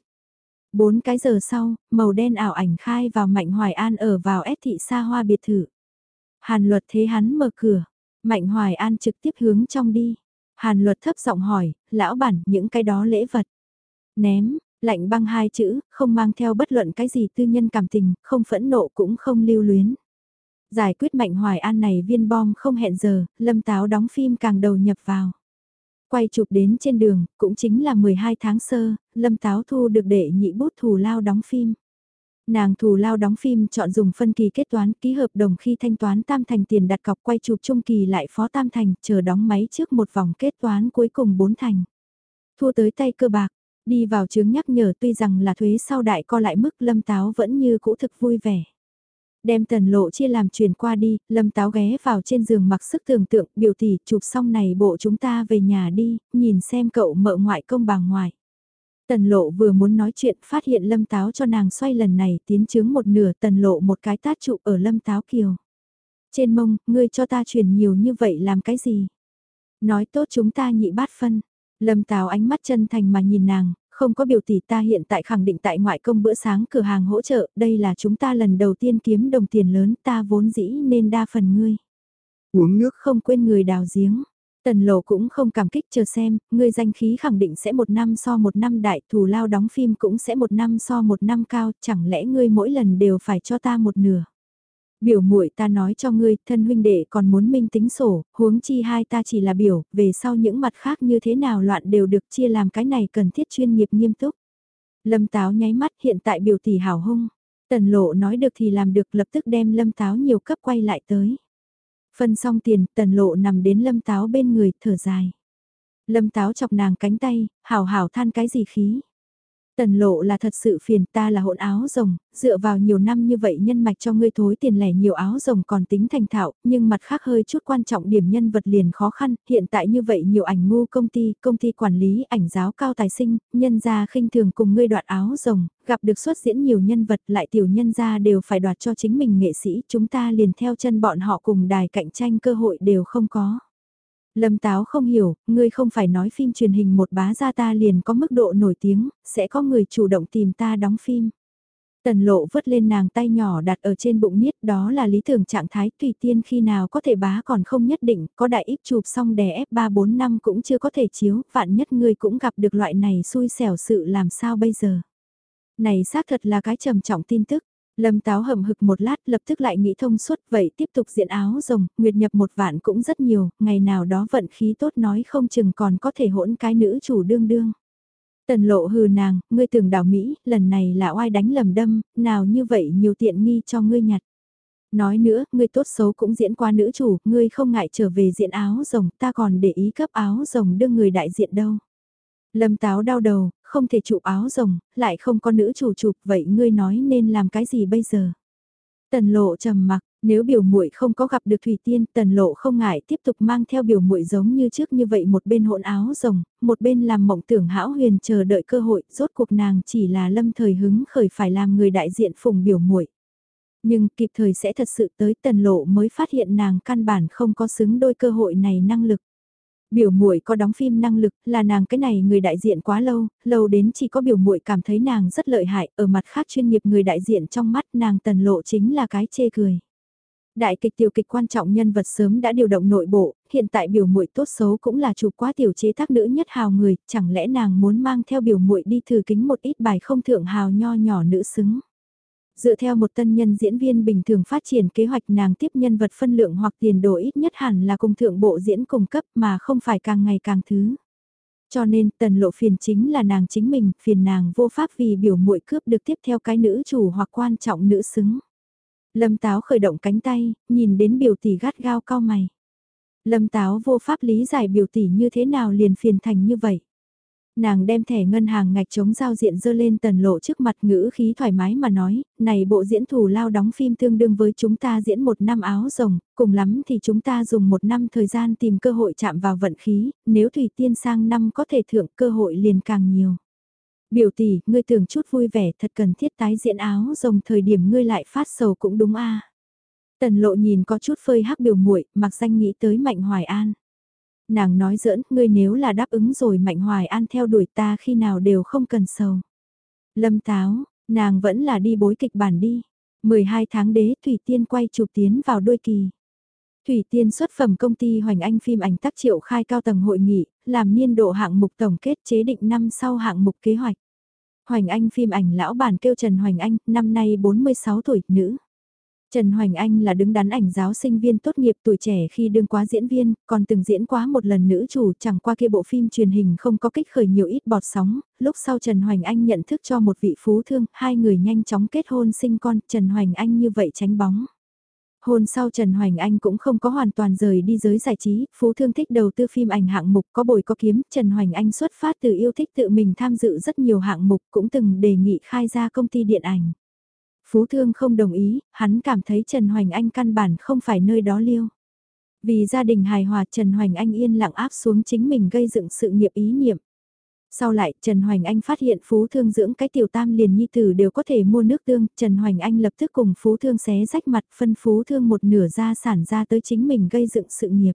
4 cái giờ sau, màu đen ảo ảnh khai vào Mạnh Hoài An ở vào S thị xa hoa biệt thự. Hàn Luật thế hắn mở cửa, Mạnh Hoài An trực tiếp hướng trong đi. Hàn Luật thấp giọng hỏi, lão bản, những cái đó lễ vật. Ném, lạnh băng 2 chữ, không mang theo bất luận cái gì tư nhân cảm tình, không phẫn nộ cũng không lưu luyến. Giải quyết Mạnh Hoài An này viên bom không hẹn giờ, Lâm Táo đóng phim càng đầu nhập vào. Quay chụp đến trên đường, cũng chính là 12 tháng sơ, Lâm Táo thu được đệ nhị bút thù lao đóng phim. Nàng thù lao đóng phim chọn dùng phân kỳ kết toán ký hợp đồng khi thanh toán tam thành tiền đặt cọc quay chụp trung kỳ lại phó tam thành chờ đóng máy trước một vòng kết toán cuối cùng 4 thành. Thua tới tay cơ bạc, đi vào chướng nhắc nhở tuy rằng là thuế sau đại co lại mức Lâm Táo vẫn như cũ thực vui vẻ. Đem Tần Lộ chia làm chuyển qua đi, Lâm Táo ghé vào trên giường mặc sức tưởng tượng, biểu tỷ chụp xong này bộ chúng ta về nhà đi, nhìn xem cậu mợ ngoại công bà ngoại. Tần Lộ vừa muốn nói chuyện phát hiện Lâm Táo cho nàng xoay lần này tiến chướng một nửa Tần Lộ một cái tát trụ ở Lâm Táo kiều. Trên mông, ngươi cho ta chuyển nhiều như vậy làm cái gì? Nói tốt chúng ta nhị bát phân. Lâm Táo ánh mắt chân thành mà nhìn nàng, không có biểu tỷ ta hiện tại khẳng định tại ngoại công bữa sáng cửa hàng hỗ trợ, đây là chúng ta lần đầu tiên kiếm đồng tiền lớn ta vốn dĩ nên đa phần ngươi. Uống nước không quên người đào giếng. Tần Lộ cũng không cảm kích chờ xem, ngươi danh khí khẳng định sẽ một năm so một năm đại, thù lao đóng phim cũng sẽ một năm so một năm cao, chẳng lẽ ngươi mỗi lần đều phải cho ta một nửa. Biểu muội ta nói cho ngươi, thân huynh đệ còn muốn minh tính sổ, huống chi hai ta chỉ là biểu, về sau những mặt khác như thế nào loạn đều được chia làm cái này cần thiết chuyên nghiệp nghiêm túc. Lâm Táo nháy mắt hiện tại biểu tỷ hảo hung. Tần Lộ nói được thì làm được lập tức đem Lâm Táo nhiều cấp quay lại tới. Phân xong tiền, Tần Lộ nằm đến Lâm Táo bên người, thở dài. Lâm Táo chọc nàng cánh tay, hảo hảo than cái gì khí. Tần Lộ là thật sự phiền, ta là hỗn áo rồng, dựa vào nhiều năm như vậy nhân mạch cho ngươi thối tiền lẻ nhiều áo rồng còn tính thành thạo, nhưng mặt khác hơi chút quan trọng điểm nhân vật liền khó khăn, hiện tại như vậy nhiều ảnh ngu công ty quản lý ảnh giáo cao tài sinh, nhân gia khinh thường cùng ngươi đoạt áo rồng, gặp được xuất diễn nhiều nhân vật lại tiểu nhân gia đều phải đoạt cho chính mình nghệ sĩ, chúng ta liền theo chân bọn họ cùng đài cạnh tranh cơ hội đều không có. Lâm Táo không hiểu, ngươi không phải nói phim truyền hình một bá ra ta liền có mức độ nổi tiếng, sẽ có người chủ động tìm ta đóng phim. Tần Lộ vứt lên nàng tay nhỏ đặt ở trên bụng niết, đó là lý tưởng trạng thái tùy tiên khi nào có thể bá còn không nhất định, có đại ít chụp xong đè ép 3-4 năm cũng chưa có thể chiếu, vạn nhất ngươi cũng gặp được loại này xui xẻo sự làm sao bây giờ. Này xác thật là cái trầm trọng tin tức. Lâm Táo hậm hực một lát lập tức lại nghĩ thông suốt vậy tiếp tục diện áo rồng, nguyệt nhập một vạn cũng rất nhiều, ngày nào đó vận khí tốt nói không chừng còn có thể hỗn cái nữ chủ đương đương. Tần Lộ hừ nàng, ngươi tưởng đảo Mỹ, lần này là oai đánh lầm đâm, nào như vậy nhiều tiện nghi cho ngươi nhặt. Nói nữa, ngươi tốt xấu cũng diễn qua nữ chủ, ngươi không ngại trở về diện áo rồng, ta còn để ý cấp áo rồng đương người đại diện đâu. Lâm Táo đau đầu, không thể chụp áo rồng, lại không có nữ chủ chụp, vậy ngươi nói nên làm cái gì bây giờ? Tần Lộ trầm mặc, nếu biểu muội không có gặp được Thủy Tiên, Tần Lộ không ngại tiếp tục mang theo biểu muội giống như trước như vậy một bên hỗn áo rồng, một bên làm mộng tưởng hão huyền chờ đợi cơ hội, rốt cuộc nàng chỉ là lâm thời hứng khởi phải làm người đại diện phùng biểu muội. Nhưng kịp thời sẽ thật sự tới Tần Lộ mới phát hiện nàng căn bản không có xứng đôi cơ hội này năng lực. Biểu muội có đóng phim năng lực, là nàng cái này người đại diện quá lâu, lâu đến chỉ có biểu muội cảm thấy nàng rất lợi hại, ở mặt khác chuyên nghiệp người đại diện trong mắt nàng Tần Lộ chính là cái chê cười. Đại kịch tiểu kịch quan trọng nhân vật sớm đã điều động nội bộ, hiện tại biểu muội tốt xấu cũng là chụp quá tiểu chế tác nữ nhất hào người, chẳng lẽ nàng muốn mang theo biểu muội đi thử kính một ít bài không thượng hào nho nhỏ nữ xứng. Dựa theo một tân nhân diễn viên bình thường phát triển kế hoạch nàng tiếp nhân vật phân lượng hoặc tiền đồ ít nhất hẳn là cùng thượng bộ diễn cùng cấp mà không phải càng ngày càng thứ. Cho nên Tần Lộ phiền chính là nàng chính mình, phiền nàng vô pháp vì biểu muội cướp được tiếp theo cái nữ chủ hoặc quan trọng nữ xứng. Lâm Táo khởi động cánh tay, nhìn đến biểu tỷ gắt gao cau mày. Lâm Táo vô pháp lý giải biểu tỷ như thế nào liền phiền thành như vậy. Nàng đem thẻ ngân hàng ngạch chống giao diện dơ lên Tần Lộ trước mặt, ngữ khí thoải mái mà nói, này bộ diễn thù lao đóng phim tương đương với chúng ta diễn 1 năm áo rồng, cùng lắm thì chúng ta dùng 1 năm thời gian tìm cơ hội chạm vào vận khí, nếu Thủy Tiên sang năm có thể thượng cơ hội liền càng nhiều. Biểu tỷ, ngươi tưởng chút vui vẻ thật cần thiết tái diễn áo rồng thời điểm ngươi lại phát sầu cũng đúng a. Tần Lộ nhìn có chút phơi hắc biểu muội, mặc danh nghĩ tới Mạnh Hoài An. Nàng nói giỡn, ngươi nếu là đáp ứng rồi Mạnh Hoài An theo đuổi ta khi nào đều không cần sầu. Lâm Táo, nàng vẫn là đi bối kịch bản đi. 12 tháng đế Thủy Tiên quay chụp tiến vào đôi kỳ. Thủy Tiên xuất phẩm công ty Hoành Anh phim ảnh tác triệu khai cao tầng hội nghị, làm niên độ hạng mục tổng kết chế định năm sau hạng mục kế hoạch. Hoành Anh phim ảnh lão bản kêu Trần Hoành Anh, năm nay 46 tuổi, nữ. Trần Hoành Anh là đứng đắn ảnh giáo sinh viên tốt nghiệp tuổi trẻ khi đương quá diễn viên, còn từng diễn quá một lần nữ chủ, chẳng qua kia bộ phim truyền hình không có kích khởi nhiều ít bọt sóng, lúc sau Trần Hoành Anh nhận thức cho một vị phú thương, hai người nhanh chóng kết hôn sinh con, Trần Hoành Anh như vậy tránh bóng. Hôn sau Trần Hoành Anh cũng không có hoàn toàn rời đi giới giải trí, phú thương thích đầu tư phim ảnh hạng mục có bồi có kiếm, Trần Hoành Anh xuất phát từ yêu thích tự mình tham dự rất nhiều hạng mục, cũng từng đề nghị khai ra công ty điện ảnh. Phú thương không đồng ý, hắn cảm thấy Trần Hoành Anh căn bản không phải nơi đó liêu. Vì gia đình hài hòa Trần Hoành Anh yên lặng áp xuống chính mình gây dựng sự nghiệp ý niệm. Sau lại Trần Hoành Anh phát hiện Phú thương dưỡng cái tiểu tam liền nhi tử đều có thể mua nước tương, Trần Hoành Anh lập tức cùng Phú thương xé rách mặt phân Phú thương một nửa gia sản ra tới chính mình gây dựng sự nghiệp.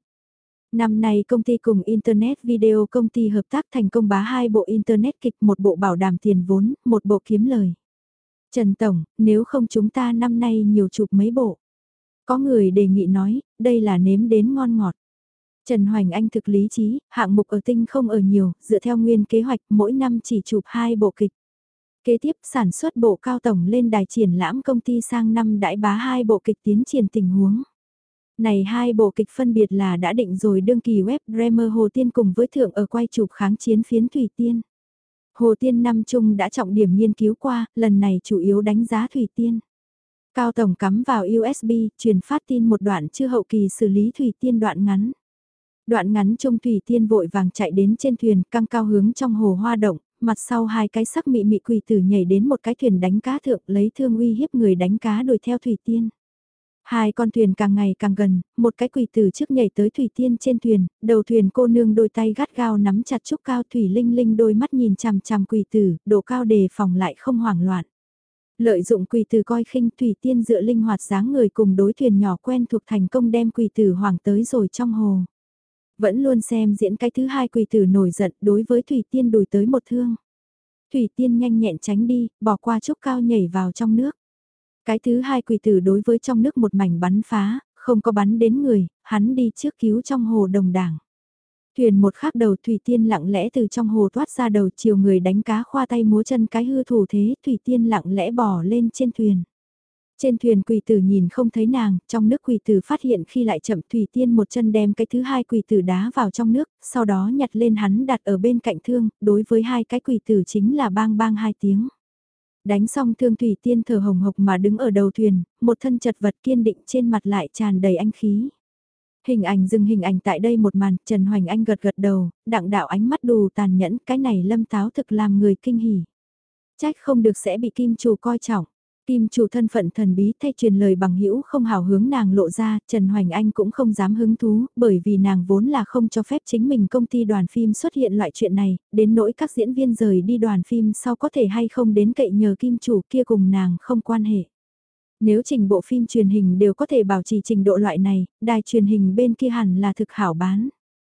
Năm nay công ty cùng Internet Video công ty hợp tác thành công bá 2 bộ Internet kịch, một bộ bảo đảm tiền vốn, một bộ kiếm lời. Trần Tổng, nếu không chúng ta năm nay nhiều chụp mấy bộ. Có người đề nghị nói, đây là nếm đến ngon ngọt. Trần Hoành Anh thực lý trí, hạng mục ở tinh không ở nhiều, dựa theo nguyên kế hoạch mỗi năm chỉ chụp 2 bộ kịch. Kế tiếp sản xuất bộ cao tổng lên đài triển lãm công ty sang năm đãi bá 2 bộ kịch tiến triển tình huống. Này 2 bộ kịch phân biệt là đã định rồi đương kỳ web Dreamer Hồ Tiên cùng với thượng ở quay chụp kháng chiến phiến Thủy Tiên. Hồ Tiên năm chung đã trọng điểm nghiên cứu qua, lần này chủ yếu đánh giá Thủy Tiên. Cao Tổng cắm vào USB, truyền phát tin một đoạn chưa hậu kỳ xử lý Thủy Tiên đoạn ngắn. Đoạn ngắn chung Thủy Tiên vội vàng chạy đến trên thuyền, căng cao hướng trong hồ hoa động, mặt sau hai cái sắc mị mị quỷ tử nhảy đến một cái thuyền đánh cá thượng lấy thương uy hiếp người đánh cá đuổi theo Thủy Tiên. Hai con thuyền càng ngày càng gần, một cái quỷ tử trước nhảy tới Thủy Tiên trên thuyền, đầu thuyền cô nương đôi tay gắt gao nắm chặt trúc cao Thủy Linh Linh đôi mắt nhìn chằm chằm quỷ tử, độ cao đề phòng lại không hoảng loạn. Lợi dụng quỷ tử coi khinh Thủy Tiên dựa linh hoạt dáng người cùng đối thuyền nhỏ quen thuộc thành công đem quỷ tử hoảng tới rồi trong hồ. Vẫn luôn xem diễn cái thứ hai quỷ tử nổi giận đối với Thủy Tiên đùi tới một thương. Thủy Tiên nhanh nhẹn tránh đi, bỏ qua trúc cao nhảy vào trong nước. Cái thứ hai quỷ tử đối với trong nước một mảnh bắn phá, không có bắn đến người, hắn đi trước cứu trong hồ đồng đảng. Thuyền một khắc đầu Thủy Tiên lặng lẽ từ trong hồ thoát ra đầu chiều người đánh cá khoa tay múa chân cái hư thủ thế, Thủy Tiên lặng lẽ bò lên trên thuyền. Trên thuyền quỷ tử nhìn không thấy nàng, trong nước quỷ tử phát hiện khi lại chậm Thủy Tiên một chân đem cái thứ hai quỷ tử đá vào trong nước, sau đó nhặt lên hắn đặt ở bên cạnh thương, đối với hai cái quỷ tử chính là bang bang hai tiếng. Đánh xong thương Thủy Tiên thở hồng hộc mà đứng ở đầu thuyền, một thân chật vật kiên định trên mặt lại tràn đầy anh khí. Hình ảnh dừng hình ảnh tại đây một màn, Trần Hoành Anh gật gật đầu, đặng đạo ánh mắt đù tàn nhẫn, cái này Lâm Táo thực làm người kinh hỉ. Trách không được sẽ bị kim chủ coi trọng. Kim chủ thân phận thần bí thay truyền lời bằng hữu không hào hướng nàng lộ ra, Trần Hoành Anh cũng không dám hứng thú, bởi vì nàng vốn là không cho phép chính mình công ty đoàn phim xuất hiện loại chuyện này, đến nỗi các diễn viên rời đi đoàn phim sau có thể hay không đến cậy nhờ kim chủ kia cùng nàng không quan hệ. Nếu trình bộ phim truyền hình đều có thể bảo trì trình độ loại này, đài truyền hình bên kia hẳn là thực hảo bán.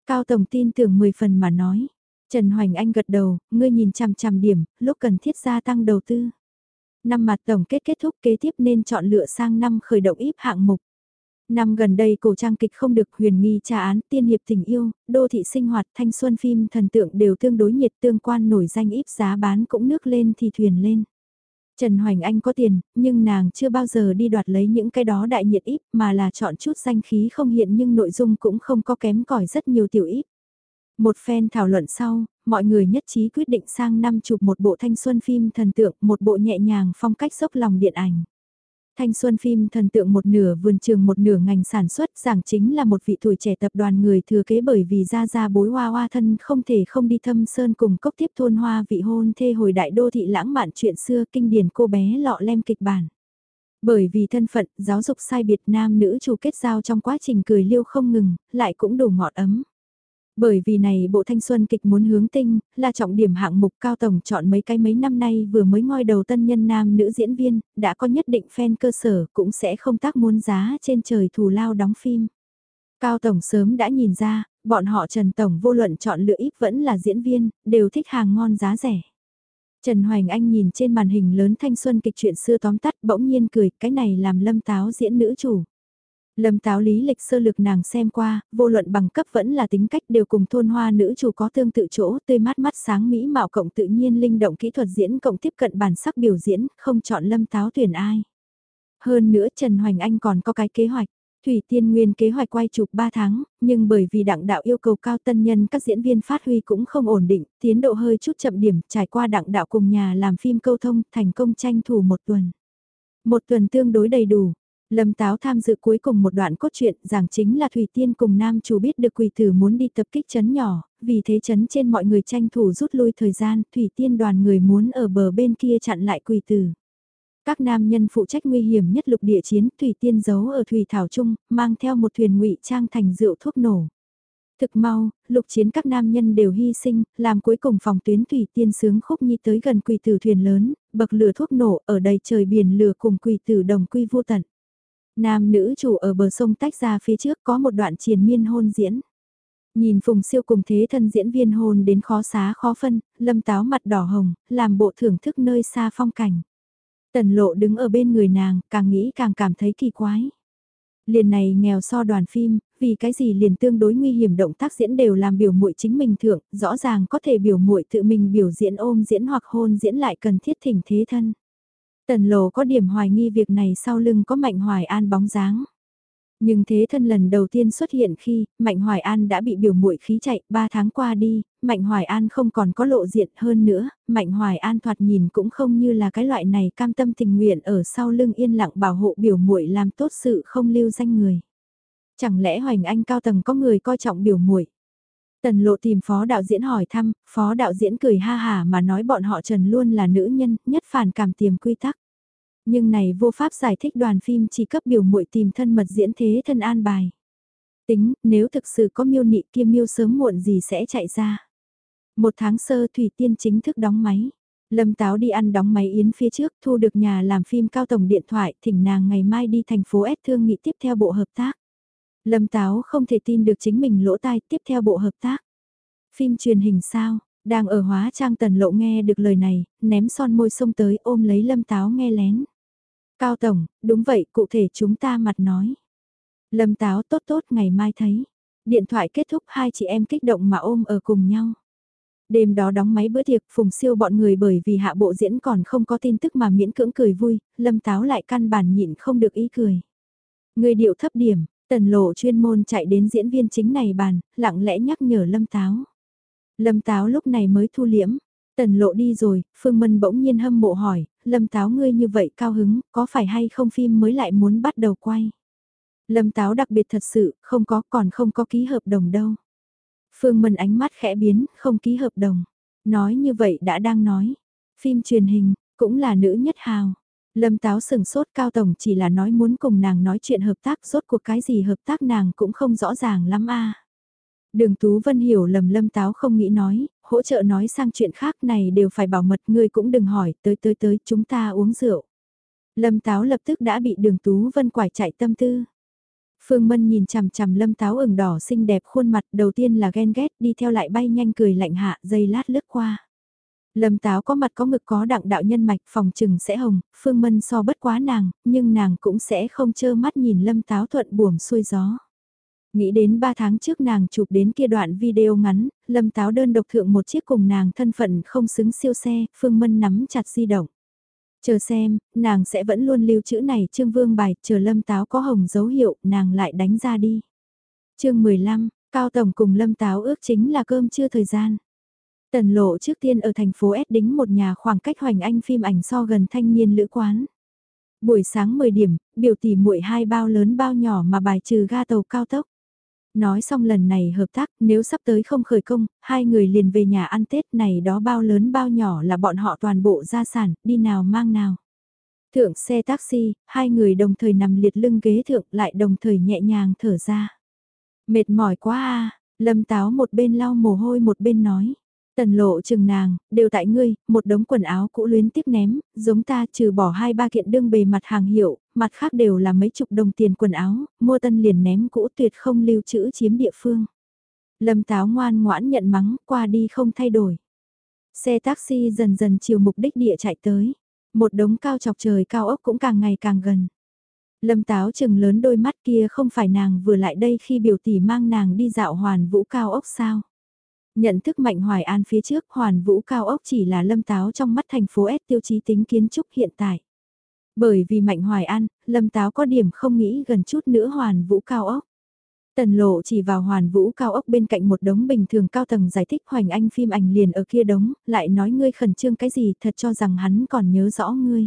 Cao Tổng tin tưởng 10 phần mà nói. Trần Hoành Anh gật đầu, ngươi nhìn chằm chằm điểm, lúc cần thiết gia tăng đầu tư. Năm mặt tổng kết kết thúc kế tiếp nên chọn lựa sang năm khởi động íp hạng mục. Năm gần đây cổ trang kịch không được huyền nghi tra án, tiên hiệp tình yêu, đô thị sinh hoạt, thanh xuân phim thần tượng đều tương đối nhiệt, tương quan nổi danh íp giá bán cũng nước lên thì thuyền lên. Trần Hoành Anh có tiền, nhưng nàng chưa bao giờ đi đoạt lấy những cái đó đại nhiệt íp mà là chọn chút danh khí không hiện nhưng nội dung cũng không có kém cỏi rất nhiều tiểu íp. Một phen thảo luận sau, mọi người nhất trí quyết định sang năm chụp một bộ thanh xuân phim thần tượng, một bộ nhẹ nhàng phong cách dốc lòng điện ảnh. Thanh xuân phim thần tượng một nửa vườn trường một nửa ngành sản xuất, giảng chính là một vị tuổi trẻ tập đoàn người thừa kế bởi vì ra bối hoa hoa thân không thể không đi thâm sơn cùng cốc tiếp thôn hoa vị hôn thê hồi đại đô thị lãng mạn chuyện xưa kinh điển cô bé lọ lem kịch bản. Bởi vì thân phận, giáo dục sai biệt nam nữ chủ kết giao trong quá trình cười liêu không ngừng, lại cũng đủ ngọt ấm. Bởi vì này bộ thanh xuân kịch muốn hướng tinh, là trọng điểm hạng mục Cao Tổng chọn mấy năm nay vừa mới ngoi đầu tân nhân nam nữ diễn viên, đã có nhất định fan cơ sở cũng sẽ không tác muốn giá trên trời thù lao đóng phim. Cao Tổng sớm đã nhìn ra, bọn họ Trần Tổng vô luận chọn lựa ít vẫn là diễn viên, đều thích hàng ngon giá rẻ. Trần Hoành Anh nhìn trên màn hình lớn thanh xuân kịch chuyện xưa tóm tắt bỗng nhiên cười, cái này làm Lâm Táo diễn nữ chủ. Lâm Táo lý lịch sơ lược nàng xem qua, vô luận bằng cấp vẫn là tính cách đều cùng thôn hoa nữ chủ có tương tự chỗ, tươi mát mắt sáng mỹ mạo cộng tự nhiên linh động kỹ thuật diễn cộng tiếp cận bản sắc biểu diễn, không chọn Lâm Táo tuyển ai. Hơn nữa Trần Hoành Anh còn có cái kế hoạch. Thủy Tiên Nguyên kế hoạch quay chụp 3 tháng, nhưng bởi vì đặng đạo yêu cầu cao tân nhân các diễn viên phát huy cũng không ổn định, tiến độ hơi chút chậm điểm, trải qua đặng đạo cùng nhà làm phim câu thông, thành công tranh thủ 1 tuần. 1 tuần tương đối đầy đủ. Lâm Táo tham dự cuối cùng một đoạn cốt truyện giảng chính là Thủy Tiên cùng nam chủ biết được quỷ tử muốn đi tập kích trấn nhỏ, vì thế trấn trên mọi người tranh thủ rút lui thời gian, Thủy Tiên đoàn người muốn ở bờ bên kia chặn lại quỷ tử. Các nam nhân phụ trách nguy hiểm nhất lục địa chiến, Thủy Tiên giấu ở Thủy Thảo Trung, mang theo một thuyền ngụy trang thành rượu thuốc nổ. Thực mau, lục chiến các nam nhân đều hy sinh, làm cuối cùng phòng tuyến Thủy Tiên sướng khúc nhi tới gần quỷ tử thuyền lớn, bậc lửa thuốc nổ ở đầy trời biển lửa cùng quỷ tử đồng quy vô tận. Nam nữ chủ ở bờ sông tách ra phía trước có một đoạn triền miên hôn diễn. Nhìn Phùng Siêu cùng thế thân diễn viên hôn đến khó xá khó phân, Lâm Táo mặt đỏ hồng, làm bộ thưởng thức nơi xa phong cảnh. Tần Lộ đứng ở bên người nàng, càng nghĩ càng cảm thấy kỳ quái. Liền này nghèo so đoàn phim, vì cái gì liền tương đối nguy hiểm động tác diễn đều làm biểu muội chính mình thượng, rõ ràng có thể biểu muội tự mình biểu diễn ôm diễn hoặc hôn diễn lại cần thiết thỉnh thế thân. Tần Lộ có điểm hoài nghi việc này sau lưng có Mạnh Hoài An bóng dáng. Nhưng thế thân lần đầu tiên xuất hiện khi Mạnh Hoài An đã bị biểu muội khí chạy, 3 tháng qua đi, Mạnh Hoài An không còn có lộ diện hơn nữa, Mạnh Hoài An thoạt nhìn cũng không như là cái loại này cam tâm tình nguyện ở sau lưng yên lặng bảo hộ biểu muội làm tốt sự không lưu danh người. Chẳng lẽ Hoành Anh cao tầng có người coi trọng biểu muội? Tần Lộ tìm phó đạo diễn hỏi thăm, phó đạo diễn cười ha hà mà nói bọn họ Trần luôn là nữ nhân, nhất phản cảm tiềm quy tắc. Nhưng này vô pháp giải thích đoàn phim chỉ cấp biểu muội tìm thân mật diễn thế thân an bài. Tính, nếu thực sự có miêu nị kia miêu sớm muộn gì sẽ chạy ra. 1 tháng sơ Thủy Tiên chính thức đóng máy. Lâm Táo đi ăn đóng máy yến phía trước thu được nhà làm phim cao tổng điện thoại thỉnh nàng ngày mai đi thành phố S thương nghị tiếp theo bộ hợp tác. Lâm Táo không thể tin được chính mình lỗ tai tiếp theo bộ hợp tác. Phim truyền hình sao, đang ở hóa trang Tần Lộ nghe được lời này, ném son môi xông tới ôm lấy Lâm Táo nghe lén. Cao Tổng, đúng vậy, cụ thể chúng ta mặt nói. Lâm Táo tốt tốt ngày mai thấy. Điện thoại kết thúc hai chị em kích động mà ôm ở cùng nhau. Đêm đó đóng máy bữa tiệc Phùng Siêu bọn người bởi vì hạ bộ diễn còn không có tin tức mà miễn cưỡng cười vui, Lâm Táo lại căn bản nhịn không được ý cười. Người điệu thấp điểm, Tần Lộ chuyên môn chạy đến diễn viên chính này bàn, lặng lẽ nhắc nhở Lâm Táo. Lâm Táo lúc này mới thu liễm. Tần Lộ đi rồi, Phương Mân bỗng nhiên hâm mộ hỏi, Lâm Táo ngươi như vậy cao hứng, có phải hay không phim mới lại muốn bắt đầu quay? Lâm Táo đặc biệt thật sự, không có còn không có ký hợp đồng đâu. Phương Mân ánh mắt khẽ biến, không ký hợp đồng. Nói như vậy đã đang nói. Phim truyền hình, cũng là nữ nhất hào. Lâm Táo sừng sốt Cao Tổng chỉ là nói muốn cùng nàng nói chuyện hợp tác, rốt cuộc cái gì hợp tác nàng cũng không rõ ràng lắm a. Đường Tú Vân hiểu lầm Lâm Táo không nghĩ nói, hỗ trợ nói sang chuyện khác này đều phải bảo mật, ngươi cũng đừng hỏi, tới chúng ta uống rượu. Lâm Táo lập tức đã bị Đường Tú Vân quải chạy tâm tư. Phương Mân nhìn chằm chằm Lâm Táo ửng đỏ xinh đẹp khuôn mặt, đầu tiên là ghen ghét, đi theo lại bay nhanh cười lạnh hạ, giây lát lướt qua. Lâm Táo có mặt có ngực có đặng đạo nhân mạch, phòng trừng sẽ hồng, Phương Mân so bất quá nàng, nhưng nàng cũng sẽ không chơ mắt nhìn Lâm Táo thuận buồm xuôi gió. Nghĩ đến 3 tháng trước nàng chụp đến kia đoạn video ngắn, Lâm Táo đơn độc thượng một chiếc cùng nàng thân phận không xứng siêu xe, Phương Mân nắm chặt di động. Chờ xem, nàng sẽ vẫn luôn lưu trữ này Trương Vương bài, chờ Lâm Táo có hồng dấu hiệu, nàng lại đánh ra đi. Chương 15, Cao Tổng cùng Lâm Táo ước chính là cơm trưa thời gian. Tần Lộ trước tiên ở thành phố S đính một nhà khoảng cách Hoành Anh phim ảnh so gần thanh niên lữ quán. Buổi sáng 10 điểm, biểu tỷ muội hai bao lớn bao nhỏ mà bài trừ ga tàu cao tốc. Nói xong lần này hợp tác, nếu sắp tới không khởi công, hai người liền về nhà ăn Tết này đó bao lớn bao nhỏ là bọn họ toàn bộ gia sản, đi nào mang nào. Thượng xe taxi, hai người đồng thời nằm liệt lưng ghế thượng lại đồng thời nhẹ nhàng thở ra. Mệt mỏi quá à, Lâm Táo một bên lau mồ hôi một bên nói. Tần Lộ chừng nàng, đều tại ngươi, một đống quần áo cũ luyến tiếc ném, giống ta trừ bỏ 2-3 kiện đương bề mặt hàng hiệu, mặt khác đều là mấy chục đồng tiền quần áo, mua tân liền ném cũ tuyệt không lưu trữ chiếm địa phương. Lâm Táo ngoan ngoãn nhận mắng, qua đi không thay đổi. Xe taxi dần dần chiều mục đích địa chạy tới, một đống cao chọc trời cao ốc cũng càng ngày càng gần. Lâm Táo chừng lớn đôi mắt kia không phải nàng vừa lại đây khi biểu tỷ mang nàng đi dạo Hoàn Vũ cao ốc sao. Nhận thức Mạnh Hoài An phía trước Hoàn Vũ cao ốc chỉ là Lâm Táo trong mắt thành phố S tiêu chí tính kiến trúc hiện tại. Bởi vì Mạnh Hoài An, Lâm Táo có điểm không nghĩ gần chút nữa Hoàn Vũ cao ốc. Tần Lộ chỉ vào Hoàn Vũ cao ốc bên cạnh một đống bình thường cao tầng giải thích Hoành Anh phim ảnh liền ở kia đống, lại nói ngươi khẩn trương cái gì thật cho rằng hắn còn nhớ rõ ngươi.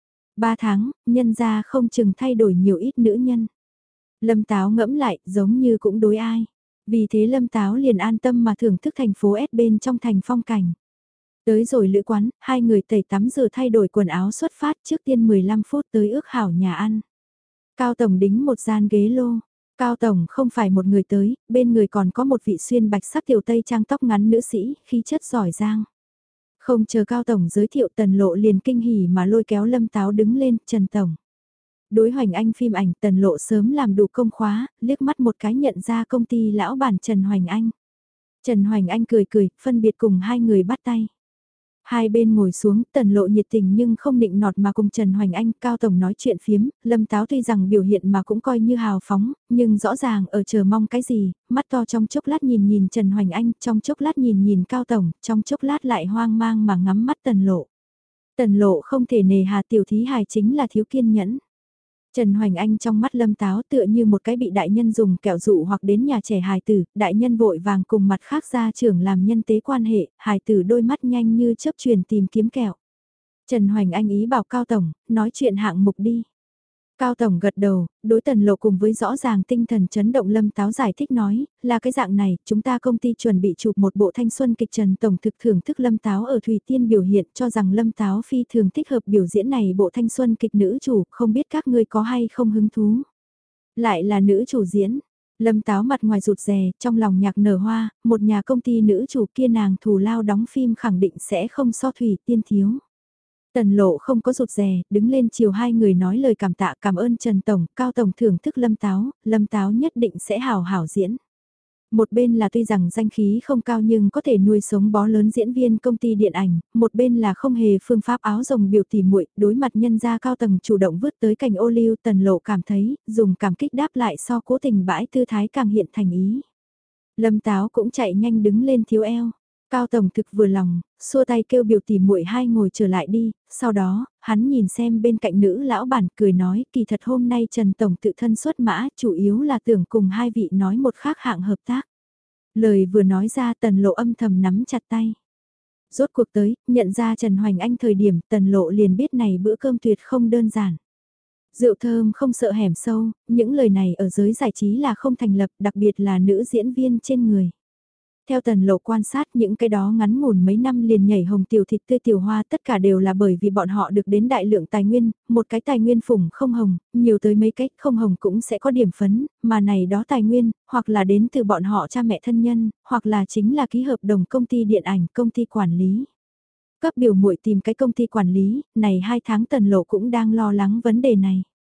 3 tháng, nhân ra không chừng thay đổi nhiều ít nữ nhân. Lâm Táo ngẫm lại, giống như cũng đối ai. Vì thế Lâm Táo liền an tâm mà thưởng thức thành phố S bên trong thành phong cảnh. Tới rồi lữ quán, hai người tẩy tắm rửa thay đổi quần áo xuất phát trước tiên 15 phút tới ước hảo nhà ăn. Cao Tổng đính một gian ghế lô. Cao Tổng không phải một người tới, bên người còn có một vị xuyên bạch sắc tiểu tây trang tóc ngắn nữ sĩ, khí chất giỏi giang. Không chờ Cao Tổng giới thiệu Tần Lộ liền kinh hỉ mà lôi kéo Lâm Táo đứng lên, Trần Tổng. Đối Hoành Anh phim ảnh Tần Lộ sớm làm đủ công khóa, liếc mắt một cái nhận ra công ty lão bản Trần Hoành Anh. Trần Hoành Anh cười cười, phân biệt cùng hai người bắt tay. Hai bên ngồi xuống, Tần Lộ nhiệt tình nhưng không nịnh nọt mà cùng Trần Hoành Anh Cao Tổng nói chuyện phiếm, Lâm Táo tuy rằng biểu hiện mà cũng coi như hào phóng, nhưng rõ ràng ở chờ mong cái gì, mắt to trong chốc lát nhìn nhìn Trần Hoành Anh, trong chốc lát nhìn nhìn Cao Tổng, trong chốc lát lại hoang mang mà ngắm mắt Tần Lộ. Tần Lộ không thể nề hà tiểu thí hài chính là thiếu kiên nhẫn. Trần Hoành Anh trong mắt Lâm Táo tựa như một cái bị đại nhân dùng kẹo dụ hoặc đến nhà trẻ hài tử, đại nhân vội vàng cùng mặt khác gia trưởng làm nhân tế quan hệ, hài tử đôi mắt nhanh như chớp truyền tìm kiếm kẹo. Trần Hoành Anh ý bảo Cao Tổng, nói chuyện hạng mục đi. Cao Tổng gật đầu, đối Tần Lộ cùng với rõ ràng tinh thần chấn động Lâm Táo giải thích nói, là cái dạng này, chúng ta công ty chuẩn bị chụp một bộ thanh xuân kịch Trần Tổng thực thưởng thức Lâm Táo ở Thủy Tiên biểu hiện cho rằng Lâm Táo phi thường thích hợp biểu diễn này bộ thanh xuân kịch nữ chủ, không biết các ngươi có hay không hứng thú. Lại là nữ chủ diễn, Lâm Táo mặt ngoài rụt rè, trong lòng nhạc nở hoa, một nhà công ty nữ chủ kia nàng thù lao đóng phim khẳng định sẽ không so Thủy Tiên thiếu. Tần Lộ không có rụt rè, đứng lên chiều hai người nói lời cảm tạ cảm ơn Trần Tổng, Cao Tổng thưởng thức Lâm Táo nhất định sẽ hảo hảo diễn. Một bên là tuy rằng danh khí không cao nhưng có thể nuôi sống bó lớn diễn viên công ty điện ảnh, một bên là không hề phương pháp áo rồng biểu tỉ muội đối mặt nhân gia Cao Tầng chủ động vứt tới cành ô liu Tần Lộ cảm thấy, dùng cảm kích đáp lại so cố tình bãi tư thái càng hiện thành ý. Lâm Táo cũng chạy nhanh đứng lên thiếu eo. Cao Tổng thực vừa lòng, xua tay kêu biểu tỷ muội hai ngồi trở lại đi, sau đó, hắn nhìn xem bên cạnh nữ lão bản cười nói kỳ thật hôm nay Trần Tổng tự thân xuất mã chủ yếu là tưởng cùng hai vị nói một khác hạng hợp tác. Lời vừa nói ra Tần Lộ âm thầm nắm chặt tay. Rốt cuộc tới, nhận ra Trần Hoành Anh thời điểm Tần Lộ liền biết này bữa cơm tuyệt không đơn giản. Rượu thơm không sợ hẻm sâu, những lời này ở giới giải trí là không thành lập đặc biệt là nữ diễn viên trên người. Theo Tần Lộ quan sát những cái đó ngắn ngủn mấy năm liền nhảy hồng tiểu thịt tươi tiểu hoa tất cả đều là bởi vì bọn họ được đến đại lượng tài nguyên, một cái tài nguyên phủng không hồng, nhiều tới mấy cách không hồng cũng sẽ có điểm phấn, mà này đó tài nguyên, hoặc là đến từ bọn họ cha mẹ thân nhân, hoặc là chính là ký hợp đồng công ty điện ảnh, công ty quản lý. Cấp biểu muội tìm cái công ty quản lý, này 2 tháng Tần Lộ cũng đang lo lắng vấn đề này.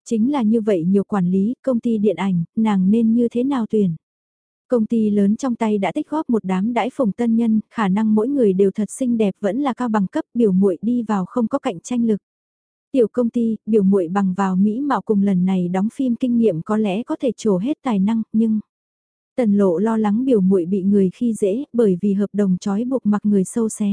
Chính là như vậy nhiều quản lý, công ty điện ảnh, nàng nên như thế nào tuyển? Công ty lớn trong tay đã tích góp một đám đãi phùng tân nhân, khả năng mỗi người đều thật xinh đẹp vẫn là cao bằng cấp, biểu muội đi vào không có cạnh tranh lực. Tiểu công ty, biểu muội bằng vào mỹ mạo cùng lần này đóng phim kinh nghiệm có lẽ có thể trổ hết tài năng, nhưng Tần Lộ lo lắng biểu muội bị người khi dễ, bởi vì hợp đồng trói buộc mặc người sâu xé.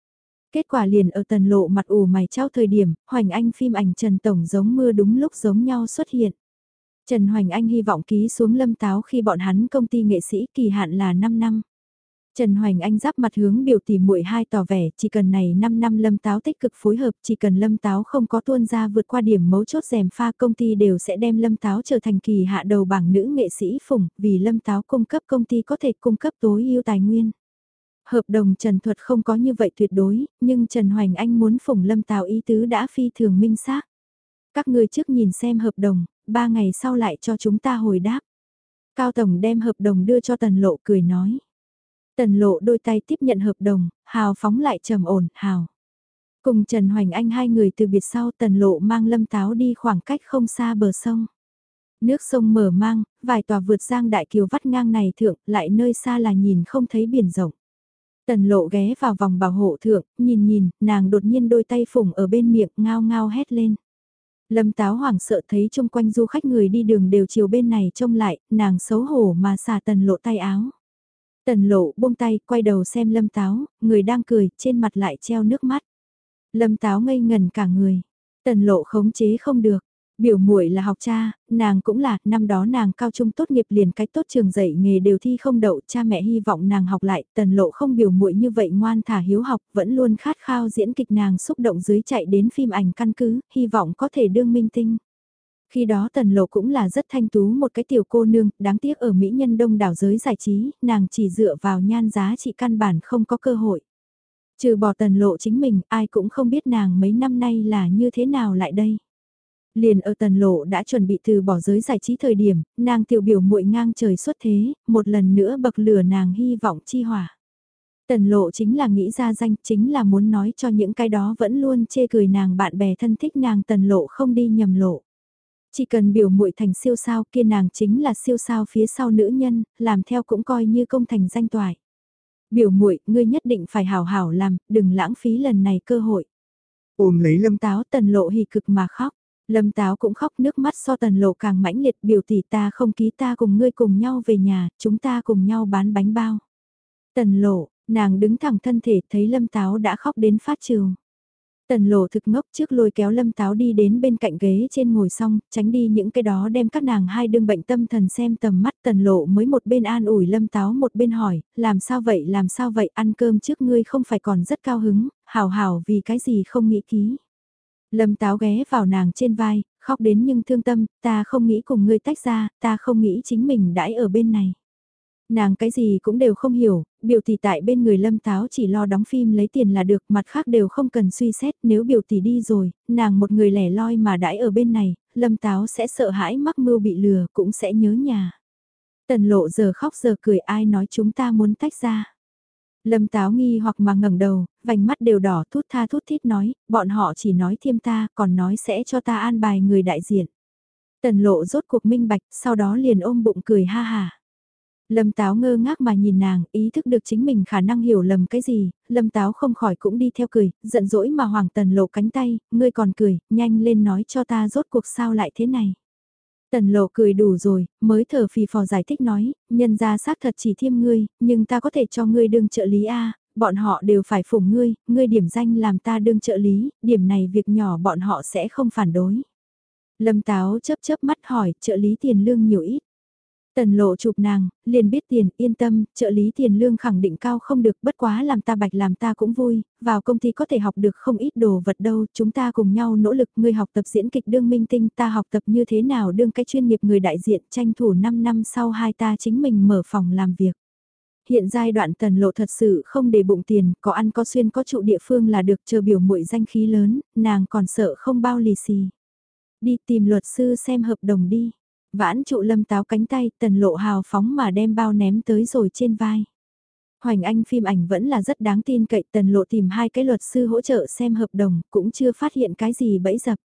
Kết quả liền ở Tần Lộ mặt ủ mày chau thời điểm, Hoành Anh phim ảnh Trần Tổng giống mưa đúng lúc giống nhau xuất hiện. Trần Hoành Anh hy vọng ký xuống Lâm Táo khi bọn hắn công ty nghệ sĩ kỳ hạn là 5 năm. Trần Hoành Anh giáp mặt hướng biểu tỷ muội hai tỏ vẻ, chỉ cần này 5 năm Lâm Táo tích cực phối hợp, chỉ cần Lâm Táo không có tuôn ra vượt qua điểm mấu chốt rèm pha, công ty đều sẽ đem Lâm Táo trở thành kỳ hạ đầu bảng nữ nghệ sĩ phủng, vì Lâm Táo cung cấp công ty có thể cung cấp tối ưu tài nguyên. Hợp đồng Trần Thuật không có như vậy tuyệt đối, nhưng Trần Hoành Anh muốn phủng Lâm Táo ý tứ đã phi thường minh xác. Các ngươi trước nhìn xem hợp đồng, 3 ngày sau lại cho chúng ta hồi đáp. Cao Tổng đem hợp đồng đưa cho Tần Lộ cười nói. Tần Lộ đôi tay tiếp nhận hợp đồng, hào phóng lại trầm ổn, hào. Cùng Trần Hoành Anh hai người từ biệt sau Tần Lộ mang Lâm Táo đi khoảng cách không xa bờ sông. Nước sông mở mang, vài tòa vượt giang đại kiều vắt ngang này thượng, lại nơi xa là nhìn không thấy biển rộng. Tần Lộ ghé vào vòng bảo hộ thượng, nhìn, nàng đột nhiên đôi tay phủng ở bên miệng ngao ngao hét lên. Lâm Táo hoảng sợ thấy chung quanh du khách người đi đường đều chiều bên này trông lại, nàng xấu hổ mà xả Tần Lộ tay áo. Tần Lộ buông tay, quay đầu xem Lâm Táo, người đang cười, trên mặt lại treo nước mắt. Lâm Táo ngây ngần cả người. Tần Lộ khống chế không được. Biểu muội là học cha, nàng cũng là, năm đó nàng cao trung tốt nghiệp liền cách tốt trường dạy nghề đều thi không đậu, cha mẹ hy vọng nàng học lại, Tần Lộ không biểu muội như vậy ngoan thả hiếu học, vẫn luôn khát khao diễn kịch, nàng xúc động dưới chạy đến phim ảnh căn cứ, hy vọng có thể đương minh tinh. Khi đó Tần Lộ cũng là rất thanh tú một cái tiểu cô nương, đáng tiếc ở mỹ nhân đông đảo giới giải trí, nàng chỉ dựa vào nhan giá trị căn bản không có cơ hội. Trừ bỏ Tần Lộ chính mình, ai cũng không biết nàng mấy năm nay là như thế nào lại đây. Liền ở Tần Lộ đã chuẩn bị từ bỏ giới giải trí thời điểm, nàng tiểu biểu muội ngang trời xuất thế, một lần nữa bậc lửa nàng hy vọng chi hỏa. Tần Lộ chính là nghĩ ra danh, chính là muốn nói cho những cái đó vẫn luôn chê cười nàng bạn bè thân thích nàng Tần Lộ không đi nhầm lộ. Chỉ cần biểu muội thành siêu sao kia nàng chính là siêu sao phía sau nữ nhân, làm theo cũng coi như công thành danh toại. Biểu muội, ngươi nhất định phải hảo hảo làm, đừng lãng phí lần này cơ hội. Ôm lấy Lâm Táo Tần Lộ hỉ cực mà khóc. Lâm Táo cũng khóc nước mắt so Tần Lộ càng mãnh liệt, biểu tỷ ta không ký, ta cùng ngươi cùng nhau về nhà, chúng ta cùng nhau bán bánh bao. Tần Lộ, nàng đứng thẳng thân thể thấy Lâm Táo đã khóc đến phát trừ. Tần Lộ thực ngốc trước lôi kéo Lâm Táo đi đến bên cạnh ghế trên ngồi xong, tránh đi những cái đó đem các nàng hai đương bệnh tâm thần xem tầm mắt. Tần Lộ mới một bên an ủi Lâm Táo một bên hỏi, làm sao vậy, ăn cơm trước ngươi không phải còn rất cao hứng, hảo hảo vì cái gì không nghĩ ký. Lâm Táo ghé vào nàng trên vai, khóc đến nhưng thương tâm, ta không nghĩ cùng ngươi tách ra, ta không nghĩ chính mình đãi ở bên này. Nàng cái gì cũng đều không hiểu, biểu tỷ tại bên người Lâm Táo chỉ lo đóng phim lấy tiền là được, mặt khác đều không cần suy xét, nếu biểu tỷ đi rồi, nàng một người lẻ loi mà đãi ở bên này, Lâm Táo sẽ sợ hãi mắc mưu bị lừa, cũng sẽ nhớ nhà. Tần Lộ giờ khóc giờ cười, ai nói chúng ta muốn tách ra. Lâm Táo nghi hoặc mà ngẩng đầu, vành mắt đều đỏ, thút tha thút thít nói, bọn họ chỉ nói thêm ta, còn nói sẽ cho ta an bài người đại diện. Tần Lộ rốt cuộc minh bạch, sau đó liền ôm bụng cười ha hà. Lâm Táo ngơ ngác mà nhìn nàng, ý thức được chính mình khả năng hiểu lầm cái gì, Lâm Táo không khỏi cũng đi theo cười, giận dỗi mà Hoàng Tần Lộ cánh tay, ngươi còn cười, nhanh lên nói cho ta rốt cuộc sao lại thế này. Tần Lộ cười đủ rồi, mới thở phì phò giải thích nói, nhân ra xác thật chỉ thiêm ngươi, nhưng ta có thể cho ngươi đương trợ lý A, bọn họ đều phải phủng ngươi, ngươi điểm danh làm ta đương trợ lý, điểm này việc nhỏ bọn họ sẽ không phản đối. Lâm Táo chớp chớp mắt hỏi, trợ lý tiền lương nhiều ít. Tần Lộ chụp nàng, liền biết tiền, yên tâm, trợ lý tiền lương khẳng định cao không được, bất quá làm ta bạch làm ta cũng vui, vào công ty có thể học được không ít đồ vật đâu, chúng ta cùng nhau nỗ lực, ngươi học tập diễn kịch đương minh tinh, ta học tập như thế nào đương cái chuyên nghiệp người đại diện, tranh thủ 5 năm sau hai ta chính mình mở phòng làm việc. Hiện giai đoạn Tần Lộ thật sự không để bụng tiền, có ăn có xuyên có trụ địa phương là được, chờ biểu muội danh khí lớn, nàng còn sợ không bao lì xì. Đi tìm luật sư xem hợp đồng đi. Vãn trụ Lâm Táo cánh tay, Tần Lộ hào phóng mà đem bao ném tới rồi trên vai. Hoành Anh phim ảnh vẫn là rất đáng tin cậy, Tần Lộ tìm hai cái luật sư hỗ trợ xem hợp đồng, cũng chưa phát hiện cái gì bẫy dập.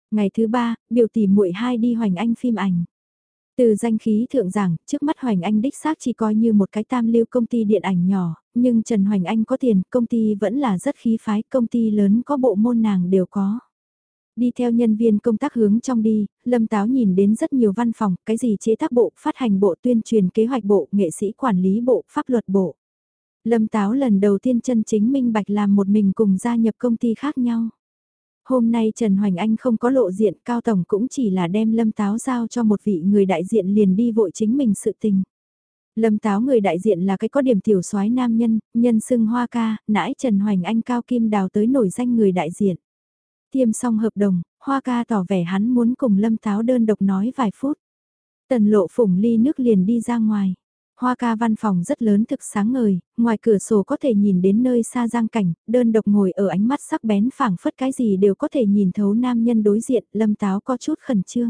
Ngày thứ ba, biểu tỷ muội hai đi Hoành Anh phim ảnh. Từ danh khí thượng giảng, trước mắt Hoành Anh đích xác chỉ coi như một cái tam lưu công ty điện ảnh nhỏ, nhưng Trần Hoành Anh có tiền, công ty vẫn là rất khí phái, công ty lớn có bộ môn nàng đều có. Đi theo nhân viên công tác hướng trong đi, Lâm Táo nhìn đến rất nhiều văn phòng, cái gì chế tác bộ, phát hành bộ, tuyên truyền kế hoạch bộ, nghệ sĩ quản lý bộ, pháp luật bộ. Lâm Táo lần đầu tiên chân chính minh bạch làm một mình cùng gia nhập công ty khác nhau. Hôm nay Trần Hoành Anh không có lộ diện, Cao Tổng cũng chỉ là đem Lâm Táo giao cho một vị người đại diện liền đi vội chính mình sự tình. Lâm Táo người đại diện là cái có điểm tiểu soái nam nhân, nhân xưng Hoa Ca, nãi Trần Hoành Anh Cao Kim Đào tới nổi danh người đại diện. Tiêm xong hợp đồng, Hoa Ca tỏ vẻ hắn muốn cùng Lâm Táo đơn độc nói vài phút. Tần Lộ phủng ly nước liền đi ra ngoài. Hoa Ca văn phòng rất lớn thực sáng ngời, ngoài cửa sổ có thể nhìn đến nơi xa giang cảnh, đơn độc ngồi ở ánh mắt sắc bén phảng phất cái gì đều có thể nhìn thấu nam nhân đối diện, Lâm Táo có chút khẩn trương.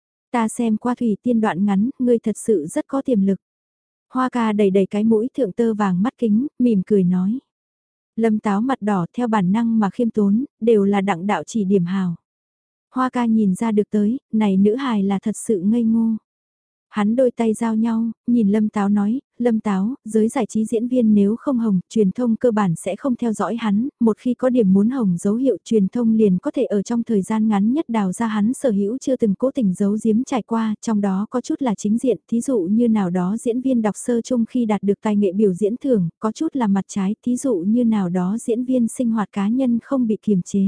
Ta xem qua Thủy Tiên đoạn ngắn, ngươi thật sự rất có tiềm lực. Hoa Ca đầy đầy cái mũi thượng tơ vàng mắt kính, mỉm cười nói. Lâm Táo mặt đỏ theo bản năng mà khiêm tốn, đều là đặng đạo chỉ điểm hào. Hoa Ca nhìn ra được tới, này nữ hài là thật sự ngây ngô. Hắn đôi tay giao nhau, nhìn Lâm Táo nói, Lâm Táo, giới giải trí diễn viên nếu không hồng, truyền thông cơ bản sẽ không theo dõi hắn, một khi có điểm muốn hồng dấu hiệu truyền thông liền có thể ở trong thời gian ngắn nhất đào ra hắn sở hữu chưa từng cố tình giấu giếm trải qua, trong đó có chút là chính diện, thí dụ như nào đó diễn viên đọc sơ chung khi đạt được tài nghệ biểu diễn thưởng, có chút là mặt trái, thí dụ như nào đó diễn viên sinh hoạt cá nhân không bị kiềm chế.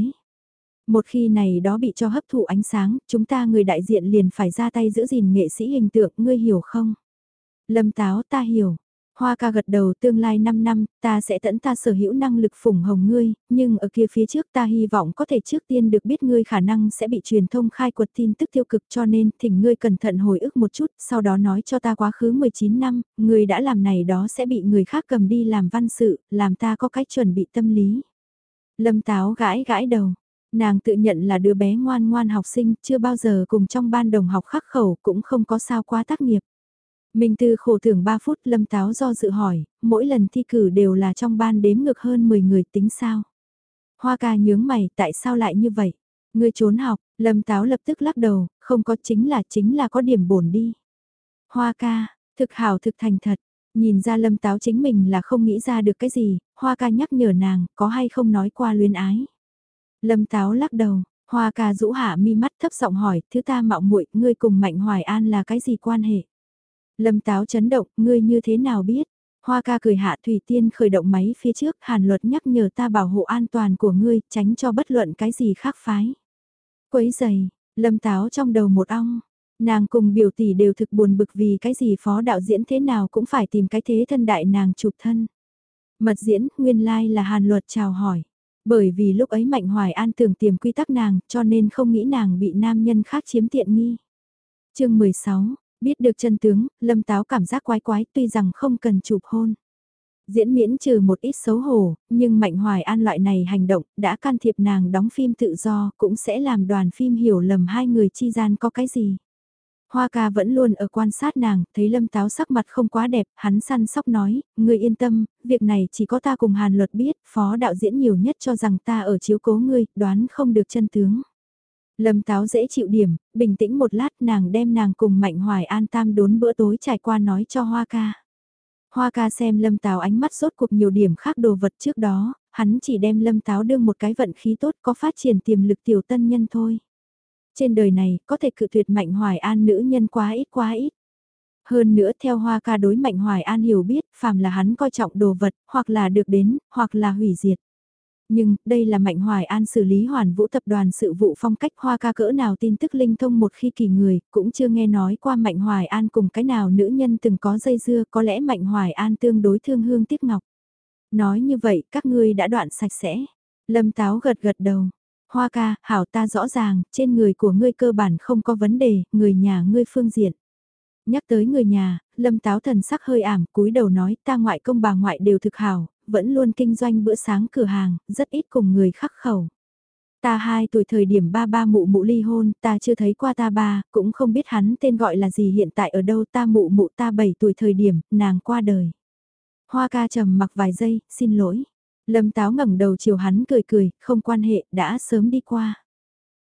Một khi này đó bị cho hấp thụ ánh sáng, chúng ta người đại diện liền phải ra tay giữ gìn nghệ sĩ hình tượng, ngươi hiểu không? Lâm Táo ta hiểu. Hoa Ca gật đầu tương lai 5 năm, ta sẽ tận ta sở hữu năng lực phủng hồng ngươi, nhưng ở kia phía trước ta hy vọng có thể trước tiên được biết ngươi khả năng sẽ bị truyền thông khai quật tin tức tiêu cực cho nên thỉnh ngươi cẩn thận hồi ức một chút, sau đó nói cho ta quá khứ 19 năm, ngươi đã làm này đó sẽ bị người khác cầm đi làm văn sự, làm ta có cách chuẩn bị tâm lý. Lâm Táo gãi gãi đầu. Nàng tự nhận là đứa bé ngoan ngoan học sinh, chưa bao giờ cùng trong ban đồng học khắc khẩu, cũng không có sao quá tác nghiệp. Minh Tư khổ thưởng 3 phút Lâm Táo do dự hỏi, mỗi lần thi cử đều là trong ban đếm ngược hơn 10 người tính sao. Hoa Ca nhướng mày, tại sao lại như vậy? Ngươi trốn học, Lâm Táo lập tức lắc đầu, không có chính là có điểm bổn đi. Hoa Ca, thực hảo thực thành thật, nhìn ra Lâm Táo chính mình là không nghĩ ra được cái gì, Hoa Ca nhắc nhở nàng, có hay không nói qua luyến ái. Lâm Táo lắc đầu, Hoa Ca rũ hạ mi mắt thấp giọng hỏi, thứ ta mạo muội, ngươi cùng Mạnh Hoài An là cái gì quan hệ? Lâm Táo chấn động, ngươi như thế nào biết? Hoa Ca cười hạ Thủy Tiên khởi động máy phía trước, Hàn Luật nhắc nhở ta bảo hộ an toàn của ngươi, tránh cho bất luận cái gì khác phái. Quấy giày, Lâm Táo trong đầu một ong, nàng cùng biểu tỷ đều thực buồn bực vì cái gì phó đạo diễn thế nào cũng phải tìm cái thế thân đại nàng chụp thân. Mật diễn, nguyên lai like là Hàn Luật chào hỏi. Bởi vì lúc ấy Mạnh Hoài An tưởng tiềm quy tắc nàng, cho nên không nghĩ nàng bị nam nhân khác chiếm tiện nghi. Chương 16, biết được chân tướng, Lâm Táo cảm giác quái quái tuy rằng không cần chụp hôn. Diễn miễn trừ một ít xấu hổ, nhưng Mạnh Hoài An loại này hành động đã can thiệp nàng đóng phim tự do cũng sẽ làm đoàn phim hiểu lầm hai người chi gian có cái gì. Hoa Ca vẫn luôn ở quan sát nàng, thấy Lâm Táo sắc mặt không quá đẹp, hắn săn sóc nói, ngươi yên tâm, việc này chỉ có ta cùng Hàn Luật biết, phó đạo diễn nhiều nhất cho rằng ta ở chiếu cố ngươi, đoán không được chân tướng. Lâm Táo dễ chịu điểm, bình tĩnh một lát nàng đem nàng cùng Mạnh Hoài An tam đốn bữa tối trải qua nói cho Hoa Ca. Hoa Ca xem Lâm Táo ánh mắt rốt cuộc nhiều điểm khác đồ vật trước đó, hắn chỉ đem Lâm Táo đương một cái vận khí tốt có phát triển tiềm lực tiểu tân nhân thôi. Trên đời này, có thể cự tuyệt Mạnh Hoài An nữ nhân quá ít quá ít. Hơn nữa theo Hoa Ca đối Mạnh Hoài An hiểu biết, phàm là hắn coi trọng đồ vật, hoặc là được đến, hoặc là hủy diệt. Nhưng, đây là Mạnh Hoài An xử lý Hoàn Vũ tập đoàn sự vụ phong cách Hoa Ca cỡ nào tin tức linh thông một khi kỳ người, cũng chưa nghe nói qua Mạnh Hoài An cùng cái nào nữ nhân từng có dây dưa, có lẽ Mạnh Hoài An tương đối thương hương tiếc ngọc. Nói như vậy, các ngươi đã đoạn sạch sẽ. Lâm Táo gật gật đầu. Hoa Ca, hảo ta rõ ràng, trên người của ngươi cơ bản không có vấn đề, người nhà ngươi phương diện. Nhắc tới người nhà, Lâm Táo thần sắc hơi ảm, cúi đầu nói ta ngoại công bà ngoại đều thực hảo, vẫn luôn kinh doanh bữa sáng cửa hàng, rất ít cùng người khắc khẩu. Ta 2 tuổi thời điểm ba ba mụ mụ ly hôn, ta chưa thấy qua ta ba, cũng không biết hắn tên gọi là gì hiện tại ở đâu ta mụ mụ ta 7 tuổi thời điểm, nàng qua đời. Hoa Ca trầm mặc vài giây, xin lỗi. Lâm Táo ngẩng đầu chiều hắn cười cười, không quan hệ, đã sớm đi qua.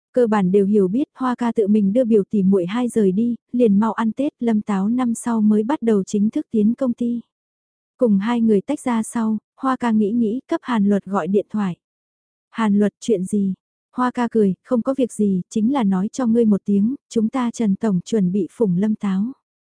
Cơ bản đều hiểu biết Hoa ca tự mình đưa biểu tỷ muội hai rời đi, liền mau ăn Tết Lâm Táo năm sau mới bắt đầu chính thức tiến công ty. Cùng hai người tách ra sau, Hoa ca nghĩ cấp Hàn Luật gọi điện thoại. Hàn Luật chuyện gì? Hoa ca cười, không có việc gì, chính là nói cho ngươi một tiếng, chúng ta Trần Tổng chuẩn bị phủng Lâm Táo.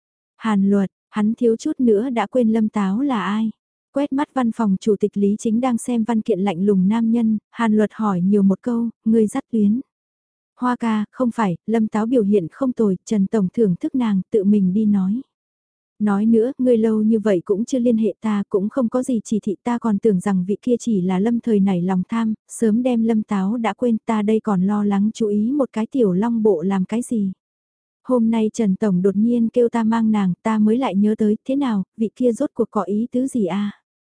Hàn Luật, hắn thiếu chút nữa đã quên Lâm Táo là ai? Quét mắt văn phòng chủ tịch Lý Chính đang xem văn kiện lạnh lùng nam nhân, Hàn Luật hỏi nhiều một câu, ngươi dắt tuyến. Hoa ca, không phải, Lâm Táo biểu hiện không tồi, Trần Tổng thưởng thức nàng, tự mình đi nói. Nói nữa, ngươi lâu như vậy cũng chưa liên hệ ta, cũng không có gì chỉ thị ta còn tưởng rằng vị kia chỉ là Lâm thời nảy lòng tham, sớm đem Lâm Táo đã quên ta đây còn lo lắng chú ý một cái tiểu long bộ làm cái gì. Hôm nay Trần Tổng đột nhiên kêu ta mang nàng, ta mới lại nhớ tới, thế nào, vị kia rốt cuộc có ý tứ gì a?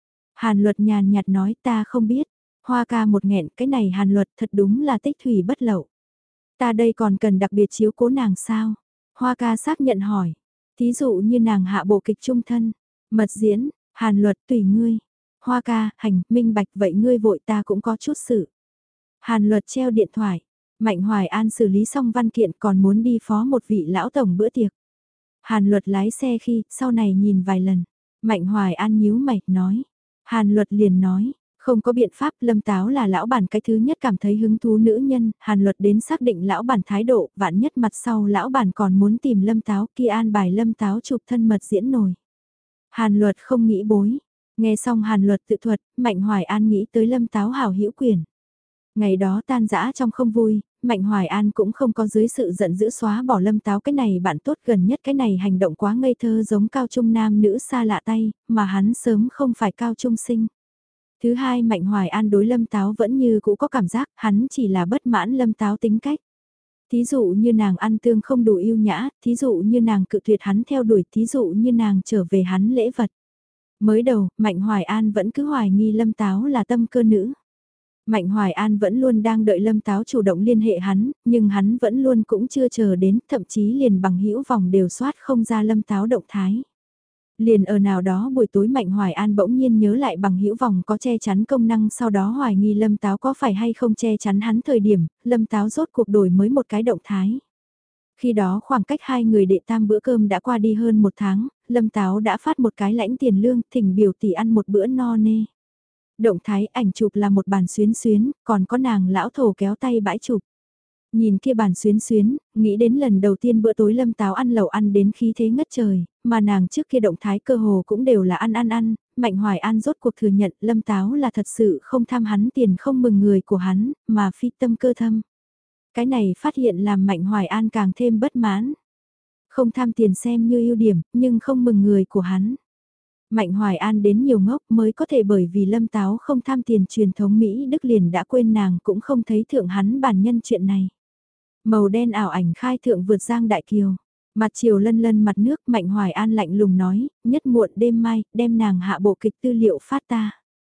Hàn Luật nhàn nhạt nói ta không biết, Hoa ca một nghẹn, cái này Hàn Luật thật đúng là tích thủy bất lậu. Ta đây còn cần đặc biệt chiếu cố nàng sao? Hoa ca xác nhận hỏi. Thí dụ như nàng hạ bộ kịch trung thân, mật diễn, Hàn Luật tùy ngươi. Hoa ca, hành, minh bạch vậy ngươi vội ta cũng có chút sự. Hàn Luật treo điện thoại. Mạnh Hoài An xử lý xong văn kiện còn muốn đi phó một vị lão tổng bữa tiệc. Hàn Luật lái xe khi, sau này nhìn vài lần. Mạnh Hoài An nhíu mày, nói. Hàn Luật liền nói, không có biện pháp Lâm Táo là lão bản cái thứ nhất cảm thấy hứng thú nữ nhân, Hàn Luật đến xác định lão bản thái độ, vạn nhất mặt sau lão bản còn muốn tìm Lâm Táo kia an bài Lâm Táo chụp thân mật diễn nổi. Hàn Luật không nghĩ bối, nghe xong Hàn Luật tự thuật, Mạnh Hoài An nghĩ tới Lâm Táo hảo hữu quyền. Ngày đó tan dã trong không vui, Mạnh Hoài An cũng không có dưới sự giận dữ xóa bỏ Lâm Táo cái này bạn tốt gần nhất cái này hành động quá ngây thơ giống cao trung nam nữ xa lạ tay, mà hắn sớm không phải cao trung sinh. Thứ hai Mạnh Hoài An đối Lâm Táo vẫn như cũ có cảm giác hắn chỉ là bất mãn Lâm Táo tính cách. Thí dụ như nàng ăn tương không đủ yêu nhã, thí dụ như nàng cự tuyệt hắn theo đuổi, thí dụ như nàng trở về hắn lễ vật. Mới đầu, Mạnh Hoài An vẫn cứ hoài nghi Lâm Táo là tâm cơ nữ. Mạnh Hoài An vẫn luôn đang đợi Lâm Táo chủ động liên hệ hắn, nhưng hắn vẫn luôn cũng chưa chờ đến, thậm chí liền bằng hữu vòng đều soát không ra Lâm Táo động thái. Liền ở nào đó buổi tối Mạnh Hoài An bỗng nhiên nhớ lại bằng hữu vòng có che chắn công năng, sau đó hoài nghi Lâm Táo có phải hay không che chắn hắn thời điểm, Lâm Táo rốt cuộc đổi mới một cái động thái. Khi đó khoảng cách hai người đệ tam bữa cơm đã qua đi hơn một tháng, Lâm Táo đã phát một cái lãnh tiền lương thỉnh biểu tỷ ăn một bữa no nê. Động thái ảnh chụp là một bàn xuyến xuyến, còn có nàng lão thổ kéo tay bãi chụp. Nhìn kia bàn xuyến xuyến, nghĩ đến lần đầu tiên bữa tối Lâm Táo ăn lẩu ăn đến khí thế ngất trời, mà nàng trước kia động thái cơ hồ cũng đều là ăn. Mạnh Hoài An rốt cuộc thừa nhận Lâm Táo là thật sự không tham hắn tiền không mừng người của hắn, mà phi tâm cơ thâm. Cái này phát hiện làm Mạnh Hoài An càng thêm bất mãn. Không tham tiền xem như ưu điểm, nhưng không mừng người của hắn. Mạnh Hoài An đến nhiều ngốc mới có thể bởi vì Lâm Táo không tham tiền truyền thống Mỹ Đức liền đã quên nàng cũng không thấy thượng hắn bản nhân chuyện này. Màu đen ảo ảnh khai thượng vượt giang đại kiều. Mặt chiều lân lân mặt nước Mạnh Hoài An lạnh lùng nói, nhất muộn đêm mai, đem nàng hạ bộ kịch tư liệu phát ta.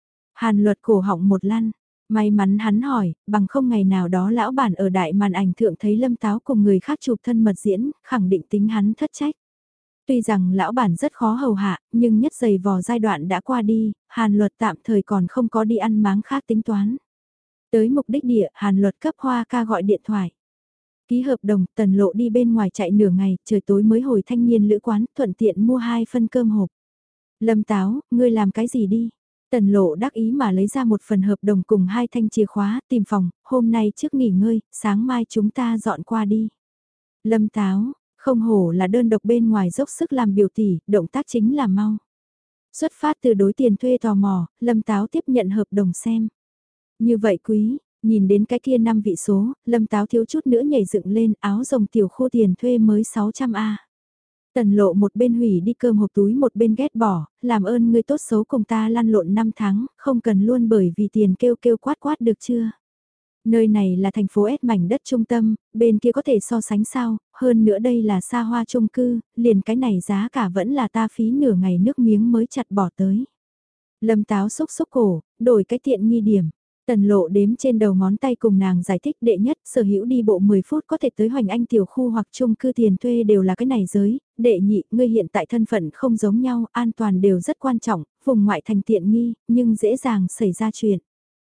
Hàn Luật cổ họng một lăn, may mắn hắn hỏi, bằng không ngày nào đó lão bản ở đại màn ảnh thượng thấy Lâm Táo cùng người khác chụp thân mật diễn, khẳng định tính hắn thất trách. Tuy rằng lão bản rất khó hầu hạ, nhưng nhất giày vò giai đoạn đã qua đi, Hàn Luật tạm thời còn không có đi ăn máng khác tính toán. Tới mục đích địa, Hàn Luật cấp Hoa ca gọi điện thoại. Ký hợp đồng, Tần Lộ đi bên ngoài chạy nửa ngày, trời tối mới hồi thanh niên lữ quán, thuận tiện mua 2 phân cơm hộp. Lâm Táo, ngươi làm cái gì đi? Tần Lộ đắc ý mà lấy ra một phần hợp đồng cùng 2 thanh chìa khóa, tìm phòng, hôm nay trước nghỉ ngơi, sáng mai chúng ta dọn qua đi. Lâm Táo, không hổ là đơn độc bên ngoài dốc sức làm biểu tỷ, động tác chính là mau. Xuất phát từ đối tiền thuê tò mò, Lâm Táo tiếp nhận hợp đồng xem. Như vậy quý, nhìn đến cái kia 5 vị số, Lâm Táo thiếu chút nữa nhảy dựng lên áo rồng tiểu khu tiền thuê mới 600A. Tần Lộ một bên hủy đi cơm hộp túi một bên ghét bỏ, làm ơn ngươi tốt xấu cùng ta lăn lộn 5 tháng, không cần luôn bởi vì tiền kêu kêu quát quát được chưa? Nơi này là thành phố S mảnh đất trung tâm, bên kia có thể so sánh sao, hơn nữa đây là xa hoa chung cư, liền cái này giá cả vẫn là ta phí nửa ngày nước miếng mới chặt bỏ tới. Lâm Táo xúc xúc cổ, đổi cái tiện nghi điểm. Tần Lộ đếm trên đầu ngón tay cùng nàng giải thích đệ nhất sở hữu đi bộ 10 phút có thể tới Hoành Anh tiểu khu hoặc chung cư tiền thuê đều là cái này giới, đệ nhị ngươi hiện tại thân phận không giống nhau, an toàn đều rất quan trọng, vùng ngoại thành tiện nghi, nhưng dễ dàng xảy ra chuyện.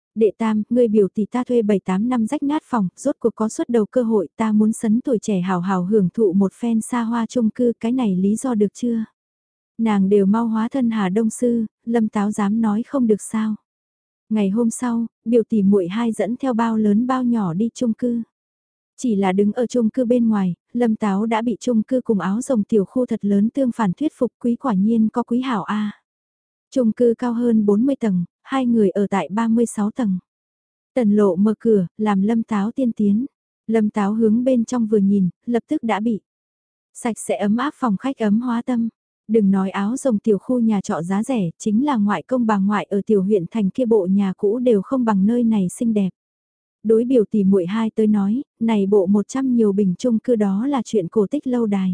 Đệ tam, ngươi biểu tỷ ta thuê 7-8 năm rách nát phòng, rốt cuộc có suất đầu cơ hội, ta muốn sấn tuổi trẻ hào hào hưởng thụ một phen xa hoa chung cư, cái này lý do được chưa? Nàng đều mau hóa thân Hà Đông Sư, Lâm Táo dám nói không được sao. Ngày hôm sau, biểu tỷ muội hai dẫn theo bao lớn bao nhỏ đi chung cư. Chỉ là đứng ở chung cư bên ngoài, Lâm Táo đã bị chung cư cùng áo rồng tiểu khu thật lớn tương phản thuyết phục, quý quả nhiên có quý hảo A. Chung cư cao hơn 40 tầng, hai người ở tại 36 tầng. Tần Lộ mở cửa, làm Lâm Táo tiên tiến. Lâm Táo hướng bên trong vừa nhìn, lập tức đã bị sạch sẽ ấm áp phòng khách ấm hóa tâm. Đừng nói áo rồng tiểu khu nhà trọ giá rẻ, chính là ngoại công bà ngoại ở tiểu huyện thành kia bộ nhà cũ đều không bằng nơi này xinh đẹp. Đối biểu tỷ muội hai tới nói, này bộ 100 nhiều bình chung cư đó là chuyện cổ tích lâu đài.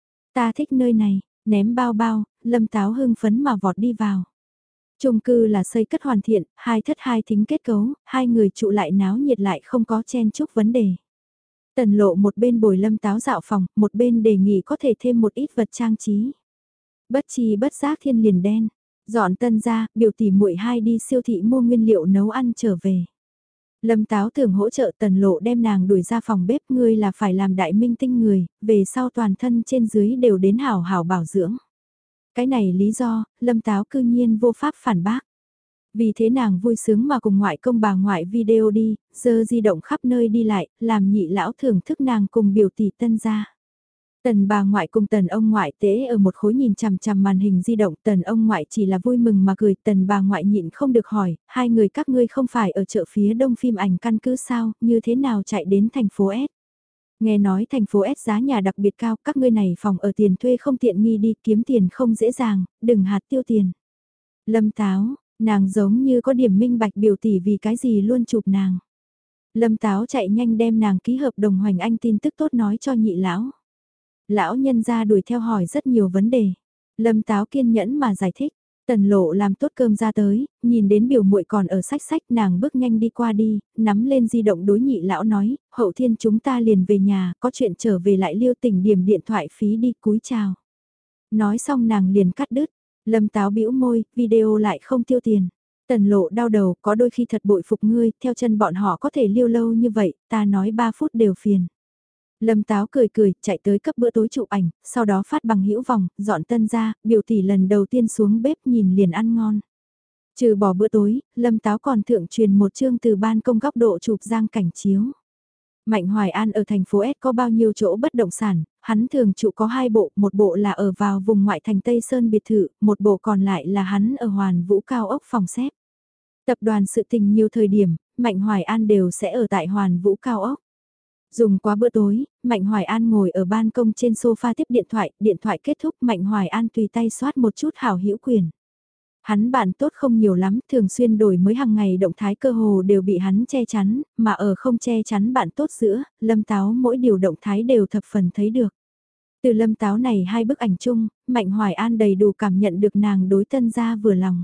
Ta thích nơi này, ném bao bao, Lâm Táo hưng phấn mà vọt đi vào. Chung cư là xây cất hoàn thiện, hai thất hai thính kết cấu, hai người trụ lại náo nhiệt lại không có chen chúc vấn đề. Tần Lộ một bên bồi Lâm Táo dạo phòng, một bên đề nghị có thể thêm một ít vật trang trí. Bất chi bất giác thiên liền đen, dọn tân ra, biểu tỷ muội hai đi siêu thị mua nguyên liệu nấu ăn trở về. Lâm Táo tưởng hỗ trợ Tần Lộ đem nàng đuổi ra phòng bếp, ngươi là phải làm đại minh tinh người, về sau toàn thân trên dưới đều đến hảo hảo bảo dưỡng. Cái này lý do, Lâm Táo cư nhiên vô pháp phản bác. Vì thế nàng vui sướng mà cùng ngoại công bà ngoại video đi, giờ di động khắp nơi đi lại, làm nhị lão thưởng thức nàng cùng biểu tỷ tân ra. Tần bà ngoại cùng tần ông ngoại tễ ở một khối nhìn chằm chằm màn hình di động, tần ông ngoại chỉ là vui mừng mà cười, tần bà ngoại nhịn không được hỏi, hai người các ngươi không phải ở chợ phía đông phim ảnh căn cứ sao, như thế nào chạy đến thành phố S. Nghe nói thành phố S giá nhà đặc biệt cao, các ngươi này phòng ở tiền thuê không tiện nghi đi, kiếm tiền không dễ dàng, đừng hạt tiêu tiền. Lâm Táo, nàng giống như có điểm minh bạch biểu tỷ vì cái gì luôn chụp nàng. Lâm Táo chạy nhanh đem nàng ký hợp đồng Hoành Anh tin tức tốt nói cho nhị lão. Lão nhân ra đuổi theo hỏi rất nhiều vấn đề. Lâm Táo kiên nhẫn mà giải thích. Tần Lộ làm tốt cơm ra tới, nhìn đến biểu muội còn ở sách sách nàng bước nhanh đi qua đi, nắm lên di động đối nhị lão nói, hậu thiên chúng ta liền về nhà, có chuyện trở về lại Liêu Tỉnh điểm điện thoại phí đi, cúi chào. Nói xong nàng liền cắt đứt, Lâm Táo bĩu môi, video lại không tiêu tiền. Tần Lộ đau đầu, có đôi khi thật bội phục ngươi, theo chân bọn họ có thể liêu lâu như vậy, ta nói 3 phút đều phiền. Lâm Táo cười cười, chạy tới cấp bữa tối chụp ảnh, sau đó phát bằng hữu vòng, dọn tân ra, biểu tỷ lần đầu tiên xuống bếp nhìn liền ăn ngon. Trừ bỏ bữa tối, Lâm Táo còn thượng truyền một chương từ ban công góc độ chụp giang cảnh chiếu. Mạnh Hoài An ở thành phố S có bao nhiêu chỗ bất động sản, hắn thường trụ có 2 bộ, một bộ là ở vào vùng ngoại thành Tây Sơn biệt thự, một bộ còn lại là hắn ở Hoàn Vũ cao ốc phòng xếp. Tập đoàn sự tình nhiều thời điểm, Mạnh Hoài An đều sẽ ở tại Hoàn Vũ cao ốc. Dùng qua bữa tối, Mạnh Hoài An ngồi ở ban công trên sofa tiếp điện thoại kết thúc Mạnh Hoài An tùy tay soát một chút hảo hữu quyền. Hắn bạn tốt không nhiều lắm, thường xuyên đổi mới hàng ngày động thái cơ hồ đều bị hắn che chắn, mà ở không che chắn bạn tốt giữa, Lâm Táo mỗi điều động thái đều thập phần thấy được. Từ Lâm Táo này hai bức ảnh chung, Mạnh Hoài An đầy đủ cảm nhận được nàng đối tân gia vừa lòng.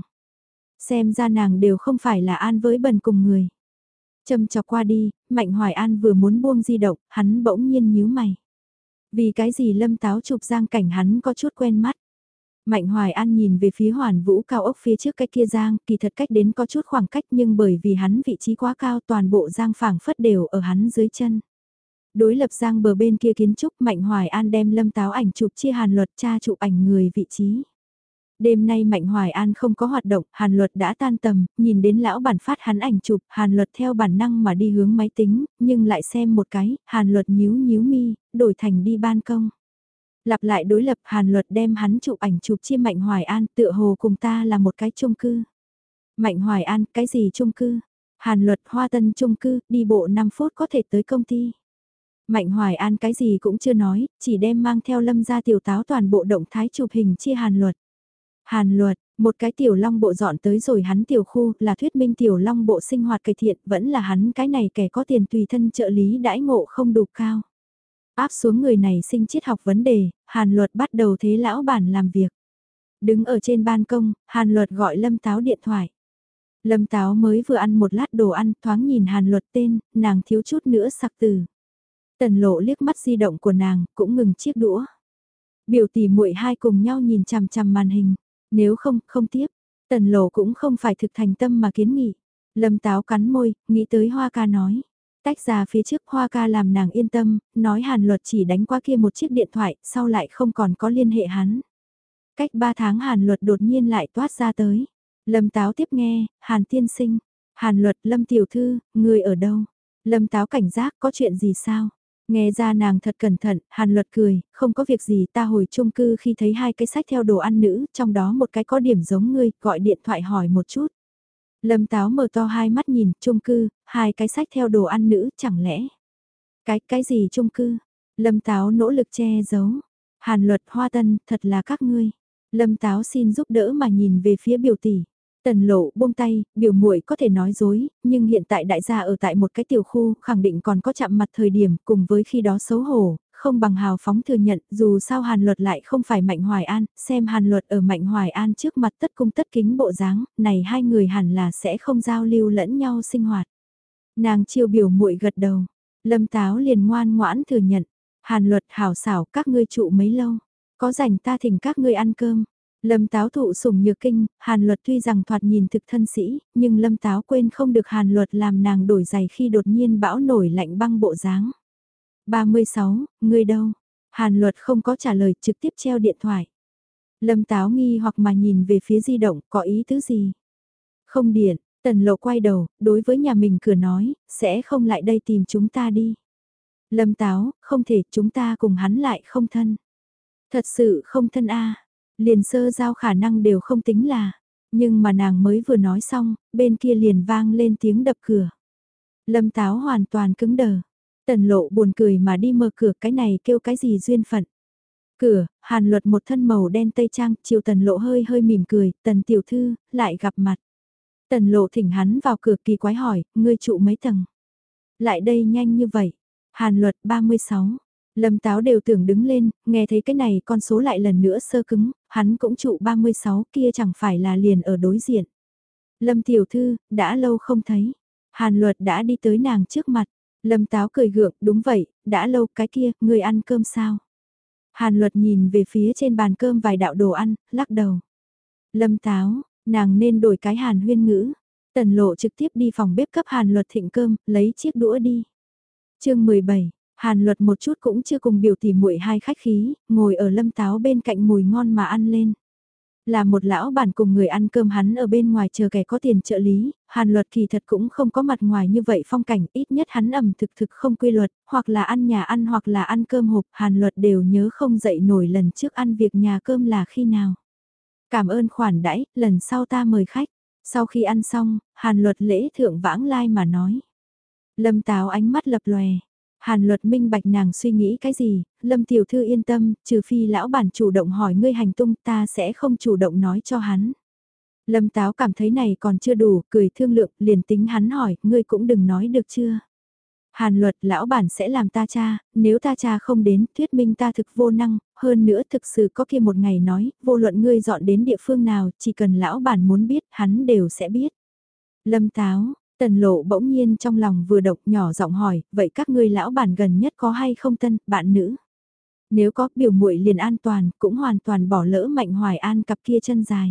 Xem ra nàng đều không phải là an với bần cùng người. Châm chọc qua đi, Mạnh Hoài An vừa muốn buông di động, hắn bỗng nhiên nhíu mày. Vì cái gì Lâm Táo chụp giang cảnh hắn có chút quen mắt. Mạnh Hoài An nhìn về phía Hoàn Vũ cao ốc phía trước cái kia giang, kỳ thật cách đến có chút khoảng cách nhưng bởi vì hắn vị trí quá cao toàn bộ giang phảng phất đều ở hắn dưới chân. Đối lập giang bờ bên kia kiến trúc Mạnh Hoài An đem Lâm Táo ảnh chụp chia Hàn Luật tra chụp ảnh người vị trí. Đêm nay Mạnh Hoài An không có hoạt động, Hàn Luật đã tan tầm, nhìn đến lão bản phát hắn ảnh chụp, Hàn Luật theo bản năng mà đi hướng máy tính, nhưng lại xem một cái, Hàn Luật nhíu nhíu mi, đổi thành đi ban công. Lặp lại đối lập Hàn Luật đem hắn chụp ảnh chụp chia Mạnh Hoài An tựa hồ cùng ta là một cái chung cư. Mạnh Hoài An, cái gì chung cư? Hàn Luật Hoa Tân chung cư, đi bộ 5 phút có thể tới công ty. Mạnh Hoài An cái gì cũng chưa nói, chỉ đem mang theo Lâm gia tiểu táo toàn bộ động thái chụp hình chia Hàn Luật. Hàn Luật, một cái tiểu long bộ dọn tới rồi hắn tiểu khu là thuyết minh tiểu long bộ sinh hoạt cải thiện vẫn là hắn cái này kẻ có tiền tùy thân trợ lý đãi ngộ không đủ cao. Áp xuống người này sinh triết học vấn đề, Hàn Luật bắt đầu thế lão bản làm việc. Đứng ở trên ban công, Hàn Luật gọi Lâm Táo điện thoại. Lâm Táo mới vừa ăn một lát đồ ăn thoáng nhìn Hàn Luật tên, nàng thiếu chút nữa sặc từ. Tần Lộ liếc mắt di động của nàng cũng ngừng chiếc đũa. Biểu tỷ muội hai cùng nhau nhìn chằm chằm màn hình. Nếu không, không tiếp. Tần Lộ cũng không phải thực thành tâm mà kiến nghị. Lâm Táo cắn môi, nghĩ tới Hoa ca nói. Tách ra phía trước Hoa ca làm nàng yên tâm, nói Hàn Luật chỉ đánh qua kia một chiếc điện thoại, sau lại không còn có liên hệ hắn. Cách 3 tháng Hàn Luật đột nhiên lại toát ra tới. Lâm Táo tiếp nghe, Hàn tiên sinh. Hàn Luật, Lâm tiểu thư, người ở đâu? Lâm Táo cảnh giác, có chuyện gì sao? Nghe ra nàng thật cẩn thận, Hàn Luật cười, không có việc gì, ta hồi chung cư khi thấy 2 cái sách theo đồ ăn nữ, trong đó một cái có điểm giống ngươi, gọi điện thoại hỏi một chút. Lâm Táo mở to hai mắt nhìn, chung cư, 2 cái sách theo đồ ăn nữ, chẳng lẽ? Cái gì chung cư? Lâm Táo nỗ lực che giấu. Hàn Luật, Hoa Tân, thật là các ngươi. Lâm Táo xin giúp đỡ mà nhìn về phía biểu tỷ. Tần Lộ buông tay, biểu muội có thể nói dối, nhưng hiện tại đại gia ở tại một cái tiểu khu, khẳng định còn có chạm mặt thời điểm, cùng với khi đó xấu hổ, không bằng hào phóng thừa nhận, dù sao Hàn Luật lại không phải Mạnh Hoài An, xem Hàn Luật ở Mạnh Hoài An trước mặt tất cung tất kính bộ dáng, này hai người hẳn là sẽ không giao lưu lẫn nhau sinh hoạt. Nàng chiêu biểu muội gật đầu, Lâm Táo liền ngoan ngoãn thừa nhận, Hàn Luật hảo xảo các ngươi trụ mấy lâu, có rảnh ta thỉnh các ngươi ăn cơm. Lâm Táo thụ sủng nhược kinh, Hàn Luật tuy rằng thoạt nhìn thực thân sĩ, nhưng Lâm Táo quên không được Hàn Luật làm nàng đổi giày khi đột nhiên bão nổi lạnh băng bộ dáng. 36, ngươi đâu? Hàn Luật không có trả lời, trực tiếp treo điện thoại. Lâm Táo nghi hoặc mà nhìn về phía di động, có ý tứ gì? Không điện, Tần Lộ quay đầu, đối với nhà mình cửa nói, sẽ không lại đây tìm chúng ta đi. Lâm Táo, không thể, chúng ta cùng hắn lại không thân. Thật sự không thân a. Liền sơ giao khả năng đều không tính là, nhưng mà nàng mới vừa nói xong, bên kia liền vang lên tiếng đập cửa. Lâm Táo hoàn toàn cứng đờ. Tần Lộ buồn cười mà đi mở cửa, cái này kêu cái gì duyên phận. Cửa, Hàn Luật một thân màu đen tây trang, chiều Tần Lộ hơi hơi mỉm cười, Tần tiểu thư, lại gặp mặt. Tần Lộ thỉnh hắn vào cửa kỳ quái hỏi, ngươi trụ mấy tầng? Lại đây nhanh như vậy. Hàn Luật 36. Lâm Táo đều tưởng đứng lên, nghe thấy cái này con số lại lần nữa sơ cứng, hắn cũng trụ 36 kia chẳng phải là liền ở đối diện. Lâm tiểu thư, đã lâu không thấy. Hàn Luật đã đi tới nàng trước mặt. Lâm Táo cười gượng, đúng vậy, đã lâu cái kia, người ăn cơm sao? Hàn Luật nhìn về phía trên bàn cơm vài đạo đồ ăn, lắc đầu. Lâm Táo, nàng nên đổi cái Hàn Huyên ngữ. Tần Lộ trực tiếp đi phòng bếp cấp Hàn Luật thịnh cơm, lấy chiếc đũa đi. Chương 17. Hàn Luật một chút cũng chưa cùng biểu tỷ muội hai khách khí, ngồi ở Lâm Táo bên cạnh mùi ngon mà ăn lên. Là một lão bản cùng người ăn cơm hắn ở bên ngoài chờ kẻ có tiền trợ lý, Hàn Luật kỳ thật cũng không có mặt ngoài như vậy phong cảnh, ít nhất hắn ẩm thực không quy luật, hoặc là ăn nhà ăn hoặc là ăn cơm hộp, Hàn Luật đều nhớ không dậy nổi lần trước ăn việc nhà cơm là khi nào. Cảm ơn khoản đãi, lần sau ta mời khách. Sau khi ăn xong, Hàn Luật lễ thượng vãng lai mà nói. Lâm Táo ánh mắt lập lòe. Hàn Luật minh bạch nàng suy nghĩ cái gì, Lâm tiểu thư yên tâm, trừ phi lão bản chủ động hỏi ngươi hành tung ta sẽ không chủ động nói cho hắn. Lâm Táo cảm thấy này còn chưa đủ, cười thương lượng, liền tính hắn hỏi, ngươi cũng đừng nói được chưa. Hàn Luật, lão bản sẽ làm ta cha, nếu ta cha không đến, thuyết minh ta thực vô năng, hơn nữa thực sự có kia một ngày nói, vô luận ngươi dọn đến địa phương nào, chỉ cần lão bản muốn biết, hắn đều sẽ biết. Lâm Táo, Tần Lộ bỗng nhiên trong lòng vừa động nhỏ giọng hỏi, vậy các ngươi lão bản gần nhất có hay không tân, bạn nữ? Nếu có, biểu muội liền an toàn, cũng hoàn toàn bỏ lỡ Mạnh Hoài An cặp kia chân dài.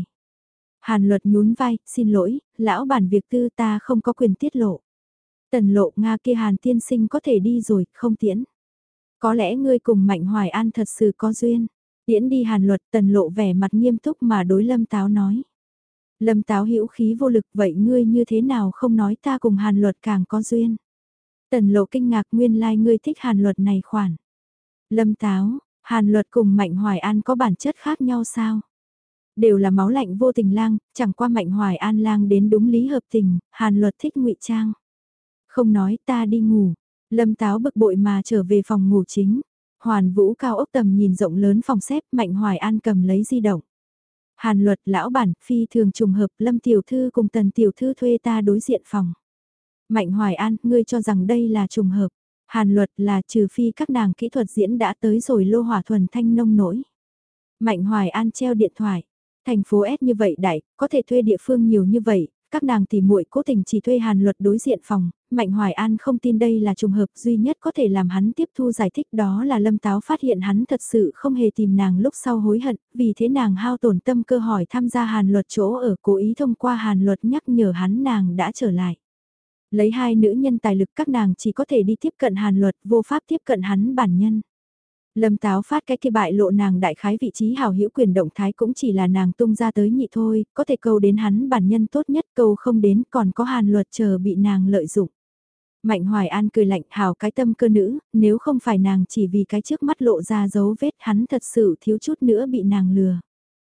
Hàn Luật nhún vai, xin lỗi, lão bản việc tư ta không có quyền tiết lộ. Tần Lộ Nga kia Hàn tiên sinh có thể đi rồi, không tiễn. Có lẽ ngươi cùng Mạnh Hoài An thật sự có duyên. Tiễn đi Hàn Luật, Tần Lộ vẻ mặt nghiêm túc mà đối Lâm Táo nói. Lâm Táo hữu khí vô lực, vậy ngươi như thế nào không nói ta cùng Hàn Luật càng có duyên. Tần Lộ kinh ngạc, nguyên lai ngươi thích Hàn Luật này khoản. Lâm Táo, Hàn Luật cùng Mạnh Hoài An có bản chất khác nhau sao? Đều là máu lạnh vô tình lang, chẳng qua Mạnh Hoài An lang đến đúng lý hợp tình, Hàn Luật thích ngụy trang. Không nói ta đi ngủ. Lâm Táo bực bội mà trở về phòng ngủ chính. Hoàn Vũ cao ốc tầm nhìn rộng lớn phòng xếp, Mạnh Hoài An cầm lấy di động. Hàn Luật, lão bản, phi thường trùng hợp, Lâm tiểu thư cùng Tần tiểu thư thuê ta đối diện phòng. Mạnh Hoài An, ngươi cho rằng đây là trùng hợp. Hàn Luật, là trừ phi các nàng kỹ thuật diễn đã tới rồi lô hỏa thuần thanh nông nổi. Mạnh Hoài An treo điện thoại. Thành phố S như vậy đại, có thể thuê địa phương nhiều như vậy, các nàng tỉ muội cố tình chỉ thuê Hàn Luật đối diện phòng, Mạnh Hoài An không tin đây là trùng hợp, duy nhất có thể làm hắn tiếp thu giải thích đó là Lâm Táo phát hiện hắn thật sự không hề tìm nàng lúc sau hối hận, vì thế nàng hao tổn tâm cơ hỏi tham gia Hàn Luật chỗ ở, cố ý thông qua Hàn Luật nhắc nhở hắn nàng đã trở lại. Lấy hai nữ nhân tài lực, các nàng chỉ có thể đi tiếp cận Hàn Luật, vô pháp tiếp cận hắn bản nhân. Lâm Táo phát cái kia bại lộ nàng đại khái vị trí hào hữu quyền động thái cũng chỉ là nàng tung ra tới nhị thôi, có thể câu đến hắn bản nhân tốt nhất, câu không đến, còn có Hàn Luật chờ bị nàng lợi dụng. Mạnh Hoài An cười lạnh, hào cái tâm cơ nữ, nếu không phải nàng chỉ vì cái trước mắt lộ ra dấu vết, hắn thật sự thiếu chút nữa bị nàng lừa.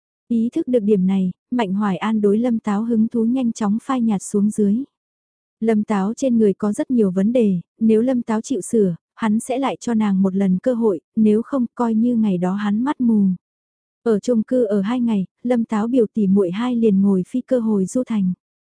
Ý thức được điểm này, Mạnh Hoài An đối Lâm Táo hứng thú nhanh chóng phai nhạt xuống dưới. Lâm Táo trên người có rất nhiều vấn đề, nếu Lâm Táo chịu sửa, hắn sẽ lại cho nàng một lần cơ hội, nếu không coi như ngày đó hắn mắt mù. Ở chung cư ở 2 ngày, Lâm Táo biểu tỷ muội hai liền ngồi phi cơ hồi Du Thành.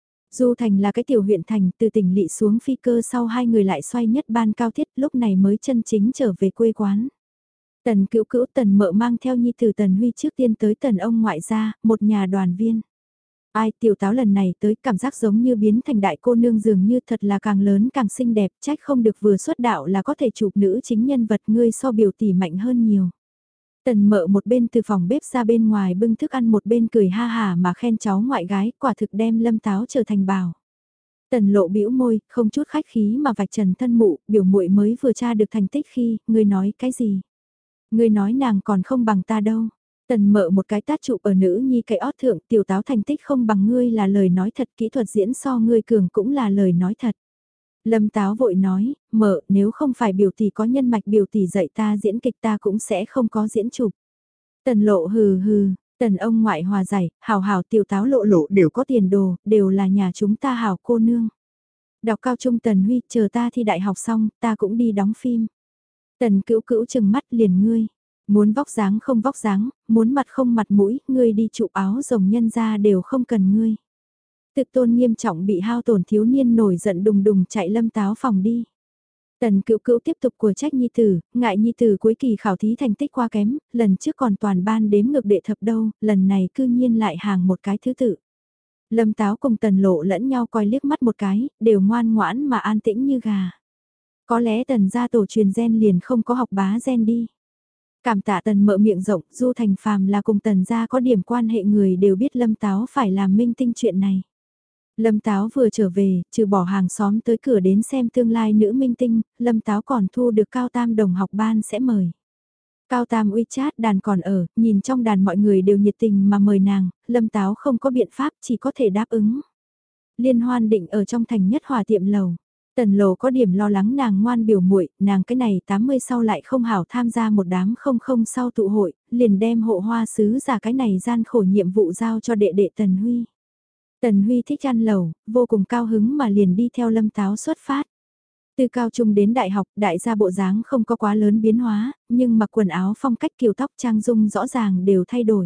Du Thành là cái tiểu huyện thành, từ tỉnh lỵ xuống phi cơ sau hai người lại xoay nhất ban cao thiết, lúc này mới chân chính trở về quê quán. Tần Cữu Cữu Tần Mợ mang theo nhi tử Tần Huy trước tiên tới Tần ông ngoại gia, một nhà đoàn viên. Ai tiểu táo lần này tới cảm giác giống như biến thành đại cô nương dường như thật là càng lớn càng xinh đẹp, trách không được vừa xuất đạo là có thể chụp nữ chính nhân vật, ngươi so biểu tỷ mạnh hơn nhiều. Tần Mợ một bên từ phòng bếp ra bên ngoài bưng thức ăn, một bên cười ha hả mà khen cháu ngoại gái, quả thực đem Lâm Táo trở thành bảo. Tần Lộ bĩu môi, không chút khách khí mà vạch trần thân mụ, biểu muội mới vừa tra được thành tích khi, ngươi nói cái gì? Ngươi nói nàng còn không bằng ta đâu. Tần Mợ một cái tát chụp ở nữ nhi cái ót thượng, tiểu táo thành tích không bằng ngươi là lời nói thật, kỹ thuật diễn so ngươi cường cũng là lời nói thật. Lâm Táo vội nói, Mợ, nếu không phải biểu tỷ có nhân mạch, biểu tỷ dạy ta diễn kịch ta cũng sẽ không có diễn chụp. Tần Lộ hừ hừ, Tần ông ngoại hòa giải, hào hào tiểu táo lộ lộ đều có tiền đồ, đều là nhà chúng ta hào cô nương. Đọc cao trung Tần Huy, chờ ta thi đại học xong, ta cũng đi đóng phim. Tần Cữu Cữu chừng mắt liền ngươi. Muốn vóc dáng không vóc dáng, muốn mặt không mặt mũi, ngươi đi chụp áo rồng nhân ra đều không cần ngươi. Tự tôn nghiêm trọng bị hao tổn, thiếu niên nổi giận đùng đùng chạy Lâm Táo phòng đi. Tần Cữu Cữu tiếp tục của trách nhi tử, ngại nhi tử cuối kỳ khảo thí thành tích quá kém, lần trước còn toàn ban đếm ngược đệ thập đâu, lần này cư nhiên lại hàng một cái thứ tự. Lâm Táo cùng Tần Lộ lẫn nhau coi liếc mắt một cái, đều ngoan ngoãn mà an tĩnh như gà. Có lẽ Tần gia tổ truyền gen liền không có học bá gen đi. Cảm tạ Tần Mợ miệng rộng, Du Thành phàm là cùng Tần gia có điểm quan hệ người đều biết Lâm Táo phải làm minh tinh chuyện này. Lâm Táo vừa trở về, trừ bỏ hàng xóm tới cửa đến xem tương lai nữ minh tinh, Lâm Táo còn thu được Cao Tam đồng học ban sẽ mời. Cao Tam WeChat đàn còn ở, nhìn trong đàn mọi người đều nhiệt tình mà mời nàng, Lâm Táo không có biện pháp chỉ có thể đáp ứng. Liên hoan định ở trong thành nhất hòa tiệm lầu. Tần Lộ có điểm lo lắng nàng ngoan biểu muội, nàng cái này 80 sau lại không hảo tham gia một đám không sau tụ hội, liền đem hộ hoa sứ giả cái này gian khổ nhiệm vụ giao cho đệ đệ Tần Huy. Tần Huy thích ăn lẩu, vô cùng cao hứng mà liền đi theo Lâm Táo xuất phát. Từ cao trung đến đại học, đại gia bộ dáng không có quá lớn biến hóa, nhưng mặc quần áo phong cách kiều tóc trang dung rõ ràng đều thay đổi.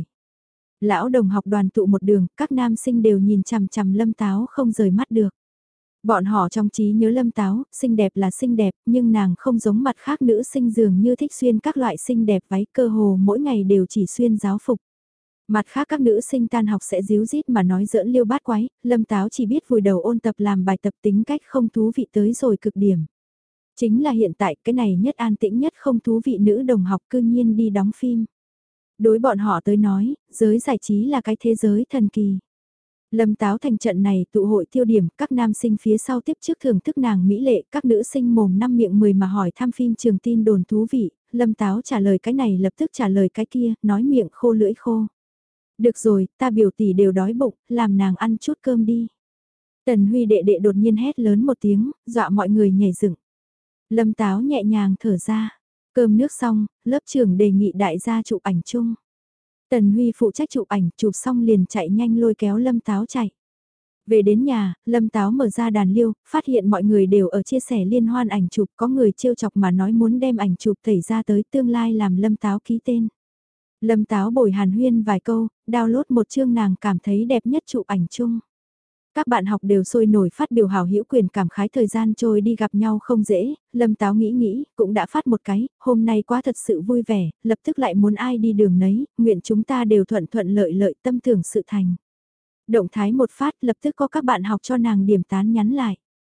Lão đồng học đoàn tụ một đường, các nam sinh đều nhìn chằm chằm Lâm Táo không rời mắt được. Bọn họ trong trí nhớ Lâm Táo, xinh đẹp là xinh đẹp, nhưng nàng không giống mặt khác nữ sinh dường như thích xuyên các loại xinh đẹp váy, cơ hồ mỗi ngày đều chỉ xuyên giáo phục. Mặt khác các nữ sinh tan học sẽ díu dít mà nói giỡn liêu bát quái, Lâm Táo chỉ biết vùi đầu ôn tập làm bài tập, tính cách không thú vị tới rồi cực điểm. Chính là hiện tại cái này nhất an tĩnh nhất không thú vị nữ đồng học cư nhiên đi đóng phim. Đối bọn họ tới nói, giới giải trí là cái thế giới thần kỳ. Lâm Táo thành trận này tụ hội tiêu điểm, các nam sinh phía sau tiếp trước thưởng thức nàng mỹ lệ, các nữ sinh mồm năm miệng 10 mà hỏi thăm phim trường tin đồn thú vị, Lâm Táo trả lời cái này lập tức trả lời cái kia, nói miệng khô lưỡi khô. Được rồi, ta biểu tỷ đều đói bụng, làm nàng ăn chút cơm đi. Tần Huy đệ đệ đột nhiên hét lớn một tiếng, dọa mọi người nhảy dựng. Lâm Táo nhẹ nhàng thở ra, cơm nước xong, lớp trưởng đề nghị đại gia chụp ảnh chung. Tần Huy phụ trách chụp ảnh, chụp xong liền chạy nhanh lôi kéo Lâm Táo chạy. Về đến nhà, Lâm Táo mở ra đàn liêu, phát hiện mọi người đều ở chia sẻ liên hoan ảnh chụp, có người trêu chọc mà nói muốn đem ảnh chụp tẩy ra tới tương lai làm Lâm Táo ký tên. Lâm Táo bồi hàn huyên vài câu, download một chương nàng cảm thấy đẹp nhất chụp ảnh chung. Các bạn học đều sôi nổi phát biểu hào hữu quyền cảm khái thời gian trôi đi gặp nhau không dễ, Lâm Táo nghĩ, cũng đã phát một cái, hôm nay quá thật sự vui vẻ, lập tức lại muốn ai đi đường nấy, nguyện chúng ta đều thuận thuận lợi lợi tâm tưởng sự thành. Động thái một phát lập tức có các bạn học cho nàng điểm tán nhắn lại.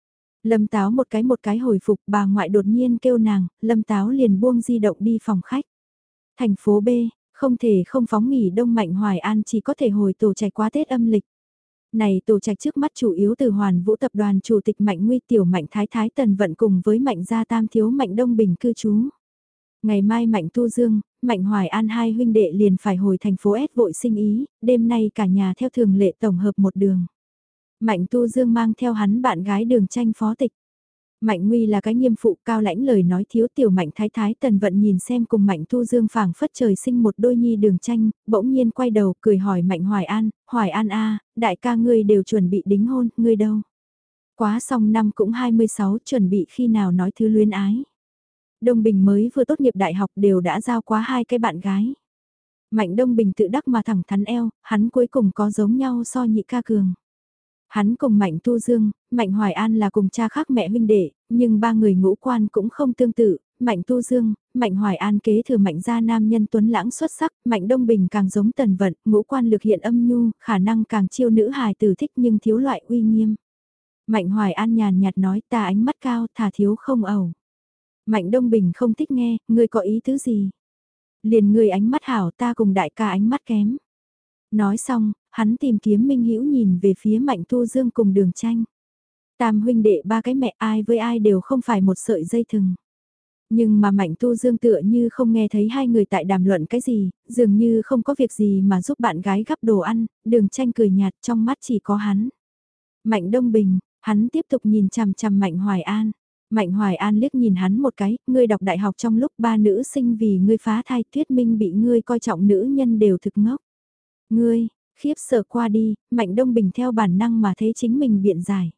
Lâm Táo một cái hồi phục, bà ngoại đột nhiên kêu nàng, Lâm Táo liền buông di động đi phòng khách. Thành phố B, không thể không phóng nghỉ đông Mạnh Hoài An chỉ có thể hồi tổ trạch quá Tết âm lịch. Này tổ trạch trước mắt chủ yếu từ Hoàn Vũ tập đoàn chủ tịch Mạnh Nguy tiểu Mạnh Thái Thái Tần Vận cùng với Mạnh gia tam thiếu Mạnh Đông Bình cư trú. Ngày mai Mạnh Tu Dương, Mạnh Hoài An hai huynh đệ liền phải hồi thành phố S vội sinh ý, đêm nay cả nhà theo thường lệ tổng hợp một đường. Mạnh Tu Dương mang theo hắn bạn gái Đường Tranh phó tịch. Mạnh Nguy là cái nghiêm phụ cao lãnh lời nói thiếu tiểu Mạnh Thái Thái Tần Vận nhìn xem cùng Mạnh Tu Dương phảng phất trời sinh một đôi nhi Đường Tranh, bỗng nhiên quay đầu cười hỏi Mạnh Hoài An a, đại ca ngươi đều chuẩn bị đính hôn, ngươi đâu? Quá xong năm cũng 26 chuẩn bị khi nào nói thứ luyến ái. Đông Bình mới vừa tốt nghiệp đại học đều đã giao quá hai cái bạn gái. Mạnh Đông Bình tự đắc mà thẳng thắn eo, hắn cuối cùng có giống nhau so nhị ca cường. Hắn cùng Mạnh Tu Dương, Mạnh Hoài An là cùng cha khác mẹ huynh đệ, nhưng ba người ngũ quan cũng không tương tự. Mạnh Tu Dương, Mạnh Hoài An kế thừa Mạnh gia nam nhân tuấn lãng xuất sắc, Mạnh Đông Bình càng giống Tần Vận, ngũ quan lực hiện âm nhu, khả năng càng chiêu nữ hài tử thích nhưng thiếu loại uy nghiêm. Mạnh Hoài An nhàn nhạt nói ta ánh mắt cao thà thiếu không ẩu. Mạnh Đông Bình không thích nghe, ngươi có ý tứ gì? Liền ngươi ánh mắt hảo ta cùng đại ca ánh mắt kém. Nói xong, hắn tìm kiếm Minh Hữu nhìn về phía Mạnh Tu Dương cùng Đường Tranh. Tam huynh đệ ba cái mẹ ai với ai đều không phải một sợi dây thừng. Nhưng mà Mạnh Tu Dương tựa như không nghe thấy hai người tại đàm luận cái gì, dường như không có việc gì mà giúp bạn gái gắp đồ ăn, Đường Tranh cười nhạt trong mắt chỉ có hắn. Mạnh Đông Bình, hắn tiếp tục nhìn chằm chằm Mạnh Hoài An. Mạnh Hoài An liếc nhìn hắn một cái, ngươi đọc đại học trong lúc ba nữ sinh vì ngươi phá thai thuyết minh bị ngươi coi trọng nữ nhân đều thực ngốc. Ngươi, khiếp sợ qua đi, Mạnh Đông Bình theo bản năng mà thấy chính mình biện giải.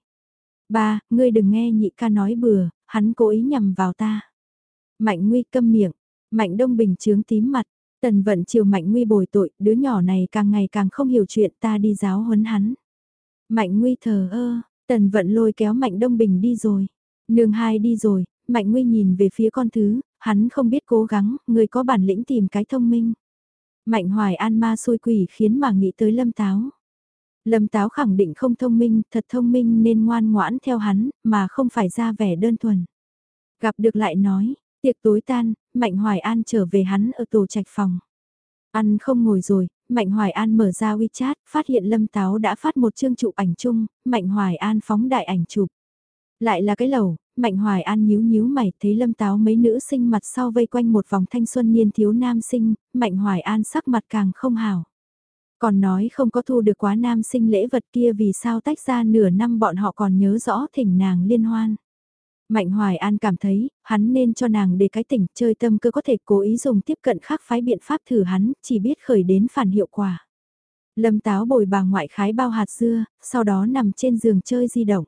Ba, ngươi đừng nghe nhị ca nói bừa, hắn cố ý nhằm vào ta. Mạnh Nguy câm miệng, Mạnh Đông Bình chướng tím mặt, Tần Vận chiều Mạnh Nguy bồi tội, đứa nhỏ này càng ngày càng không hiểu chuyện ta đi giáo huấn hắn. Mạnh Nguy thờ ơ, Tần Vận lôi kéo Mạnh Đông Bình đi rồi. Nương hai đi rồi, Mạnh Nguy nhìn về phía con thứ, hắn không biết cố gắng, người có bản lĩnh tìm cái thông minh. Mạnh Hoài An ma xôi quỷ khiến mà nghĩ tới Lâm Táo. Lâm Táo khẳng định không thông minh, thật thông minh nên ngoan ngoãn theo hắn, mà không phải ra vẻ đơn thuần. Gặp được lại nói, tiệc tối tan, Mạnh Hoài An trở về hắn ở tổ trạch phòng. Ăn không ngồi rồi, Mạnh Hoài An mở ra WeChat, phát hiện Lâm Táo đã phát một chương chụp ảnh chung, Mạnh Hoài An phóng đại ảnh chụp. Lại là cái lẩu, Mạnh Hoài An nhíu nhíu mày, thấy Lâm Táo mấy nữ sinh mặt sau vây quanh một vòng thanh xuân niên thiếu nam sinh, Mạnh Hoài An sắc mặt càng không hảo. Còn nói không có thu được quá nam sinh lễ vật kia vì sao tách ra nửa năm bọn họ còn nhớ rõ thỉnh nàng liên hoan. Mạnh Hoài An cảm thấy, hắn nên cho nàng để cái tỉnh chơi tâm cơ có thể cố ý dùng tiếp cận khác phái biện pháp thử hắn, chỉ biết khởi đến phản hiệu quả. Lâm Táo bồi bà ngoại khái bao hạt dưa, sau đó nằm trên giường chơi di động.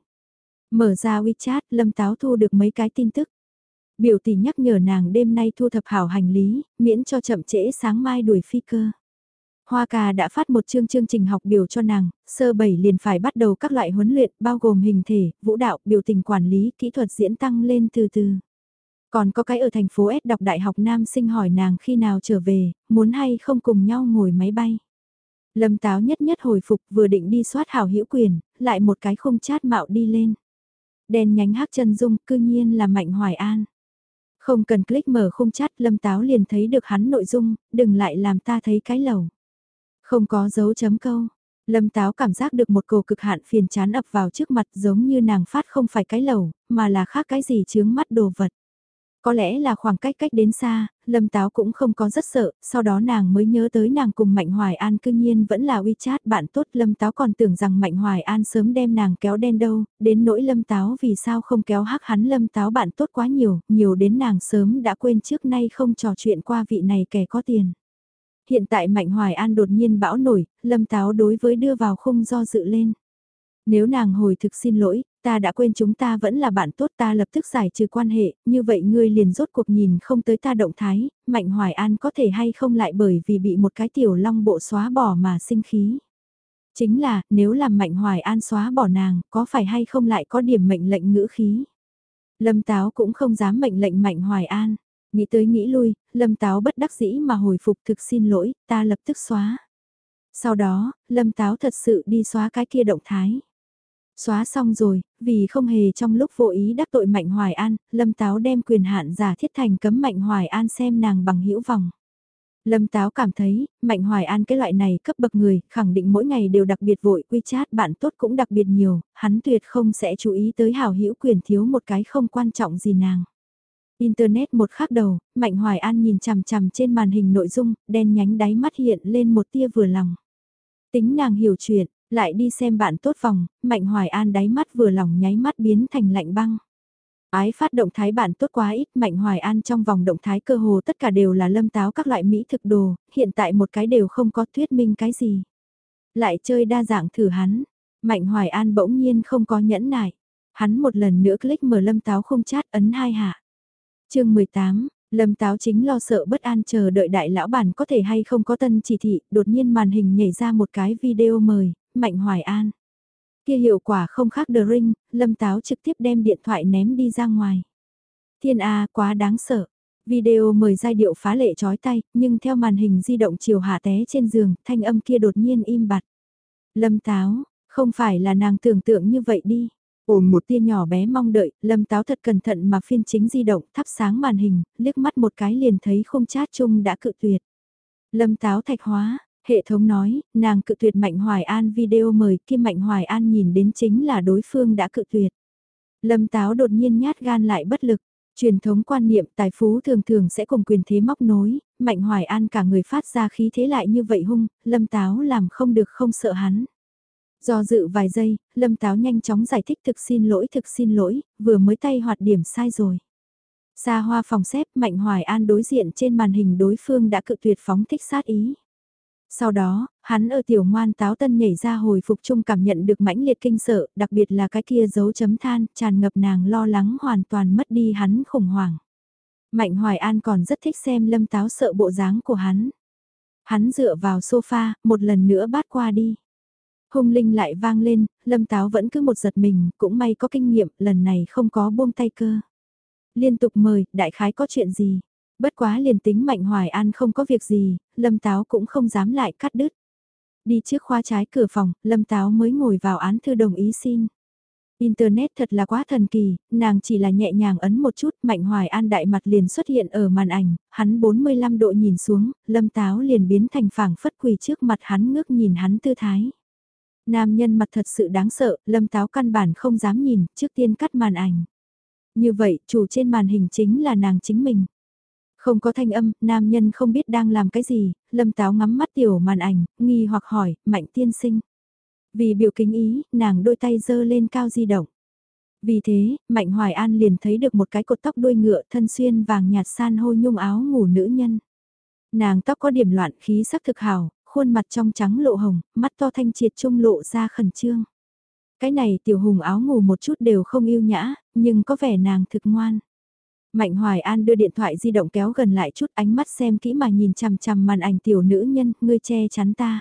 Mở ra WeChat, Lâm Táo thu được mấy cái tin tức. Biểu tỷ nhắc nhở nàng đêm nay thu thập hảo hành lý, miễn cho chậm trễ sáng mai đuổi phi cơ. Hoa Cà đã phát một chương trình học biểu cho nàng, sơ 7 liền phải bắt đầu các loại huấn luyện bao gồm hình thể, vũ đạo, biểu tình quản lý, kỹ thuật diễn tăng lên từ từ. Còn có cái ở thành phố S đọc đại học nam sinh hỏi nàng khi nào trở về, muốn hay không cùng nhau ngồi máy bay. Lâm Táo nhất nhất hồi phục vừa định đi soát hảo hữu quyền, lại một cái khung chat mạo đi lên. Đèn nhánh hắc chân dung cư nhiên là Mạnh Hoài An. Không cần click mở khung chat Lâm Táo liền thấy được hắn nội dung, đừng lại làm ta thấy cái lẩu. Không có dấu chấm câu. Lâm Táo cảm giác được một cổ cực hạn phiền chán ập vào trước mặt giống như nàng phát không phải cái lẩu, mà là khác cái gì chướng mắt đồ vật. Có lẽ là khoảng cách cách đến xa, Lâm Táo cũng không có rất sợ, sau đó nàng mới nhớ tới nàng cùng Mạnh Hoài An cư nhiên vẫn là WeChat bạn tốt. Lâm Táo còn tưởng rằng Mạnh Hoài An sớm đem nàng kéo đen đâu, đến nỗi Lâm Táo vì sao không kéo hắc hắn Lâm Táo bạn tốt quá nhiều, nhiều đến nàng sớm đã quên trước nay không trò chuyện qua vị này kẻ có tiền. Hiện tại Mạnh Hoài An đột nhiên bão nổi, Lâm Táo đối với đưa vào khung do dự lên. Nếu nàng hồi thực xin lỗi, ta đã quên chúng ta vẫn là bạn tốt ta lập tức giải trừ quan hệ, như vậy ngươi liền rốt cuộc nhìn không tới ta động thái, Mạnh Hoài An có thể hay không lại bởi vì bị một cái tiểu long bộ xóa bỏ mà sinh khí. Chính là, nếu làm Mạnh Hoài An xóa bỏ nàng, có phải hay không lại có điểm mệnh lệnh ngữ khí. Lâm Táo cũng không dám mệnh lệnh Mạnh Hoài An. Nghĩ tới nghĩ lui, Lâm Táo bất đắc dĩ mà hồi phục thực xin lỗi, ta lập tức xóa. Sau đó, Lâm Táo thật sự đi xóa cái kia động thái. Xóa xong rồi, vì không hề trong lúc vô ý đắc tội Mạnh Hoài An, Lâm Táo đem quyền hạn giả thiết thành cấm Mạnh Hoài An xem nàng bằng hữu vòng. Lâm Táo cảm thấy, Mạnh Hoài An cái loại này cấp bậc người, khẳng định mỗi ngày đều đặc biệt vội, WeChat bạn tốt cũng đặc biệt nhiều, hắn tuyệt không sẽ chú ý tới hảo hữu quyền thiếu một cái không quan trọng gì nàng. Internet một khắc đầu, Mạnh Hoài An nhìn chằm chằm trên màn hình nội dung, đen nhánh đáy mắt hiện lên một tia vừa lòng. Tính nàng hiểu chuyện, lại đi xem bạn tốt vòng, Mạnh Hoài An đáy mắt vừa lòng nháy mắt biến thành lạnh băng. Ái phát động thái bạn tốt quá ít, Mạnh Hoài An trong vòng động thái cơ hồ tất cả đều là Lâm Táo các loại mỹ thực đồ, hiện tại một cái đều không có thuyết minh cái gì. Lại chơi đa dạng thử hắn, Mạnh Hoài An bỗng nhiên không có nhẫn nại. Hắn một lần nữa click mở Lâm Táo không chat ấn 2 hạ. Chương 18, Lâm Táo chính lo sợ bất an chờ đợi đại lão bản có thể hay không có tân chỉ thị, đột nhiên màn hình nhảy ra một cái video mời, Mạnh Hoài An. Kia hiệu quả không khác The Ring, Lâm Táo trực tiếp đem điện thoại ném đi ra ngoài. Thiên A quá đáng sợ. Video mời giai điệu phá lệ chói tay, nhưng theo màn hình di động chiều hạ té trên giường, thanh âm kia đột nhiên im bặt. Lâm Táo, không phải là nàng tưởng tượng như vậy đi. Ôm một tia nhỏ bé mong đợi, Lâm Táo thật cẩn thận mà phiên chính di động, thắp sáng màn hình, liếc mắt một cái liền thấy không chat chung đã cự tuyệt. Lâm Táo thạch hóa, hệ thống nói, nàng cự tuyệt Mạnh Hoài An video mời, kia Mạnh Hoài An nhìn đến chính là đối phương đã cự tuyệt. Lâm Táo đột nhiên nhát gan lại bất lực. Truyền thống quan niệm tài phú thường thường sẽ cùng quyền thế móc nối, Mạnh Hoài An cả người phát ra khí thế lại như vậy hung, Lâm Táo làm không được không sợ hắn. Do dự vài giây, Lâm Táo nhanh chóng giải thích thực xin lỗi, vừa mới tay hoạt điểm sai rồi. Xa hoa phòng xếp Mạnh Hoài An đối diện trên màn hình đối phương đã cự tuyệt phóng thích sát ý. Sau đó, hắn ở tiểu ngoan táo tân nhảy ra hồi phục chung cảm nhận được mãnh liệt kinh sợ, đặc biệt là cái kia dấu chấm than, tràn ngập nàng lo lắng hoàn toàn mất đi hắn khủng hoảng. Mạnh Hoài An còn rất thích xem Lâm Táo sợ bộ dáng của hắn. Hắn dựa vào sofa, một lần nữa bát qua đi. Hung linh lại vang lên, Lâm Táo vẫn cứ một giật mình, cũng may có kinh nghiệm, lần này không có buông tay cơ. Liên tục mời, đại khái có chuyện gì? Bất quá liền tính Mạnh Hoài An không có việc gì, Lâm Táo cũng không dám lại cắt đứt. Đi trước khoa trái cửa phòng, Lâm Táo mới ngồi vào án thư đồng ý xin. Internet thật là quá thần kỳ, nàng chỉ là nhẹ nhàng ấn một chút, Mạnh Hoài An đại mặt liền xuất hiện ở màn ảnh, hắn 45 độ nhìn xuống, Lâm Táo liền biến thành phảng phất quỳ trước mặt hắn ngước nhìn hắn tư thái. Nam nhân mặt thật sự đáng sợ, Lâm Táo căn bản không dám nhìn, trước tiên cắt màn ảnh. Như vậy, chủ trên màn hình chính là nàng chính mình. Không có thanh âm, nam nhân không biết đang làm cái gì, Lâm Táo ngắm mắt tiểu màn ảnh, nghi hoặc hỏi, Mạnh tiên sinh. Vì biểu kính ý, nàng đôi tay giơ lên cao di động. Vì thế, Mạnh Hoài An liền thấy được một cái cột tóc đuôi ngựa thân xuyên vàng nhạt san hô nhung áo ngủ nữ nhân. Nàng tóc có điểm loạn khí sắc thực hào, khuôn mặt trong trắng lộ hồng, mắt to thanh triệt trung lộ ra khẩn trương. Cái này tiểu hùng áo ngủ một chút đều không yêu nhã, nhưng có vẻ nàng thực ngoan. Mạnh Hoài An đưa điện thoại di động kéo gần lại chút ánh mắt xem kỹ mà nhìn chằm chằm màn ảnh tiểu nữ nhân, ngươi che chắn ta.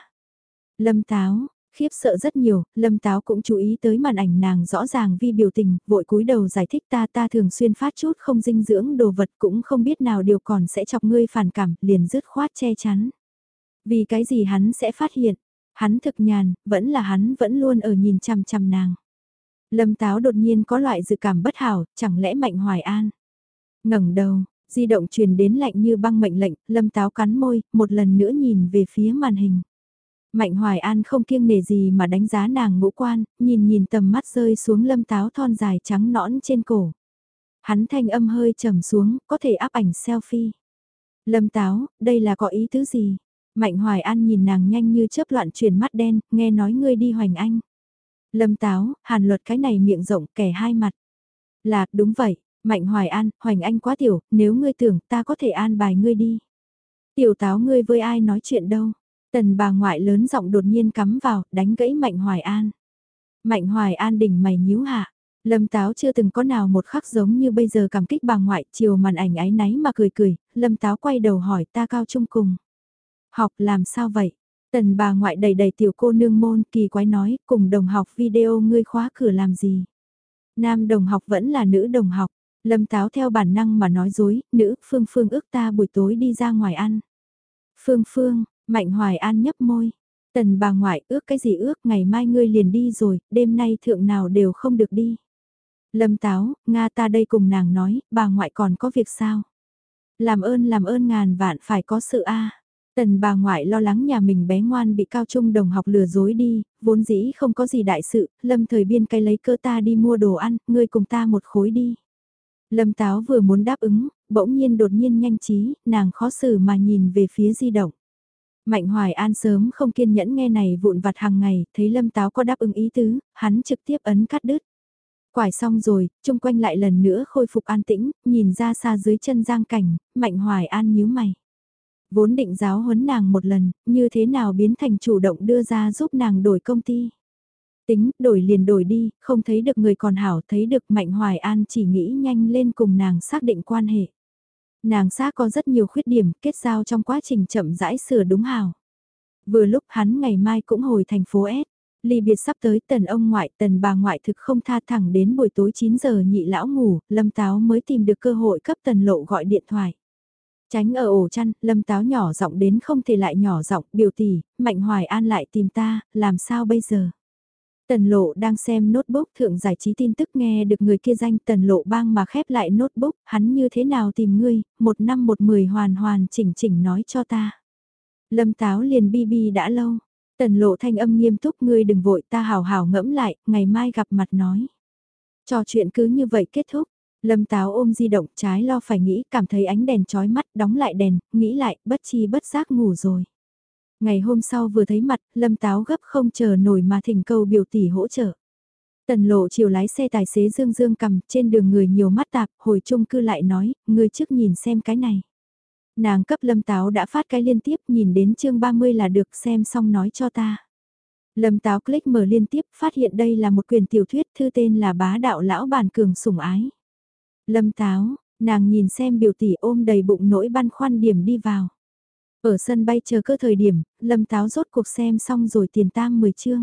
Lâm Táo, khiếp sợ rất nhiều, Lâm Táo cũng chú ý tới màn ảnh nàng rõ ràng vi biểu tình, vội cúi đầu giải thích ta thường xuyên phát chút không dinh dưỡng đồ vật cũng không biết nào điều còn sẽ chọc ngươi phản cảm, liền dứt khoát che chắn. Vì cái gì hắn sẽ phát hiện, hắn thực nhàn, hắn vẫn luôn ở nhìn chằm chằm nàng. Lâm Táo đột nhiên có loại dự cảm bất hảo, chẳng lẽ Mạnh Hoài An. Ngẩng đầu, di động truyền đến lạnh như băng mệnh lệnh, Lâm Táo cắn môi, một lần nữa nhìn về phía màn hình. Mạnh Hoài An không kiêng nể gì mà đánh giá nàng ngũ quan, nhìn tầm mắt rơi xuống Lâm Táo thon dài trắng nõn trên cổ. Hắn thanh âm hơi trầm xuống, có thể áp ảnh selfie. Lâm Táo, đây là có ý tứ gì? Mạnh Hoài An nhìn nàng nhanh như chớp loạn chuyển mắt đen, nghe nói ngươi đi Hoành Anh. Lâm Táo, Hàn Luật cái này miệng rộng kẻ hai mặt. Là, đúng vậy, Mạnh Hoài An, Hoành Anh quá tiểu, nếu ngươi tưởng ta có thể an bài ngươi đi. Tiểu Táo ngươi với ai nói chuyện đâu. Tần bà ngoại lớn giọng đột nhiên cắm vào, đánh gãy Mạnh Hoài An. Mạnh Hoài An đỉnh mày nhíu hạ. Lâm Táo chưa từng có nào một khắc giống như bây giờ cảm kích bà ngoại, chiều màn ảnh áy náy mà cười, Lâm Táo quay đầu hỏi ta cao trung cùng. Học làm sao vậy? Tần bà ngoại đầy đầy tiểu cô nương môn kỳ quái nói, cùng đồng học video ngươi khóa cửa làm gì? Nam đồng học vẫn là nữ đồng học. Lâm Táo theo bản năng mà nói dối, nữ, Phương ước ta buổi tối đi ra ngoài ăn. Phương, Mạnh Hoài An nhấp môi. Tần bà ngoại ước cái gì ước, ngày mai ngươi liền đi rồi, đêm nay thượng nào đều không được đi. Lâm Táo, Nga ta đây cùng nàng nói, bà ngoại còn có việc sao? Làm ơn ngàn vạn phải có sự a. Tần bà ngoại lo lắng nhà mình bé ngoan bị cao trung đồng học lừa dối đi, vốn dĩ không có gì đại sự, Lâm thời biên cái lấy cỡ ta đi mua đồ ăn, ngươi cùng ta một khối đi. Lâm Táo vừa muốn đáp ứng, bỗng nhiên đột nhiên nhanh trí, nàng khó xử mà nhìn về phía di động. Mạnh Hoài An sớm không kiên nhẫn nghe này vụn vặt hàng ngày, thấy Lâm Táo có đáp ứng ý tứ, hắn trực tiếp ấn cắt đứt. Quải xong rồi, chung quanh lại lần nữa khôi phục an tĩnh, nhìn ra xa dưới chân giang cảnh, Mạnh Hoài An nhíu mày. Vốn định giáo huấn nàng một lần, như thế nào biến thành chủ động đưa ra giúp nàng đổi công ty. Tính, đổi liền đổi đi, không thấy được người còn hảo, thấy được Mạnh Hoài An chỉ nghĩ nhanh lên cùng nàng xác định quan hệ. Nàng xác có rất nhiều khuyết điểm, kết giao trong quá trình chậm rãi sửa đúng hảo. Vừa lúc hắn ngày mai cũng hồi thành phố S, ly biệt sắp tới tần ông ngoại tần bà ngoại thực không tha thẳng đến buổi tối 9 giờ nhị lão ngủ, Lâm Táo mới tìm được cơ hội cấp tần lộ gọi điện thoại. Tránh ở ổ chăn, Lâm Táo nhỏ giọng đến không thể lại nhỏ giọng, biểu tỷ, Mạnh Hoài An lại tìm ta, làm sao bây giờ? Tần lộ đang xem notebook thượng giải trí tin tức nghe được người kia danh tần lộ bang mà khép lại notebook, hắn như thế nào tìm ngươi, 1 năm 1 10 hoàn hoàn chỉnh chỉnh nói cho ta. Lâm Táo liền bi bi đã lâu, tần lộ thanh âm nghiêm túc ngươi đừng vội ta hào hào ngẫm lại, ngày mai gặp mặt nói. Trò chuyện cứ như vậy kết thúc, Lâm Táo ôm di động trái lo phải nghĩ cảm thấy ánh đèn chói mắt đóng lại đèn, nghĩ lại bất chi bất giác ngủ rồi. Ngày hôm sau vừa thấy mặt, Lâm Táo gấp không chờ nổi mà thỉnh cầu biểu tỷ hỗ trợ. Tần lộ chiều lái xe tài xế dương dương cầm trên đường người nhiều mắt tạp, hồi chung cư lại nói, ngươi trước nhìn xem cái này. Nàng cấp Lâm Táo đã phát cái liên tiếp nhìn đến chương 30 là được xem xong nói cho ta. Lâm Táo click mở liên tiếp phát hiện đây là một quyển tiểu thuyết thư tên là Bá đạo lão bản cường sủng ái. Lâm Táo, nàng nhìn xem biểu tỷ ôm đầy bụng nỗi băn khoăn điểm đi vào. Ở sân bay chờ cơ thời điểm, Lâm Táo rốt cuộc xem xong rồi tiền tam 10 chương.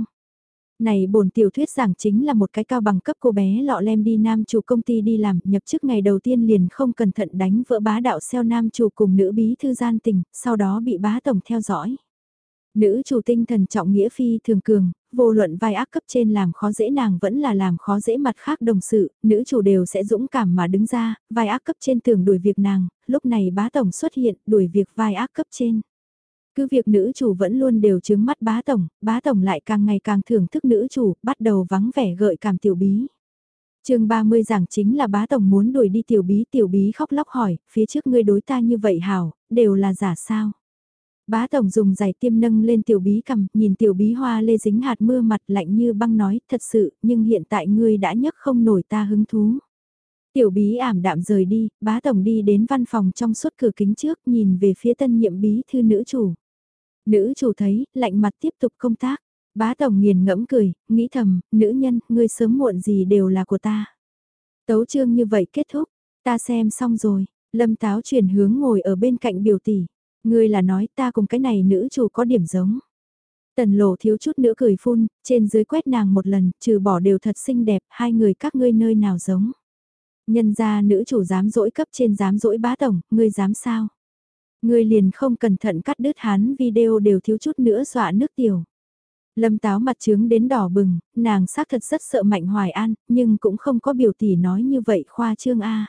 Này bổn tiểu thuyết giảng chính là một cái cao bằng cấp cô bé lọ lem đi nam chủ công ty đi làm, nhập chức ngày đầu tiên liền không cẩn thận đánh vỡ bá đạo xeo nam chủ cùng nữ bí thư gian tình, sau đó bị bá tổng theo dõi. Nữ chủ tinh thần trọng nghĩa phi thường cường, vô luận vai ác cấp trên làm khó dễ nàng vẫn là làm khó dễ mặt khác đồng sự, nữ chủ đều sẽ dũng cảm mà đứng ra, vai ác cấp trên tưởng đuổi việc nàng, lúc này bá tổng xuất hiện đuổi việc vai ác cấp trên. Cứ việc nữ chủ vẫn luôn đều chướng mắt bá tổng lại càng ngày càng thưởng thức nữ chủ, bắt đầu vắng vẻ gợi cảm tiểu bí. Chương 30 giảng chính là bá tổng muốn đuổi đi tiểu bí khóc lóc hỏi, phía trước ngươi đối ta như vậy hảo, đều là giả sao? Bá tổng dùng giày tiêm nâng lên tiểu bí cầm, nhìn tiểu bí hoa lê dính hạt mưa mặt lạnh như băng nói, thật sự, nhưng hiện tại ngươi đã nhấc không nổi ta hứng thú. Tiểu bí ảm đạm rời đi, bá tổng đi đến văn phòng trong suốt cửa kính trước nhìn về phía tân nhiệm bí thư nữ chủ. Nữ chủ thấy, lạnh mặt tiếp tục công tác. Bá tổng nghiền ngẫm cười, nghĩ thầm, nữ nhân, ngươi sớm muộn gì đều là của ta. Tấu chương như vậy kết thúc, ta xem xong rồi, Lâm Táo chuyển hướng ngồi ở bên cạnh biểu tỷ. Ngươi là nói ta cùng cái này nữ chủ có điểm giống. Tần lộ thiếu chút nữa cười phun, trên dưới quét nàng một lần, trừ bỏ đều thật xinh đẹp, hai người các ngươi nơi nào giống. Nhân ra nữ chủ dám dỗi cấp trên dám dỗi bá tổng, ngươi dám sao? Ngươi liền không cẩn thận cắt đứt hắn video đều thiếu chút nữa dọa nước tiểu. Lâm Táo mặt trướng đến đỏ bừng, nàng xác thật rất sợ Mạnh Hoài An, nhưng cũng không có biểu tỷ nói như vậy khoa trương A.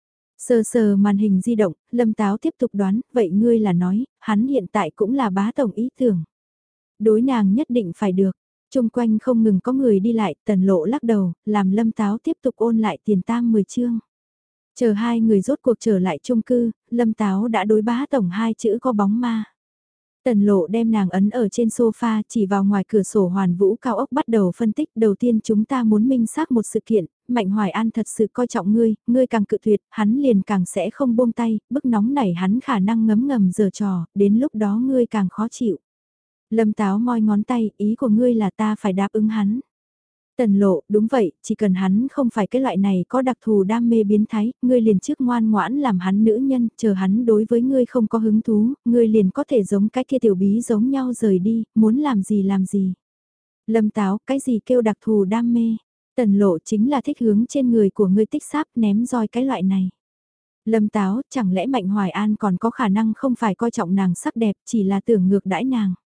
Sờ sờ màn hình di động, Lâm Táo tiếp tục đoán, vậy ngươi là nói, hắn hiện tại cũng là bá tổng ý tưởng. Đối nàng nhất định phải được, chung quanh không ngừng có người đi lại, tần lộ lắc đầu, làm Lâm Táo tiếp tục ôn lại tiền tam 10 chương. Chờ hai người rốt cuộc trở lại chung cư, Lâm Táo đã đối bá tổng hai chữ có bóng ma. Tần lộ đem nàng ấn ở trên sofa chỉ vào ngoài cửa sổ hoàn vũ cao ốc bắt đầu phân tích. Đầu tiên chúng ta muốn minh xác một sự kiện, Mạnh Hoài An thật sự coi trọng ngươi, ngươi càng cự tuyệt, hắn liền càng sẽ không buông tay, bức nóng nảy hắn khả năng ngấm ngầm giở trò, đến lúc đó ngươi càng khó chịu. Lâm Táo moi ngón tay, ý của ngươi là ta phải đáp ứng hắn. Tần lộ, đúng vậy, chỉ cần hắn không phải cái loại này có đặc thù đam mê biến thái, ngươi liền trước ngoan ngoãn làm hắn nữ nhân, chờ hắn đối với ngươi không có hứng thú, ngươi liền có thể giống cái kia tiểu bí giống nhau rời đi, muốn làm gì làm gì. Lâm Táo, cái gì kêu đặc thù đam mê? Tần lộ chính là thích hướng trên người của ngươi tích sáp ném roi cái loại này. Lâm Táo, chẳng lẽ Mạnh Hoài An còn có khả năng không phải coi trọng nàng sắc đẹp, chỉ là tưởng ngược đãi nàng.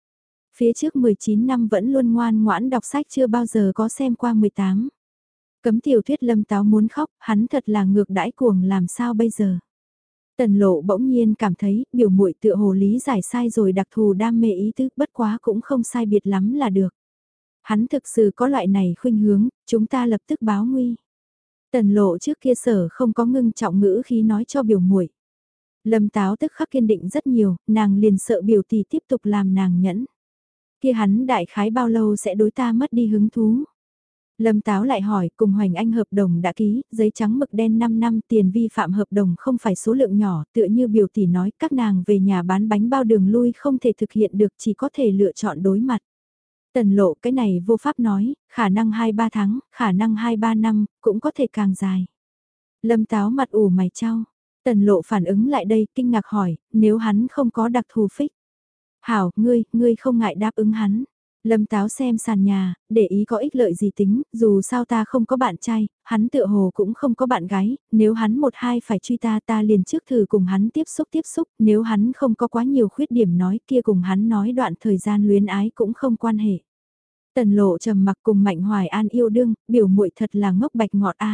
Phía trước 19 năm vẫn luôn ngoan ngoãn đọc sách chưa bao giờ có xem qua 18. Cấm tiểu thuyết Lâm Táo muốn khóc, hắn thật là ngược đãi cuồng làm sao bây giờ. Tần Lộ bỗng nhiên cảm thấy biểu muội tựa hồ lý giải sai rồi đặc thù đam mê ý tứ bất quá cũng không sai biệt lắm là được. Hắn thực sự có loại này khuynh hướng, chúng ta lập tức báo nguy. Tần Lộ trước kia sở không có ngưng trọng ngữ khí nói cho biểu muội. Lâm Táo tức khắc kiên định rất nhiều, nàng liền sợ biểu tỷ tiếp tục làm nàng nhẫn. Kia hắn đại khái bao lâu sẽ đối ta mất đi hứng thú. Lâm Táo lại hỏi, cùng Hoành Anh hợp đồng đã ký, giấy trắng mực đen 5 năm, tiền vi phạm hợp đồng không phải số lượng nhỏ, tựa như biểu tỷ nói, các nàng về nhà bán bánh bao đường lui không thể thực hiện được, chỉ có thể lựa chọn đối mặt. Tần Lộ cái này vô pháp nói, khả năng 2-3 tháng, khả năng 2-3 năm, cũng có thể càng dài. Lâm Táo mặt ủ mày chau. Tần Lộ phản ứng lại đây, kinh ngạc hỏi, nếu hắn không có đặc thù phích. Hảo, ngươi không ngại đáp ứng hắn. Lâm Táo xem sàn nhà, để ý có ích lợi gì tính, dù sao ta không có bạn trai, hắn tựa hồ cũng không có bạn gái, nếu hắn một hai phải truy ta liền trước thử cùng hắn tiếp xúc, nếu hắn không có quá nhiều khuyết điểm nói kia cùng hắn nói đoạn thời gian luyến ái cũng không quan hệ. Tần Lộ trầm mặc cùng Mạnh Hoài An yêu đương, biểu muội thật là ngốc bạch ngọt a.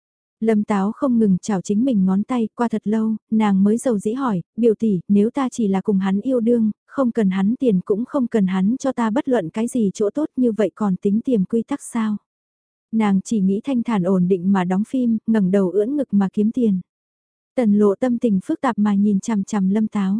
Lâm Táo không ngừng chào chính mình ngón tay, qua thật lâu, nàng mới dầu dĩ hỏi, biểu tỷ, nếu ta chỉ là cùng hắn yêu đương, không cần hắn tiền cũng không cần hắn cho ta bất luận cái gì chỗ tốt như vậy còn tính tiềm quy tắc sao? Nàng chỉ nghĩ thanh thản ổn định mà đóng phim, ngẩng đầu ưỡn ngực mà kiếm tiền. Tần Lộ tâm tình phức tạp mà nhìn chằm chằm Lâm Táo.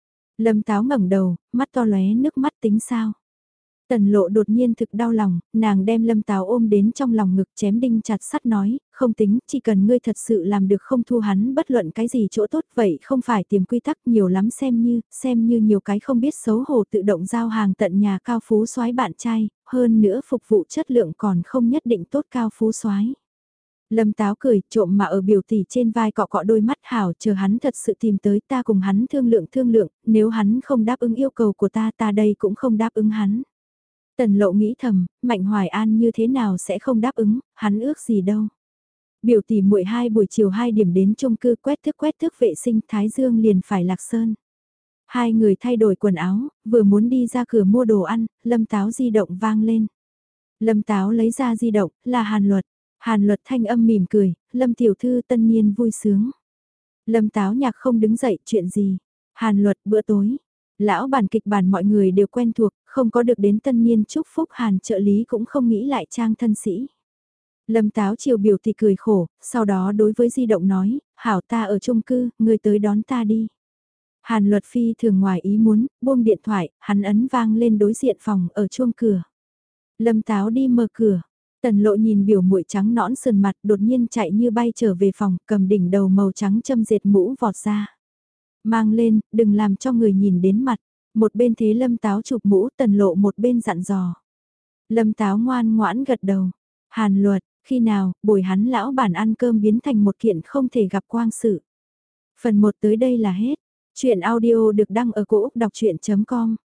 Lâm Táo ngẩng đầu, mắt to lóe nước mắt tính sao? Tần Lộ đột nhiên thực đau lòng, nàng đem Lâm Táo ôm đến trong lòng ngực chém đinh chặt sắt nói, không tính, chỉ cần ngươi thật sự làm được không thu hắn bất luận cái gì chỗ tốt vậy không phải tiềm quy tắc nhiều lắm xem như nhiều cái không biết xấu hổ tự động giao hàng tận nhà cao phú soái bạn trai, hơn nữa phục vụ chất lượng còn không nhất định tốt cao phú soái. Lâm Táo cười, trộm mà ở biểu tỷ trên vai cọ cọ đôi mắt hảo chờ hắn thật sự tìm tới ta cùng hắn thương lượng, nếu hắn không đáp ứng yêu cầu của ta đây cũng không đáp ứng hắn. Tần Lộ nghĩ thầm, Mạnh Hoài An như thế nào sẽ không đáp ứng, hắn ước gì đâu. Biểu tỷ muội 2 buổi chiều 2 điểm đến chung cư quét thước vệ sinh Thái Dương liền phải Lạc Sơn. Hai người thay đổi quần áo, vừa muốn đi ra cửa mua đồ ăn, Lâm Táo di động vang lên. Lâm Táo lấy ra di động, là Hàn Luật. Hàn Luật thanh âm mỉm cười, Lâm tiểu thư tân niên vui sướng. Lâm Táo nhạc không đứng dậy, chuyện gì? Hàn Luật bữa tối. Lão bản kịch bản mọi người đều quen thuộc, không có được đến tân niên chúc phúc Hàn trợ lý cũng không nghĩ lại trang thân sĩ. Lâm Táo chiều biểu thì cười khổ, sau đó đối với di động nói, hảo ta ở chung cư, người tới đón ta đi. Hàn Luật phi thường ngoài ý muốn, buông điện thoại, hắn ấn vang lên đối diện phòng ở chuông cửa. Lâm Táo đi mở cửa, Tần Lộ nhìn biểu muội trắng nõn sườn mặt đột nhiên chạy như bay trở về phòng, cầm đỉnh đầu màu trắng châm dệt mũ vọt ra. Mang lên, đừng làm cho người nhìn đến mặt. Một bên thế Lâm Táo chụp mũ, Tần Lộ một bên dặn dò. Lâm Táo ngoan ngoãn gật đầu. Hàn Luật, khi nào, bồi hắn lão bản ăn cơm biến thành một kiện không thể gặp quang sự. Phần 1 tới đây là hết. Chuyện audio được đăng ở cổ Úc đọc chuyện.com